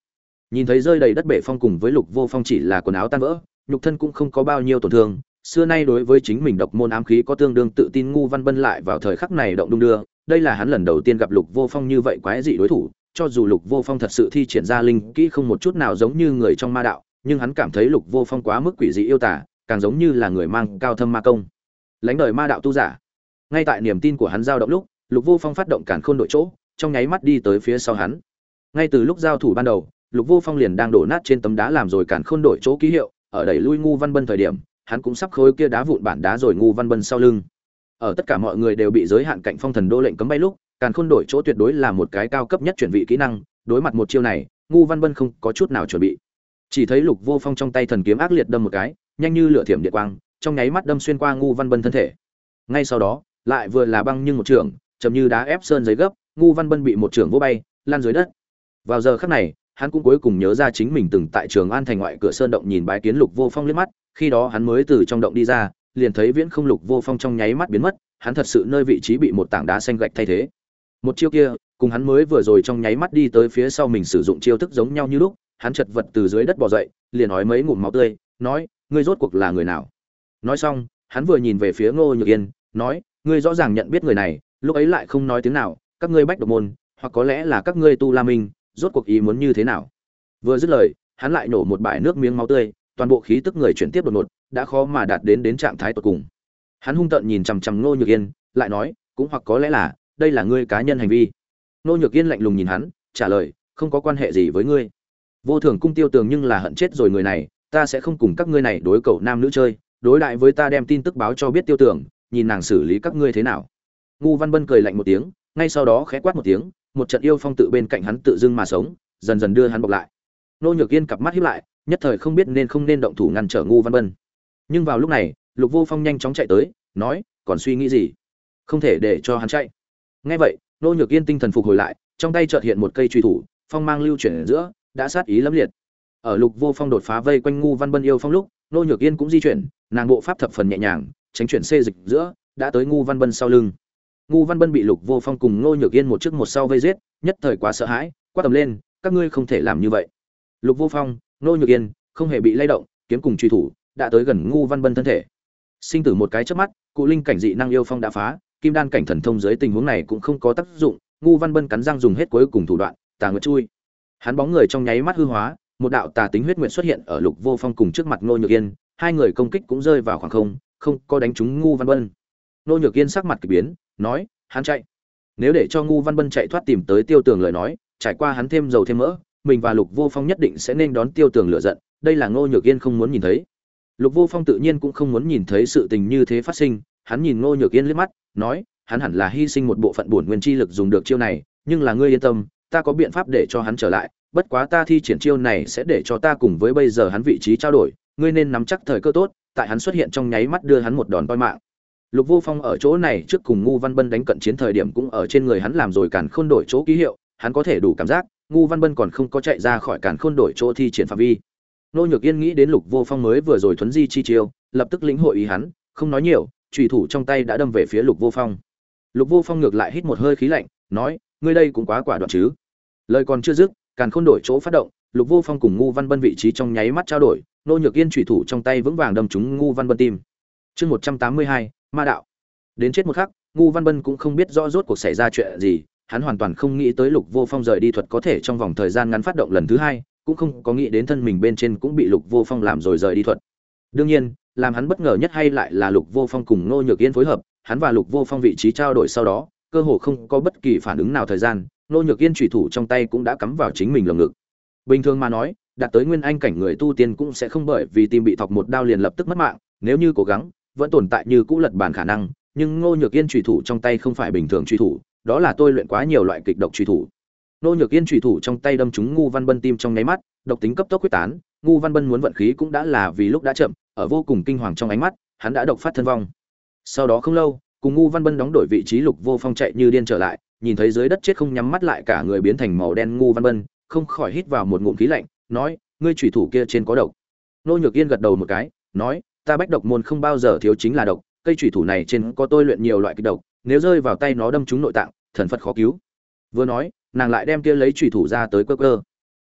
Nhìn thấy rơi đầy đất Bệ Phong cùng với Lục Vô Phong chỉ là quần áo tan vỡ, nhục thân cũng không có bao nhiêu tổn thương, xưa nay đối với chính mình độc môn ám khí có tương đương tự tin, Ngu Văn Bân lại vào thời khắc này động đung đưa, đây là hắn lần đầu tiên gặp Lục Vô Phong như vậy quái dị đối thủ, cho dù Lục Vô Phong thật sự thi triển ra linh kỹ không một chút nào giống như người trong ma đạo, nhưng hắn cảm thấy Lục Vô Phong quá mức quỷ dị yêu tà, càng giống như là người mang cao thâm ma công. Lãnh đời ma đạo tu giả. Ngay tại niềm tin của hắn dao động lúc, Lục Vô Phong phát động càn khôn đội chỗ, trong nháy mắt đi tới phía sau hắn. Ngay từ lúc giao thủ ban đầu, Lục Vô Phong liền đang đổ nát trên tấm đá làm rồi càn khôn đổi chỗ ký hiệu, ở đẩy lui Ngu Văn Bân thời điểm, hắn cũng sắp khối kia đá vụn bản đá rồi Ngu Văn Bân sau lưng. Ở tất cả mọi người đều bị giới hạn cạnh phong thần đô lệnh cấm bay lúc, càn khôn đổi chỗ tuyệt đối là một cái cao cấp nhất chuyển vị kỹ năng, đối mặt một chiêu này, Ngu Văn Bân không có chút nào chuẩn bị. Chỉ thấy Lục Vô Phong trong tay thần kiếm ác liệt đâm một cái, nhanh như lửa thiểm điện quang, trong nháy mắt đâm xuyên qua Ngu Văn Bân thân thể. Ngay sau đó, lại vừa là băng nhưng một trường, chầm như đá ép sơn giấy gấp, Ngu Văn Bân bị một trường vỗ bay, lăn dưới đất. Vào giờ khắc này, hắn cũng cuối cùng nhớ ra chính mình từng tại Trường An thành ngoại cửa sơn động nhìn bái kiến Lục Vô Phong liếc mắt, khi đó hắn mới từ trong động đi ra, liền thấy Viễn Không Lục Vô Phong trong nháy mắt biến mất, hắn thật sự nơi vị trí bị một tảng đá xanh gạch thay thế. Một chiêu kia, cùng hắn mới vừa rồi trong nháy mắt đi tới phía sau mình sử dụng chiêu thức giống nhau như lúc, hắn chật vật từ dưới đất bò dậy, liền nói mấy ngụm máu tươi, nói: "Ngươi rốt cuộc là người nào?" Nói xong, hắn vừa nhìn về phía Ngô Nhược Yên, nói: "Ngươi rõ ràng nhận biết người này, lúc ấy lại không nói tiếng nào, các ngươi Bách Độc môn, hoặc có lẽ là các ngươi Tu La Minh, rốt cuộc ý muốn như thế nào?" Vừa dứt lời, hắn lại nổ một bãi nước miếng máu tươi, toàn bộ khí tức người chuyển tiếp đột ngột, đã khó mà đạt đến trạng thái tột cùng. Hắn hung tợn nhìn chằm chằm Ngô Nhược Yên, lại nói: "Cũng hoặc có lẽ là, đây là ngươi cá nhân hành vi." Ngô Nhược Yên lạnh lùng nhìn hắn, trả lời: "Không có quan hệ gì với ngươi. Vô Thường cung Tiêu Tường nhưng là hận chết rồi người này, ta sẽ không cùng các ngươi này đối cậu nam nữ chơi, đối lại với ta đem tin tức báo cho biết Tiêu Tường, nhìn nàng xử lý các ngươi thế nào." Ngu Văn Bân cười lạnh một tiếng, ngay sau đó khẽ quát một tiếng, một trận yêu phong tự bên cạnh hắn tự dưng mà sống, dần dần đưa hắn bọc lại. Ngô Nhược Yên cặp mắt híp lại, nhất thời không biết nên không nên động thủ ngăn trở Ngu Văn Bân. Nhưng vào lúc này, Lục Vô Phong nhanh chóng chạy tới, nói: "Còn suy nghĩ gì? Không thể để cho hắn chạy." Nghe vậy, Ngô Nhược Yên tinh thần phục hồi lại, trong tay chợt hiện một cây chùy thủ, phong mang lưu chuyển ở giữa, đã sát ý lẫm liệt. Ở Lục Vô Phong đột phá vây quanh Ngu Văn Bân yêu phong lúc, Ngô Nhược Yên cũng di chuyển, nàng bộ pháp thập phần nhẹ nhàng, tránh chuyển xê dịch giữa, đã tới Ngu Văn Bân sau lưng. Ngu Văn Bân bị Lục Vô Phong cùng Ngô Nhược Yên một trước một sau vây giết, nhất thời quá sợ hãi, quát tầm lên: "Các ngươi không thể làm như vậy!" Lục Vô Phong, Ngô Nhược Yên không hề bị lay động, kiếm cùng truy thủ đã tới gần Ngu Văn Bân thân thể. Sinh tử một cái chớp mắt, cụ linh cảnh dị năng yêu phong đã phá, kim đan cảnh thần thông dưới tình huống này cũng không có tác dụng, Ngu Văn Bân cắn răng dùng hết cuối cùng thủ đoạn, Tà Nguyệt chui. Hắn bóng người trong nháy mắt hư hóa, một đạo tà tính huyết nguyệt xuất hiện ở Lục Vô Phong cùng trước mặt Ngô Nhược Yên, hai người công kích cũng rơi vào khoảng không, không có đánh trúng Ngu Văn Bân. Ngô Nhược Yên sắc mặt kỳ biến, nói: "Hắn chạy. Nếu để cho Ngu Văn Bân chạy thoát tìm tới Tiêu Tường lời nói, trải qua hắn thêm dầu thêm mỡ, mình và Lục Vô Phong nhất định sẽ nên đón Tiêu Tường lửa giận, đây là Ngô Nhược Yên không muốn nhìn thấy." Lục Vô Phong tự nhiên cũng không muốn nhìn thấy sự tình như thế phát sinh, hắn nhìn Ngô Nhược Yên liếc mắt, nói: "Hắn hẳn là hy sinh một bộ phận bổn nguyên chi lực dùng được chiêu này, nhưng là ngươi yên tâm, ta có biện pháp để cho hắn trở lại, bất quá ta thi triển chiêu này sẽ để cho ta cùng với bây giờ hắn vị trí trao đổi, ngươi nên nắm chắc thời cơ tốt, tại hắn xuất hiện trong nháy mắt đưa hắn một đòn toi mạng." Lục Vô Phong ở chỗ này trước cùng Ngu Văn Bân đánh cận chiến thời điểm cũng ở trên người hắn làm rồi càn khôn đổi chỗ ký hiệu, hắn có thể đủ cảm giác, Ngu Văn Bân còn không có chạy ra khỏi càn khôn đổi chỗ thi triển phạm vi. Nô Nhược Yên nghĩ đến Lục Vô Phong mới vừa rồi thuấn di chi chiêu, lập tức lĩnh hội ý hắn, không nói nhiều, chùy thủ trong tay đã đâm về phía Lục Vô Phong. Lục Vô Phong ngược lại hít một hơi khí lạnh, nói: "Ngươi đây cũng quá quả đoạn chứ." Lời còn chưa dứt, càn khôn đổi chỗ phát động, Lục Vô Phong cùng Ngu Văn Bân vị trí trong nháy mắt trao đổi, Nô Nhược Yên chùy thủ trong tay vững vàng đâm trúng Ngu Văn Bân tim. Chương 182, Ma đạo. Đến chết một khắc, Ngu Văn Bân cũng không biết rõ rốt cuộc xảy ra chuyện gì, hắn hoàn toàn không nghĩ tới Lục Vô Phong rời đi thuật có thể trong vòng thời gian ngắn phát động lần thứ hai, cũng không có nghĩ đến thân mình bên trên cũng bị Lục Vô Phong làm rồi rời đi thuật. Đương nhiên, làm hắn bất ngờ nhất hay lại là Lục Vô Phong cùng Ngô Nhược Yên phối hợp, hắn và Lục Vô Phong vị trí trao đổi sau đó, cơ hồ không có bất kỳ phản ứng nào thời gian, Ngô Nhược Yên chủy thủ trong tay cũng đã cắm vào chính mình lồng ngực. Bình thường mà nói, đạt tới nguyên anh cảnh người tu tiên cũng sẽ không bởi vì tim bị thọc một đao liền lập tức mất mạng, nếu như cố gắng, vẫn tồn tại như cũ lật bàn khả năng, nhưng Ngô Nhược Yên chủy thủ trong tay không phải bình thường chủy thủ, đó là tôi luyện quá nhiều loại kịch độc chủy thủ. Ngô Nhược Yên chủy thủ trong tay đâm trúng Ngu Văn Bân tim trong nháy mắt, độc tính cấp tốc quyết tán, Ngu Văn Bân muốn vận khí cũng đã là vì lúc đã chậm, ở vô cùng kinh hoàng trong ánh mắt, hắn đã độc phát thân vong. Sau đó không lâu, cùng Ngu Văn Bân đóng đổi vị trí Lục Vô Phong chạy như điên trở lại, nhìn thấy dưới đất chết không nhắm mắt lại cả người biến thành màu đen Ngu Văn Bân, không khỏi hít vào một ngụm khí lạnh, nói: "Ngươi chủy thủ kia trên có độc." Ngô Nhược Yên gật đầu một cái, nói: "Ta Bách Độc môn không bao giờ thiếu chính là độc, cây chủy thủ này trên có tôi luyện nhiều loại kịch độc, nếu rơi vào tay nó đâm trúng nội tạng, thần Phật khó cứu." Vừa nói, nàng lại đem kia lấy chủy thủ ra tới cơ cơ.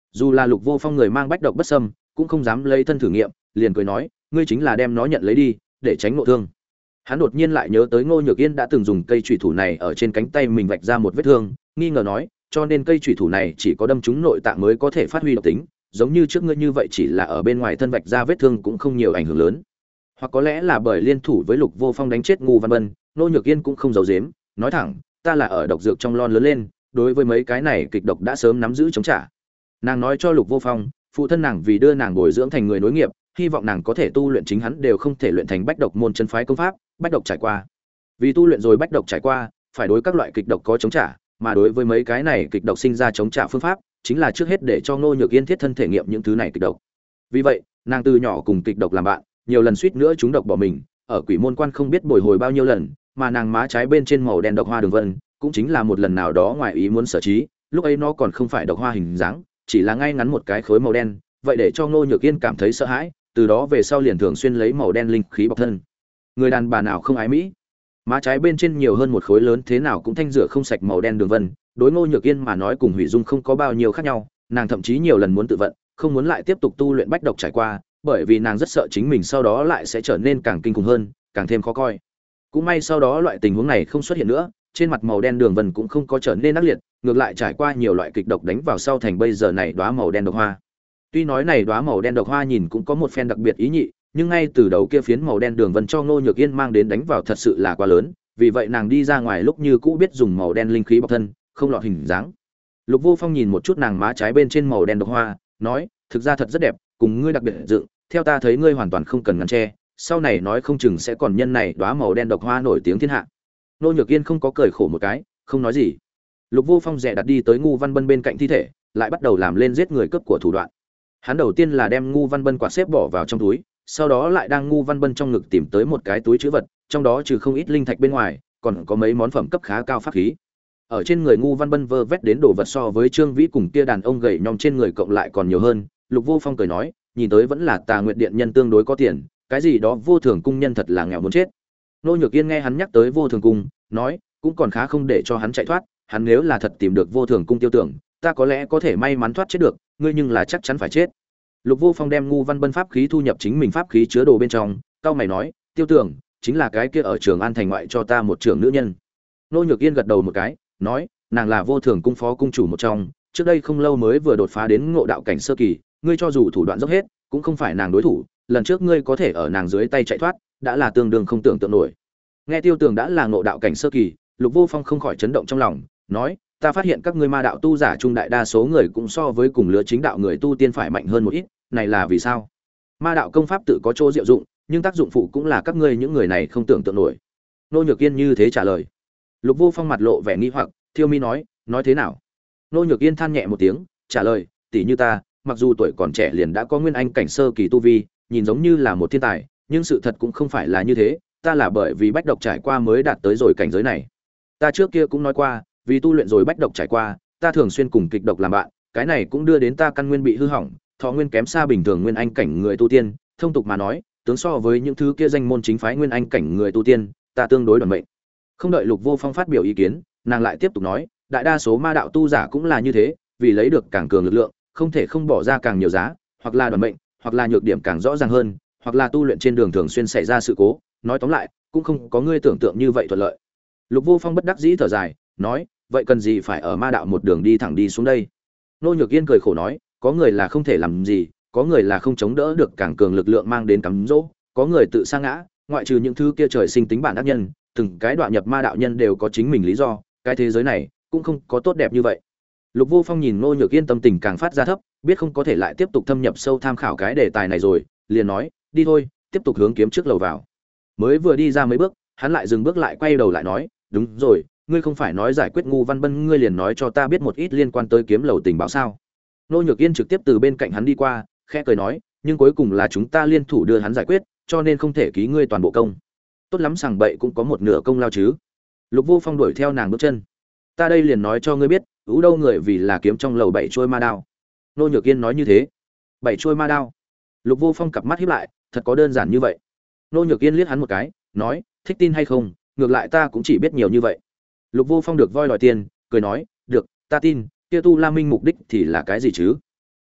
Dù là Lục Vô Phong người mang bách độc bất xâm, cũng không dám lấy thân thử nghiệm, liền cười nói, ngươi chính là đem nó nhận lấy đi, để tránh ngộ thương. Hắn đột nhiên lại nhớ tới Ngô Nhược Yên đã từng dùng cây chủy thủ này ở trên cánh tay mình vạch ra một vết thương, nghi ngờ nói, cho nên cây chủy thủ này chỉ có đâm trúng nội tạng mới có thể phát huy độc tính, giống như trước ngươi như vậy chỉ là ở bên ngoài thân vạch ra vết thương cũng không nhiều ảnh hưởng lớn. Hoặc có lẽ là bởi liên thủ với Lục Vô Phong đánh chết Ngô Văn Bân, Ngô Nhược Yên cũng không giấu giếm, nói thẳng, ta là ở độc dược trong lon lớn lên, đối với mấy cái này kịch độc đã sớm nắm giữ chống trả. Nàng nói cho Lục Vô Phong, phụ thân nàng vì đưa nàng bồi dưỡng thành người nối nghiệp, hy vọng nàng có thể tu luyện chính hắn đều không thể luyện thành bách độc môn chân phái công pháp, bách độc trải qua. Vì tu luyện rồi bách độc trải qua, phải đối các loại kịch độc có chống trả, mà đối với mấy cái này kịch độc sinh ra chống trả phương pháp, chính là trước hết để cho Ngô Nhược Yên thiết thân thể nghiệm những thứ này kịch độc. Vì vậy, nàng từ nhỏ cùng kịch độc làm bạn, nhiều lần suýt nữa trúng độc bỏ mình, ở Quỷ Môn Quan không biết bồi hồi bao nhiêu lần, mà nàng má trái bên trên màu đen độc hoa đường vân, cũng chính là một lần nào đó ngoài ý muốn sở trí, lúc ấy nó còn không phải độc hoa hình dáng, chỉ là ngay ngắn một cái khối màu đen, vậy để cho Ngô Nhược Yên cảm thấy sợ hãi, từ đó về sau liền thường xuyên lấy màu đen linh khí bọc thân. Người đàn bà nào không ái mỹ, má trái bên trên nhiều hơn một khối lớn thế nào cũng thanh rửa không sạch màu đen đường vân, đối Ngô Nhược Yên mà nói cùng hủy dung không có bao nhiêu khác nhau, nàng thậm chí nhiều lần muốn tự vận, không muốn lại tiếp tục tu luyện bách độc trải qua, bởi vì nàng rất sợ chính mình sau đó lại sẽ trở nên càng kinh khủng hơn, càng thêm khó coi. Cũng may sau đó loại tình huống này không xuất hiện nữa, trên mặt màu đen đường vân cũng không có trở nên ác liệt, ngược lại trải qua nhiều loại kịch độc đánh vào sau thành bây giờ này đóa màu đen độc hoa. Tuy nói này đóa màu đen độc hoa nhìn cũng có một phen đặc biệt ý nhị, nhưng ngay từ đầu kia phiến màu đen đường vân cho Ngô Nhược Yên mang đến đánh vào thật sự là quá lớn, vì vậy nàng đi ra ngoài lúc như cũ biết dùng màu đen linh khí bọc thân, không lọt hình dáng. Lục Vô Phong nhìn một chút nàng má trái bên trên màu đen độc hoa, nói, thực ra thật rất đẹp, cùng ngươi đặc biệt dựng, theo ta thấy ngươi hoàn toàn không cần ngăn che, sau này nói không chừng sẽ còn nhân này đóa màu đen độc hoa nổi tiếng thiên hạ. Ngô Nhược Yên không có cười khổ một cái, không nói gì. Lục Vô Phong dè đặt đi tới Ngô Văn Bân bên cạnh thi thể, lại bắt đầu làm lên giết người cướp của thủ đoạn. Hắn đầu tiên là đem Ngô Văn Bân quạt xếp bỏ vào trong túi, sau đó lại đang Ngô Văn Bân trong ngực tìm tới một cái túi trữ vật, trong đó trừ không ít linh thạch bên ngoài, còn có mấy món phẩm cấp khá cao pháp khí. Ở trên người Ngô Văn Bân vơ vét đến đồ vật so với Trương Vĩ cùng kia đàn ông gầy nhom trên người cộng lại còn nhiều hơn. Lục Vô Phong cười nói, nhìn tới vẫn là Tà Nguyệt Điện nhân tương đối có tiền, cái gì đó Vô Thường cung nhân thật là nghèo muốn chết. Nô Nhược Yên nghe hắn nhắc tới Vô Thường cung, nói, cũng còn khá không để cho hắn chạy thoát, hắn nếu là thật tìm được Vô Thường cung tiêu tưởng, ta có lẽ có thể may mắn thoát chết được, ngươi nhưng là chắc chắn phải chết. Lục Vô Phong đem Ngô Văn Bân pháp khí thu nhập chính mình pháp khí chứa đồ bên trong, cao mày nói, tiêu tưởng, chính là cái kia ở Trường An thành ngoại cho ta một trưởng nữ nhân. Nô Nhược Yên gật đầu một cái, nói, nàng là Vô Thường cung phó cung chủ một trong, trước đây không lâu mới vừa đột phá đến ngộ đạo cảnh sơ kỳ, ngươi cho dù thủ đoạn dốc hết, cũng không phải nàng đối thủ, lần trước ngươi có thể ở nàng dưới tay chạy thoát, đã là tương đương không tưởng tượng nổi. Nghe Tiêu Tường đã là ngộ đạo cảnh sơ kỳ, Lục Vô Phong không khỏi chấn động trong lòng, nói, ta phát hiện các ngươi ma đạo tu giả trung đại đa số người cũng so với cùng lứa chính đạo người tu tiên phải mạnh hơn một ít, này là vì sao? Ma đạo công pháp tự có chỗ diệu dụng, nhưng tác dụng phụ cũng là các ngươi những người này không tưởng tượng nổi. Nô Nhược Yên như thế trả lời. Lục Vô Phong mặt lộ vẻ nghi hoặc, Thiêu Mi nói thế nào? Nô Nhược Yên than nhẹ một tiếng, trả lời, tỷ như ta, mặc dù tuổi còn trẻ liền đã có nguyên anh cảnh sơ kỳ tu vi, nhìn giống như là một thiên tài, nhưng sự thật cũng không phải là như thế, ta là bởi vì bách độc trải qua mới đạt tới rồi cảnh giới này. Ta trước kia cũng nói qua, vì tu luyện rồi bách độc trải qua, ta thường xuyên cùng kịch độc làm bạn, cái này cũng đưa đến ta căn nguyên bị hư hỏng, thọ nguyên kém xa bình thường nguyên anh cảnh người tu tiên, thông tục mà nói, tướng so với những thứ kia danh môn chính phái nguyên anh cảnh người tu tiên, ta tương đối đoàn mệnh. Không đợi Lục Vô Phong phát biểu ý kiến, nàng lại tiếp tục nói, đại đa số ma đạo tu giả cũng là như thế, vì lấy được càng cường lực lượng, không thể không bỏ ra càng nhiều giá, hoặc là đoàn mệnh, hoặc là nhược điểm càng rõ ràng hơn, hoặc là tu luyện trên đường thường xuyên xảy ra sự cố, nói tóm lại, cũng không có ngươi tưởng tượng như vậy thuận lợi. Lục Vô Phong bất đắc dĩ thở dài, nói, vậy cần gì phải ở ma đạo một đường đi thẳng đi xuống đây? Nô Nhược Yên cười khổ nói, có người là không thể làm gì, có người là không chống đỡ được càng cường lực lượng mang đến cám dỗ, có người tự sa ngã, ngoại trừ những thứ kia trời sinh tính bản ác nhân, từng cái đoạn nhập ma đạo nhân đều có chính mình lý do, cái thế giới này cũng không có tốt đẹp như vậy. Lục Vô Phong nhìn Nô Nhược Yên tâm tình càng phát ra thấp, biết không có thể lại tiếp tục thâm nhập sâu tham khảo cái đề tài này rồi, liền nói, đi thôi, tiếp tục hướng kiếm trước lầu vào. Mới vừa đi ra mấy bước, hắn lại dừng bước lại quay đầu lại nói, đúng rồi, ngươi không phải nói giải quyết Ngô Văn Bân, ngươi liền nói cho ta biết một ít liên quan tới kiếm lầu tình báo sao? Nô Nhược Yên trực tiếp từ bên cạnh hắn đi qua, khẽ cười nói, nhưng cuối cùng là chúng ta liên thủ đưa hắn giải quyết, cho nên không thể ký ngươi toàn bộ công. Tốt lắm, sằng bậy cũng có một nửa công lao chứ. Lục Vô Phong đuổi theo nàng bước chân. Ta đây liền nói cho ngươi biết, ưu đâu người vì là kiếm trong lầu 7 trôi ma đao. Nô Nhược Yên nói như thế. 7 trôi ma đao. Lục Vô Phong cặp mắt híp lại, thật có đơn giản như vậy? Nô Nhược Yên liếc hắn một cái, nói, thích tin hay không, ngược lại ta cũng chỉ biết nhiều như vậy. Lục Vô Phong được voi đòi tiền, cười nói, được, ta tin, kia Tu La Minh mục đích thì là cái gì chứ?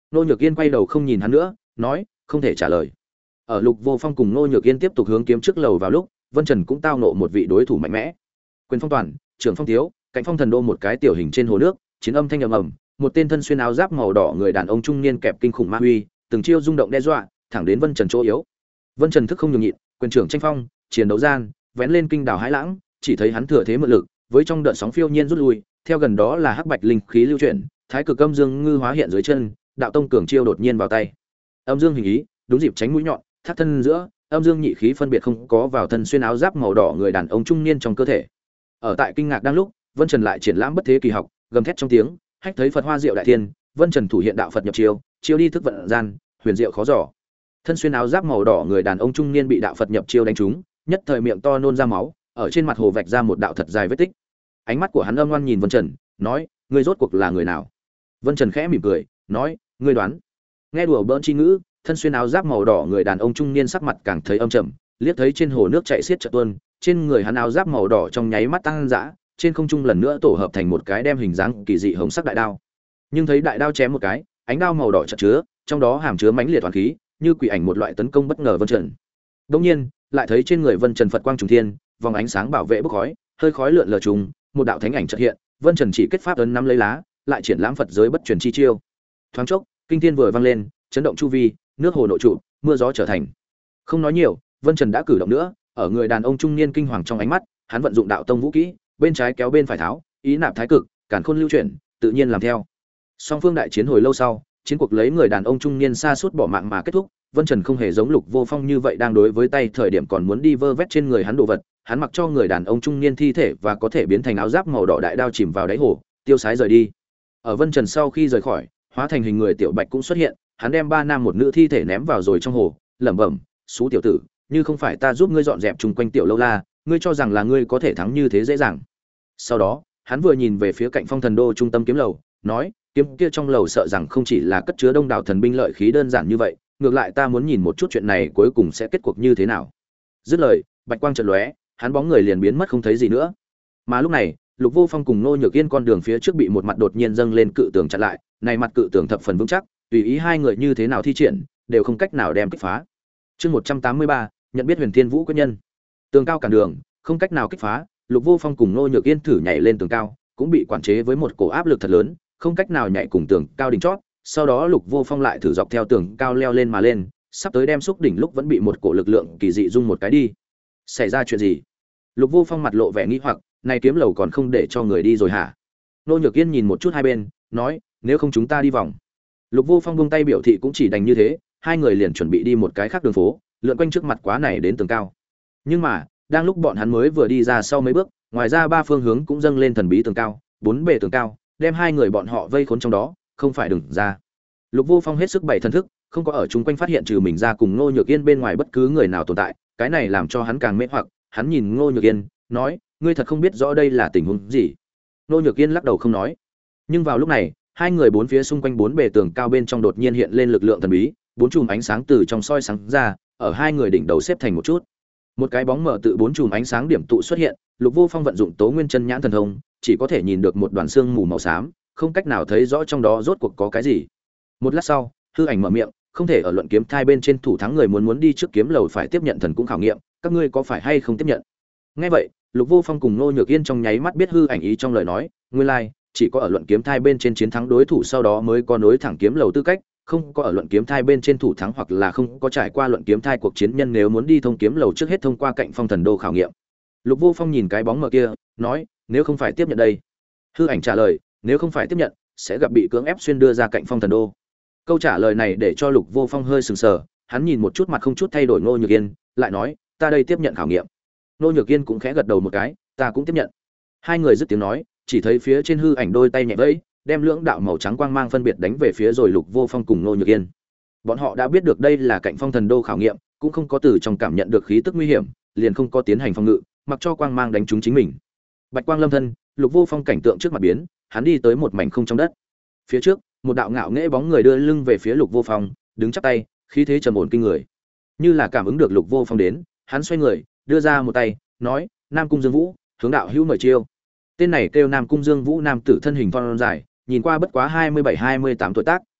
Nô Nhược Yên quay đầu không nhìn hắn nữa, nói, không thể trả lời. Ở Lục Vô Phong cùng Nô Nhược Yên tiếp tục hướng kiếm trước lầu vào lúc, Vân Trần cũng tao nộ một vị đối thủ mạnh mẽ. Quyền Phong Toàn, Trưởng Phong Thiếu, Cạnh Phong Thần Đô một cái tiểu hình trên hồ nước, chiến âm thanh ầm ầm, một tên thân xuyên áo giáp màu đỏ người đàn ông trung niên kẹp kinh khủng ma huy, từng chiêu rung động đe dọa, thẳng đến Vân Trần chỗ yếu. Vân Trần thức không nhường nhịn, quyền trưởng tranh phong, chiến đấu gian, vén lên kinh đảo hãi lãng, chỉ thấy hắn thừa thế mượn lực, với trong đợt sóng phiêu nhiên rút lui, theo gần đó là hắc bạch linh khí lưu chuyển, thái cực âm dương ngư hóa hiện dưới chân, đạo tông cường chiêu đột nhiên vào tay. Âm dương hình ý, đúng dịp tránh mũi nhọn, thắt thân giữa, âm dương nhị khí phân biệt không có vào thân xuyên áo giáp màu đỏ người đàn ông trung niên trong cơ thể. Ở tại kinh ngạc đang lúc, Vân Trần lại triển lãm bất thế kỳ học, gầm thét trong tiếng, hách thấy Phật hoa diệu đại thiên, Vân Trần thủ hiện đạo Phật nhập chiêu, chiêu đi thức vận gian, huyền diệu khó dò. Thân xuyên áo giáp màu đỏ người đàn ông trung niên bị đạo Phật nhập chiêu đánh trúng, nhất thời miệng to nôn ra máu, ở trên mặt hồ vạch ra một đạo thật dài vết tích. Ánh mắt của hắn âm ngoan nhìn Vân Trần, nói, ngươi rốt cuộc là người nào? Vân Trần khẽ mỉm cười, nói, ngươi đoán. Nghe đùa bỡn chi ngữ, thân xuyên áo giáp màu đỏ người đàn ông trung niên sắc mặt càng thấy âm trầm, liếc thấy trên hồ nước chảy xiết chợt tuôn, trên người hắn áo giáp màu đỏ trong nháy mắt tăng dã, trên không trung lần nữa tổ hợp thành một cái đem hình dáng kỳ dị hồng sắc đại đao. Nhưng thấy đại đao chém một cái, ánh đao màu đỏ chợt chứa, trong đó hàm chứa mãnh liệt toàn khí, như quỷ ảnh một loại tấn công bất ngờ Vân Trần. Đương nhiên, lại thấy trên người Vân Trần Phật quang trùng thiên, vòng ánh sáng bảo vệ bốc khói, hơi khói lượn lờ trùng, một đạo thánh ảnh chợt hiện, Vân Trần chỉ kết pháp ấn nắm lấy lá, lại triển lãm Phật giới bất truyền chi chiêu. Thoáng chốc, kinh thiên vừa vang lên, chấn động chu vi, nước hồ nội trụ, mưa gió trở thành. Không nói nhiều, Vân Trần đã cử động nữa, ở người đàn ông trung niên kinh hoàng trong ánh mắt, hắn vận dụng đạo tông vũ kỹ, bên trái kéo bên phải tháo, ý nạp thái cực, càn khôn lưu chuyển, tự nhiên làm theo. Song phương đại chiến hồi lâu sau, chiến cuộc lấy người đàn ông trung niên sa sút bỏ mạng mà kết thúc. Vân Trần không hề giống Lục Vô Phong như vậy đang đối với tay thời điểm còn muốn đi vơ vét trên người hắn đồ vật, hắn mặc cho người đàn ông trung niên thi thể và có thể biến thành áo giáp màu đỏ đại đao chìm vào đáy hồ, tiêu sái rời đi. Ở Vân Trần sau khi rời khỏi, hóa thành hình người tiểu bạch cũng xuất hiện, hắn đem ba nam một nữ thi thể ném vào rồi trong hồ, lẩm bẩm, "Sú tiểu tử, như không phải ta giúp ngươi dọn dẹp chung quanh tiểu lâu la, ngươi cho rằng là ngươi có thể thắng như thế dễ dàng." Sau đó, hắn vừa nhìn về phía cạnh Phong Thần Đô trung tâm kiếm lầu, nói, kiếm kia trong lầu sợ rằng không chỉ là cất chứa đông đảo thần binh lợi khí đơn giản như vậy, ngược lại ta muốn nhìn một chút chuyện này cuối cùng sẽ kết cuộc như thế nào. Dứt lời, bạch quang chợt lóe, hắn bóng người liền biến mất không thấy gì nữa. Mà lúc này, Lục Vô Phong cùng Nô Nhược Yên con đường phía trước bị một mặt đột nhiên dâng lên cự tường chặn lại, này mặt cự tường thập phần vững chắc, tùy ý hai người như thế nào thi triển, đều không cách nào đem kích phá. Chương 183, nhận biết Huyền Thiên Vũ quyết nhân. Tường cao cản đường, không cách nào kích phá, Lục Vô Phong cùng Nô Nhược Yên thử nhảy lên tường cao, cũng bị quản chế với một cổ áp lực thật lớn, không cách nào nhảy cùng tường cao đỉnh chót. Sau đó Lục Vô Phong lại thử dọc theo tường cao leo lên mà lên, sắp tới đem xúc đỉnh lúc vẫn bị một cổ lực lượng kỳ dị rung một cái đi. Xảy ra chuyện gì? Lục Vô Phong mặt lộ vẻ nghi hoặc, này kiếm lầu còn không để cho người đi rồi hả? Nô Nhược Yên nhìn một chút hai bên, nói, nếu không chúng ta đi vòng. Lục Vô Phong buông tay biểu thị cũng chỉ đành như thế, hai người liền chuẩn bị đi một cái khác đường phố, lượn quanh trước mặt quá này đến tường cao. Nhưng mà, đang lúc bọn hắn mới vừa đi ra sau mấy bước, ngoài ra ba phương hướng cũng dâng lên thần bí tường cao, bốn bề tường cao, đem hai người bọn họ vây khốn trong đó, không phải đừng ra. Lục Vô Phong hết sức bày thần thức, không có ở chung quanh phát hiện trừ mình ra cùng Ngô Nhược Yên bên ngoài bất cứ người nào tồn tại, cái này làm cho hắn càng mê hoặc, hắn nhìn Ngô Nhược Yên, nói, ngươi thật không biết rõ đây là tình huống gì. Ngô Nhược Yên lắc đầu không nói. Nhưng vào lúc này, hai người bốn phía xung quanh bốn bề tường cao bên trong đột nhiên hiện lên lực lượng thần bí, bốn chùm ánh sáng từ trong soi sáng ra, ở hai người đỉnh đầu xếp thành một chút. Một cái bóng mờ tự bốn chùm ánh sáng điểm tụ xuất hiện, Lục Vô Phong vận dụng Tố Nguyên Chân Nhãn thần thông, chỉ có thể nhìn được một đoàn xương mù màu xám, không cách nào thấy rõ trong đó rốt cuộc có cái gì. Một lát sau, hư ảnh mở miệng, không thể ở luận kiếm thai bên trên thủ thắng người muốn đi trước kiếm lầu phải tiếp nhận thần cũng khảo nghiệm, các ngươi có phải hay không tiếp nhận? Nghe vậy, Lục Vô Phong cùng Nô Nhược Yên trong nháy mắt biết hư ảnh ý trong lời nói, nguyên lai, chỉ có ở luận kiếm thai bên trên chiến thắng đối thủ sau đó mới có nối thẳng kiếm lầu tư cách, không có ở luận kiếm thai bên trên thủ thắng hoặc là không có trải qua luận kiếm thai cuộc chiến nhân nếu muốn đi thông kiếm lầu trước hết thông qua cạnh Phong Thần Đô khảo nghiệm. Lục Vô Phong nhìn cái bóng mờ kia, nói, nếu không phải tiếp nhận đây. Hư ảnh trả lời, nếu không phải tiếp nhận, sẽ gặp bị cưỡng ép xuyên đưa ra cạnh Phong Thần Đô. Câu trả lời này để cho Lục Vô Phong hơi sừng sờ, hắn nhìn một chút mặt không chút thay đổi Ngô Nhược Yên, lại nói, ta đây tiếp nhận khảo nghiệm. Ngô Nhược Yên cũng khẽ gật đầu một cái, ta cũng tiếp nhận. Hai người dứt tiếng nói, chỉ thấy phía trên hư ảnh đôi tay nhẹ vẫy, đem lưỡng đạo màu trắng quang mang phân biệt đánh về phía rồi Lục Vô Phong cùng Ngô Nhược Yên. Bọn họ đã biết được đây là cạnh Phong Thần Đô khảo nghiệm, cũng không có từ trong cảm nhận được khí tức nguy hiểm, liền không có tiến hành phòng ngự, mặc cho quang mang đánh trúng chính mình. Bạch quang lâm thân, Lục Vô Phong cảnh tượng trước mặt biến, hắn đi tới một mảnh không trong đất. Phía trước, một đạo ngạo nghễ bóng người đưa lưng về phía Lục Vô Phong, đứng chắp tay, khí thế trầm ổn kinh người. Như là cảm ứng được Lục Vô Phong đến, hắn xoay người, đưa ra một tay, nói, Nam Cung Dương Vũ, hướng đạo hữu mời chiêu. Tên này kêu Nam Cung Dương Vũ, nam tử thân hình thon dài, nhìn qua bất quá 27-28 tuổi tác,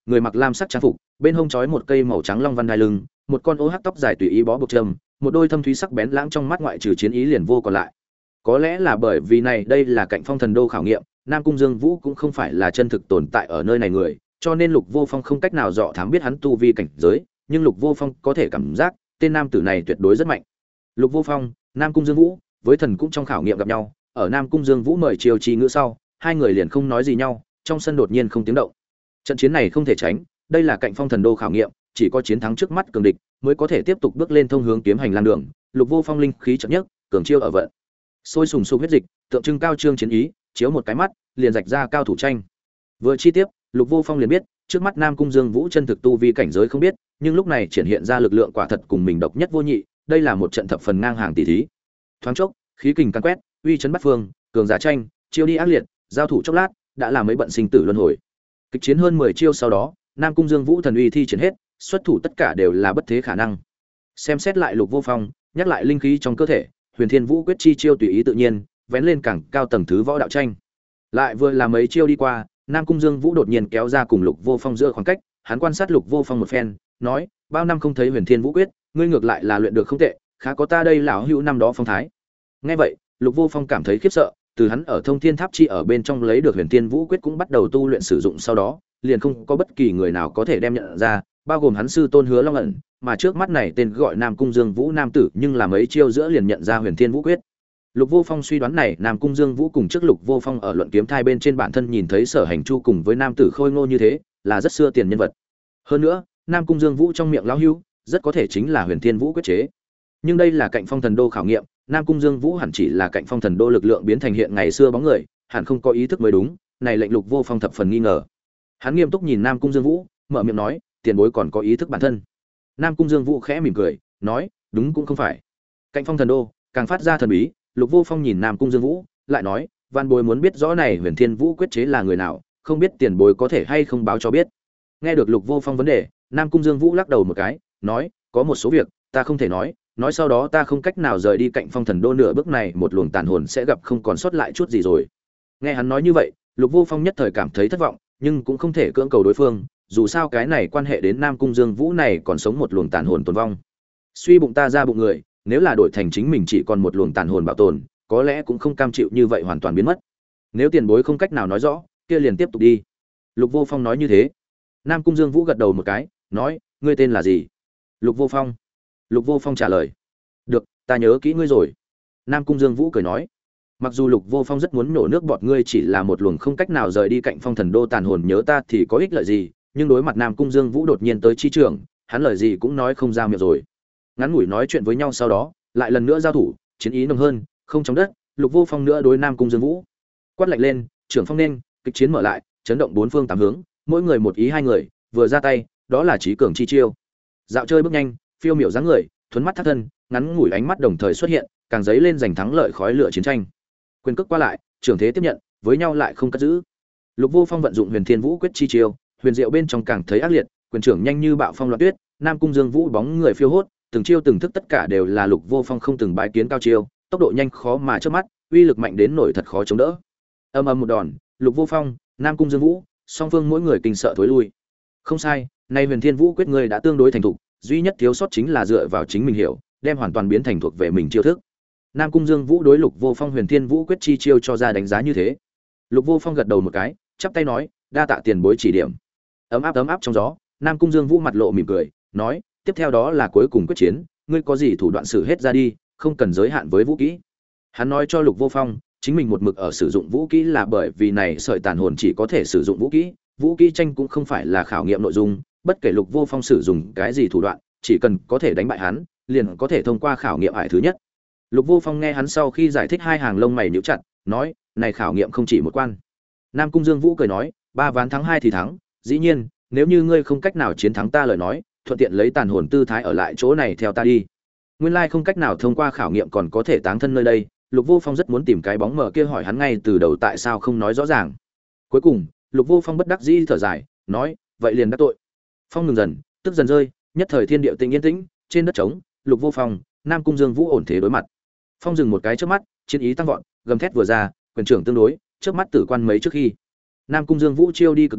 người mặc lam sắc trang phục, bên hông trói một cây màu trắng long văn đai lưng, một con ô hắc tóc dài tùy ý bó buộc trầm, một đôi thâm thúy sắc bén lãng trong mắt ngoại trừ chiến ý liền vô còn lại. Có lẽ là bởi vì này đây là Cạnh Phong Thần Đô khảo nghiệm, Nam Cung Dương Vũ cũng không phải là chân thực tồn tại ở nơi này người, cho nên Lục Vô Phong không cách nào dò thám biết hắn tu vi cảnh giới, nhưng Lục Vô Phong có thể cảm giác, tên nam tử này tuyệt đối rất mạnh. Lục Vô Phong, Nam Cung Dương Vũ, với thần cũng trong khảo nghiệm gặp nhau, ở Nam Cung Dương Vũ mời chiêu trì ngữ sau, hai người liền không nói gì nhau, trong sân đột nhiên không tiếng động. Trận chiến này không thể tránh, đây là Cạnh Phong Thần Đô khảo nghiệm, chỉ có chiến thắng trước mắt cường địch mới có thể tiếp tục bước lên thông hướng kiếm hành lang đường. Lục Vô Phong linh khí chậm nhất, cường chiêu ở vận. Sôi sùng sục huyết dịch, tượng trưng cao trương chiến ý, chiếu một cái mắt, liền rạch ra cao thủ tranh. Vừa chi tiếp, Lục Vô Phong liền biết, trước mắt Nam Cung Dương Vũ chân thực tu vi cảnh giới không biết, nhưng lúc này triển hiện ra lực lượng quả thật cùng mình độc nhất vô nhị, đây là một trận thập phần ngang hàng tỷ thí. Thoáng chốc, khí kình căn quét, uy chấn bắt phương, cường giả tranh, chiêu đi ác liệt, giao thủ chốc lát, đã làm mấy bận sinh tử luân hồi. Kịch chiến hơn 10 chiêu sau đó, Nam Cung Dương Vũ thần uy thi triển hết, xuất thủ tất cả đều là bất thế khả năng. Xem xét lại Lục Vô Phong, nhắc lại linh khí trong cơ thể, Huyền Thiên Vũ quyết chi chiêu tùy ý tự nhiên, vén lên càng cao tầng thứ võ đạo tranh. Lại vừa làm mấy chiêu đi qua, Nam Cung Dương Vũ đột nhiên kéo ra cùng Lục Vô Phong giữa khoảng cách, hắn quan sát Lục Vô Phong một phen, nói: "Bao năm không thấy Huyền Thiên Vũ quyết, ngươi ngược lại là luyện được không tệ, khá có ta đây lão hữu năm đó phong thái." Nghe vậy, Lục Vô Phong cảm thấy khiếp sợ, từ hắn ở Thông Thiên Tháp chi ở bên trong lấy được Huyền Thiên Vũ quyết cũng bắt đầu tu luyện sử dụng sau đó, liền không có bất kỳ người nào có thể đem nhận ra, bao gồm hắn sư tôn Hứa Long ẩn, mà trước mắt này tên gọi Nam Cung Dương Vũ nam tử, nhưng là mấy chiêu giữa liền nhận ra Huyền Thiên Vũ quyết. Lục Vô Phong suy đoán này, Nam Cung Dương Vũ cùng trước Lục Vô Phong ở luận kiếm thai bên trên bản thân nhìn thấy Sở Hành Chu cùng với nam tử khôi ngô như thế, là rất xưa tiền nhân vật. Hơn nữa, Nam Cung Dương Vũ trong miệng lão hữu, rất có thể chính là Huyền Thiên Vũ quyết chế. Nhưng đây là Cạnh Phong Thần Đô khảo nghiệm, Nam Cung Dương Vũ hẳn chỉ là Cạnh Phong Thần Đô lực lượng biến thành hiện ngày xưa bóng người, hẳn không có ý thức mới đúng, này lệnh Lục Vô Phong thập phần nghi ngờ. Hắn nghiêm túc nhìn Nam Cung Dương Vũ, mở miệng nói: "Tiền bối còn có ý thức bản thân." Nam Cung Dương Vũ khẽ mỉm cười, nói: "Đúng cũng không phải." Cạnh Phong Thần Đô càng phát ra thần bí, Lục Vô Phong nhìn Nam Cung Dương Vũ, lại nói: "Văn bối muốn biết rõ này Huyền Thiên Vũ quyết chế là người nào, không biết tiền bối có thể hay không báo cho biết." Nghe được Lục Vô Phong vấn đề, Nam Cung Dương Vũ lắc đầu một cái, nói: "Có một số việc ta không thể nói sau đó ta không cách nào rời đi Cạnh Phong Thần Đô nửa bước này, một luồng tàn hồn sẽ gặp không còn sót lại chút gì rồi." Nghe hắn nói như vậy, Lục Vô Phong nhất thời cảm thấy thất vọng, nhưng cũng không thể cưỡng cầu đối phương, dù sao cái này quan hệ đến Nam Cung Dương Vũ này còn sống một luồng tàn hồn tồn vong. Suy bụng ta ra bụng người, nếu là đổi thành chính mình chỉ còn một luồng tàn hồn bảo tồn, có lẽ cũng không cam chịu như vậy hoàn toàn biến mất. Nếu tiền bối không cách nào nói rõ, kia liền tiếp tục đi. Lục Vô Phong nói như thế. Nam Cung Dương Vũ gật đầu một cái, nói: "Ngươi tên là gì?" "Lục Vô Phong." Lục Vô Phong trả lời. "Được, ta nhớ kỹ ngươi rồi." Nam Cung Dương Vũ cười nói. Mặc dù Lục Vô Phong rất muốn nổ nước bọt ngươi chỉ là một luồng không cách nào rời đi Cạnh Phong Thần Đô tàn hồn nhớ ta thì có ích lợi gì, nhưng đối mặt Nam Cung Dương Vũ đột nhiên tới chi trường, hắn lời gì cũng nói không ra miệng rồi. Ngắn ngủi nói chuyện với nhau sau đó, lại lần nữa giao thủ, chiến ý nồng hơn, không trong đất, Lục Vô Phong nữa đối Nam Cung Dương Vũ. Quát lạnh lên, trưởng phong nên, kịch chiến mở lại, chấn động bốn phương tám hướng, mỗi người một ý hai người, vừa ra tay, đó là chí cường chi chiêu. Dạo chơi bước nhanh, phiêu miểu dáng người, thuấn mắt thắt thân, ngắn ngủi ánh mắt đồng thời xuất hiện, càng dấy lên giành thắng lợi khói lửa chiến tranh. Quyền cước qua lại, trưởng thế tiếp nhận, với nhau lại không cất giữ. Lục Vô Phong vận dụng Huyền Thiên Vũ quyết chi chiêu, huyền diệu bên trong càng thấy ác liệt, quyền trưởng nhanh như bạo phong loạn tuyết, Nam Cung Dương Vũ bóng người phiêu hốt, từng chiêu từng thức tất cả đều là Lục Vô Phong không từng bái kiến cao chiêu, tốc độ nhanh khó mà chớp mắt, uy lực mạnh đến nổi thật khó chống đỡ. Âm ầm một đòn, Lục Vô Phong, Nam Cung Dương Vũ, song phương mỗi người kinh sợ thối lui. Không sai, nay Huyền Thiên Vũ quyết người đã tương đối thành thục, duy nhất thiếu sót chính là dựa vào chính mình hiểu, đem hoàn toàn biến thành thuộc về mình chiêu thức. Nam Cung Dương Vũ đối Lục Vô Phong Huyền Thiên Vũ quyết chi chiêu cho ra đánh giá như thế. Lục Vô Phong gật đầu một cái, chắp tay nói: "Đa tạ tiền bối chỉ điểm." Ấm áp trong gió, Nam Cung Dương Vũ mặt lộ mỉm cười, nói: "Tiếp theo đó là cuối cùng quyết chiến, ngươi có gì thủ đoạn sử hết ra đi, không cần giới hạn với vũ kỹ." Hắn nói cho Lục Vô Phong, chính mình một mực ở sử dụng vũ kỹ là bởi vì này sợi tàn hồn chỉ có thể sử dụng vũ kỹ tranh cũng không phải là khảo nghiệm nội dung, bất kể Lục Vô Phong sử dụng cái gì thủ đoạn, chỉ cần có thể đánh bại hắn, liền có thể thông qua khảo nghiệm ải thứ nhất. Lục Vô Phong nghe hắn sau khi giải thích, hai hàng lông mày nhíu chặt, nói: "Này khảo nghiệm không chỉ một quan." Nam Cung Dương Vũ cười nói: "Ba ván thắng hai thì thắng, dĩ nhiên, nếu như ngươi không cách nào chiến thắng ta lời nói, thuận tiện lấy tàn hồn tư thái ở lại chỗ này theo ta đi." Nguyên lai không cách nào thông qua khảo nghiệm còn có thể táng thân nơi đây, Lục Vô Phong rất muốn tìm cái bóng mờ kia hỏi hắn ngay từ đầu tại sao không nói rõ ràng. Cuối cùng, Lục Vô Phong bất đắc dĩ thở dài, nói: "Vậy liền đắc tội." Phong ngừng dần, tức dần rơi, nhất thời thiên địa tĩnh yên tĩnh, trên đất trống, Lục Vô Phong, Nam Cung Dương Vũ ổn thế đối mặt. Phong dừng một cái trước mắt, chiến ý tăng vọt, gầm thét vừa ra, quyền trưởng tương đối, trước mắt tử quan mấy trước khi. Nam Cung Dương Vũ chiêu đi cực đoan,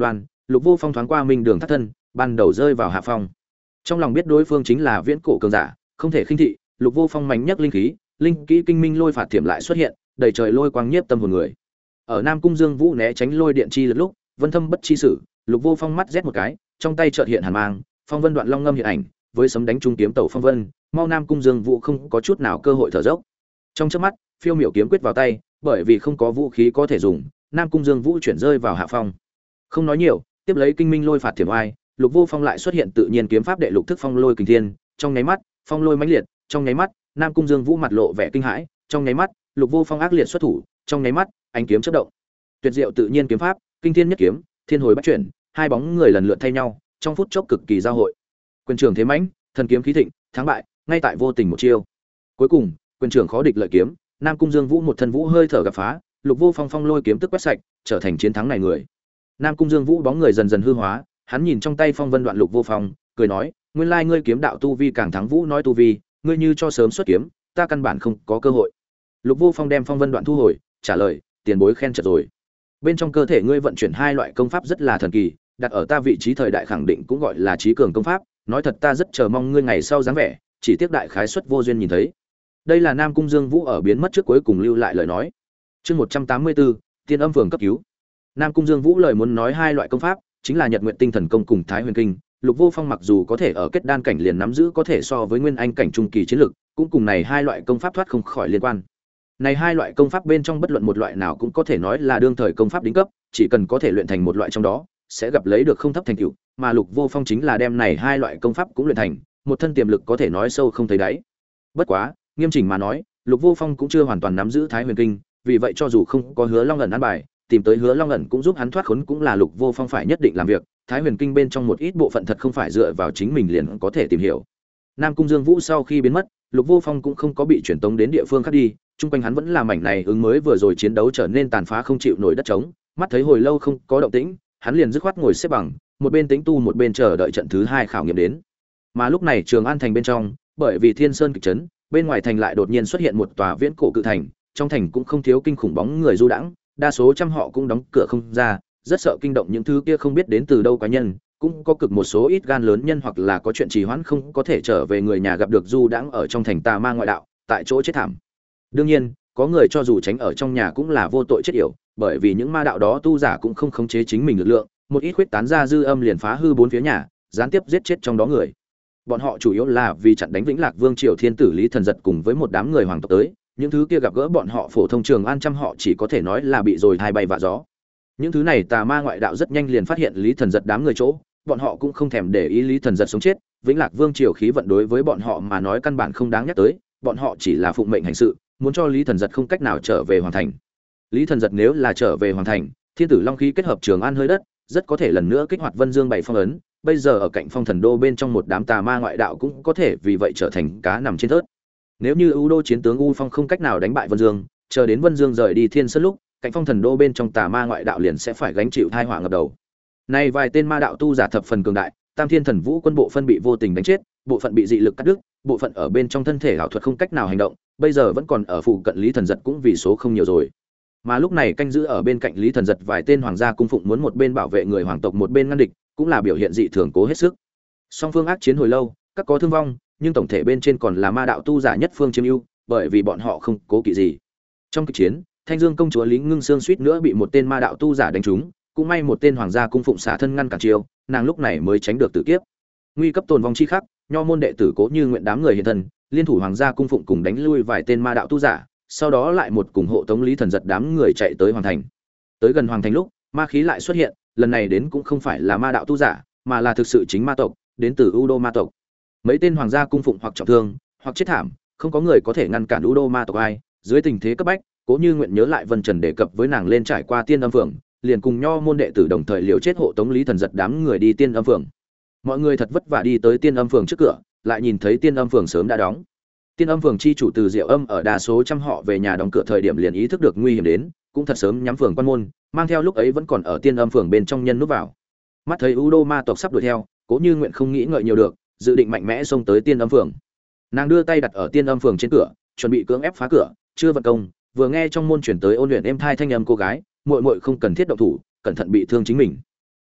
Lục Vô Phong thoáng qua Minh Đường thắt thân, ban đầu rơi vào hạ phong. Trong lòng biết đối phương chính là viễn cổ cường giả, không thể khinh thị, Lục Vô Phong mạnh nhất linh khí, linh kỹ kinh minh lôi phạt thiểm lại xuất hiện, đầy trời lôi quang nhiếp tâm hồn người. Ở Nam Cung Dương Vũ né tránh lôi điện chi lực lúc, Vân Thâm bất chi sử, Lục Vô Phong mắt rét một cái, trong tay chợt hiện hàn mang, phong vân đoạn long ngâm hiện ảnh, với sấm đánh trung kiếm tẩu phong vân, mau Nam Cung Dương Vũ không có chút nào cơ hội thở dốc. Trong chớp mắt, phiêu miểu kiếm quyết vào tay, bởi vì không có vũ khí có thể dùng, Nam Cung Dương Vũ chuyển rơi vào hạ phong. Không nói nhiều, tiếp lấy kinh minh lôi phạt thiểm oai, Lục Vô Phong lại xuất hiện tự nhiên kiếm pháp đệ lục thức phong lôi kình thiên, trong nháy mắt, phong lôi mãnh liệt, trong nháy mắt, Nam Cung Dương Vũ mặt lộ vẻ kinh hãi, trong nháy mắt, Lục Vô Phong ác liệt xuất thủ, trong nháy mắt, ánh kiếm chớp động. Tuyệt diệu tự nhiên kiếm pháp, kinh thiên nhất kiếm, thiên hồi bách chuyển, hai bóng người lần lượt thay nhau, trong phút chốc cực kỳ giao hội. Quyền trưởng thế mãnh, thần kiếm khí thịnh, thắng bại ngay tại vô tình một chiêu. Cuối cùng, quyền trưởng khó địch lợi kiếm, Nam Cung Dương Vũ một thân vũ hơi thở gặp phá, Lục Vô Phong phong lôi kiếm tức quét sạch, trở thành chiến thắng này người. Nam Cung Dương Vũ bóng người dần dần hư hóa, hắn nhìn trong tay phong vân đoạn Lục Vô Phong, cười nói, nguyên lai ngươi kiếm đạo tu vi càng thắng Vũ nói tu vi, ngươi như cho sớm xuất kiếm, ta căn bản không có cơ hội. Lục Vô Phong đem phong vân đoạn thu hồi, trả lời, tiền bối khen chật rồi. Bên trong cơ thể ngươi vận chuyển hai loại công pháp rất là thần kỳ, đặt ở ta vị trí thời đại khẳng định cũng gọi là trí cường công pháp, nói thật ta rất chờ mong ngươi ngày sau dáng vẻ, chỉ tiếc đại khái suất vô duyên nhìn thấy. Đây là Nam Cung Dương Vũ ở biến mất trước cuối cùng lưu lại lời nói. Chương 184, Tiên Âm Phường cấp cứu. Nam Cung Dương Vũ lời muốn nói hai loại công pháp, chính là Nhật Nguyệt Tinh Thần Công cùng Thái Huyền Kinh. Lục Vô Phong mặc dù có thể ở kết đan cảnh liền nắm giữ có thể so với nguyên anh cảnh trung kỳ chiến lực, cũng cùng này hai loại công pháp thoát không khỏi liên quan. Này hai loại công pháp bên trong bất luận một loại nào cũng có thể nói là đương thời công pháp đỉnh cấp, chỉ cần có thể luyện thành một loại trong đó, sẽ gặp lấy được không thấp thành tựu, mà Lục Vô Phong chính là đem này hai loại công pháp cũng luyện thành, một thân tiềm lực có thể nói sâu không thấy đáy. Bất quá, nghiêm chỉnh mà nói, Lục Vô Phong cũng chưa hoàn toàn nắm giữ Thái Huyền Kinh, vì vậy cho dù không có Hứa Long ẩn ăn bài, tìm tới Hứa Long ẩn cũng giúp hắn thoát khốn cũng là Lục Vô Phong phải nhất định làm việc. Thái Huyền Kinh bên trong một ít bộ phận thật không phải dựa vào chính mình liền có thể tìm hiểu. Nam Cung Dương Vũ sau khi biến mất, Lục Vô Phong cũng không có bị chuyển tống đến địa phương khác đi, chung quanh hắn vẫn là mảnh này ứng mới vừa rồi chiến đấu trở nên tàn phá không chịu nổi đất trống, mắt thấy hồi lâu không có động tĩnh, hắn liền dứt khoát ngồi xếp bằng, một bên tĩnh tu một bên chờ đợi trận thứ hai khảo nghiệm đến. Mà lúc này Trường An thành bên trong, bởi vì Thiên Sơn kịch trấn, bên ngoài thành lại đột nhiên xuất hiện một tòa viễn cổ cự thành, trong thành cũng không thiếu kinh khủng bóng người du đãng, đa số trăm họ cũng đóng cửa không ra, rất sợ kinh động những thứ kia không biết đến từ đâu cá nhân, cũng có cực một số ít gan lớn nhân hoặc là có chuyện trì hoãn không có thể trở về người nhà gặp được du đãng ở trong thành tà ma ngoại đạo, tại chỗ chết thảm. Đương nhiên, có người cho dù tránh ở trong nhà cũng là vô tội chết yểu, bởi vì những ma đạo đó tu giả cũng không khống chế chính mình lực lượng, một ít khuyết tán ra dư âm liền phá hư bốn phía nhà, gián tiếp giết chết trong đó người. Bọn họ chủ yếu là vì chặn đánh Vĩnh Lạc Vương triều thiên tử Lý Thần Giật cùng với một đám người hoàng tộc tới, những thứ kia gặp gỡ bọn họ phổ thông Trường An trăm họ chỉ có thể nói là bị rồi hai bay vạ gió. Những thứ này tà ma ngoại đạo rất nhanh liền phát hiện Lý Thần Giật đám người chỗ, bọn họ cũng không thèm để ý Lý Thần Giật sống chết, Vĩnh Lạc Vương triều khí vận đối với bọn họ mà nói căn bản không đáng nhắc tới, bọn họ chỉ là phụng mệnh hành sự, muốn cho Lý Thần Giật không cách nào trở về hoàng thành. Lý Thần Giật nếu là trở về hoàng thành, thiên tử long khí kết hợp Trường An hơi đất, rất có thể lần nữa kích hoạt Vân Dương bảy phong ấn, bây giờ ở cạnh Phong Thần Đô bên trong một đám tà ma ngoại đạo cũng có thể vì vậy trở thành cá nằm trên thớt. Nếu như U Đô chiến tướng U Phong không cách nào đánh bại Vân Dương, chờ đến Vân Dương rời đi Thiên Sơn lúc, cạnh Phong Thần Đô bên trong tà ma ngoại đạo liền sẽ phải gánh chịu tai họa ngập đầu. Nay vài tên ma đạo tu giả thập phần cường đại, Tam Thiên Thần Vũ quân bộ phân bị vô tình đánh chết, bộ phận bị dị lực cắt đứt, bộ phận ở bên trong thân thể ảo thuật không cách nào hành động, bây giờ vẫn còn ở phụ cận Lý Thần Giật cũng vì số không nhiều rồi. Mà lúc này canh giữ ở bên cạnh Lý Thần Giật vài tên hoàng gia cung phụng muốn một bên bảo vệ người hoàng tộc một bên ngăn địch, cũng là biểu hiện dị thường cố hết sức. Song phương ác chiến hồi lâu, các có thương vong, nhưng tổng thể bên trên còn là ma đạo tu giả nhất phương chiếm ưu, bởi vì bọn họ không cố kỵ gì. Trong kịch chiến, Thanh Dương công chúa Lý Ngưng Sương suýt nữa bị một tên ma đạo tu giả đánh trúng, cũng may một tên hoàng gia cung phụng xả thân ngăn cản chiêu, nàng lúc này mới tránh được tử kiếp. Nguy cấp tồn vong chi khắc, nho môn đệ tử Cố Như nguyện đám người hiện thân, liên thủ hoàng gia cung phụng cùng đánh lui vài tên ma đạo tu giả, sau đó lại một cùng hộ tống Lý Thần Giật đám người chạy tới hoàng thành. Tới gần hoàng thành lúc, ma khí lại xuất hiện, lần này đến cũng không phải là ma đạo tu giả, mà là thực sự chính ma tộc, đến từ U Đô ma tộc. Mấy tên hoàng gia cung phụng hoặc trọng thương, hoặc chết thảm, không có người có thể ngăn cản U Đô ma tộc ai. Dưới tình thế cấp bách, Cố Như nguyện nhớ lại Vân Trần đề cập với nàng lên trải qua Tiên Âm Phường, liền cùng nho môn đệ tử đồng thời liều chết hộ tống Lý Thần Giật đám người đi Tiên Âm Phường. Mọi người thật vất vả đi tới Tiên Âm Phường trước cửa, lại nhìn thấy Tiên Âm Phường sớm đã đóng. Tiên Âm Phường chi chủ Từ Diệu Âm ở đa số trăm họ về nhà đóng cửa thời điểm liền ý thức được nguy hiểm đến, cũng thật sớm nhắm phường quan môn, mang theo lúc ấy vẫn còn ở Tiên Âm Phường bên trong nhân núp vào. Mắt thấy U Đô ma tộc sắp đuổi theo, Cố Như nguyện không nghĩ ngợi nhiều được, dự định mạnh mẽ xông tới Tiên Âm Phường. Nàng đưa tay đặt ở Tiên Âm Phường trên cửa, chuẩn bị cưỡng ép phá cửa, chưa vận công, vừa nghe trong môn chuyển tới ôn luyện êm thai thanh âm cô gái, muội muội không cần thiết động thủ, cẩn thận bị thương chính mình.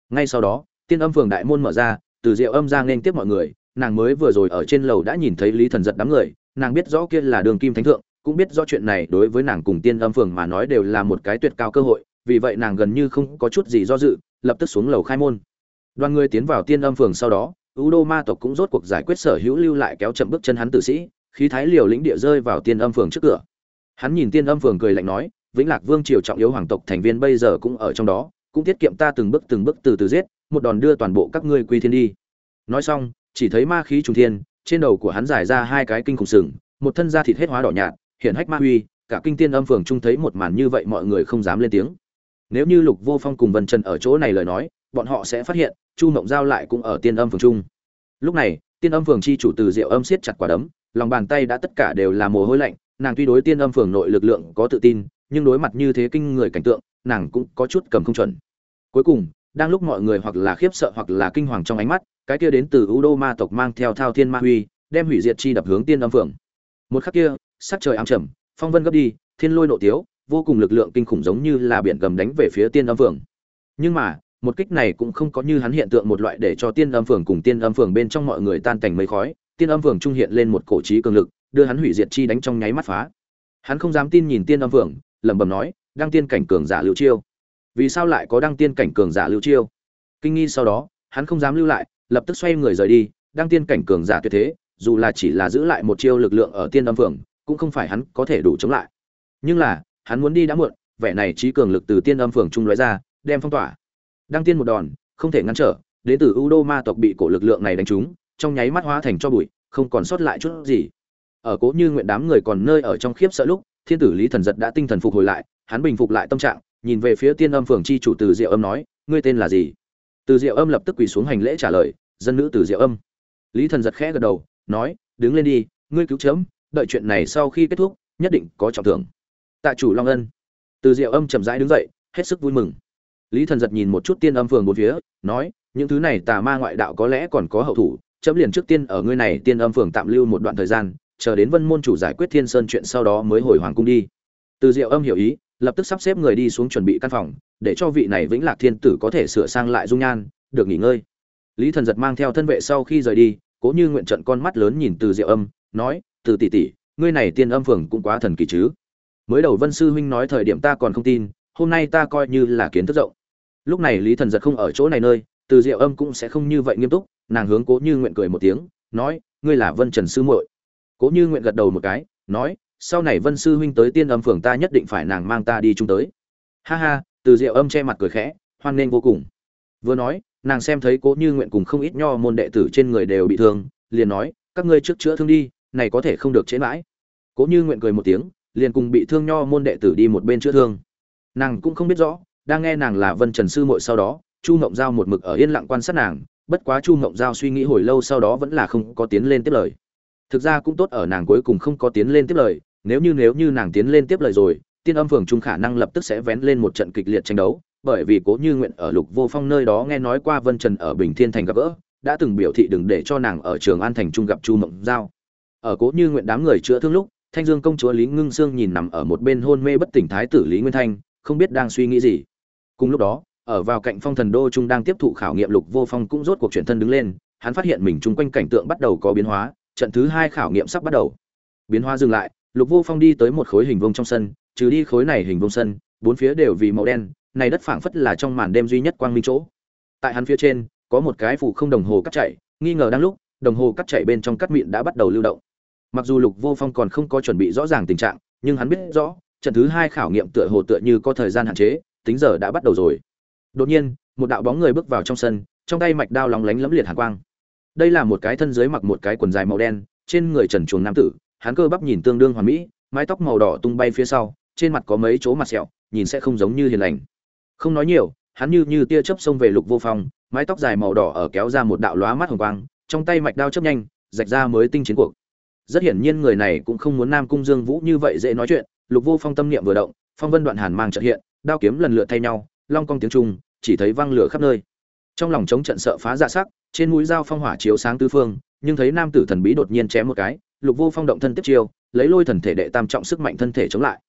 Ngay sau đó, Tiên Âm Phường đại môn mở ra, Từ Diệu Âm ra nên tiếp mọi người, nàng mới vừa rồi ở trên lầu đã nhìn thấy Lý Thần Giật đám người, nàng biết rõ kia là Đường Kim Thánh thượng, cũng biết rõ chuyện này đối với nàng cùng Tiên Âm Phường mà nói đều là một cái tuyệt cao cơ hội, vì vậy nàng gần như không có chút gì do dự, lập tức xuống lầu khai môn. Đoàn người tiến vào Tiên Âm Phường sau đó, U Đô ma tộc cũng rốt cuộc giải quyết sở hữu lưu lại kéo chậm bước chân hắn tử sĩ, khí thái liều lĩnh địa rơi vào Tiên Âm Phường trước cửa. Hắn nhìn Tiên Âm Phường cười lạnh nói, Vĩnh Lạc Vương triều trọng yếu hoàng tộc thành viên bây giờ cũng ở trong đó, cũng tiết kiệm ta từng bước từ từ giết, một đòn đưa toàn bộ các ngươi quy thiên đi. Nói xong, chỉ thấy ma khí trùng thiên, trên đầu của hắn giải ra hai cái kinh khủng sừng, một thân da thịt hết hóa đỏ nhạt, hiện hách ma huy, cả kinh Tiên Âm Phường trung thấy một màn như vậy mọi người không dám lên tiếng. Nếu như Lục Vô Phong cùng Vân Trần ở chỗ này lời nói, bọn họ sẽ phát hiện, Chu Mộng Giao lại cũng ở Tiên Âm Phường trung. Lúc này, Tiên Âm Phường chi chủ Từ Diệu Âm siết chặt quả đấm, lòng bàn tay đã tất cả đều là mồ hôi lạnh, nàng tuy đối Tiên Âm Phường nội lực lượng có tự tin, nhưng đối mặt như thế kinh người cảnh tượng, nàng cũng có chút cầm không chuẩn. Cuối cùng, đang lúc mọi người hoặc là khiếp sợ hoặc là kinh hoàng trong ánh mắt, cái kia đến từ U Đô ma tộc mang theo thao thiên ma huy, đem hủy diệt chi đập hướng Tiên Âm Phường. Một khắc kia, sắc trời ám trầm, phong vân gấp đi, thiên lôi nộ tiếu, vô cùng lực lượng kinh khủng giống như là biển gầm đánh về phía Tiên Âm Phường. Nhưng mà, một kích này cũng không có như hắn hiện tượng một loại để cho Tiên Âm Phường cùng Tiên Âm Phường bên trong mọi người tan cảnh mây khói, Tiên Âm Phường trung hiện lên một cổ chí cường lực, đưa hắn hủy diệt chi đánh trong nháy mắt phá. Hắn không dám tin nhìn Tiên Âm Phường, lẩm bẩm nói, đăng tiên cảnh cường giả lưu chiêu. Vì sao lại có đăng tiên cảnh cường giả lưu chiêu? Kinh nghi sau đó, hắn không dám lưu lại, lập tức xoay người rời đi, đăng tiên cảnh cường giả tuyệt thế, dù là chỉ là giữ lại một chiêu lực lượng ở Tiên Âm Phường, cũng không phải hắn có thể đủ chống lại. Nhưng là, hắn muốn đi đã muộn, vẻ này chí cường lực từ Tiên Âm Phường trung lóe ra, đem phong tỏa. Đăng tiên một đòn, không thể ngăn trở, đến từ U Đô ma tộc bị cổ lực lượng này đánh trúng, trong nháy mắt hóa thành cho bụi, không còn sót lại chút gì. Ở Cố Như Nguyện đám người còn nơi ở trong khiếp sợ lúc, Thiên tử Lý Thần Giật đã tinh thần phục hồi lại, hắn bình phục lại tâm trạng, nhìn về phía Tiên Âm Phường chi chủ Từ Diệu Âm nói, ngươi tên là gì? Từ Diệu Âm lập tức quỳ xuống hành lễ trả lời, dân nữ Từ Diệu Âm. Lý Thần Giật khẽ gật đầu, nói, đứng lên đi, ngươi cứu chấm, đợi chuyện này sau khi kết thúc, nhất định có trọng thưởng. Tạ chủ Long Ân. Từ Diệu Âm chậm rãi đứng dậy, hết sức vui mừng. Lý Thần Giật nhìn một chút Tiên Âm Phường bốn phía, nói, những thứ này tà ma ngoại đạo có lẽ còn có hậu thủ, chấm liền trước tiên ở ngươi này Tiên Âm Phường tạm lưu một đoạn thời gian, chờ đến Vân môn chủ giải quyết Thiên Sơn chuyện sau đó mới hồi hoàng cung đi. Từ Diệu Âm hiểu ý, lập tức sắp xếp người đi xuống chuẩn bị căn phòng, để cho vị này Vĩnh Lạc Thiên tử có thể sửa sang lại dung nhan, được nghỉ ngơi. Lý Thần Giật mang theo thân vệ sau khi rời đi, Cố Như Nguyện trận con mắt lớn nhìn Từ Diệu Âm, nói, Từ tỷ tỷ, ngươi này Tiên Âm Phường cũng quá thần kỳ chứ. Mới đầu Vân sư huynh nói thời điểm ta còn không tin, hôm nay ta coi như là kiến thức rộng. Lúc này Lý Thần Giật không ở chỗ này nơi, Từ Diệu Âm cũng sẽ không như vậy nghiêm túc, nàng hướng Cố Như Nguyện cười một tiếng, nói, ngươi là Vân Trần sư muội. Cố Như Nguyện gật đầu một cái, nói, sau này Vân sư huynh tới Tiên Âm Phường ta nhất định phải nàng mang ta đi chung tới. Ha ha, Từ Diệu Âm che mặt cười khẽ, hoan nghênh vô cùng. Vừa nói, nàng xem thấy Cố Như Nguyện cùng không ít nho môn đệ tử trên người đều bị thương, liền nói, các ngươi trước chữa thương đi, này có thể không được chế mãi. Cố Như Nguyện cười một tiếng, liền cùng bị thương nho môn đệ tử đi một bên chữa thương. Nàng cũng không biết rõ, đang nghe nàng là Vân Trần sư muội sau đó, Chu Ngộng Giao một mực ở yên lặng quan sát nàng, bất quá Chu Ngộng Giao suy nghĩ hồi lâu sau đó vẫn là không có tiến lên tiếp lời. Thực ra cũng tốt ở nàng cuối cùng không có tiến lên tiếp lời, nếu như nàng tiến lên tiếp lời rồi, Tiên Âm Phường trung khả năng lập tức sẽ vén lên một trận kịch liệt tranh đấu, bởi vì Cố Như Nguyện ở Lục Vô Phong nơi đó nghe nói qua Vân Trần ở Bình Thiên thành gặp gỡ, đã từng biểu thị đừng để cho nàng ở Trường An thành trung gặp Chu Ngộng Giao. Ở Cố Như Nguyện đám người chữa thương lúc, Thanh Dương công chúa Lý Ngưng Sương nhìn nằm ở một bên hôn mê bất tỉnh thái tử Lý Nguyên Thanh, không biết đang suy nghĩ gì. Cùng lúc đó, ở vào cạnh Phong Thần Đô trung đang tiếp thụ khảo nghiệm Lục Vô Phong cũng rốt cuộc chuyển thân đứng lên, hắn phát hiện mình chung quanh cảnh tượng bắt đầu có biến hóa, trận thứ 2 khảo nghiệm sắp bắt đầu. Biến hóa dừng lại, Lục Vô Phong đi tới một khối hình vuông trong sân, trừ đi khối này hình vuông sân, bốn phía đều vì màu đen, này đất phảng phất là trong màn đêm duy nhất quang minh chỗ. Tại hắn phía trên, có một cái phù không đồng hồ cắt chạy, nghi ngờ đang lúc, đồng hồ cắt chạy bên trong cắt mịn đã bắt đầu lưu động. Mặc dù Lục Vô Phong còn không có chuẩn bị rõ ràng tình trạng, nhưng hắn biết rõ, trận thứ 2 khảo nghiệm tựa như có thời gian hạn chế, tính giờ đã bắt đầu rồi. Đột nhiên, một đạo bóng người bước vào trong sân, trong tay mạch đao lóng lánh lẫm liệt hàn quang. Đây là một cái thân dưới mặc một cái quần dài màu đen, trên người trần truồng nam tử, hắn cơ bắp nhìn tương đương hoàn mỹ, mái tóc màu đỏ tung bay phía sau, trên mặt có mấy chỗ mặt sẹo, nhìn sẽ không giống như hiền lành. Không nói nhiều, hắn như tia chớp xông về Lục Vô Phong, mái tóc dài màu đỏ ở kéo ra một đạo lóa mắt hồng quang, trong tay mạch đao chớp nhanh, rạch ra mới tinh chiến cuộc. Rất hiển nhiên người này cũng không muốn Nam Cung Dương Vũ như vậy dễ nói chuyện, Lục Vô Phong tâm niệm vừa động, phong vân đoạn hàn mang chợt hiện, đao kiếm lần lượt thay nhau, long cong tiếng trung, chỉ thấy vang lửa khắp nơi. Trong lòng chống trận sợ phá dạ sắc, trên mũi dao phong hỏa chiếu sáng tứ phương, nhưng thấy nam tử thần bí đột nhiên chém một cái, Lục Vô Phong động thân tiếp chiêu, lấy lôi thần thể đệ tam trọng sức mạnh thân thể chống lại.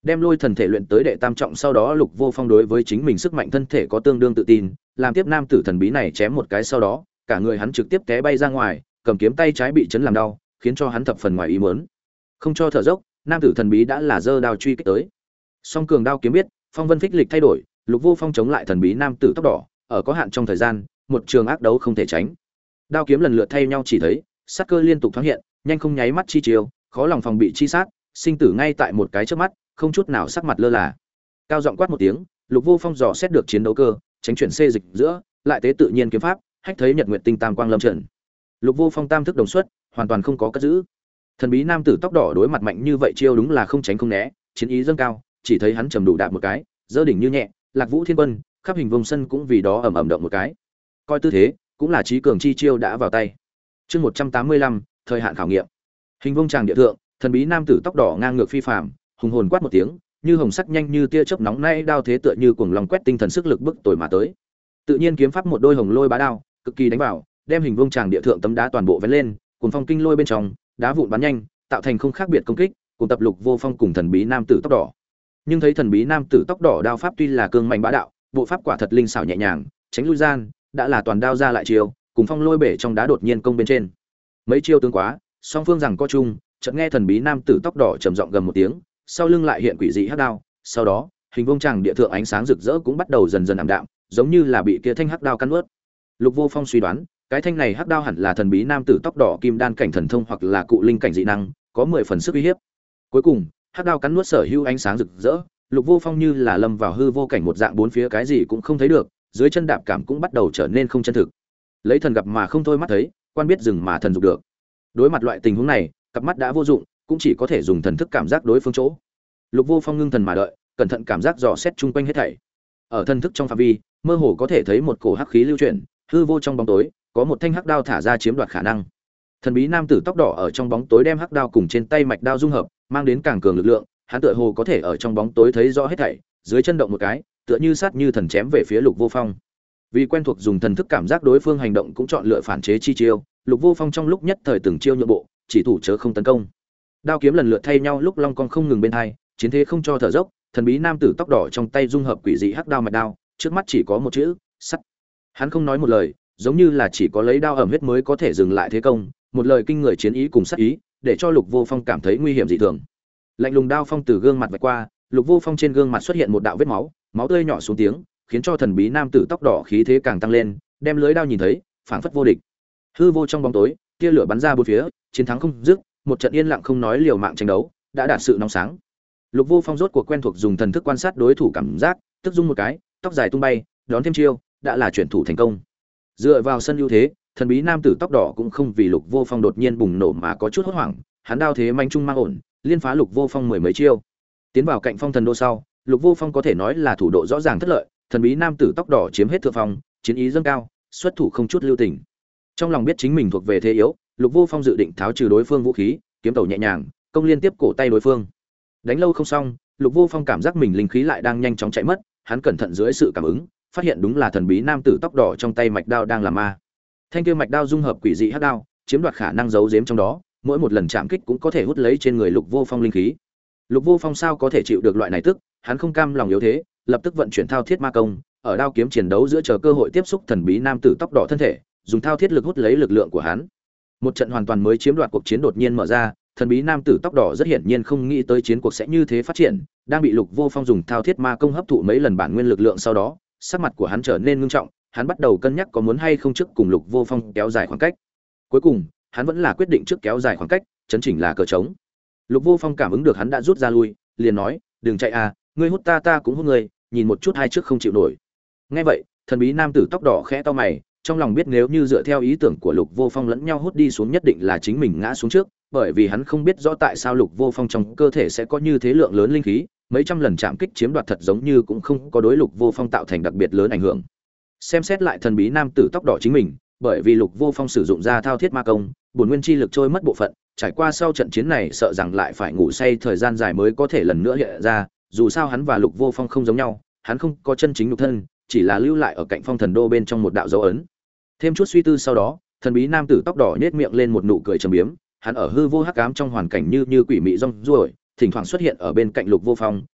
Đem lôi thần thể luyện tới đệ tam trọng sau đó, Lục Vô Phong đối với chính mình sức mạnh thân thể có tương đương tự tin, làm tiếp nam tử thần bí này chém một cái sau đó, cả người hắn trực tiếp té bay ra ngoài, cầm kiếm tay trái bị chấn làm đau, khiến cho hắn thập phần ngoài ý muốn. Không cho thở dốc, nam tử thần bí đã là giơ đao truy kích tới. Song cường đao kiếm biết, phong vân phích lịch thay đổi, Lục Vô Phong chống lại thần bí nam tử tóc đỏ, ở có hạn trong thời gian, một trường ác đấu không thể tránh. Đao kiếm lần lượt thay nhau chỉ thấy, sát cơ liên tục thoáng hiện, nhanh không nháy mắt chi chiều, khó lòng phòng bị chi sát, sinh tử ngay tại một cái chớp mắt, không chút nào sắc mặt lơ là. Cao giọng quát một tiếng, Lục Vô Phong dò xét được chiến đấu cơ, tránh chuyển xê dịch giữa, lại tế tự nhiên kiếm pháp, hách thấy nhật nguyệt tinh tam quang lâm trận. Lục Vô Phong tam thức đồng xuất, hoàn toàn không có cất giữ. Thần bí nam tử tóc đỏ đối mặt mạnh như vậy chiêu đúng là không tránh không né, chiến ý dâng cao, chỉ thấy hắn trầm đủ đạp một cái, giơ đỉnh như nhẹ, Lạc Vũ Thiên Quân, khắp hình vùng sân cũng vì đó ầm ầm động một cái. Coi tư thế, cũng là trí cường chi chiêu đã vào tay. Chương 185, thời hạn khảo nghiệm. Hình vông tràng địa thượng, thần bí nam tử tóc đỏ ngang ngược phi phàm, hùng hồn quát một tiếng, như hồng sắc nhanh như tia chớp nóng nay đao thế tựa như cuồng long quét tinh thần sức lực bức tồi mà tới. Tự nhiên kiếm pháp một đôi hồng lôi bá đao, cực kỳ đánh vào, đem hình vông tràng địa thượng tấm đá toàn bộ vén lên, cuồng phong kinh lôi bên trong, đá vụn bắn nhanh, tạo thành không khác biệt công kích, cùng tập Lục Vô Phong cùng thần bí nam tử tóc đỏ. Nhưng thấy thần bí nam tử tóc đỏ đao pháp tuy là cương mạnh bá đạo, bộ pháp quả thật linh xảo nhẹ nhàng, tránh lui gian, đã là toàn đao ra lại chiều, cùng phong lôi bể trong đá đột nhiên công bên trên. Mấy chiêu tương quá, song phương rằng co chung, chợt nghe thần bí nam tử tóc đỏ trầm giọng gầm một tiếng, sau lưng lại hiện quỷ dị hắc đao, sau đó, hình vông tràng địa thượng ánh sáng rực rỡ cũng bắt đầu dần dần ảm đạm, giống như là bị kia thanh hắc đao cắn nuốt. Lục Vô Phong suy đoán, cái thanh này hắc đao hẳn là thần bí nam tử tóc đỏ kim đan cảnh thần thông hoặc là cụ linh cảnh dị năng, có 10 phần sức uy hiếp. Cuối cùng, hắc đao cắn nuốt sở hữu ánh sáng rực rỡ, Lục Vô Phong như là lâm vào hư vô cảnh một dạng, bốn phía cái gì cũng không thấy được, dưới chân đạp cảm cũng bắt đầu trở nên không chân thực. Lấy thần gặp mà không thôi mắt thấy, quan biết dừng mà thần dục được. Đối mặt loại tình huống này, cặp mắt đã vô dụng, cũng chỉ có thể dùng thần thức cảm giác đối phương chỗ. Lục Vô Phong ngưng thần mà đợi, cẩn thận cảm giác dò xét chung quanh hết thảy. Ở thần thức trong phạm vi, mơ hồ có thể thấy một cổ hắc khí lưu chuyển, hư vô trong bóng tối, có một thanh hắc đao thả ra chiếm đoạt khả năng. Thần bí nam tử tóc đỏ ở trong bóng tối đem hắc đao cùng trên tay mạch đao dung hợp, mang đến càng cường lực lượng, hắn tựa hồ có thể ở trong bóng tối thấy rõ hết thảy, dưới chân động một cái, tựa như sát như thần chém về phía Lục Vô Phong. Vì quen thuộc dùng thần thức cảm giác đối phương hành động cũng chọn lựa phản chế chi chiêu, Lục Vô Phong trong lúc nhất thời từng chiêu nhượng bộ, chỉ thủ chớ không tấn công. Đao kiếm lần lượt thay nhau lúc long cong không ngừng bên hai, chiến thế không cho thở dốc, thần bí nam tử tóc đỏ trong tay dung hợp quỷ dị hắc đao mạch đao, trước mắt chỉ có một chữ, sắt. Hắn không nói một lời, giống như là chỉ có lấy đao ẩm huyết mới có thể dừng lại thế công, một lời kinh người chiến ý cùng sát ý, để cho Lục Vô Phong cảm thấy nguy hiểm dị thường. Lạnh lùng đao phong từ gương mặt vạch qua, Lục Vô Phong trên gương mặt xuất hiện một đạo vết máu, máu tươi nhỏ xuống tiếng, khiến cho thần bí nam tử tóc đỏ khí thế càng tăng lên, đem lưới đao nhìn thấy, phảng phất vô địch. Hư vô trong bóng tối, tia lửa bắn ra bốn phía, chiến thắng không dứt, một trận yên lặng không nói liều mạng tranh đấu, đã đạt sự nóng sáng. Lục Vô Phong rốt cuộc quen thuộc dùng thần thức quan sát đối thủ cảm giác, tức dung một cái, tóc dài tung bay, đón thêm chiêu, đã là chuyển thủ thành công. Dựa vào sân ưu thế, thần bí nam tử tóc đỏ cũng không vì Lục Vô Phong đột nhiên bùng nổ mà có chút hốt hoảng, hắn đao thế manh trung mang ổn, liên phá Lục Vô Phong mười mấy chiêu. Tiến vào cạnh phong thần đô sau, Lục Vô Phong có thể nói là thủ độ rõ ràng thất lợi, thần bí nam tử tóc đỏ chiếm hết thượng phong, chiến ý dâng cao, xuất thủ không chút lưu tình. Trong lòng biết chính mình thuộc về thế yếu, Lục Vô Phong dự định tháo trừ đối phương vũ khí, kiếm tẩu nhẹ nhàng, công liên tiếp cổ tay đối phương. Đánh lâu không xong, Lục Vô Phong cảm giác mình linh khí lại đang nhanh chóng chạy mất, hắn cẩn thận dưới sự cảm ứng, phát hiện đúng là thần bí nam tử tóc đỏ trong tay mạch đao đang làm ma. Thanh kia mạch đao dung hợp quỷ dị hắc đao, chiếm đoạt khả năng giấu giếm trong đó, mỗi một lần chạm kích cũng có thể hút lấy trên người Lục Vô Phong linh khí. Lục Vô Phong sao có thể chịu được loại này tức, hắn không cam lòng yếu thế, lập tức vận chuyển thao thiết ma công, ở đao kiếm chiến đấu giữa chờ cơ hội tiếp xúc thần bí nam tử tóc đỏ thân thể, dùng thao thiết lực hút lấy lực lượng của hắn. Một trận hoàn toàn mới chiếm đoạt cuộc chiến đột nhiên mở ra, thần bí nam tử tóc đỏ rất hiển nhiên không nghĩ tới chiến cuộc sẽ như thế phát triển, đang bị Lục Vô Phong dùng thao thiết ma công hấp thụ mấy lần bản nguyên lực lượng sau đó, sắc mặt của hắn trở nên ngưng trọng, hắn bắt đầu cân nhắc có muốn hay không trước cùng Lục Vô Phong kéo dài khoảng cách. Cuối cùng, hắn vẫn là quyết định trước kéo dài khoảng cách, chấn chỉnh là cờ trống. Lục Vô Phong cảm ứng được hắn đã rút ra lui, liền nói, "Đừng chạy à, ngươi hút ta ta cũng hút ngươi, nhìn một chút hai trước không chịu nổi." Nghe vậy, thần bí nam tử tóc đỏ khẽ cau mày, trong lòng biết nếu như dựa theo ý tưởng của Lục Vô Phong lẫn nhau hút đi xuống nhất định là chính mình ngã xuống trước, bởi vì hắn không biết rõ tại sao Lục Vô Phong trong cơ thể sẽ có như thế lượng lớn linh khí, mấy trăm lần chạm kích chiếm đoạt thật giống như cũng không có đối Lục Vô Phong tạo thành đặc biệt lớn ảnh hưởng. Xem xét lại thần bí nam tử tóc đỏ chính mình, bởi vì Lục Vô Phong sử dụng ra thao thiết ma công, bổn nguyên chi lực trôi mất bộ phận, trải qua sau trận chiến này sợ rằng lại phải ngủ say thời gian dài mới có thể lần nữa hiện ra, dù sao hắn và Lục Vô Phong không giống nhau, hắn không có chân chính nhục thân, chỉ là lưu lại ở cạnh phong thần đô bên trong một đạo dấu ấn. Thêm chút suy tư sau đó, thần bí nam tử tóc đỏ nhếch miệng lên một nụ cười trầm biếm, hắn ở hư vô hắc ám trong hoàn cảnh như quỷ mị rong ruổi, thỉnh thoảng xuất hiện ở bên cạnh Lục Vô Phong,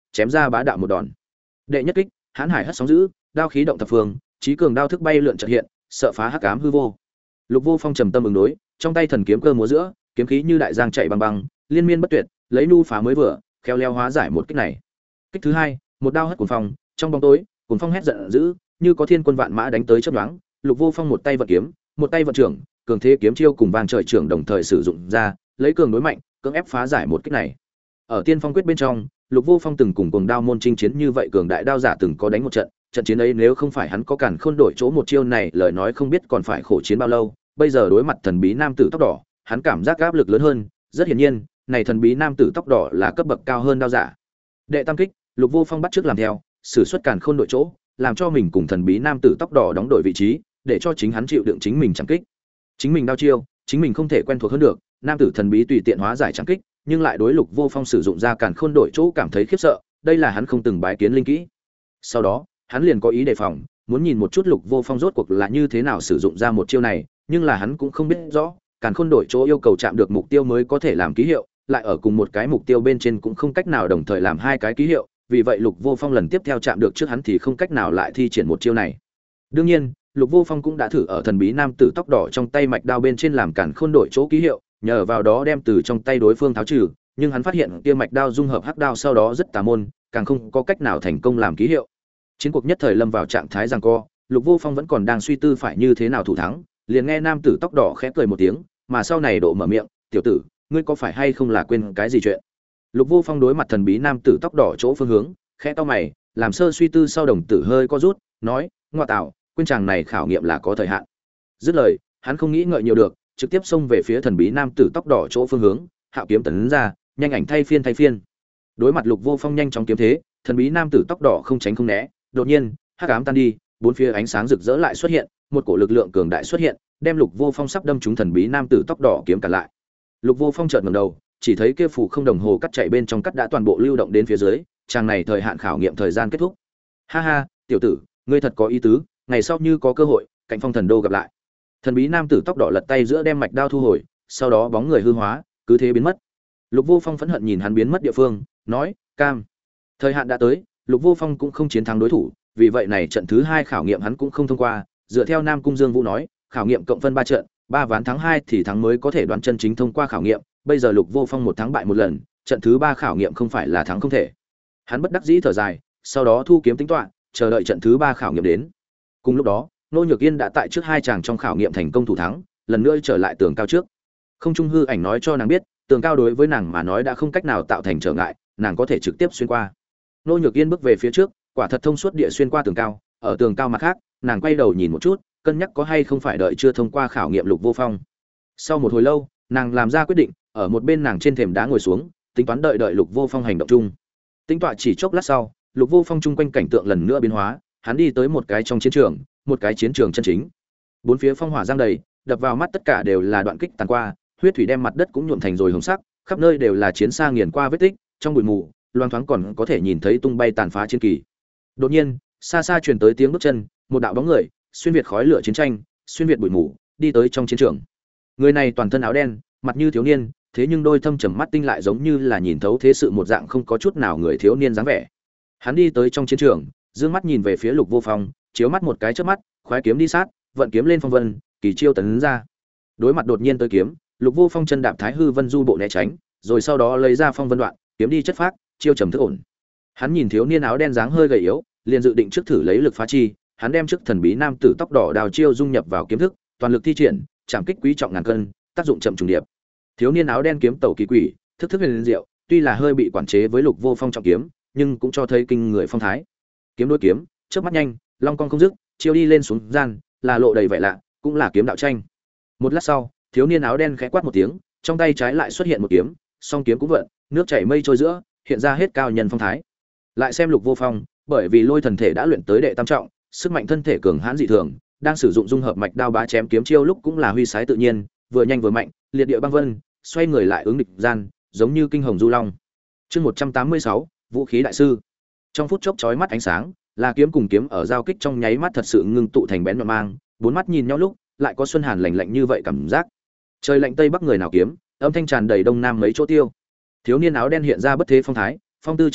chém ra bá đạo một đòn. Đệ nhất kích, hãn hải hất sóng dữ, đao khí động thập phương, trí cường đao thức bay lượn chợt hiện, sợ phá hắc ám hư vô. Lục Vô Phong trầm tâm ứng đối, trong tay thần kiếm cơ múa giữa, kiếm khí như đại giang chạy băng băng, liên miên bất tuyệt, lấy nu phá mới vừa, khéo léo hóa giải một kích này. Kích thứ hai, một đao hất cuồng phong, trong bóng tối, cuồng phong hét giận dữ, như có thiên quân vạn mã đánh tới chớp nhoáng. Lục Vô Phong một tay vận kiếm, một tay vận trưởng, cường thế kiếm chiêu cùng vang trời trưởng đồng thời sử dụng ra, lấy cường đối mạnh, cưỡng ép phá giải một kích này. Ở Tiên Phong quyết bên trong, Lục Vô Phong từng cùng cuồng đao môn chinh chiến như vậy cường đại đao giả từng có đánh một trận, trận chiến ấy nếu không phải hắn có cản khôn đổi chỗ một chiêu này, lời nói không biết còn phải khổ chiến bao lâu. Bây giờ đối mặt thần bí nam tử tóc đỏ, hắn cảm giác áp lực lớn hơn, rất hiển nhiên, này thần bí nam tử tóc đỏ là cấp bậc cao hơn đao giả. Đệ tam kích, Lục Vô Phong bắt trước làm theo, sử xuất cản khôn đổi chỗ, làm cho mình cùng thần bí nam tử tóc đỏ đóng đổi vị trí, để cho chính hắn chịu đựng chính mình chẳng kích. Chính mình đao chiêu, chính mình không thể quen thuộc hơn được, nam tử thần bí tùy tiện hóa giải chẳng kích, nhưng lại đối Lục Vô Phong sử dụng ra cản khôn đổi chỗ cảm thấy khiếp sợ, đây là hắn không từng bái kiến linh kỹ. Sau đó, hắn liền có ý đề phòng, muốn nhìn một chút Lục Vô Phong rốt cuộc là như thế nào sử dụng ra một chiêu này, nhưng là hắn cũng không biết rõ, càn khôn đổi chỗ yêu cầu chạm được mục tiêu mới có thể làm ký hiệu, lại ở cùng một cái mục tiêu bên trên cũng không cách nào đồng thời làm hai cái ký hiệu, vì vậy Lục Vô Phong lần tiếp theo chạm được trước hắn thì không cách nào lại thi triển một chiêu này. Đương nhiên, Lục Vô Phong cũng đã thử ở thần bí nam tử tóc đỏ trong tay mạch đao bên trên làm càn khôn đổi chỗ ký hiệu, nhờ vào đó đem từ trong tay đối phương tháo trừ, nhưng hắn phát hiện kia mạch đao dung hợp hắc đao sau đó rất tà môn, càng không có cách nào thành công làm ký hiệu. Chiến cuộc nhất thời lâm vào trạng thái giằng co, Lục Vô Phong vẫn còn đang suy tư phải như thế nào thủ thắng, liền nghe nam tử tóc đỏ khẽ cười một tiếng, mà sau này độ mở miệng, "Tiểu tử, ngươi có phải hay không là quên cái gì chuyện?" Lục Vô Phong đối mặt thần bí nam tử tóc đỏ chỗ phương hướng, khẽ cau mày, làm sơ suy tư sau đồng tử hơi co rút, nói, "Ngoa tạo, quên chàng này khảo nghiệm là có thời hạn." Dứt lời, hắn không nghĩ ngợi nhiều được, trực tiếp xông về phía thần bí nam tử tóc đỏ chỗ phương hướng, hạo kiếm tấn ra, nhanh ảnh thay phiên. Đối mặt Lục Vô Phong nhanh chóng kiếm thế, thần bí nam tử tóc đỏ không tránh không né, đột nhiên, hắc ám tan đi, bốn phía ánh sáng rực rỡ lại xuất hiện, một cổ lực lượng cường đại xuất hiện, đem Lục Vô Phong sắp đâm trúng thần bí nam tử tóc đỏ kiếm cản lại. Lục Vô Phong chợt ngẩng đầu, chỉ thấy kia phù không đồng hồ cắt chạy bên trong cắt đã toàn bộ lưu động đến phía dưới, chàng này thời hạn khảo nghiệm thời gian kết thúc. Ha ha, tiểu tử, ngươi thật có ý tứ, ngày sau như có cơ hội, cạnh Phong Thần Đô gặp lại. Thần bí nam tử tóc đỏ lật tay giữa đem mạch đao thu hồi, sau đó bóng người hư hóa, cứ thế biến mất. Lục Vô Phong phẫn hận nhìn hắn biến mất địa phương, nói, "Cam, thời hạn đã tới." Lục Vô Phong cũng không chiến thắng đối thủ, vì vậy này trận thứ 2 khảo nghiệm hắn cũng không thông qua, dựa theo Nam Cung Dương Vũ nói, khảo nghiệm cộng phân 3 trận, 3 ván thắng 2 thì thắng mới có thể đoán chân chính thông qua khảo nghiệm, bây giờ Lục Vô Phong một thắng bại một lần, trận thứ 3 khảo nghiệm không phải là thắng không thể. Hắn bất đắc dĩ thở dài, sau đó thu kiếm tính toán, chờ đợi trận thứ 3 khảo nghiệm đến. Cùng lúc đó, Nô Nhược Yên đã tại trước 2 chàng trong khảo nghiệm thành công thủ thắng, lần nữa trở lại tường cao trước. Không Trung hư ảnh nói cho nàng biết, tường cao đối với nàng mà nói đã không cách nào tạo thành trở ngại, nàng có thể trực tiếp xuyên qua. Nô Nhược Yên bước về phía trước, quả thật thông suốt địa xuyên qua tường cao, ở tường cao mặt khác, nàng quay đầu nhìn một chút, cân nhắc có hay không phải đợi chưa thông qua khảo nghiệm Lục Vô Phong. Sau một hồi lâu, nàng làm ra quyết định, ở một bên nàng trên thềm đá ngồi xuống, tính toán đợi Lục Vô Phong hành động chung. Tính toán chỉ chốc lát sau, Lục Vô Phong chung quanh cảnh tượng lần nữa biến hóa, hắn đi tới một cái trong chiến trường, một cái chiến trường chân chính. Bốn phía phong hỏa giăng đầy, đập vào mắt tất cả đều là đoạn kích tàn qua, huyết thủy đem mặt đất cũng nhuộm thành rồi hồng sắc, khắp nơi đều là chiến xa nghiền qua vết tích, trong bụi mù, loang thoáng còn có thể nhìn thấy tung bay tàn phá chiến kỳ. Đột nhiên, xa xa truyền tới tiếng bước chân, một đạo bóng người, xuyên việt khói lửa chiến tranh, xuyên việt bụi mù, đi tới trong chiến trường. Người này toàn thân áo đen, mặt như thiếu niên, thế nhưng đôi thâm trầm mắt tinh lại giống như là nhìn thấu thế sự một dạng không có chút nào người thiếu niên dáng vẻ. Hắn đi tới trong chiến trường, dương mắt nhìn về phía Lục Vô Phong, chiếu mắt một cái chớp mắt, khoái kiếm đi sát, vận kiếm lên phong vân, kỳ chiêu tấn ra. Đối mặt đột nhiên tới kiếm, Lục Vô Phong chân đạp Thái Hư Vân Du bộ né tránh, rồi sau đó lấy ra phong vân đoạn, kiếm đi chất phác, chiêu trầm thức ổn. Hắn nhìn thiếu niên áo đen dáng hơi gầy yếu, liền dự định trước thử lấy lực phá chi, hắn đem trước thần bí nam tử tóc đỏ đào chiêu dung nhập vào kiếm thức, toàn lực thi triển, chạm kích quý trọng ngàn cân, tác dụng chậm trùng điệp. Thiếu niên áo đen kiếm tẩu kỳ quỷ, thức thức huyền diệu, tuy là hơi bị quản chế với Lục Vô Phong trọng kiếm, nhưng cũng cho thấy kinh người phong thái. Kiếm đối kiếm, chớp mắt nhanh, long cong không dứt, chiêu đi lên xuống gian, là lộ đầy vẻ lạ, cũng là kiếm đạo tranh. Một lát sau, thiếu niên áo đen khẽ quát một tiếng, trong tay trái lại xuất hiện một kiếm, song kiếm cũng vận, nước chảy mây trôi giữa, hiện ra hết cao nhân phong thái. Lại xem Lục Vô Phong, bởi vì lôi thần thể đã luyện tới đệ tam trọng, sức mạnh thân thể cường hãn dị thường, đang sử dụng dung hợp mạch đao bá chém kiếm chiêu lúc cũng là huy sái tự nhiên, vừa nhanh vừa mạnh, liệt địa băng vân, xoay người lại ứng địch gian, giống như kinh hồng du long. Chương 186, vũ khí đại sư. Trong phút chốc chói mắt ánh sáng, là kiếm cùng kiếm ở giao kích trong nháy mắt thật sự ngưng tụ thành bén nhọn mang, bốn mắt nhìn nhau lúc, lại có xuân hàn lạnh lạnh như vậy cảm giác. Trời lạnh tây bắc người nào kiếm, âm thanh tràn đầy đông nam mấy chỗ tiêu. Thiếu niên áo đen hiện ra bất thế phong thái, phong tư chắc tuyệt,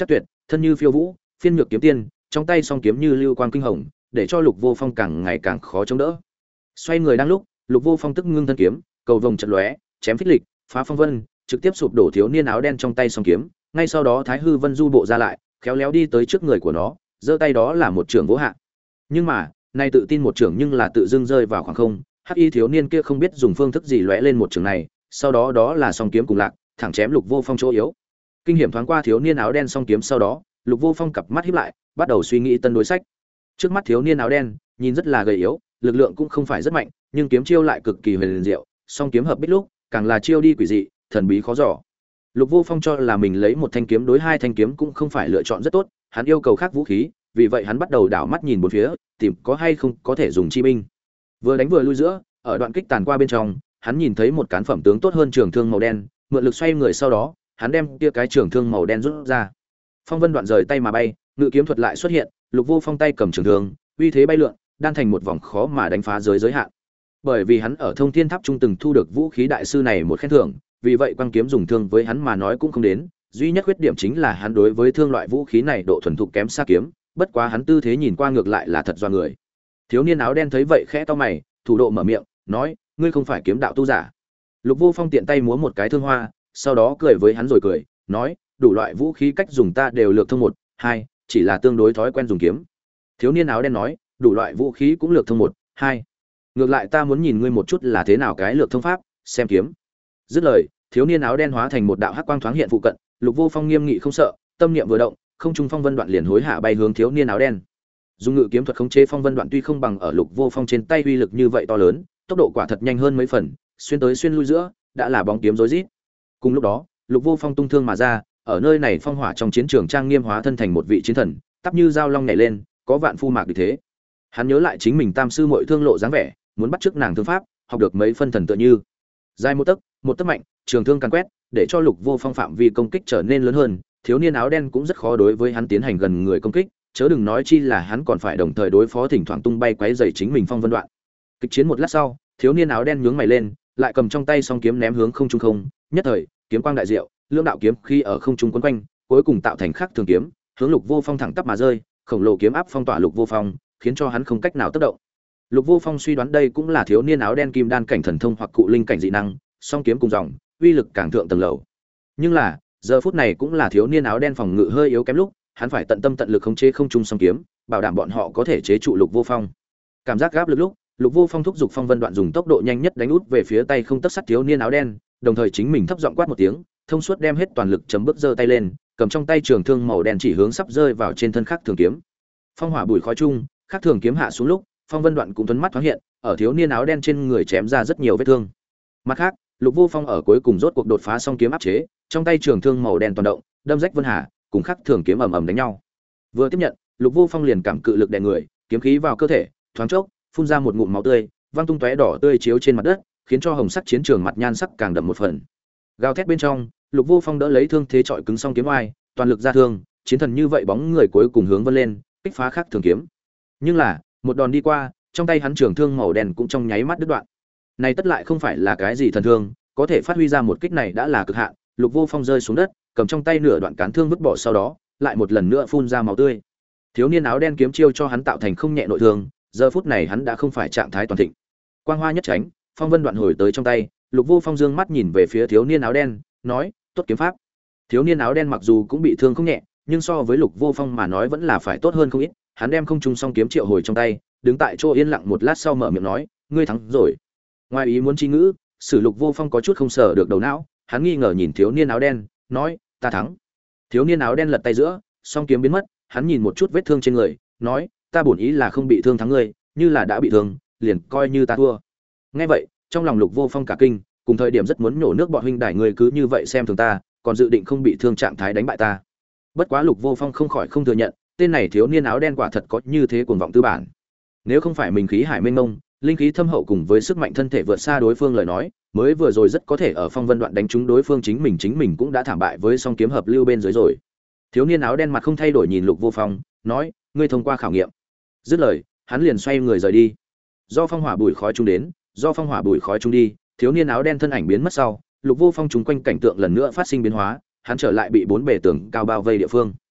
thân như phiêu vũ, phiên nhược kiếm tiên, trong tay song kiếm như lưu quang kinh hồng, để cho Lục Vô Phong càng ngày càng khó chống đỡ. Xoay người đang lúc, Lục Vô Phong tức ngưng thân kiếm, cầu vồng chật lóe, chém phích lịch, phá phong vân, trực tiếp sụp đổ thiếu niên áo đen trong tay song kiếm, ngay sau đó Thái Hư Vân du bộ ra lại, khéo léo đi tới trước người của nó, giơ tay đó là một trường vỗ hạ. Nhưng mà, nay tự tin một trường nhưng là tự dưng rơi vào khoảng không, hắc y thiếu niên kia không biết dùng phương thức gì lóe lên một trường này, sau đó đó là song kiếm cùng lạc, thẳng chém Lục Vô Phong chỗ yếu. Kinh hiểm thoáng qua thiếu niên áo đen song kiếm sau đó, Lục Vô Phong cặp mắt híp lại, bắt đầu suy nghĩ tân đối sách. Trước mắt thiếu niên áo đen, nhìn rất là gầy yếu, lực lượng cũng không phải rất mạnh, nhưng kiếm chiêu lại cực kỳ huyền diệu, song kiếm hợp bích lúc, càng là chiêu đi quỷ dị, thần bí khó dò. Lục Vô Phong cho là mình lấy một thanh kiếm đối hai thanh kiếm cũng không phải lựa chọn rất tốt, hắn yêu cầu khác vũ khí, vì vậy hắn bắt đầu đảo mắt nhìn bốn phía, tìm có hay không có thể dùng chi binh. Vừa đánh vừa lui giữa, ở đoạn kích tàn qua bên trong, hắn nhìn thấy một cán phẩm tướng tốt hơn trường thương màu đen, mượn lực xoay người sau đó, hắn đem kia cái trường thương màu đen rút ra. Phong vân đoạn rời tay mà bay, ngự kiếm thuật lại xuất hiện, Lục Vô Phong tay cầm trường thương, uy thế bay lượn, đan thành một vòng khó mà đánh phá giới hạn. Bởi vì hắn ở Thông Thiên Tháp trung từng thu được vũ khí đại sư này một khen thưởng, vì vậy quang kiếm dùng thương với hắn mà nói cũng không đến, duy nhất khuyết điểm chính là hắn đối với thương loại vũ khí này độ thuần thục kém xa kiếm, bất quá hắn tư thế nhìn qua ngược lại là thật do người. Thiếu niên áo đen thấy vậy khẽ cau mày, thủ độ mở miệng, nói: "Ngươi không phải kiếm đạo tu giả?" Lục Vô Phong tiện tay múa một cái thương hoa, sau đó cười với hắn rồi cười, nói: "Đủ loại vũ khí cách dùng ta đều lược thông một, hai, chỉ là tương đối thói quen dùng kiếm." Thiếu niên áo đen nói: "Đủ loại vũ khí cũng lược thông một, hai. Ngược lại ta muốn nhìn ngươi một chút là thế nào cái lược thông pháp, xem kiếm." Dứt lời, thiếu niên áo đen hóa thành một đạo hắc quang thoáng hiện phụ cận, Lục Vô Phong nghiêm nghị không sợ, tâm niệm vừa động, không trung phong vân đoạn liền hối hạ bay hướng thiếu niên áo đen. Dùng ngự kiếm thuật khống chế phong vân đoạn tuy không bằng ở Lục Vô Phong trên tay uy lực như vậy to lớn, tốc độ quả thật nhanh hơn mấy phần, xuyên tới xuyên lui giữa, đã là bóng kiếm rối rít. Cùng lúc đó, Lục Vô Phong tung thương mà ra, ở nơi này phong hỏa trong chiến trường trang nghiêm hóa thân thành một vị chiến thần, tắp như dao long nhảy lên, có vạn phu mạc địch thế. Hắn nhớ lại chính mình tam sư muội thương lộ dáng vẻ, muốn bắt chước nàng thương pháp, học được mấy phân thần tựa như. Dài một tấc mạnh, trường thương càn quét, để cho Lục Vô Phong phạm vi công kích trở nên lớn hơn, thiếu niên áo đen cũng rất khó đối với hắn tiến hành gần người công kích, chớ đừng nói chi là hắn còn phải đồng thời đối phó thỉnh thoảng tung bay quấy rầy chính mình phong vân đoạn. Kịch chiến một lát sau, thiếu niên áo đen nhướng mày lên, lại cầm trong tay song kiếm ném hướng không trung không, nhất thời, kiếm quang đại diệu, lưỡng đạo kiếm khi ở không trung quấn quanh, cuối cùng tạo thành khắc thường kiếm, hướng Lục Vô Phong thẳng tắp mà rơi, khổng lồ kiếm áp phong tỏa Lục Vô Phong, khiến cho hắn không cách nào tác động. Lục Vô Phong suy đoán đây cũng là thiếu niên áo đen kim đan cảnh thần thông hoặc cụ linh cảnh dị năng, song kiếm cùng dòng, uy lực càng thượng tầng lầu. Nhưng là, giờ phút này cũng là thiếu niên áo đen phòng ngự hơi yếu kém lúc, hắn phải tận tâm tận lực khống chế không trung song kiếm, bảo đảm bọn họ có thể chế trụ Lục Vô Phong. Cảm giác gáp lực lúc, Lục Vô Phong thúc giục phong vân đoạn dùng tốc độ nhanh nhất đánh út về phía tay không tấc sắt thiếu niên áo đen, đồng thời chính mình thấp giọng quát một tiếng, thông suốt đem hết toàn lực chấm bước giơ tay lên, cầm trong tay trường thương màu đen chỉ hướng sắp rơi vào trên thân khắc thường kiếm. Phong hỏa bùi khói chung, khắc thường kiếm hạ xuống lúc, phong vân đoạn cũng tuấn mắt thoáng hiện, ở thiếu niên áo đen trên người chém ra rất nhiều vết thương. Mặt khác, Lục Vô Phong ở cuối cùng rốt cuộc đột phá xong kiếm áp chế, trong tay trường thương màu đen toàn động, đâm rách vân hà, cùng khắc thường kiếm ầm ầm đánh nhau. Vừa tiếp nhận, Lục Vô Phong liền cảm cự lực đè người, kiếm khí vào cơ thể, thoáng chốc, phun ra một ngụm máu tươi, văng tung tóe đỏ tươi chiếu trên mặt đất, khiến cho hồng sắc chiến trường mặt nhan sắc càng đậm một phần. Gào thét bên trong, Lục Vô Phong đỡ lấy thương thế trọi cứng song kiếm oai, toàn lực ra thương, chiến thần như vậy bóng người cuối cùng hướng vân lên, kích phá khắc thường kiếm. Nhưng là, một đòn đi qua, trong tay hắn trường thương màu đen cũng trong nháy mắt đứt đoạn. Này tất lại không phải là cái gì thần thương, có thể phát huy ra một kích này đã là cực hạn. Lục Vô Phong rơi xuống đất, cầm trong tay nửa đoạn cán thương vứt bỏ sau đó, lại một lần nữa phun ra máu tươi. Thiếu niên áo đen kiếm chiêu cho hắn tạo thành không nhẹ nội thương, giờ phút này hắn đã không phải trạng thái toàn thịnh. Quang hoa nhất tránh, phong vân đoạn hồi tới trong tay, Lục Vô Phong dương mắt nhìn về phía thiếu niên áo đen, nói: "Tốt kiếm pháp." Thiếu niên áo đen mặc dù cũng bị thương không nhẹ, nhưng so với Lục Vô Phong mà nói vẫn là phải tốt hơn không ít. Hắn đem không trung song kiếm triệu hồi trong tay, đứng tại chỗ yên lặng một lát sau mở miệng nói: "Ngươi thắng rồi." Ngoài ý muốn chi ngữ, Sử Lục Vô Phong có chút không sở được đầu não, hắn nghi ngờ nhìn thiếu niên áo đen, nói: "Ta thắng." Thiếu niên áo đen lật tay giữa, song kiếm biến mất, hắn nhìn một chút vết thương trên người, nói: "Ta bổn ý là không bị thương thắng ngươi, như là đã bị thương, liền coi như ta thua." Nghe vậy, trong lòng Lục Vô Phong cả kinh, cùng thời điểm rất muốn nhổ nước bọn huynh đài người cứ như vậy xem thường ta, còn dự định không bị thương trạng thái đánh bại ta. Bất quá Lục Vô Phong không khỏi không thừa nhận, tên này thiếu niên áo đen quả thật có như thế cuồng vọng tư bản. Nếu không phải mình khí hải mênh mông, linh khí thâm hậu cùng với sức mạnh thân thể vượt xa đối phương lời nói, mới vừa rồi rất có thể ở phong vân đoạn đánh trúng đối phương chính mình cũng đã thảm bại với song kiếm hợp lưu bên dưới rồi. Thiếu niên áo đen mặt không thay đổi nhìn Lục Vô Phong, nói: "Ngươi thông qua khảo nghiệm." Dứt lời, hắn liền xoay người rời đi. Do phong hỏa bụi khói trung đến, do phong hỏa bụi khói trung đi, thiếu niên áo đen thân ảnh biến mất sau, Lục Vô Phong chúng quanh cảnh tượng lần nữa phát sinh biến hóa, hắn trở lại bị bốn bề tường cao bao vây địa phương.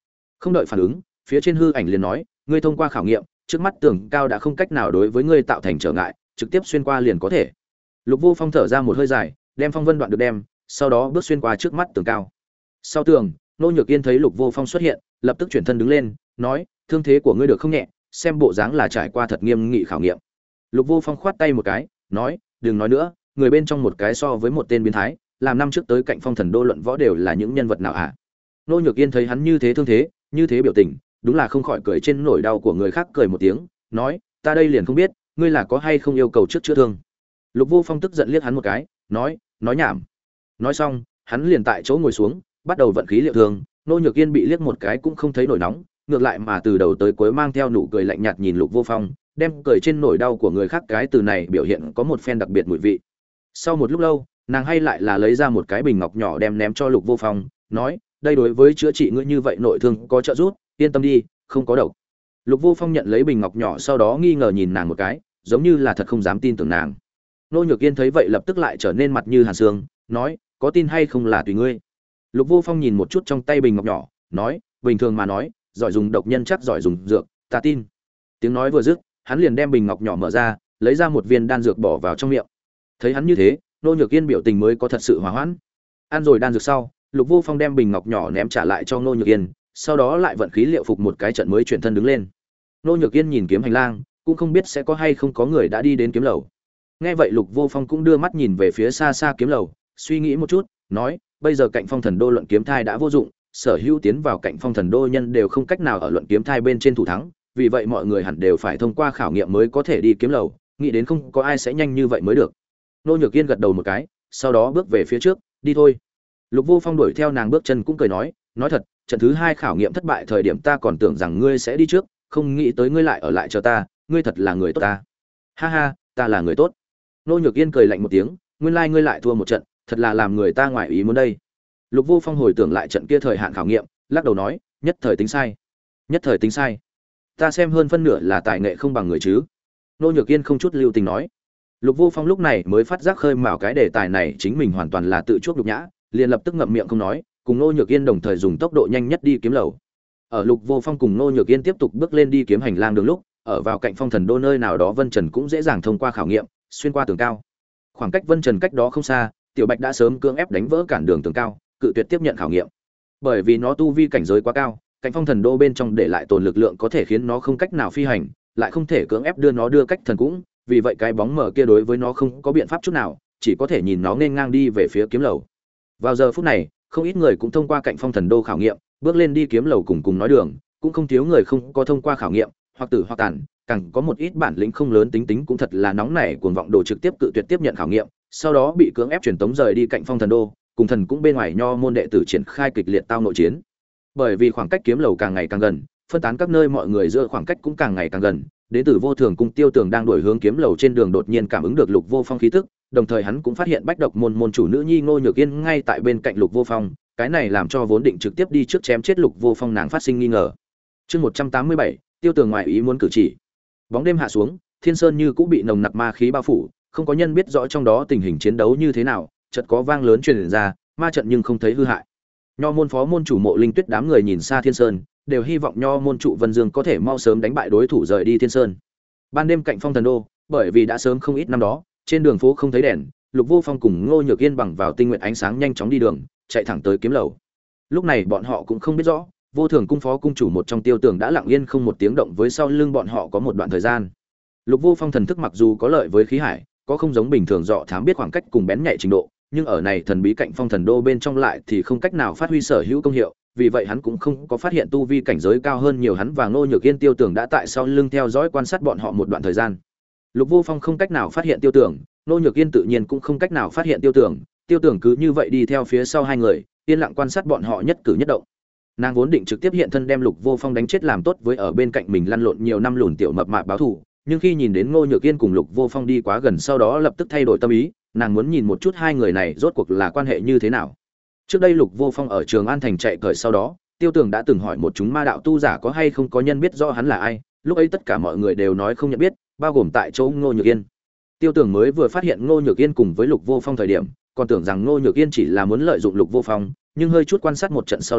Không đợi phản ứng, phía trên hư ảnh liền nói, ngươi thông qua khảo nghiệm, trước mắt tường cao đã không cách nào đối với ngươi tạo thành trở ngại, trực tiếp xuyên qua liền có thể. Lục Vô Phong thở ra một hơi dài, đem phong vân đoạn được đem, sau đó bước xuyên qua trước mắt tường cao. Sau tường, Nô Nhược Yên thấy Lục Vô Phong xuất hiện, lập tức chuyển thân đứng lên, nói, thương thế của ngươi được không nhẹ, xem bộ dáng là trải qua thật nghiêm nghị khảo nghiệm. Lục Vô Phong khoát tay một cái, nói, đừng nói nữa, người bên trong một cái so với một tên biến thái, làm năm trước tới cạnh Phong Thần Đô luận võ đều là những nhân vật nào hả? Nô Nhược Yên thấy hắn như thế thương thế, như thế biểu tình, đúng là không khỏi cười trên nỗi đau của người khác cười một tiếng, nói, ta đây liền không biết, ngươi là có hay không yêu cầu trước chữa thương. Lục Vô Phong tức giận liếc hắn một cái, nói nhảm. Nói xong, hắn liền tại chỗ ngồi xuống, bắt đầu vận khí liệu thương. Nô Nhược Yên bị liếc một cái cũng không thấy nổi nóng, ngược lại mà từ đầu tới cuối mang theo nụ cười lạnh nhạt nhìn Lục Vô Phong, đem cười trên nỗi đau của người khác cái từ này biểu hiện có một phen đặc biệt mùi vị. Sau một lúc lâu, nàng hay lại là lấy ra một cái bình ngọc nhỏ đem ném cho Lục Vô Phong, nói, đây đối với chữa trị ngươi như vậy nội thương có trợ giúp, yên tâm đi, không có độc. Lục Vô Phong nhận lấy bình ngọc nhỏ, sau đó nghi ngờ nhìn nàng một cái, giống như là thật không dám tin tưởng nàng. Nô Nhược Yên thấy vậy lập tức lại trở nên mặt như hàn xương, nói, có tin hay không là tùy ngươi. Lục Vô Phong nhìn một chút trong tay bình ngọc nhỏ, nói, bình thường mà nói, giỏi dùng độc nhân chắc giỏi dùng dược, ta tin. Tiếng nói vừa dứt, hắn liền đem bình ngọc nhỏ mở ra, lấy ra một viên đan dược bỏ vào trong miệng. Thấy hắn như thế, Nô Nhược Yên biểu tình mới có thật sự hòa hoãn. Ăn rồi đan dược sau, Lục Vô Phong đem bình ngọc nhỏ ném trả lại cho Nô Nhược Yên, sau đó lại vận khí liệu phục một cái trận mới chuyển thân đứng lên. Nô Nhược Yên nhìn kiếm hành lang, cũng không biết sẽ có hay không có người đã đi đến kiếm lầu. Nghe vậy Lục Vô Phong cũng đưa mắt nhìn về phía xa xa kiếm lầu, suy nghĩ một chút, nói, bây giờ cạnh Phong Thần Đô luận kiếm thai đã vô dụng, sở hữu tiến vào cạnh Phong Thần Đô nhân đều không cách nào ở luận kiếm thai bên trên thủ thắng, vì vậy mọi người hẳn đều phải thông qua khảo nghiệm mới có thể đi kiếm lầu, nghĩ đến không có ai sẽ nhanh như vậy mới được. Nô Nhược Yên gật đầu một cái, sau đó bước về phía trước, đi thôi. Lục Vô Phong đuổi theo nàng bước chân cũng cười nói thật, trận thứ 2 khảo nghiệm thất bại thời điểm ta còn tưởng rằng ngươi sẽ đi trước, không nghĩ tới ngươi lại ở lại chờ ta, ngươi thật là người tốt ta. Ha ha, ta là người tốt. Nô Nhược Yên cười lạnh một tiếng, nguyên lai ngươi lại thua một trận, thật là làm người ta ngoài ý muốn đây. Lục Vô Phong hồi tưởng lại trận kia thời hạn khảo nghiệm, lắc đầu nói, nhất thời tính sai. Nhất thời tính sai? Ta xem hơn phân nửa là tài nghệ không bằng người chứ. Nô Nhược Yên không chút lưu tình nói. Lục Vô Phong lúc này mới phát giác khơi mào cái đề tài này chính mình hoàn toàn là tự chuốc nhục nhã, liền lập tức ngậm miệng không nói, cùng Nô Nhược Yên đồng thời dùng tốc độ nhanh nhất đi kiếm lầu. Ở Lục Vô Phong cùng Nô Nhược Yên tiếp tục bước lên đi kiếm hành lang đường lúc, ở vào cạnh Phong Thần Đô nơi nào đó Vân Trần cũng dễ dàng thông qua khảo nghiệm, xuyên qua tường cao. Khoảng cách Vân Trần cách đó không xa, Tiểu Bạch đã sớm cưỡng ép đánh vỡ cản đường tường cao, cự tuyệt tiếp nhận khảo nghiệm. Bởi vì nó tu vi cảnh giới quá cao, cạnh Phong Thần Đô bên trong để lại tồn lực lượng có thể khiến nó không cách nào phi hành, lại không thể cưỡng ép đưa cách thần cũng, vì vậy cái bóng mờ kia đối với nó không có biện pháp chút nào, chỉ có thể nhìn nó nên ngang đi về phía kiếm lầu. Vào giờ phút này, không ít người cũng thông qua cạnh Phong Thần Đô khảo nghiệm, bước lên đi kiếm lầu cùng nói đường, cũng không thiếu người không có thông qua khảo nghiệm, hoặc tử hoặc tàn, càng có một ít bản lĩnh không lớn tính cũng thật là nóng nảy cuồng vọng đồ trực tiếp cự tuyệt tiếp nhận khảo nghiệm, sau đó bị cưỡng ép truyền tống rời đi cạnh Phong Thần Đô, cùng thần cũng bên ngoài nho môn đệ tử triển khai kịch liệt tao nội chiến. Bởi vì khoảng cách kiếm lầu càng ngày càng gần, phân tán các nơi mọi người giữa khoảng cách cũng càng ngày càng gần, đệ tử Vô Thường cung Tiêu Tường đang đuổi hướng kiếm lầu trên đường đột nhiên cảm ứng được Lục Vô Phong khí tức, đồng thời hắn cũng phát hiện Bách Độc môn môn chủ nữ nhi Ngô Nhược Yên ngay tại bên cạnh Lục Vô Phong, cái này làm cho vốn định trực tiếp đi trước chém chết Lục Vô Phong nàng phát sinh nghi ngờ. Chương 187, Tiêu Tường ngoại ý muốn cử chỉ. Bóng đêm hạ xuống, Thiên Sơn như cũng bị nồng nặc ma khí bao phủ, không có nhân biết rõ trong đó tình hình chiến đấu như thế nào, chợt có vang lớn truyền ra, ma trận nhưng không thấy hư hại. Nho môn phó môn chủ Mộ Linh Tuyết đám người nhìn xa Thiên Sơn, đều hy vọng Nho môn trụ Vân Dương có thể mau sớm đánh bại đối thủ rời đi Thiên Sơn. Ban đêm cạnh Phong Thần Đô, bởi vì đã sớm không ít năm đó, trên đường phố không thấy đèn, Lục Vô Phong cùng Ngô Nhược Yên bằng vào tinh nguyện ánh sáng nhanh chóng đi đường, chạy thẳng tới kiếm lầu. Lúc này bọn họ cũng không biết rõ, Vô Thường cung phó cung chủ một trong Tiêu Tường đã lặng yên không một tiếng động với sau lưng bọn họ có một đoạn thời gian. Lục Vô Phong thần thức mặc dù có lợi với khí hải, có không giống bình thường dọ thám biết khoảng cách cùng bén nhạy trình độ, nhưng ở này thần bí cạnh Phong Thần Đô bên trong lại thì không cách nào phát huy sở hữu công hiệu, vì vậy hắn cũng không có phát hiện tu vi cảnh giới cao hơn nhiều hắn và Ngô Nhược Yên. Tiêu Tường đã tại sau lưng theo dõi quan sát bọn họ một đoạn thời gian. Lục Vô Phong không cách nào phát hiện Tiêu Tường, Ngô Nhược Yên tự nhiên cũng không cách nào phát hiện Tiêu Tường, Tiêu Tường cứ như vậy đi theo phía sau hai người, yên lặng quan sát bọn họ nhất cử nhất động. Nàng vốn định trực tiếp hiện thân đem Lục Vô Phong đánh chết làm tốt với ở bên cạnh mình lăn lộn nhiều năm lùn tiểu mập mạp báo thù, nhưng khi nhìn đến Ngô Nhược Yên cùng Lục Vô Phong đi quá gần sau đó lập tức thay đổi tâm ý, nàng muốn nhìn một chút hai người này rốt cuộc là quan hệ như thế nào. Trước đây Lục Vô Phong ở Trường An thành chạy cởi sau đó, Tiêu Tường đã từng hỏi một chúng ma đạo tu giả có hay không có nhân biết rõ hắn là ai, lúc ấy tất cả mọi người đều nói không nhận biết, bao gồm tại chỗ Ngô Nhược Yên. Tiêu Tường mới vừa phát hiện Ngô Nhược Yên cùng với Lục Vô Phong thời điểm, còn tưởng rằng Ngô Nhược Yên chỉ là muốn lợi dụng Lục Vô Phong, nhưng hơi chút quan sát một trận sau đó,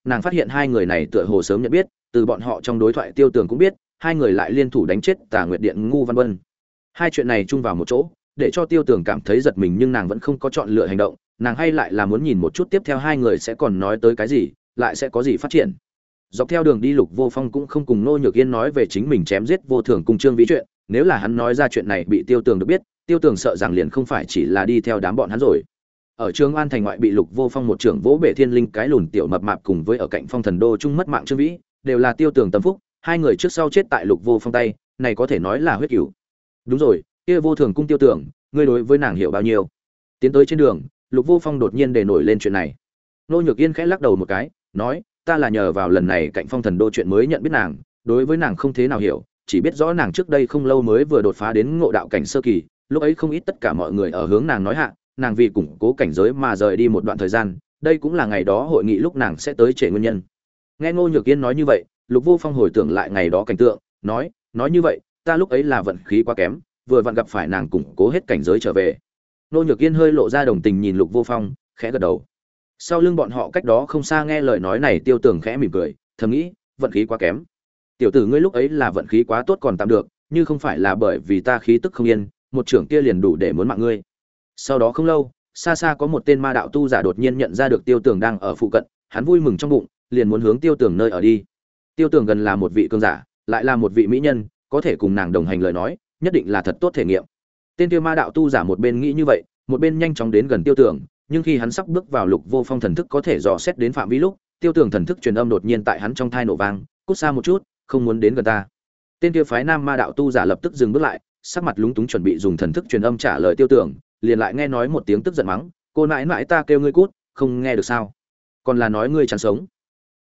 nàng phát hiện hai người này tựa hồ sớm nhận biết, từ bọn họ trong đối thoại Tiêu Tường cũng biết, hai người lại liên thủ đánh chết Tà Nguyệt Điện Ngu Văn Bân. Hai chuyện này chung vào một chỗ, để cho Tiêu Tường cảm thấy giật mình, nhưng nàng vẫn không có chọn lựa hành động, nàng hay lại là muốn nhìn một chút tiếp theo hai người sẽ còn nói tới cái gì, lại sẽ có gì phát triển. Dọc theo đường đi Lục Vô Phong cũng không cùng Nô Nhược Yên nói về chính mình chém giết Vô Thường cùng Trương Vĩ chuyện, nếu là hắn nói ra chuyện này bị Tiêu Tường được biết, Tiêu Tường sợ rằng liền không phải chỉ là đi theo đám bọn hắn rồi. Ở Trường An thành ngoại bị Lục Vô Phong một trưởng vỗ bể thiên linh cái lùn tiểu mập mạp cùng với ở cạnh Phong Thần Đô chung mất mạng Trương Vĩ, đều là Tiêu Tường tâm phúc, hai người trước sau chết tại Lục Vô Phong tay, này có thể nói là huyết cửu. Đúng rồi, kia Vô Thường cung Tiêu Tường, ngươi đối với nàng hiểu bao nhiêu? Tiến tới trên đường, Lục Vô Phong đột nhiên để nổi lên chuyện này. Nô Nhược Yên khẽ lắc đầu một cái, nói, ta là nhờ vào lần này cạnh Phong Thần Đô chuyện mới nhận biết nàng, đối với nàng không thế nào hiểu, chỉ biết rõ nàng trước đây không lâu mới vừa đột phá đến ngộ đạo cảnh sơ kỳ, lúc ấy không ít tất cả mọi người ở hướng nàng nói hạ, nàng vì củng cố cảnh giới mà rời đi một đoạn thời gian, đây cũng là ngày đó hội nghị lúc nàng sẽ tới trễ nguyên nhân. Nghe Ngô Nhược Yên nói như vậy, Lục Vô Phong hồi tưởng lại ngày đó cảnh tượng, nói như vậy, ta lúc ấy là vận khí quá kém, vừa vặn gặp phải nàng củng cố hết cảnh giới trở về. Ngô Nhược Yên hơi lộ ra đồng tình nhìn Lục Vô Phong, khẽ gật đầu. Sau lưng bọn họ cách đó không xa nghe lời nói này, Tiêu Tường khẽ mỉm cười, thầm nghĩ, vận khí quá kém. Tiểu tử ngươi lúc ấy là vận khí quá tốt còn tạm được, như không phải là bởi vì ta khí tức không yên, một trưởng kia liền đủ để muốn mạng ngươi. Sau đó không lâu, xa xa có một tên ma đạo tu giả đột nhiên nhận ra được Tiêu Tường đang ở phụ cận, hắn vui mừng trong bụng, liền muốn hướng Tiêu Tường nơi ở đi. Tiêu Tường gần là một vị cường giả, lại là một vị mỹ nhân, có thể cùng nàng đồng hành lời nói, nhất định là thật tốt thể nghiệm. Tên kia ma đạo tu giả một bên nghĩ như vậy, một bên nhanh chóng đến gần Tiêu Tường, nhưng khi hắn sắp bước vào Lục Vô Phong thần thức có thể dò xét đến phạm vi lúc, Tiêu Tường thần thức truyền âm đột nhiên tại hắn trong thai nổ vang, cút xa một chút, không muốn đến gần ta. Tên kia phái nam ma đạo tu giả lập tức dừng bước lại, sắc mặt lúng túng chuẩn bị dùng thần thức truyền âm trả lời Tiêu Tường, liền lại nghe nói một tiếng tức giận mắng, cô nãi nãi ta kêu ngươi cút, không nghe được sao? Còn là nói ngươi chẳng sống.